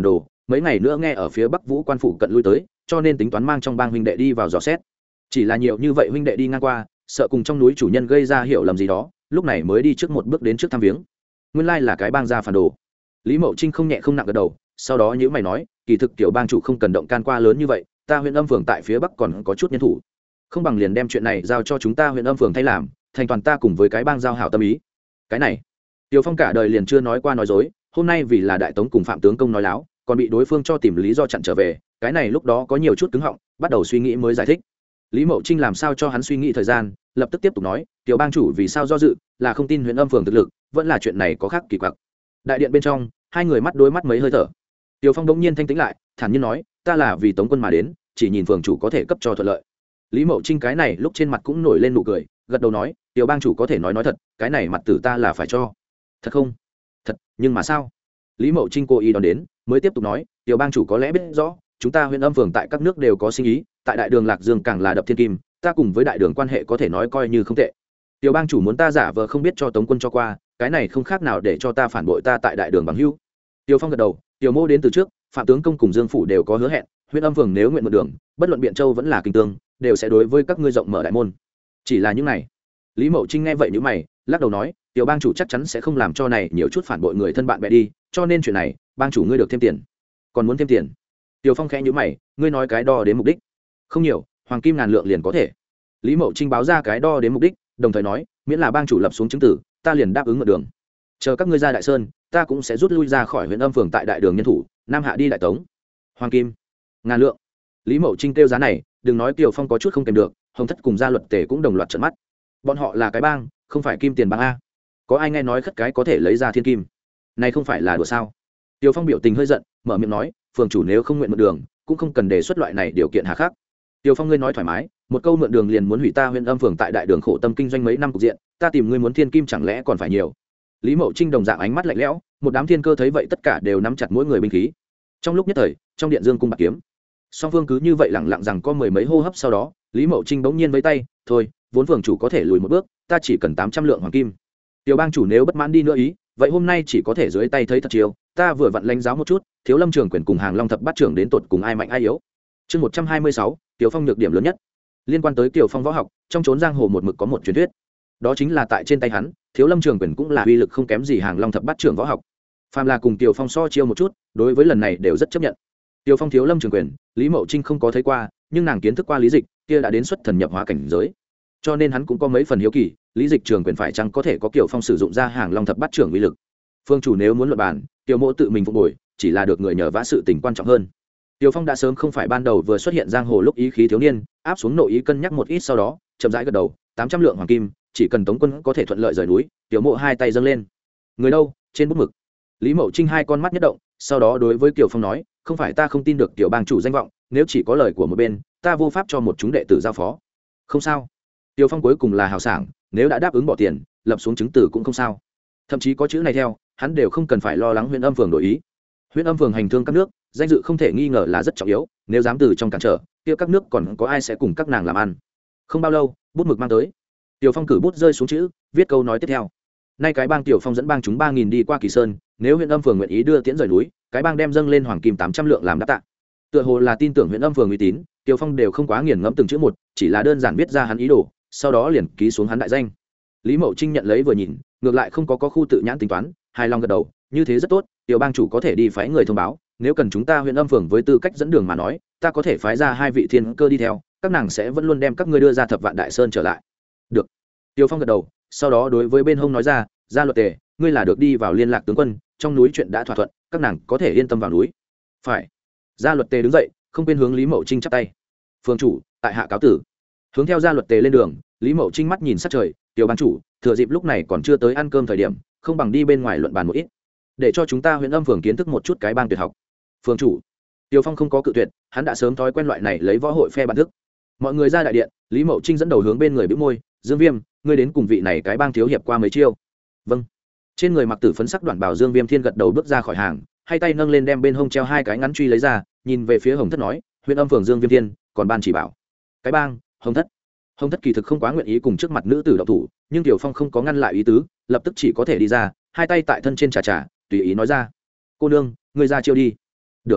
mấy ngày nữa nghe ở phía bắc vũ quan phủ cận lui tới, cho nên tính toán mang trong bang huynh đệ đi vào dò xét. Chỉ là nhiều như vậy huynh đệ đi ngang qua, sợ cùng trong núi chủ nhân gây ra hiểu lầm gì đó, lúc này mới đi trước một bước đến trước thăm viếng. Nguyên lai là cái bang gia phản đồ. Lý Mậu Trinh không nhẹ không nặng gật đầu, sau đó nhíu mày nói, kỳ thực tiểu bang chủ không cần động can qua lớn như vậy, ta huyện âm phường tại phía bắc còn có chút nhân thủ, không bằng liền đem chuyện này giao cho chúng ta huyện âm phường thay làm, thành toàn ta cùng với cái bang giao hảo tâm ý. Cái này, Tiêu Phong cả đời liền chưa nói qua nói dối, hôm nay vì là đại tống cùng phạm tướng công nói láo, còn bị đối phương cho tìm lý do chặn trở về, cái này lúc đó có nhiều chút cứng họng, bắt đầu suy nghĩ mới giải thích. Lý Mậu Trinh làm sao cho hắn suy nghĩ thời gian, lập tức tiếp tục nói, tiểu bang chủ vì sao do dự, là không tin huyện âm phường thực lực, vẫn là chuyện này có khác kỳ quặc. Đại điện bên trong, hai người mắt đối mắt mấy hơi thở. Tiêu Phong đống nhiên thanh tĩnh lại, thản nhiên nói, ta là vì tống quân mà đến, chỉ nhìn phường chủ có thể cấp cho thuận lợi. Lý Mậu Trinh cái này lúc trên mặt cũng nổi lên nụ cười, gật đầu nói, tiểu bang chủ có thể nói nói thật, cái này mặt tử ta là phải cho. Thật không? Thật, nhưng mà sao? Lý Mậu Trinh cố ý đón đến, mới tiếp tục nói, tiểu bang chủ có lẽ biết rõ, chúng ta huyện âm phường tại các nước đều có sinh ý, tại đại đường Lạc Dương càng là đập thiên kim, ta cùng với đại đường quan hệ có thể nói coi như không tệ. Tiểu bang chủ muốn ta giả vờ không biết cho tống quân cho qua, cái này không khác nào để cho ta phản bội ta tại đại đường bằng hữu. Tiêu Phong gật đầu, tiểu mô đến từ trước, phạm tướng công cùng Dương phủ đều có hứa hẹn, huyện âm phường nếu nguyện một đường, bất luận biện châu vẫn là kinh tương, đều sẽ đối với các ngươi rộng mở đại môn. Chỉ là những này. Lý Mậu Trinh nghe vậy nhíu mày, lắc đầu nói, tiểu bang chủ chắc chắn sẽ không làm cho này nhiều chút phản bội người thân bạn bè đi, cho nên chuyện này, bang chủ ngươi được thêm tiền. Còn muốn thêm tiền? Tiêu Phong khẽ nhíu mày, ngươi nói cái đo đến mục đích? Không nhiều, hoàng kim ngàn lượng liền có thể. Lý Mậu Trinh báo ra cái đo đến mục đích, đồng thời nói, miễn là bang chủ lập xuống chứng tử, ta liền đáp ứng mượn đường. Chờ các ngươi ra Đại Sơn, ta cũng sẽ rút lui ra khỏi huyện âm phường tại đại đường nhân thủ, nam hạ đi đại tống. Hoàng kim ngàn lượng. Lý Mậu Trinh kêu giá này, đừng nói Tiêu Phong có chút không kèm được, Hồng Thất cùng Gia Luật Tề cũng đồng loạt trợn mắt. Bọn họ là cái bang, không phải kim tiền bang a. Có ai nghe nói khất cái có thể lấy ra thiên kim? Này không phải là đùa sao? Tiêu Phong biểu tình hơi giận, mở miệng nói, phường chủ nếu không nguyện mượn đường, cũng không cần đề xuất loại này điều kiện hà khắc. Tiêu Phong ngươi nói thoải mái, một câu mượn đường liền muốn hủy ta huyện âm phường tại đại đường khổ tâm kinh doanh mấy năm cục diện, ta tìm ngươi muốn thiên kim chẳng lẽ còn phải nhiều? Lý Mậu Trinh đồng dạng ánh mắt lạnh lẽo, một đám thiên cơ thấy vậy tất cả đều nắm chặt mỗi người binh khí. Trong lúc nhất thời, trong điện dương cung bạc kiếm, song phương cứ như vậy lẳng lặng rằng có mười mấy hô hấp sau đó, Lý Mậu Trinh bỗng nhiên với tay, thôi, vốn phường chủ có thể lùi một bước, ta chỉ cần tám trăm lượng hoàng kim. Tiểu bang chủ nếu bất mãn đi nữa ý, vậy hôm nay chỉ có thể dưới tay thấy thật chiều, ta vừa vặn lãnh giáo một chút, Thiếu Lâm Trường quyền cùng Hàng Long thập bát trưởng đến tột cùng ai mạnh ai yếu. Chương một trăm hai mươi sáu, Tiểu Phong nhược điểm lớn nhất. Liên quan tới Tiểu Phong võ học, trong chốn giang hồ một mực có một truyền thuyết, đó chính là tại trên tay hắn, Thiếu Lâm Trường quyền cũng là uy lực không kém gì Hàng Long thập bát trưởng võ học. Phàm là cùng Tiểu Phong so chiêu một chút, đối với lần này đều rất chấp nhận. Tiểu Phong Thiếu Lâm Trường quyền, Lý Mậu Trinh không có thấy qua, nhưng nàng kiến thức qua lý dịch, kia đã đến xuất thần nhập hóa cảnh giới, cho nên hắn cũng có mấy phần hiếu kỳ, lý dịch trường quyền phải chăng có thể có Tiểu Phong sử dụng ra Hàng Long thập bát trưởng uy lực. Phương chủ nếu muốn luận bàn, Tiểu mộ tự mình phục bồi, chỉ là được người nhờ vả sự tình quan trọng hơn. Tiểu Phong đã sớm không phải ban đầu vừa xuất hiện giang hồ lúc ý khí thiếu niên, áp xuống nội ý cân nhắc một ít sau đó, chậm rãi gật đầu, tám trăm lượng hoàng kim, chỉ cần Tống quân có thể thuận lợi rời núi. Tiểu mộ hai tay dâng lên. Người đâu? Trên bút mực. Lý Mậu Trinh hai con mắt nhất động, sau đó đối với Tiểu Phong nói, không phải ta không tin được tiểu bang chủ danh vọng, nếu chỉ có lời của một bên, ta vô pháp cho một chúng đệ tử giao phó. Không sao. Tiểu Phong cuối cùng là hào sảng, nếu đã đáp ứng bỏ tiền, lập xuống chứng từ cũng không sao. Thậm chí có chữ này theo, hắn đều không cần phải lo lắng huyện âm phường đổi ý. Huyện âm phường hành thương các nước, danh dự không thể nghi ngờ là rất trọng yếu, nếu dám từ trong cản trở, kia các nước còn có ai sẽ cùng các nàng làm ăn. Không bao lâu, bút mực mang tới. Tiểu Phong cử bút rơi xuống chữ, viết câu nói tiếp theo. Nay cái bang Tiểu Phong dẫn bang chúng ba nghìn đi qua Kỳ Sơn, nếu huyện âm phường nguyện ý đưa tiễn rời núi, cái bang đem dâng lên hoàng kim tám trăm lượng làm đáp tạ. Tựa hồ là tin tưởng huyện âm phường uy tín, Tiểu Phong đều không quá nghiền ngẫm từng chữ một, chỉ là đơn giản viết ra hắn ý đồ, sau đó liền ký xuống hắn đại danh. Lý Mậu Trinh nhận lấy vừa nhìn, ngược lại không có có khu tự nhãn tính toán, hài lòng gật đầu, như thế rất tốt, tiểu bang chủ có thể đi phái người thông báo, nếu cần chúng ta huyện âm phường với tư cách dẫn đường mà nói, ta có thể phái ra hai vị thiên cơ đi theo, các nàng sẽ vẫn luôn đem các ngươi đưa ra Thập Vạn Đại Sơn trở lại. Được. Tiểu Phong gật đầu, sau đó đối với bên hông nói ra, Gia Luật Tề, ngươi là được đi vào liên lạc tướng quân, trong núi chuyện đã thỏa thuận, các nàng có thể yên tâm vào núi. Phải. Gia Luật Tề đứng dậy, không quên hướng Lý Mậu Trinh chắp tay. Phương chủ, tại hạ cáo tử. Hướng theo Gia Luật Tề lên đường, Lý Mậu Trinh mắt nhìn sát trời, tiểu bang chủ, thừa dịp lúc này còn chưa tới ăn cơm thời điểm, không bằng đi bên ngoài luận bàn một ít, để cho chúng ta huyện âm phường kiến thức một chút cái bang tuyệt học. Phương chủ. Tiểu Phong không có cự tuyệt, hắn đã sớm thói quen loại này lấy võ hội phe bản thức. Mọi người ra đại điện, Lý Mậu Trinh dẫn đầu hướng bên người bĩu môi, Dương Viêm, ngươi đến cùng vị này cái bang thiếu hiệp qua mấy chiêu. Vâng. Trên người mặc tử phấn sắc đoạn bảo Dương Viêm Thiên gật đầu bước ra khỏi hàng, hai tay nâng lên đem bên hông treo hai cái ngắn truy lấy ra, nhìn về phía Hồng Thất nói, huyện âm phường Dương Viêm Thiên, còn ban chỉ bảo. Cái bang, Hồng Thất. Hồng Thất kỳ thực không quá nguyện ý cùng trước mặt nữ tử động thủ, nhưng Tiểu Phong không có ngăn lại ý tứ, lập tức chỉ có thể đi ra, hai tay tại thân trên trà trà, tùy ý nói ra, cô nương, ngươi ra chiêu đi. Được.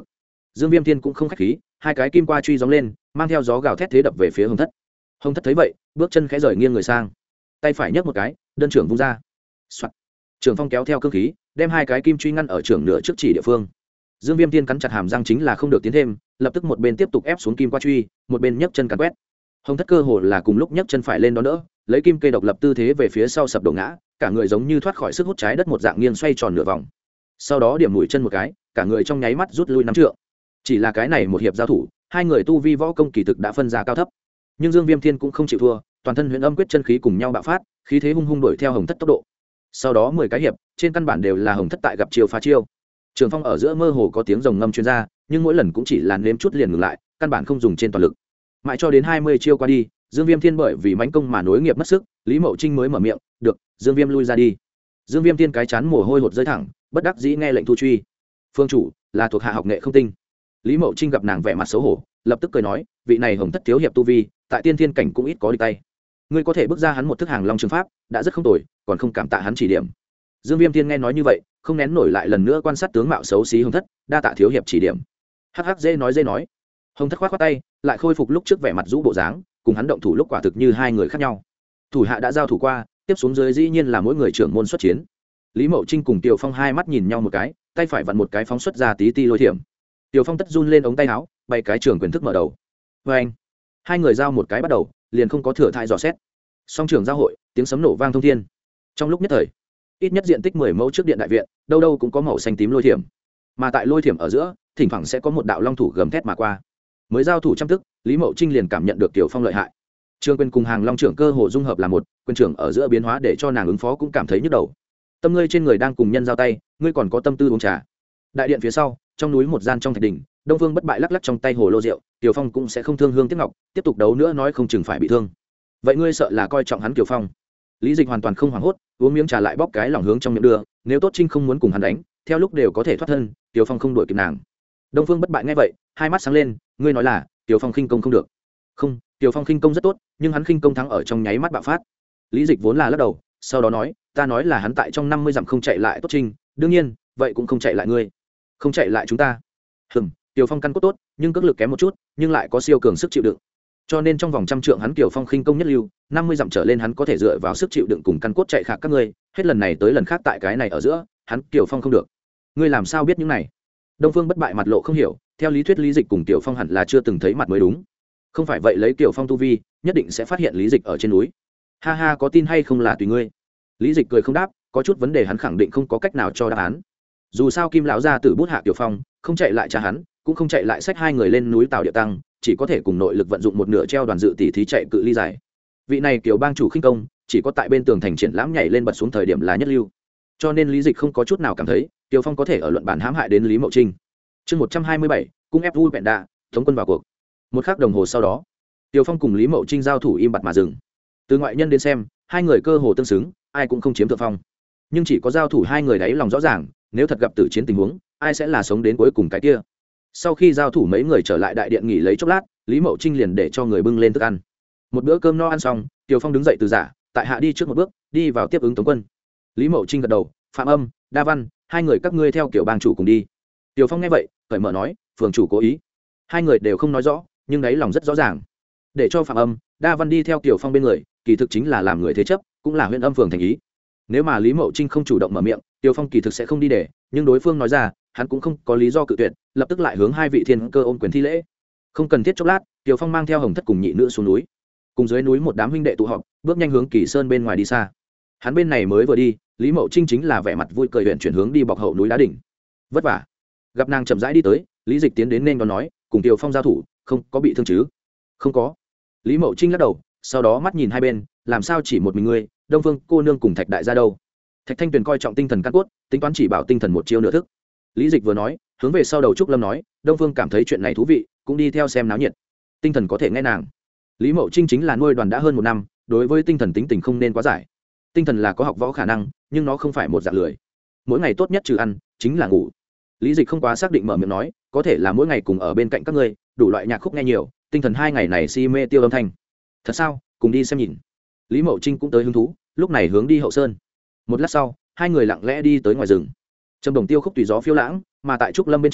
Dương Viêm Thiên cũng không khách khí, hai cái kim qua truy gióng lên, mang theo gió gào thét thế đập về phía Hồng Thất. Hồng Thất thấy vậy, bước chân khẽ rời nghiêng người sang, tay phải nhấc một cái, đơn trưởng vung ra. Soạt. Trường phong kéo theo cương khí, đem hai cái kim truy ngăn ở trưởng nửa trước chỉ địa phương. Dương Viêm Thiên cắn chặt hàm răng chính là không được tiến thêm, lập tức một bên tiếp tục ép xuống kim qua truy, một bên nhấc chân càn quét. Hồng Thất cơ hồ là cùng lúc nhấc chân phải lên đó đỡ, lấy kim kê độc lập tư thế về phía sau sập đổ ngã, cả người giống như thoát khỏi sức hút trái đất một dạng nghiêng xoay tròn nửa vòng. Sau đó điểm mũi chân một cái, cả người trong nháy mắt rút lui năm trượng. Chỉ là cái này một hiệp giao thủ, hai người tu vi võ công kỳ thực đã phân ra cao thấp. Nhưng Dương Viêm Thiên cũng không chịu thua, toàn thân huyền âm quyết chân khí cùng nhau bạo phát, khí thế hung hung đuổi theo Hồng Thất tốc độ. Sau đó mười cái hiệp, trên căn bản đều là Hồng Thất tại gặp chiêu phá chiêu. Trường phong ở giữa mơ hồ có tiếng rồng ngâm truyền ra, nhưng mỗi lần cũng chỉ là nếm chút liền ngừng lại, căn bản không dùng trên toàn lực. Mãi cho đến hai mươi chiêu qua đi, Dương Viêm Thiên bởi vì mãnh công mà nối nghiệp mất sức, Lý Mậu Trinh mới mở miệng, "Được, Dương Viêm lui ra đi." Dương Viêm Thiên cái chán mồ hôi hột rơi thẳng, bất đắc dĩ nghe lệnh thu truy. "Phương chủ, là thuộc hạ học nghệ không tinh." Lý Mậu Trinh gặp nàng vẻ mặt xấu hổ, lập tức cười nói, "Vị này Hồng Thất thiếu hiệp tu vi, tại tiên thiên cảnh cũng ít có đi tay. Ngươi có thể bước ra hắn một thức Hàng Long trường pháp, đã rất không tồi, còn không cảm tạ hắn chỉ điểm." Dương Viêm Thiên nghe nói như vậy, không nén nổi lại lần nữa quan sát tướng mạo xấu xí Hồng Thất, đa tạ thiếu hiệp chỉ điểm. Hắc hắc dễ nói dễ nói. Hồng Thất khoát khoát tay, lại khôi phục lúc trước vẻ mặt rũ bộ dáng, cùng hắn động thủ lúc quả thực như hai người khác nhau. Thủ hạ đã giao thủ qua, tiếp xuống dưới dĩ nhiên là mỗi người trưởng môn xuất chiến. Lý Mậu Trinh cùng Tiểu Phong hai mắt nhìn nhau một cái, tay phải vặn một cái phóng xuất ra tí ti lôi thiểm. Tiểu Phong tất run lên ống tay áo, bay cái trường quyền thức mở đầu. Và anh, hai người giao một cái bắt đầu, liền không có thừa thãi dò xét. Song trường giao hội, tiếng sấm nổ vang thông thiên. Trong lúc nhất thời, ít nhất diện tích mười mẫu trước điện đại viện, đâu đâu cũng có màu xanh tím lôi thiểm. Mà tại lôi thiểm ở giữa, thỉnh thoảng sẽ có một đạo long thủ gầm thét mà qua. Mới giao thủ trăm tức, Lý Mậu Trinh liền cảm nhận được Tiểu Phong lợi hại. Trương quyền cùng Hàng Long trưởng cơ hồ dung hợp là một, quyền trưởng ở giữa biến hóa để cho nàng ứng phó cũng cảm thấy nhức đầu. Tâm ngươi trên người đang cùng nhân giao tay, ngươi còn có tâm tư uống trà. Đại điện phía sau, trong núi một gian trong thạch đỉnh, Đông Vương bất bại lắc lắc trong tay hồ lô rượu, Tiểu Phong cũng sẽ không thương hương tiếc ngọc, tiếp tục đấu nữa nói không chừng phải bị thương. Vậy ngươi sợ là coi trọng hắn Tiểu Phong? Lý Dịch hoàn toàn không hoảng hốt, uống miếng trà lại bóc cái lòng hướng trong miệng đưa, nếu Tốt Trinh không muốn cùng hắn đánh, theo lúc đều có thể thoát thân, Tiểu Phong không đuổi kịp nàng. Đông Phương bất bại nghe vậy, hai mắt sáng lên, ngươi nói là Tiểu Phong khinh công không được? Không, Tiểu Phong khinh công rất tốt, nhưng hắn khinh công thắng ở trong nháy mắt bạo phát. Lý Dịch vốn là lắc đầu, sau đó nói, ta nói là hắn tại trong năm mươi dặm không chạy lại Tốt Trinh, đương nhiên, vậy cũng không chạy lại ngươi, không chạy lại chúng ta. Hừm, Tiểu Phong căn cốt tốt, nhưng cước lực kém một chút, nhưng lại có siêu cường sức chịu đựng. Cho nên trong vòng trăm trượng hắn Tiểu Phong khinh công nhất lưu, năm mươi dặm trở lên hắn có thể dựa vào sức chịu đựng cùng căn cốt chạy khác các ngươi, hết lần này tới lần khác tại cái này ở giữa, hắn Tiểu Phong không được. Ngươi làm sao biết những này? Đông Phương bất bại mặt lộ không hiểu, theo lý thuyết Lý Dịch cùng Tiểu Phong hẳn là chưa từng thấy mặt mới đúng. Không phải vậy lấy Tiểu Phong tu vi, nhất định sẽ phát hiện Lý Dịch ở trên núi. Ha ha, có tin hay không là tùy ngươi. Lý Dịch cười không đáp, có chút vấn đề hắn khẳng định không có cách nào cho đáp án. Dù sao Kim lão gia tử bút hạ Tiểu Phong, không chạy lại cha hắn, cũng không chạy lại xách hai người lên núi Tào Địa Tăng, chỉ có thể cùng nội lực vận dụng một nửa treo đoàn dự tỷ thí chạy cự ly dài. Vị này Kiều bang chủ khinh công, chỉ có tại bên tường thành triển lãm nhảy lên bật xuống thời điểm là nhất lưu. Cho nên Lý Dịch không có chút nào cảm thấy Tiểu Phong có thể ở luận bản hãm hại đến Lý Mậu Trinh. Chương một trăm hai mươi bảy, cung ép vui bẹn đạ, thống quân vào cuộc. Một khắc đồng hồ sau đó, Tiểu Phong cùng Lý Mậu Trinh giao thủ im bặt mà dừng. Từ ngoại nhân đến xem, hai người cơ hồ tương xứng, ai cũng không chiếm thượng phong. Nhưng chỉ có giao thủ hai người đấy lòng rõ ràng, nếu thật gặp tử chiến tình huống, ai sẽ là sống đến cuối cùng cái kia. Sau khi giao thủ mấy người trở lại đại điện nghỉ lấy chốc lát, Lý Mậu Trinh liền để cho người bưng lên thức ăn. Một bữa cơm no ăn xong, Tiểu Phong đứng dậy từ giả, tại hạ đi trước một bước, đi vào tiếp ứng Tống quân. Lý Mậu Trinh gật đầu, Phạm Âm, Đa Văn, hai người các ngươi theo kiểu bang chủ cùng đi. Tiểu Phong nghe vậy, cởi mở nói, phường chủ cố ý. Hai người đều không nói rõ, nhưng đáy lòng rất rõ ràng. Để cho Phạm Âm, Đa Văn đi theo Tiểu Phong bên người, kỳ thực chính là làm người thế chấp, cũng là huyện âm phường thành ý. Nếu mà Lý Mậu Trinh không chủ động mở miệng, Tiểu Phong kỳ thực sẽ không đi để, nhưng đối phương nói ra, hắn cũng không có lý do cự tuyệt, lập tức lại hướng hai vị thiên cơ ôm quyền thi lễ. Không cần thiết chốc lát, Tiểu Phong mang theo Hồng Thất cùng nhị nữ xuống núi, cùng dưới núi một đám huynh đệ tụ họp, bước nhanh hướng Kỳ Sơn bên ngoài đi xa. Hắn bên này mới vừa đi, Lý Mậu Trinh chính là vẻ mặt vui cười huyện chuyển hướng đi bọc hậu núi đá đỉnh. Vất vả. Gặp nàng chậm rãi đi tới, Lý Dịch tiến đến nên đón nói, cùng Tiểu Phong giao thủ, không có bị thương chứ? Không có. Lý Mậu Trinh lắc đầu, sau đó mắt nhìn hai bên, làm sao chỉ một mình ngươi, Đông Phương cô nương cùng Thạch đại gia đâu? Thạch Thanh Tuyền coi trọng tinh thần căn cốt, tính toán chỉ bảo tinh thần một chiêu nửa thức. Lý Dịch vừa nói, hướng về sau đầu Trúc Lâm nói, Đông Phương cảm thấy chuyện này thú vị, cũng đi theo xem náo nhiệt. Tinh thần có thể nghe nàng. Lý Mậu Trinh chính là nuôi đoàn đã hơn một năm, đối với tinh thần tính tình không nên quá giải. Tinh thần là có học võ khả năng, nhưng nó không phải một dạng lười. Mỗi ngày tốt nhất trừ ăn, chính là ngủ. Lý Dịch không quá xác định mở miệng nói, có thể là mỗi ngày cùng ở bên cạnh các ngươi, đủ loại nhạc khúc nghe nhiều, tinh thần hai ngày này si mê tiêu âm thanh. Thật sao? Cùng đi xem nhìn. Lý Mậu Trinh cũng tới hứng thú, lúc này hướng đi hậu sơn. Một lát sau, hai người lặng lẽ đi tới ngoài rừng. Trầm đồng tiêu khúc tùy gió phiêu lãng, mà tại trúc lâm bên trong,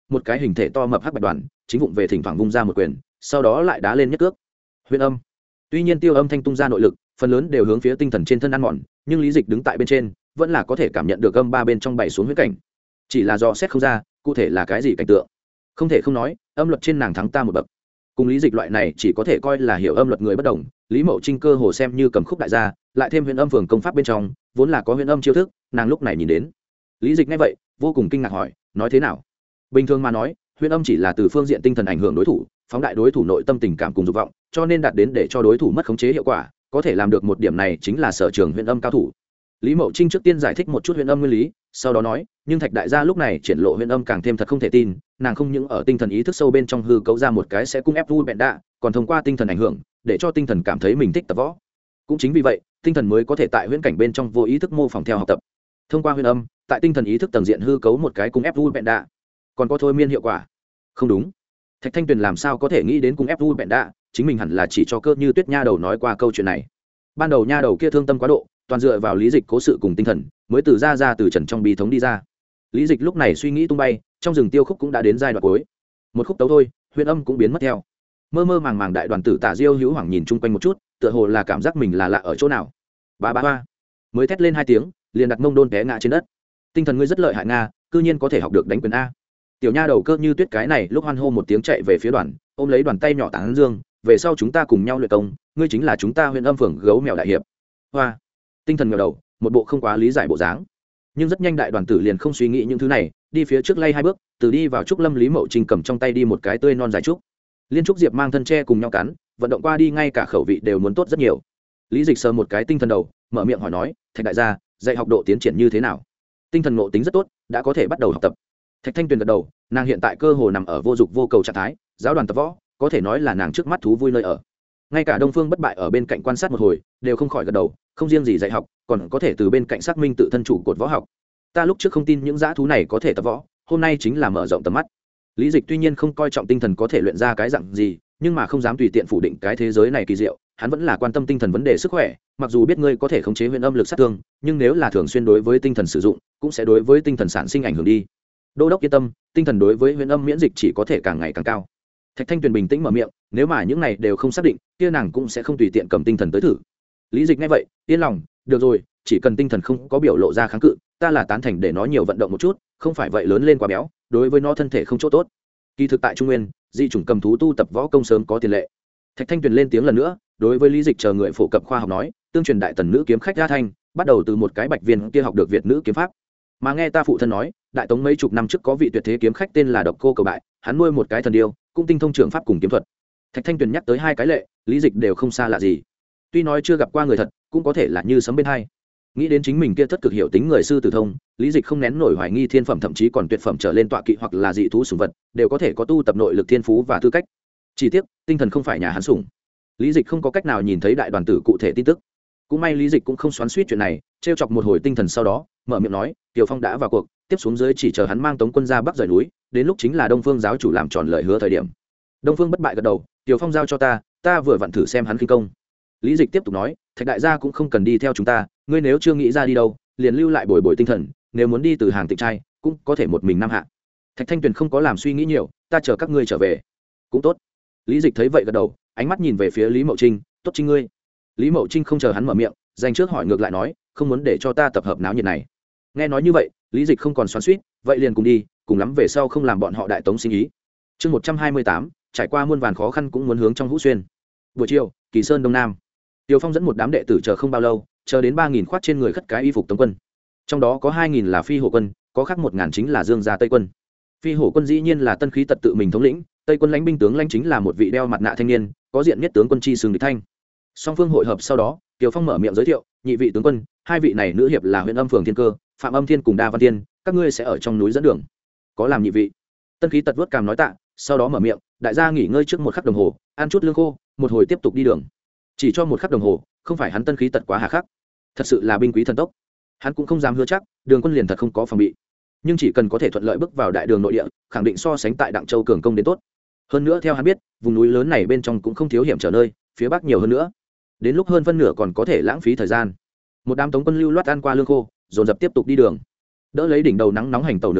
một cái hình thể to mập hắc bạch đoàn chính vụng về thỉnh thoảng vung ra một quyền, sau đó lại đá lên nhất cước. Huyền âm. Tuy nhiên tiêu âm thanh tung ra nội lực phần lớn đều hướng phía tinh thần trên thân ăn mòn, nhưng lý dịch đứng tại bên trên vẫn là có thể cảm nhận được âm ba bên trong bảy xuống huyết cảnh, chỉ là do xét không ra cụ thể là cái gì cảnh tượng. Không thể không nói âm luật trên nàng thắng ta một bậc. Cùng lý dịch loại này chỉ có thể coi là hiểu âm luật người bất đồng, Lý Mậu Trinh cơ hồ xem như cầm khúc đại gia, lại thêm huyền âm phường công pháp bên trong vốn là có huyền âm chiêu thức, nàng lúc này nhìn đến lý dịch nghe vậy vô cùng kinh ngạc hỏi, nói thế nào? Bình thường mà nói huyền âm chỉ là từ phương diện tinh thần ảnh hưởng đối thủ, phóng đại đối thủ nội tâm tình cảm cùng dục vọng, cho nên đạt đến để cho đối thủ mất khống chế hiệu quả, có thể làm được một điểm này chính là sở trường huyền âm cao thủ. Lý Mậu Trinh trước tiên giải thích một chút huyền âm nguyên lý, sau đó nói, nhưng Thạch đại gia lúc này triển lộ huyền âm càng thêm thật không thể tin, nàng không những ở tinh thần ý thức sâu bên trong hư cấu ra một cái sẽ cung ép vu bẹn đạ, còn thông qua tinh thần ảnh hưởng để cho tinh thần cảm thấy mình thích tập võ. Cũng chính vì vậy tinh thần mới có thể tại huyễn cảnh bên trong vô ý thức mô phỏng theo học tập, thông qua huyền âm tại tinh thần ý thức tầng diện hư cấu một cái cung ép vu bẹn đạ. Còn có thôi miên hiệu quả? Không đúng. Thạch Thanh Tuyền làm sao có thể nghĩ đến cung ép vu bẹn đạ, chính mình hẳn là chỉ cho Cơ Như Tuyết nha đầu nói qua câu chuyện này. Ban đầu nha đầu kia thương tâm quá độ, toàn dựa vào lý dịch cố sự cùng tinh thần mới từ ra ra từ trần trong bi thống đi ra. Lý dịch lúc này suy nghĩ tung bay, trong rừng tiêu khúc cũng đã đến giai đoạn cuối, một khúc tấu thôi huyền âm cũng biến mất theo. Mơ mơ màng màng đại đoàn tử Tả Diêu hữu hoàng nhìn chung quanh một chút, tựa hồ là cảm giác mình là lạ ở chỗ nào. Ba ba ba mới thét lên hai tiếng, liền đặt mông đôn té ngã trên đất. Tinh thần ngươi rất lợi hại nga, cư nhiên có thể học được đánh quyền a. Tiểu nha đầu Cơ Như Tuyết cái này lúc hoan hô một tiếng chạy về phía đoàn, ôm lấy đoàn tay nhỏ tán dương, về sau chúng ta cùng nhau luyện công, ngươi chính là chúng ta huyền âm phường gấu mèo đại hiệp. Hoa. Tinh thần ngẩng đầu, một bộ không quá lý giải bộ dáng. Nhưng rất nhanh đại đoàn tử liền không suy nghĩ những thứ này, đi phía trước lay hai bước, từ đi vào trúc lâm Lý Mậu Trinh cầm trong tay đi một cái tươi non dài trúc. Liên trúc diệp mang thân tre cùng nhau cắn, vận động qua đi ngay cả khẩu vị đều muốn tốt rất nhiều. Lý dịch sờ một cái tinh thần đầu, mở miệng hỏi nói, Thạch đại gia, dạy học độ tiến triển như thế nào? Tinh thần ngộ tính rất tốt, đã có thể bắt đầu học tập. Thạch Thanh Tuyền gật đầu, nàng hiện tại cơ hồ nằm ở vô dục vô cầu trạng thái, giáo đoàn tập võ có thể nói là nàng trước mắt thú vui nơi ở. Ngay cả Đông Phương Bất Bại ở bên cạnh quan sát một hồi đều không khỏi gật đầu, không riêng gì dạy học còn có thể từ bên cạnh xác minh tự thân chủ cột võ học. Ta lúc trước không tin những dã thú này có thể tập võ, hôm nay chính là mở rộng tầm mắt. Lý dịch tuy nhiên không coi trọng tinh thần có thể luyện ra cái dạng gì, nhưng mà không dám tùy tiện phủ định cái thế giới này kỳ diệu, hắn vẫn là quan tâm tinh thần vấn đề sức khỏe. Mặc dù biết ngươi có thể khống chế huyền âm lực sát thương, nhưng nếu là thường xuyên đối với tinh thần sử dụng cũng sẽ đối với tinh thần sản sinh ảnh hưởng đi. Đô đốc yên tâm, tinh thần đối với huyền âm miễn dịch chỉ có thể càng ngày càng cao. Thạch Thanh Tuyền bình tĩnh mở miệng, nếu mà những này đều không xác định kia nàng cũng sẽ không tùy tiện cầm tinh thần tới thử. Lý dịch nghe vậy yên lòng, được rồi, chỉ cần tinh thần không có biểu lộ ra kháng cự, ta là tán thành để nó nhiều vận động một chút, không phải vậy lớn lên quá béo đối với nó thân thể không chỗ tốt. Kỳ thực tại Trung Nguyên di chủng cầm thú tu tập võ công sớm có tiền lệ. Thạch Thanh Tuyền lên tiếng lần nữa, đối với Lý dịch chờ người phổ cập khoa học nói, tương truyền đại tần nữ kiếm khách Gia Thanh bắt đầu từ một cái bạch viên kia học được Việt nữ kiếm pháp, mà nghe ta phụ thân nói đại tống mấy chục năm trước có vị tuyệt thế kiếm khách tên là Độc Cô Cầu Bại, hắn nuôi một cái thần điêu cũng tinh thông trường pháp cùng kiếm thuật. Thạch Thanh Tuyền nhắc tới hai cái lệ, Lý dịch đều không xa lạ gì, tuy nói chưa gặp qua người thật cũng có thể là như sấm bên hai. Nghĩ đến chính mình kia thất cực hiểu tính người sư tử thông, Lý dịch không nén nổi hoài nghi thiên phẩm thậm chí còn tuyệt phẩm trở lên tọa kỵ hoặc là dị thú sủng vật đều có thể có tu tập nội lực thiên phú và tư cách. Chỉ tiếc tinh thần không phải nhà hắn sủng, Lý dịch không có cách nào nhìn thấy đại đoàn tử cụ thể tin tức. Cũng may Lý dịch cũng không xoắn xuýt chuyện này, trêu chọc một hồi tinh thần sau đó mở miệng nói, Kiều Phong đã vào cuộc, tiếp xuống dưới chỉ chờ hắn mang Tống quân ra Bắc rời núi, đến lúc chính là Đông Phương giáo chủ làm tròn lời hứa thời điểm. Đông Phương Bất Bại gật đầu, Kiều Phong giao cho ta, ta vừa vặn thử xem hắn khinh công. Lý dịch tiếp tục nói, Thạch đại gia cũng không cần đi theo chúng ta, ngươi nếu chưa nghĩ ra đi đâu liền lưu lại bồi bồi tinh thần, nếu muốn đi từ hàng tịnh trai cũng có thể một mình nam hạ. Thạch Thanh Tuyền không có làm suy nghĩ nhiều, ta chờ các ngươi trở về cũng tốt. Lý dịch thấy vậy gật đầu, ánh mắt nhìn về phía Lý Mậu Trinh, tốt Trinh ngươi. Lý Mậu Trinh không chờ hắn mở miệng, dành trước hỏi ngược lại nói, không muốn để cho ta tập hợp náo nhiệt này. Nghe nói như vậy Lý dịch không còn xoắn xuýt, vậy liền cùng đi, cùng lắm về sau không làm bọn họ đại tống sinh ý. Chương một trăm hai mươi tám, trải qua muôn vàn khó khăn cũng muốn hướng trong Vũ Xuyên. Buổi chiều Kỳ Sơn Đông Nam, Tiêu Phong dẫn một đám đệ tử chờ không bao lâu, chờ đến ba nghìn khoát trên người khất cái y phục Tống quân, trong đó có hai nghìn là phi hổ quân, có khác một ngàn chính là Dương gia Tây quân. Phi hổ quân dĩ nhiên là Tân Khí Tật tự mình thống lĩnh, Tây quân lãnh binh tướng lãnh chính là một vị đeo mặt nạ thanh niên, có diện nhất tướng quân chi sừng địch thanh. Song phương hội hợp sau đó, Tiêu Phong mở miệng giới thiệu, nhị vị tướng quân, hai vị này nữ hiệp là huyện âm phường Thiên Cơ, Phạm Âm Thiên cùng Đa Văn Thiên, các ngươi sẽ ở trong núi dẫn đường. Có làm nhị vị. Tân Khí Tật vớt cằm nói tạ, sau đó mở miệng, đại gia nghỉ ngơi trước một khắc đồng hồ, ăn chút lương khô, một hồi tiếp tục đi đường. Chỉ cho một khắc đồng hồ, không phải hắn Tân Khí Tật quá hà khắc, thật sự là binh quý thần tốc, hắn cũng không dám hứa chắc đường quân liền thật không có phòng bị, nhưng chỉ cần có thể thuận lợi bước vào đại đường nội địa, khẳng định so sánh tại Đặng Châu cường công đến tốt. Hơn nữa theo hắn biết, vùng núi lớn này bên trong cũng không thiếu hiểm trở nơi, phía bắc nhiều hơn nữa, đến lúc hơn phân nửa còn có thể lãng phí thời gian. Một đám Tống quân lưu loát ăn qua lương khô, dồn dập tiếp tục đi đường, đỡ lấy đỉnh đầu nắng nóng hành tàu nửa ngày,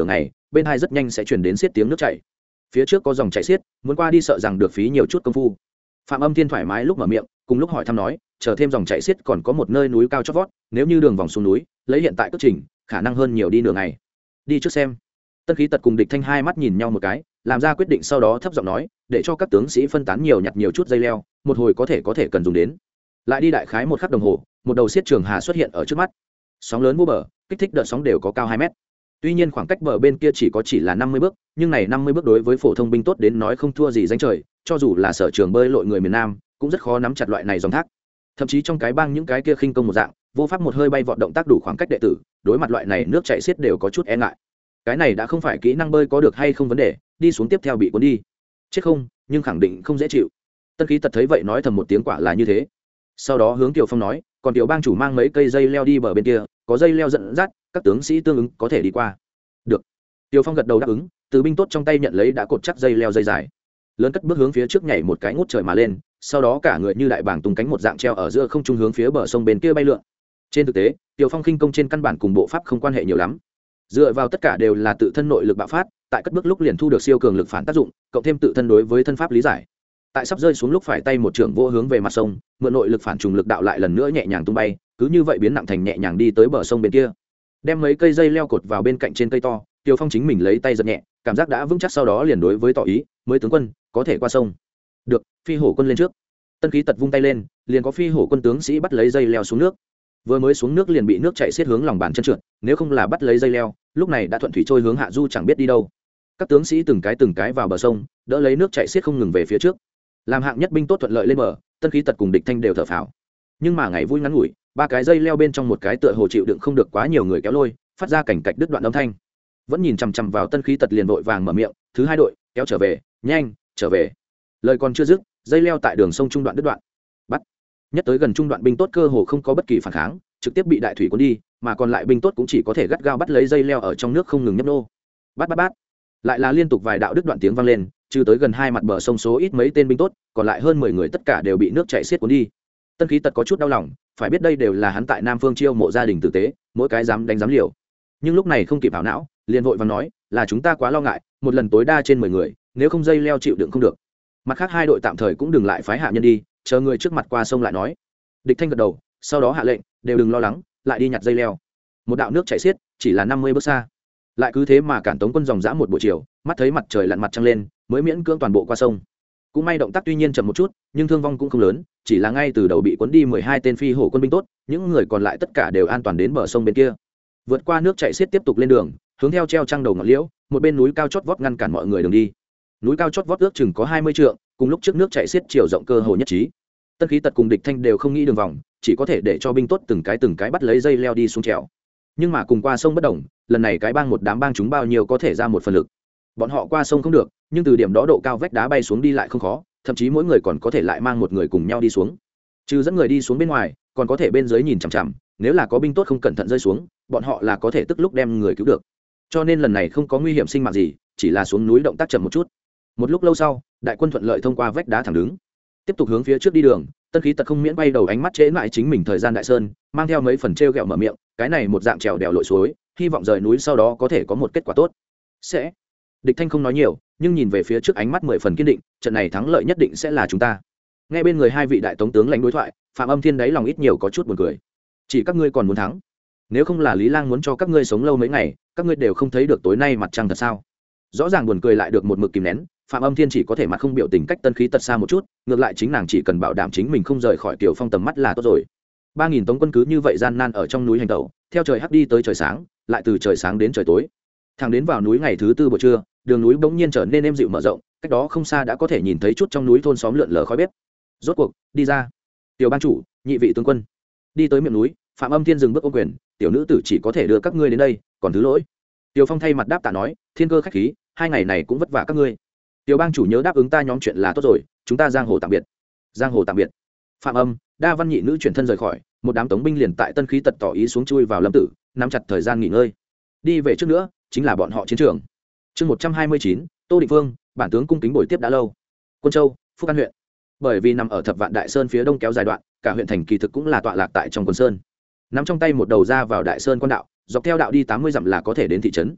bên hai rất nhanh sẽ chuyển đến xiết tiếng nước chảy. Phía trước có dòng chảy xiết, muốn qua đi sợ rằng được phí nhiều chút công phu. Phạm Âm Thiên thoải mái lúc mở miệng, cùng lúc hỏi thăm nói, chờ thêm dòng chảy xiết còn có một nơi núi cao chót vót, nếu như đường vòng xuống núi, lấy hiện tại cước trình, khả năng hơn nhiều đi nửa ngày. Đi trước xem. Tân Khí Tật cùng Địch Thanh hai mắt nhìn nhau một cái, làm ra quyết định sau đó thấp giọng nói, để cho các tướng sĩ phân tán nhiều nhặt nhiều chút dây leo, một hồi có thể có thể cần dùng đến. Lại đi đại khái một khắc đồng hồ, một đầu xiết trường hà xuất hiện ở trước mắt. Sóng lớn vô bờ, kích thích đợt sóng đều có cao hai mét. Tuy nhiên khoảng cách bờ bên kia chỉ có chỉ là năm mươi bước, nhưng này năm mươi bước đối với phổ thông binh tốt đến nói không thua gì danh trời, cho dù là sở trường bơi lội người miền Nam, cũng rất khó nắm chặt loại này dòng thác. Thậm chí trong cái bang những cái kia khinh công một dạng, vô pháp một hơi bay vọt động tác đủ khoảng cách đệ tử, đối mặt loại này nước chảy xiết đều có chút e ngại. Cái này đã không phải kỹ năng bơi có được hay không vấn đề, đi xuống tiếp theo bị cuốn đi. Chết không, nhưng khẳng định không dễ chịu. Tân Khí Tật thấy vậy nói thầm một tiếng quả là như thế. Sau đó hướng Tiểu Phong nói, còn Tiểu bang chủ mang mấy cây dây leo đi bờ bên kia, có dây leo dẫn dắt, các tướng sĩ tương ứng có thể đi qua. Được. Tiểu Phong gật đầu đáp ứng, từ binh tốt trong tay nhận lấy đã cột chắc dây leo dây dài, lớn cất bước hướng phía trước nhảy một cái ngút trời mà lên, sau đó cả người như đại bàng tung cánh một dạng treo ở giữa không trung hướng phía bờ sông bên kia bay lượn. Trên thực tế, Tiểu Phong khinh công trên căn bản cùng bộ pháp không quan hệ nhiều lắm, dựa vào tất cả đều là tự thân nội lực bạo phát, tại cất bước lúc liền thu được siêu cường lực phản tác dụng, cộng thêm tự thân đối với thân pháp lý giải, tại sắp rơi xuống lúc phải tay một trưởng vô hướng về mặt sông, mượn nội lực phản trùng lực đạo lại lần nữa nhẹ nhàng tung bay, cứ như vậy biến nặng thành nhẹ nhàng đi tới bờ sông bên kia, đem mấy cây dây leo cột vào bên cạnh trên cây to. Tiêu Phong chính mình lấy tay giật nhẹ, cảm giác đã vững chắc, sau đó liền đối với tỏ ý, mới tướng quân có thể qua sông. Được, phi hổ quân lên trước. Tân Khí Tật vung tay lên, liền có phi hổ quân tướng sĩ bắt lấy dây leo xuống nước. Vừa mới xuống nước liền bị nước chảy xiết hướng lòng bàn chân trượt, nếu không là bắt lấy dây leo, lúc này đã thuận thủy trôi hướng hạ du chẳng biết đi đâu. Các tướng sĩ từng cái từng cái vào bờ sông, đỡ lấy nước chảy xiết không ngừng về phía trước. Làm hạng nhất binh tốt thuận lợi lên bờ, Tân Khí Tật cùng Địch Thanh đều thở phào. Nhưng mà ngày vui ngắn ngủi, ba cái dây leo bên trong một cái tựa hồ chịu đựng không được quá nhiều người kéo lôi, phát ra cảnh cạch đứt đoạn âm thanh. Vẫn nhìn chằm chằm vào Tân Khí Tật liền vội vàng mở miệng, thứ hai đội kéo trở về, nhanh trở về. Lời còn chưa dứt, dây leo tại đường sông trung đoạn đứt đoạn. Bắt. Nhất tới gần trung đoạn binh tốt cơ hồ không có bất kỳ phản kháng, trực tiếp bị đại thủy cuốn đi, mà còn lại binh tốt cũng chỉ có thể gắt gao bắt lấy dây leo ở trong nước không ngừng nhấp nô. Bắt bắt bắt. Lại là liên tục vài đạo đứt đoạn tiếng vang lên, trừ tới gần hai mặt bờ sông số ít mấy tên binh tốt, còn lại hơn mười người tất cả đều bị nước chảy xiết cuốn đi. Tân Khí Tật có chút đau lòng, phải biết đây đều là hắn tại Nam Phương chiêu mộ gia đình tử tế, mỗi cái dám đánh dám liều. Nhưng lúc này không kịp ảo não, liền vội vàng nói, là chúng ta quá lo ngại, một lần tối đa trên mười người, nếu không dây leo chịu đựng không được. Mặt khác hai đội tạm thời cũng đừng lại phái hạ nhân đi, chờ người trước mặt qua sông lại nói. Địch Thanh gật đầu, sau đó hạ lệnh, đều đừng lo lắng, lại đi nhặt dây leo. Một đạo nước chảy xiết, chỉ là năm mươi bước xa. Lại cứ thế mà cản Tống quân dòng dã một buổi chiều, mắt thấy mặt trời lặn mặt trăng lên, mới miễn cưỡng toàn bộ qua sông. Cũng may động tác tuy nhiên chậm một chút, nhưng thương vong cũng không lớn, chỉ là ngay từ đầu bị cuốn đi mười hai tên phi hổ quân binh tốt, những người còn lại tất cả đều an toàn đến bờ sông bên kia. Vượt qua nước chảy xiết tiếp tục lên đường, hướng theo treo trăng đầu ngọn liễu, một bên núi cao chót vót ngăn cản mọi người đường đi. Núi cao chót vót ước chừng có hai mươi trượng, cùng lúc trước nước chảy xiết chiều rộng cơ hồ nhất trí. Tân Khí Tật cùng Địch Thanh đều không nghĩ đường vòng, chỉ có thể để cho binh tốt từng cái từng cái bắt lấy dây leo đi xuống trèo. Nhưng mà cùng qua sông bất đồng, lần này cái bang một đám bang chúng bao nhiêu có thể ra một phần lực. Bọn họ qua sông không được, nhưng từ điểm đó độ cao vách đá bay xuống đi lại không khó, thậm chí mỗi người còn có thể lại mang một người cùng nhau đi xuống. Trừ dẫn người đi xuống bên ngoài, còn có thể bên dưới nhìn chằm chằm, nếu là có binh tốt không cẩn thận rơi xuống, bọn họ là có thể tức lúc đem người cứu được. Cho nên lần này không có nguy hiểm sinh mạng gì, chỉ là xuống núi động tác chậm một chút. Một lúc lâu sau, đại quân thuận lợi thông qua vách đá thẳng đứng, tiếp tục hướng phía trước đi đường. Tân Khí Tật không miễn bay đầu ánh mắt chế lại chính mình thời gian đại sơn, mang theo mấy phần trêu ghẹo mở miệng, cái này một dạng trèo đèo lội suối, hy vọng rời núi sau đó có thể có một kết quả tốt. Sẽ. Địch Thanh không nói nhiều, nhưng nhìn về phía trước ánh mắt mười phần kiên định, trận này thắng lợi nhất định sẽ là chúng ta. Nghe bên người hai vị đại tống tướng lãnh đối thoại, Phạm Âm Thiên đáy lòng ít nhiều có chút buồn cười. Chỉ các ngươi còn muốn thắng? Nếu không là Lý Lang muốn cho các ngươi sống lâu mấy ngày, các ngươi đều không thấy được tối nay mặt trăng thật sao? Rõ ràng buồn cười lại được một mực kìm nén, Phạm Âm Thiên chỉ có thể mặt không biểu tình cách Tân Khí Tật xa một chút, ngược lại chính nàng chỉ cần bảo đảm chính mình không rời khỏi Tiểu Phong tầm mắt là tốt rồi. Ba nghìn tống quân cứ như vậy gian nan ở trong núi hành tẩu, theo trời hắt đi tới trời sáng, lại từ trời sáng đến trời tối. Thẳng đến vào núi ngày thứ tư buổi trưa, đường núi bỗng nhiên trở nên êm dịu mở rộng, cách đó không xa đã có thể nhìn thấy chút trong núi thôn xóm lượn lờ khói bếp. Rốt cuộc đi ra. Tiểu ban chủ, nhị vị tướng quân. Đi tới miệng núi, Phạm Âm Thiên dừng bước ôm quyền, tiểu nữ tử chỉ có thể đưa các ngươi đến đây, còn thứ lỗi. Tiểu Phong thay mặt đáp tạ nói, thiên cơ khách khí, hai ngày này cũng vất vả các ngươi. Tiểu bang chủ nhớ đáp ứng ta nhóm chuyện là tốt rồi, chúng ta giang hồ tạm biệt. Giang hồ tạm biệt. Phạm Âm, Đa Văn nhị nữ chuyển thân rời khỏi, một đám tống binh liền tại Tân Khí Tật tỏ ý xuống chui vào lâm tử, nắm chặt thời gian nghỉ ngơi. Đi về trước nữa, chính là bọn họ chiến trường. Chương một trăm hai mươi chín, Tô Định Vương, bản tướng cung kính buổi tiếp đã lâu. Quân Châu, Phúc An huyện. Bởi vì nằm ở Thập Vạn Đại Sơn phía đông kéo dài đoạn, cả huyện thành kỳ thực cũng là tọa lạc tại trong quần sơn. Nắm trong tay một đầu ra vào Đại Sơn quan đạo, dọc theo đạo đi tám mươi dặm là có thể đến thị trấn.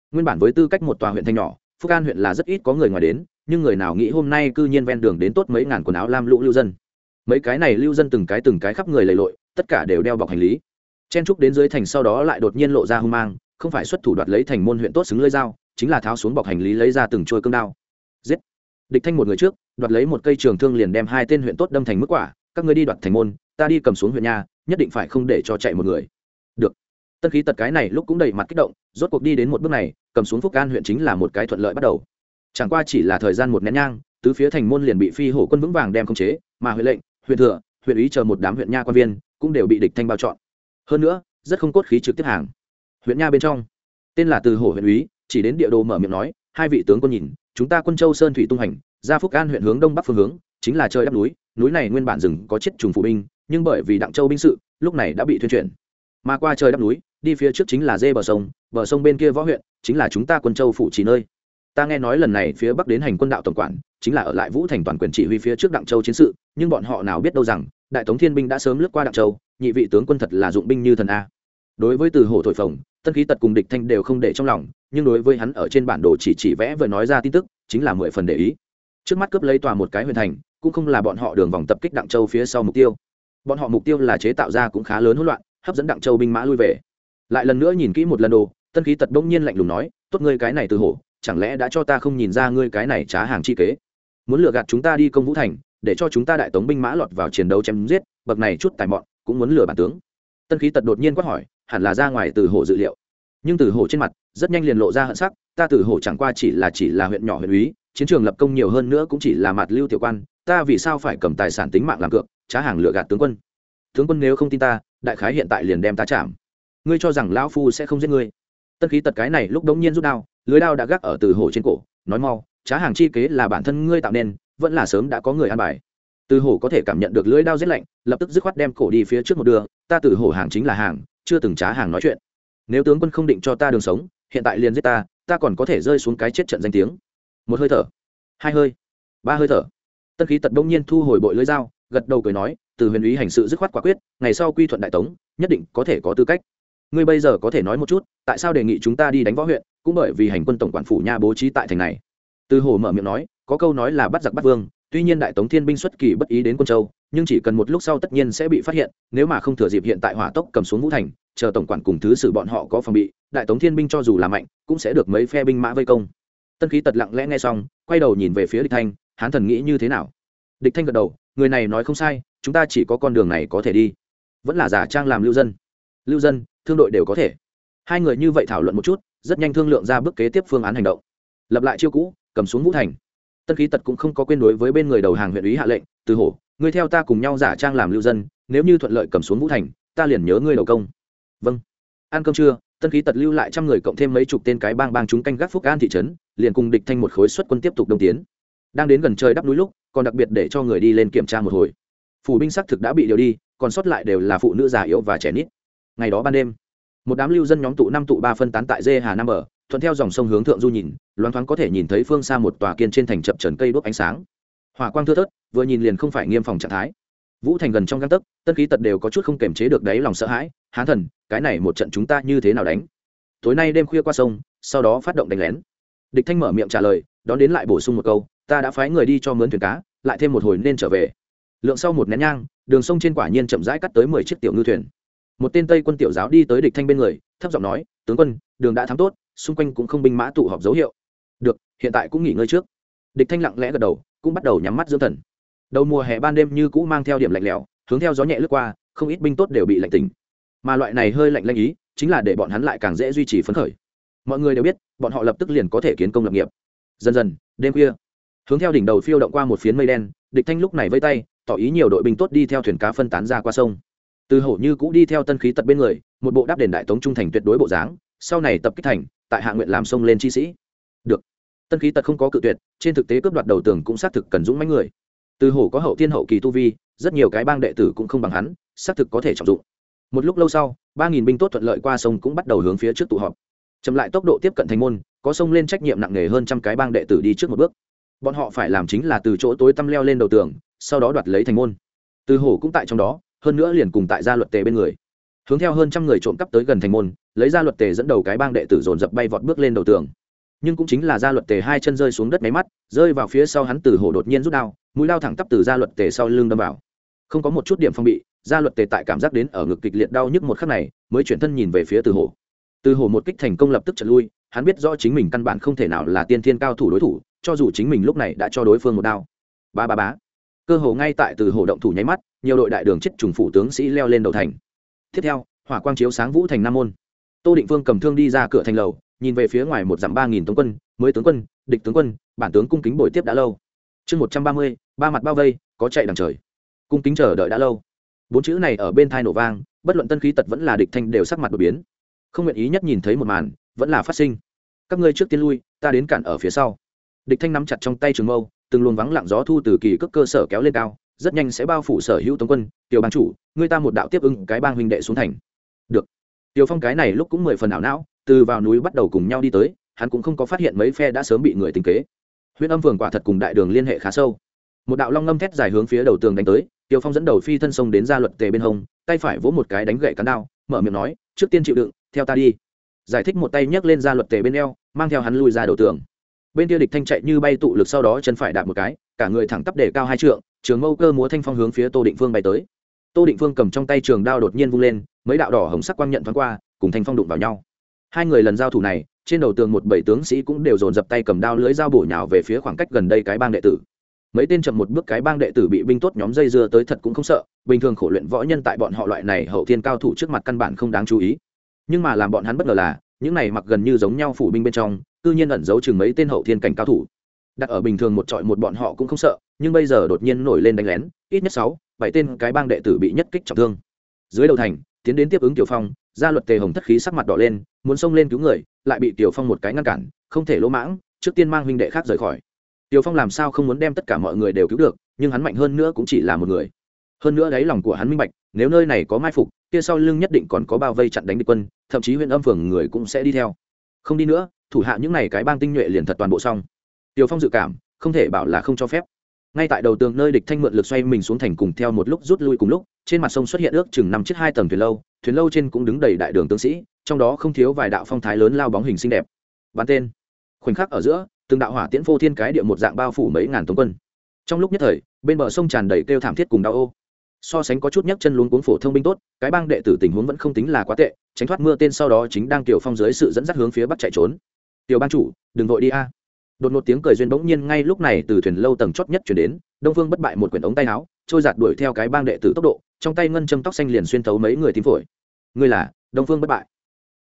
nguyên bản với tư cách một tòa huyện thành nhỏ, Phúc An huyện là rất ít có người ngoài đến, nhưng người nào nghĩ hôm nay cư nhiên ven đường đến tốt mấy ngàn quần áo lam lũ lưu dân. Mấy cái này lưu dân từng cái từng cái khắp người lầy lội, tất cả đều đeo bọc hành lý. Chen trúc đến dưới thành sau đó lại đột nhiên lộ ra hung mang, không phải xuất thủ đoạt lấy thành môn huyện tốt xứng lưỡi dao, chính là tháo xuống bọc hành lý lấy ra từng trôi cương đao. Giết! Địch Thanh một người trước, đoạt lấy một cây trường thương liền đem hai tên huyện tốt đâm thành mức quả, các ngươi đi đoạt thành môn, ta đi cầm xuống huyện nhà, nhất định phải không để cho chạy một người. Được. Tân Khí Tật cái này lúc cũng đầy mặt kích động, rốt cuộc đi đến một bước này, cầm xuống Phúc An huyện chính là một cái thuận lợi bắt đầu. Chẳng qua chỉ là thời gian một nén nhang, tứ phía thành môn liền bị phi hổ quân vững vàng đem khống chế, mà huyện lệnh, huyện thừa, huyện úy chờ một đám huyện nha quan viên cũng đều bị địch thanh bao trọn. Hơn nữa, rất không cốt khí trực tiếp hàng. Huyện nha bên trong, tên là Từ Hổ huyện úy, chỉ đến địa đồ mở miệng nói, hai vị tướng quân nhìn, chúng ta quân Châu Sơn thủy tung hành, ra Phúc An huyện hướng đông bắc phương hướng, chính là trời đắp núi, núi này nguyên bản rừng có chết trùng phủ binh, nhưng bởi vì Đặng Châu binh sự, lúc này đã bị thuyên chuyển. Mà qua trời đắp núi, đi phía trước chính là dê bờ sông, bờ sông bên kia võ huyện, chính là chúng ta quân Châu phủ chỉ nơi. Ta nghe nói lần này phía bắc đến hành quân đạo tổng quản, chính là ở lại Vũ Thành toàn quyền chỉ huy phía trước Đặng Châu chiến sự, nhưng bọn họ nào biết đâu rằng, Đại Tống Thiên binh đã sớm lướt qua Đặng Châu, nhị vị tướng quân thật là dụng binh như thần a. Đối với Từ Hổ thổi phồng, Tân Khí Tật cùng Địch Thanh đều không để trong lòng, nhưng đối với hắn ở trên bản đồ chỉ chỉ vẽ vừa nói ra tin tức, chính là mười phần để ý. Trước mắt cướp lấy tòa một cái huyện thành, cũng không là bọn họ đường vòng tập kích Đặng Châu phía sau mục tiêu. Bọn họ mục tiêu là chế tạo ra cũng khá lớn hỗn loạn, hấp dẫn Đặng Châu binh mã lui về. Lại lần nữa nhìn kỹ một lần đồ, Tân Khí Tật bỗng nhiên lạnh lùng nói, tốt ngươi cái này Từ Hổ, chẳng lẽ đã cho ta không nhìn ra ngươi cái này trá hàng chi kế, muốn lừa gạt chúng ta đi công Vũ Thành, để cho chúng ta Đại Tống binh mã lọt vào chiến đấu chém giết, bậc này chút tài mọn cũng muốn lừa bản tướng. Tân Khí Tật đột nhiên quát hỏi, hẳn là ra ngoài Từ Hổ dự liệu, nhưng Từ Hổ trên mặt rất nhanh liền lộ ra hận sắc, ta Từ Hổ chẳng qua chỉ là chỉ là huyện nhỏ huyện úy, chiến trường lập công nhiều hơn nữa cũng chỉ là mạt lưu tiểu quan, ta vì sao phải cầm tài sản tính mạng làm cược, trá hàng lừa gạt tướng quân. Tướng quân nếu không tin ta, đại khái hiện tại liền đem ta chạm, ngươi cho rằng lão phu sẽ không giết ngươi. Tân Khí Tật cái này lúc đống nhiên rút đao, lưới đao đã gác ở Từ Hổ trên cổ, nói mau, trá hàng chi kế là bản thân ngươi tạo nên, vẫn là sớm đã có người an bài. Từ Hổ có thể cảm nhận được lưỡi đao rét lạnh, lập tức dứt khoát đem cổ đi phía trước một đường, ta Từ Hổ hàng chính là hàng, chưa từng trá hàng nói chuyện. Nếu tướng quân không định cho ta đường sống, hiện tại liền giết ta, ta còn có thể rơi xuống cái chết trận danh tiếng. Một hơi thở, hai hơi, ba hơi thở. Tân Khí Tật đông nhiên thu hồi bội lưỡi dao, gật đầu cười nói, Từ huyền úy hành sự dứt khoát quả quyết, ngày sau quy thuận Đại Tống, nhất định có thể có tư cách. Ngươi bây giờ có thể nói một chút, tại sao đề nghị chúng ta đi đánh võ huyện, cũng bởi vì hành quân tổng quản phủ nha bố trí tại thành này. Từ Hổ mở miệng nói, có câu nói là bắt giặc bắt vương, tuy nhiên Đại Tống Thiên binh xuất kỳ bất ý đến Quân Châu, nhưng chỉ cần một lúc sau tất nhiên sẽ bị phát hiện, nếu mà không thừa dịp hiện tại hỏa tốc cầm xuống Vũ Thành, chờ tổng quản cùng thứ sử bọn họ có phòng bị, Đại Tống Thiên binh cho dù là mạnh, cũng sẽ được mấy phe binh mã vây công. Tân Khí Tật lặng lẽ nghe xong, quay đầu nhìn về phía Địch Thanh, hán thần nghĩ như thế nào? Địch Thanh gật đầu, người này nói không sai, chúng ta chỉ có con đường này có thể đi, vẫn là giả trang làm lưu dân. Lưu dân, thương đội đều có thể. Hai người như vậy thảo luận một chút, rất nhanh thương lượng ra bước kế tiếp phương án hành động. Lập lại chiêu cũ, cầm xuống Vũ Thành. Tân Khí Tật cũng không có quên đối với bên người đầu hàng huyện úy hạ lệnh, Từ Hổ, ngươi theo ta cùng nhau giả trang làm lưu dân, nếu như thuận lợi cầm xuống Vũ Thành, ta liền nhớ ngươi đầu công. Vâng. Ăn cơm trưa, Tân Khí Tật lưu lại trăm người cộng thêm mấy chục tên cái bang bang chúng canh gác Phúc An thị trấn, liền cùng Địch Thanh một khối xuất quân tiếp tục đông tiến. Đang đến gần trời đắp núi lúc, còn đặc biệt để cho người đi lên kiểm tra một hồi. Phủ binh xác thực đã bị điều đi, còn sót lại đều là phụ nữ già yếu và trẻ nít. Ngày đó ban đêm, một đám lưu dân nhóm tụ năm tụ ba phân tán tại dê Hà Nam bờ, thuận theo dòng sông hướng thượng du nhìn, loáng thoáng có thể nhìn thấy phương xa một tòa kiên trên thành chập trần cây đuốc ánh sáng, hỏa quang thưa thớt, vừa nhìn liền không phải nghiêm phòng trạng thái. Vũ Thành gần trong gang tấc, Tân Khí Tật đều có chút không kềm chế được đáy lòng sợ hãi, hán thần, cái này một trận chúng ta như thế nào đánh? Tối nay đêm khuya qua sông, sau đó phát động đánh lén. Địch Thanh mở miệng trả lời, đón đến lại bổ sung một câu, ta đã phái người đi cho mướn thuyền cá, lại thêm một hồi nên trở về. Lượng sau một nén nhang, đường sông trên quả nhiên chậm rãi cắt tới mười chiếc tiểu ngư thuyền. Một tên Tây quân tiểu giáo đi tới Địch Thanh bên người, thấp giọng nói, tướng quân, đường đã thắng tốt, xung quanh cũng không binh mã tụ họp dấu hiệu. Được, hiện tại cũng nghỉ ngơi trước. Địch Thanh lặng lẽ gật đầu, cũng bắt đầu nhắm mắt dưỡng thần. Đầu mùa hè ban đêm như cũ mang theo điểm lạnh lẽo, hướng theo gió nhẹ lướt qua, không ít binh tốt đều bị lạnh tỉnh. Mà loại này hơi lạnh lanh ý, chính là để bọn hắn lại càng dễ duy trì phấn khởi. Mọi người đều biết, bọn họ lập tức liền có thể kiến công lập nghiệp. Dần dần, đêm khuya, hướng theo đỉnh đầu phiêu động qua một phiến mây đen, Địch Thanh lúc này vẫy tay, tỏ ý nhiều đội binh tốt đi theo thuyền cá phân tán ra qua sông. Từ Hổ như cũ đi theo Tân Khí Tật bên người, một bộ đáp đền đại tống trung thành tuyệt đối bộ dáng, sau này tập kích thành, tại hạ nguyện làm sông lên chi sĩ. Được. Tân Khí Tật không có cự tuyệt, trên thực tế cướp đoạt đầu tường cũng xác thực cần dũng mãnh người. Từ Hổ có hậu thiên hậu kỳ tu vi, rất nhiều cái bang đệ tử cũng không bằng hắn, xác thực có thể trọng dụng. Một lúc lâu sau, ba nghìn binh tốt thuận lợi qua sông cũng bắt đầu hướng phía trước tụ họp. Chậm lại tốc độ tiếp cận thành môn, có sông lên trách nhiệm nặng nề hơn trăm cái bang đệ tử đi trước một bước. Bọn họ phải làm chính là từ chỗ tối tăm leo lên đầu tường, sau đó đoạt lấy thành môn. Từ Hổ cũng tại trong đó, hơn nữa liền cùng tại gia luật tề bên người. hướng theo hơn trăm người trộm cắp tới gần thành môn, lấy ra luật tề dẫn đầu cái bang đệ tử dồn dập bay vọt bước lên đầu tường. Nhưng cũng chính là gia luật tề hai chân rơi xuống đất máy mắt, rơi vào phía sau hắn, từ hổ đột nhiên rút đao, mũi lao thẳng tắp từ gia luật tề sau lưng đâm vào. Không có một chút điểm phong bị, gia luật tề tại cảm giác đến ở ngực kịch liệt đau nhức một khắc này, mới chuyển thân nhìn về phía từ hổ. Từ hổ một kích thành công lập tức trật lui, hắn biết rõ chính mình căn bản không thể nào là tiên thiên cao thủ đối thủ, cho dù chính mình lúc này đã cho đối phương một đao. Ba ba bá. Cơ hồ ngay tại từ hổ động thủ nháy mắt, nhiều đội đại đường chết trùng phủ tướng sĩ leo lên đầu thành. Tiếp theo, hỏa quang chiếu sáng vũ thành nam môn. Tô Định Vương cầm thương đi ra cửa thành lầu, nhìn về phía ngoài một dặm ba nghìn tướng quân, mới tướng quân, địch tướng quân, bản tướng cung kính bồi tiếp đã lâu. Chương một trăm ba mươi, ba mặt bao vây, có chạy đằng trời. Cung kính chờ đợi đã lâu. Bốn chữ này ở bên tai nổ vang, bất luận tân khí tật vẫn là địch thanh đều sắc mặt đổi biến. Không nguyện ý nhất nhìn thấy một màn, vẫn là phát sinh. Các ngươi trước tiên lui, ta đến cản ở phía sau. Địch thanh nắm chặt trong tay trường mâu, từng luồng vắng lặng gió thu từ kỳ cước cơ sở kéo lên cao, rất nhanh sẽ bao phủ sở hữu tướng quân. Tiểu bang chủ, ngươi ta một đạo tiếp ứng cái bang huynh đệ xuống thành. Được. Tiểu Phong cái này lúc cũng mười phần ảo não, từ vào núi bắt đầu cùng nhau đi tới, hắn cũng không có phát hiện mấy phe đã sớm bị người tính kế. Huyễn Âm Phường quả thật cùng đại đường liên hệ khá sâu. Một đạo long ngâm thét dài hướng phía đầu tường đánh tới, Tiểu Phong dẫn đầu phi thân sông đến gia luật tề bên hông, tay phải vỗ một cái đánh gậy cán đao, mở miệng nói, trước tiên chịu đựng, theo ta đi. Giải thích một tay nhấc lên gia luật tề bên eo, mang theo hắn lui ra đầu tường. Bên kia địch thanh chạy như bay tụ lực, sau đó chân phải đạp một cái, cả người thẳng tắp để cao hai trượng, trường mâu cơ múa thanh phong hướng phía Tô Định Phương bay tới. Tô Định Phương cầm trong tay trường đao đột nhiên vung lên, mấy đạo đỏ hồng sắc quang nhận thoáng qua, cùng thanh phong đụng vào nhau. Hai người lần giao thủ này, trên đầu tường một bảy tướng sĩ cũng đều dồn dập tay cầm đao lưỡi dao bổ nhào về phía khoảng cách gần đây cái bang đệ tử. Mấy tên chậm một bước cái bang đệ tử bị binh tốt nhóm dây dưa tới thật cũng không sợ, bình thường khổ luyện võ nhân tại bọn họ loại này hậu thiên cao thủ trước mặt căn bản không đáng chú ý. Nhưng mà làm bọn hắn bất ngờ là, những này mặc gần như giống nhau phủ binh bên trong, tự nhiên ẩn giấu chừng mấy tên hậu thiên cảnh cao thủ. Đặt ở bình thường một trọi một bọn họ cũng không sợ, nhưng bây giờ đột nhiên nổi lên đánh lén, ít nhất sáu, bảy tên cái bang đệ tử bị nhất kích trọng thương. Dưới đầu thành, tiến đến tiếp ứng Tiểu Phong, gia luật tề hồng thất khí sắc mặt đỏ lên, muốn xông lên cứu người, lại bị Tiểu Phong một cái ngăn cản, không thể lỗ mãng, trước tiên mang huynh đệ khác rời khỏi. Tiểu Phong làm sao không muốn đem tất cả mọi người đều cứu được, nhưng hắn mạnh hơn nữa cũng chỉ là một người. Hơn nữa đáy lòng của hắn minh bạch, nếu nơi này có mai phục, kia sau lưng nhất định còn có bao vây chặn đánh địch quân, thậm chí Huyễn Âm Phường người cũng sẽ đi theo. Không đi nữa, thủ hạ những này cái bang tinh nhuệ liền thật toàn bộ xong. Tiểu Phong dự cảm, không thể bảo là không cho phép. Ngay tại đầu tường nơi địch thanh mượn lực xoay mình xuống thành, cùng theo một lúc rút lui cùng lúc, trên mặt sông xuất hiện ước chừng năm chiếc hai tầng thuyền lâu, thuyền lâu trên cũng đứng đầy đại đường tướng sĩ, trong đó không thiếu vài đạo phong thái lớn lao bóng hình xinh đẹp. Bắn tên. Khoảnh khắc ở giữa, từng đạo hỏa tiễn phô thiên cái địa một dạng bao phủ mấy ngàn tướng quân. Trong lúc nhất thời, bên bờ sông tràn đầy kêu thảm thiết cùng đau ô. So sánh có chút nhấc chân luống cuống phổ thông binh tốt, cái bang đệ tử tình huống vẫn không tính là quá tệ, tránh thoát mưa tên sau đó chính đang Tiểu Phong dưới sự dẫn dắt hướng phía bắc chạy trốn. Tiểu bang chủ, đừng vội đi a. Đột ngột tiếng cười duyên bỗng nhiên ngay lúc này từ thuyền lâu tầng chót nhất truyền đến, Đông Phương Bất Bại một quyển ống tay áo, trôi giạt đuổi theo cái bang đệ tử tốc độ, trong tay ngân châm tóc xanh liền xuyên thấu mấy người tim phổi. Ngươi là Đông Phương Bất Bại?